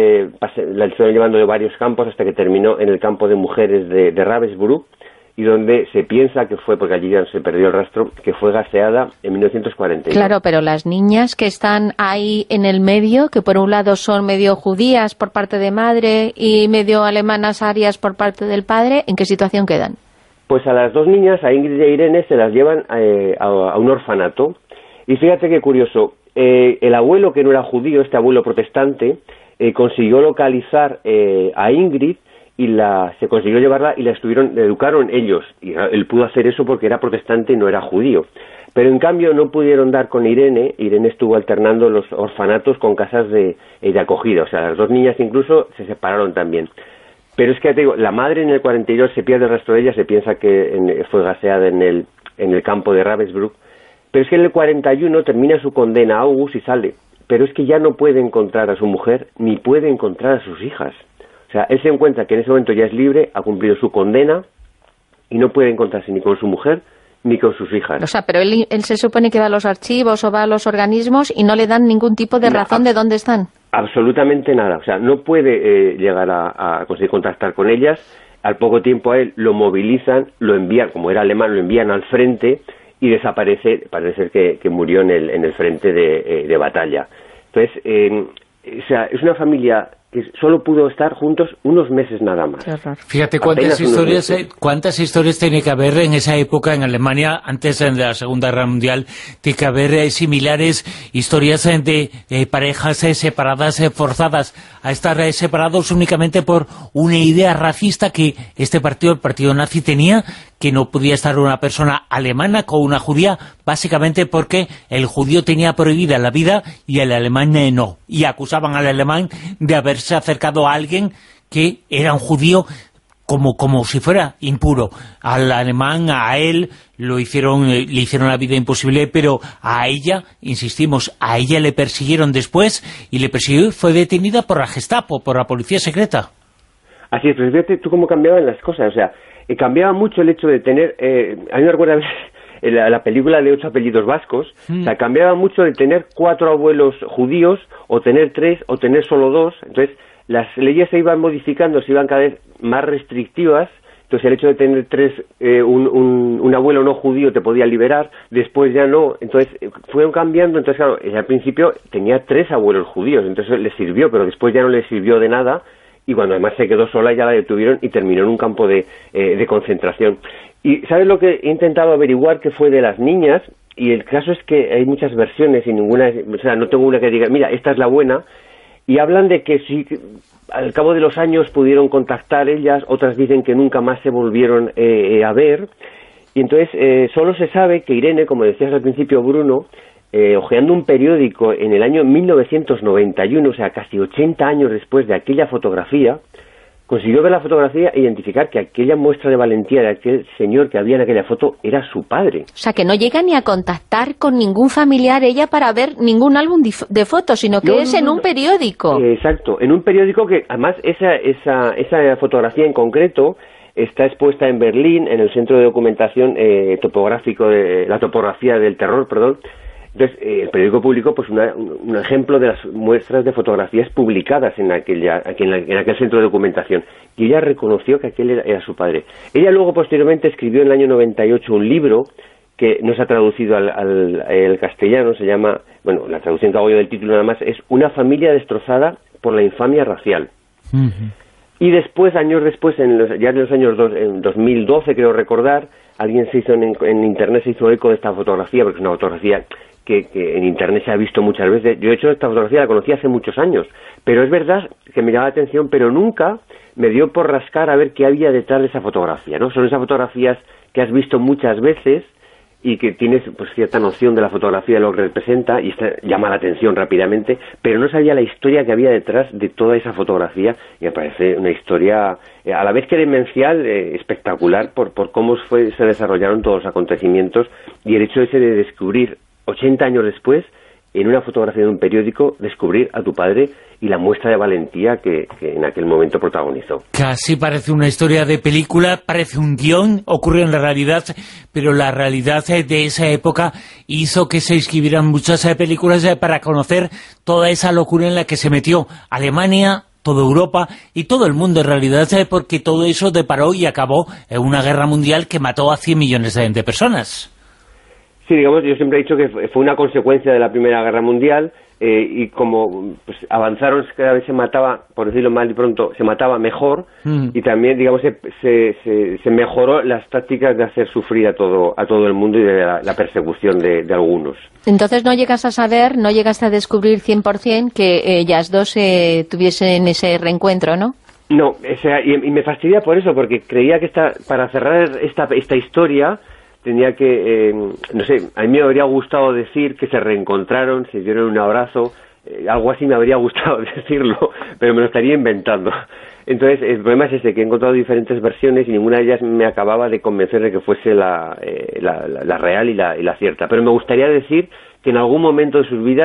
estuvieron llevando de varios campos hasta que terminó en el campo de mujeres de Ravensbrück, y donde se piensa que fue, porque allí ya se perdió el rastro, que fue gaseada en 1941. Claro, pero las niñas que están ahí en el medio, que por un lado son medio judías por parte de madre y medio alemanas arias por parte del padre, ¿en qué situación quedan? Pues a las 2 niñas, a Ingrid y a Irene, se las llevan a un orfanato. Y fíjate qué curioso, el abuelo, que no era judío, este abuelo protestante, consiguió localizar a Ingrid y se consiguió llevarla y la educaron ellos. Y él pudo hacer eso porque era protestante y no era judío. Pero en cambio no pudieron dar con Irene. Irene estuvo alternando los orfanatos con casas de acogida. O sea, las 2 niñas incluso se separaron también. Pero es que, te digo, la madre en el 42 se pierde el rastro de ella, se piensa que fue gaseada en el campo de Ravensbrück, pero es que en el 41 termina su condena a August y sale. pero es que ya no puede encontrar a su mujer ni puede encontrar a sus hijas. O sea, él se encuentra que en ese momento ya es libre, ha cumplido su condena y no puede encontrarse ni con su mujer ni con sus hijas. O sea, pero él se supone que va a los archivos o va a los organismos y no le dan ningún tipo de razón de dónde están. Absolutamente nada. O sea, no puede llegar a conseguir contactar con ellas. Al poco tiempo a él lo movilizan, lo envían, como era alemán, lo envían al frente y desaparece, parece ser que murió en el frente de batalla. Entonces, o sea, es una familia que solo pudo estar juntos unos meses nada más. Fíjate cuántas historias tiene que haber en esa época en Alemania, antes de la Segunda Guerra Mundial, tiene que haber similares historias de parejas separadas, forzadas a estar separados únicamente por una idea racista que este partido, el partido nazi, tenía, que no podía estar una persona alemana con una judía, básicamente porque el judío tenía prohibida la vida y el alemán no. Y acusaban al alemán de haberse acercado a alguien que era un judío como si fuera impuro. Al alemán, a él, le hicieron la vida imposible, pero a ella, insistimos, a ella le persiguieron después y le persiguió y fue detenida por la Gestapo, por la policía secreta. Así es, pero fíjate tú cómo cambiaban las cosas, o sea, cambiaba mucho el hecho de tener, a mí me recuerda la película de 8 apellidos vascos, o sea, cambiaba mucho de tener 4 abuelos judíos, o tener 3, o tener solo 2, entonces las leyes se iban modificando, se iban cada vez más restrictivas, entonces el hecho de tener 3, un abuelo no judío te podía liberar, después ya no, entonces fueron cambiando, entonces claro, al principio tenía 3 abuelos judíos, entonces le sirvió, pero después ya no le sirvió de nada, y cuando además se quedó sola ya la detuvieron y terminó en un campo de concentración. Y ¿sabes lo que he intentado averiguar que fue de las niñas? Y el caso es que hay muchas versiones y ninguna, o sea, no tengo una que diga, mira, esta es la buena, y hablan de que sí, al cabo de los años pudieron contactar ellas, otras dicen que nunca más se volvieron a ver, y entonces solo se sabe que Irene, como decías al principio, Bruno, hojeando un periódico en el año 1991, o sea, casi 80 años después de aquella fotografía, consiguió ver la fotografía e identificar que aquella muestra de valentía de aquel señor que había en aquella foto era su padre. O sea, que no llega ni a contactar con ningún familiar ella para ver ningún álbum de fotos, sino que en un periódico. Exacto, en un periódico que además esa fotografía en concreto está expuesta en Berlín, en el Centro de Documentación Topográfico de la Topografía del Terror, perdón. Entonces, el periódico publicó pues un ejemplo de las muestras de fotografías publicadas en aquel centro de documentación, y ella reconoció que aquel era su padre. Ella luego, posteriormente, escribió en el año 98 un libro que no se ha traducido al castellano, se llama, bueno, la traducción que hago yo del título nada más, es Una familia destrozada por la infamia racial. Y después, años después, ya en los años en 2012, creo recordar, alguien se hizo en internet, se hizo eco de esta fotografía, porque es una fotografía que en internet se ha visto muchas veces. Yo, de hecho, esta fotografía la conocí hace muchos años, pero es verdad que me llamaba la atención, pero nunca me dio por rascar a ver qué había detrás de esa fotografía, ¿no? Son esas fotografías que has visto muchas veces y que tienes pues cierta noción de la fotografía, de lo que representa, y llama la atención rápidamente, pero no sabía la historia que había detrás de toda esa fotografía, y me parece una historia a la vez que demencial, espectacular por cómo se desarrollaron todos los acontecimientos, y el hecho ese de descubrir 80 años después, en una fotografía de un periódico, descubrir a tu padre y la muestra de valentía que en aquel momento protagonizó. Casi parece una historia de película, parece un guión, ocurre en la realidad, pero la realidad de esa época hizo que se escribieran muchas películas para conocer toda esa locura en la que se metió Alemania, toda Europa y todo el mundo en realidad, porque todo eso deparó y acabó en una guerra mundial que mató a 100 millones de personas. Sí, digamos, yo siempre he dicho que fue una consecuencia de la Primera Guerra Mundial, y como pues, avanzaron, cada vez se mataba, por decirlo mal y pronto, se mataba mejor, y también, digamos, se mejoró las tácticas de hacer sufrir a todo el mundo y de la persecución de algunos. Entonces no llegas a saber, no llegaste a descubrir 100% que ellas dos tuviesen ese reencuentro, ¿no? No, y me fastidia por eso, porque creía que para cerrar esta historia tenía que, no sé, a mí me habría gustado decir que se reencontraron, se dieron un abrazo, algo así me habría gustado decirlo, pero me lo estaría inventando. Entonces, el problema es ese, que he encontrado diferentes versiones y ninguna de ellas me acababa de convencer de que fuese la real y la cierta. Pero me gustaría decir que en algún momento de sus vidas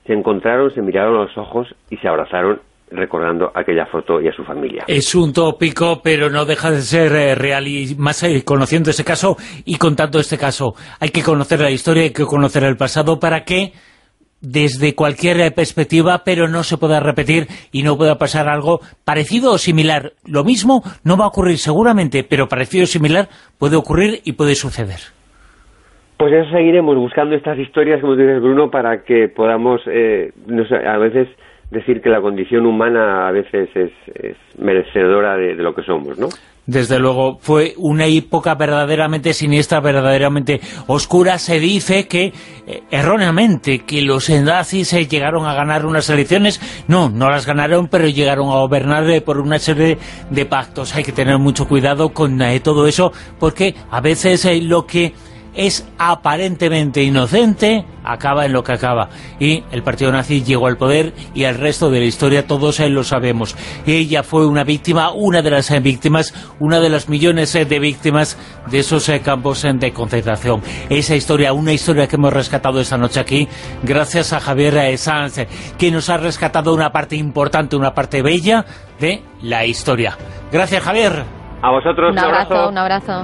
se encontraron, se miraron a los ojos y se abrazaron recordando aquella foto y a su familia. Es un tópico, pero no deja de ser real, y más conociendo ese caso y contando este caso. Hay que conocer la historia, hay que conocer el pasado para que, desde cualquier perspectiva, pero no se pueda repetir y no pueda pasar algo parecido o similar. Lo mismo no va a ocurrir seguramente, pero parecido o similar puede ocurrir y puede suceder. Pues eso seguiremos buscando estas historias, como dices, Bruno, para que podamos, a veces, decir que la condición humana a veces es merecedora de lo que somos, ¿no? Desde luego, fue una época verdaderamente siniestra, verdaderamente oscura. Se dice que, erróneamente, que los nazis llegaron a ganar unas elecciones. No las ganaron, pero llegaron a gobernar por una serie de pactos. Hay que tener mucho cuidado con todo eso, porque a veces lo que es aparentemente inocente acaba en lo que acaba, y el partido nazi llegó al poder y el resto de la historia todos lo sabemos. Ella fue una víctima, una de las víctimas, una de las millones de víctimas de esos campos de concentración. Esa historia, una historia que hemos rescatado esta noche aquí, gracias a Javier Sanz, que nos ha rescatado una parte importante, una parte bella de la historia. Gracias, Javier. A vosotros, un abrazo. Un abrazo.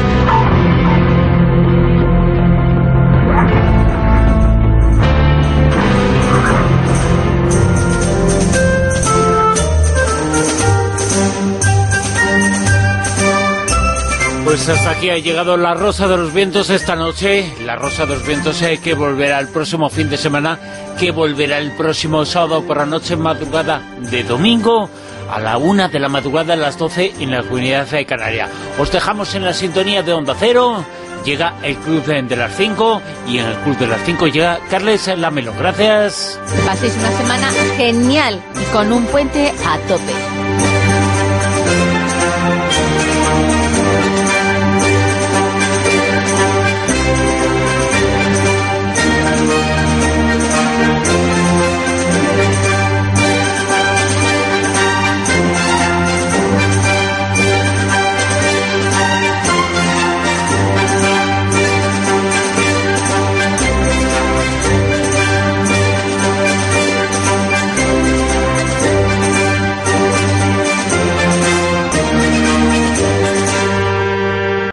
Pues hasta aquí ha llegado La Rosa de los Vientos esta noche. La Rosa de los Vientos que volverá el próximo fin de semana, que volverá el próximo sábado por la noche, madrugada de domingo, a la 1 de la madrugada, a las 12 en la Comunidad Canaria. Os dejamos en la sintonía de Onda Cero. Llega el Club de las 5 y en el Club de las 5 llega Carles Lamelo. Gracias. Paséis una semana genial y con un puente a tope.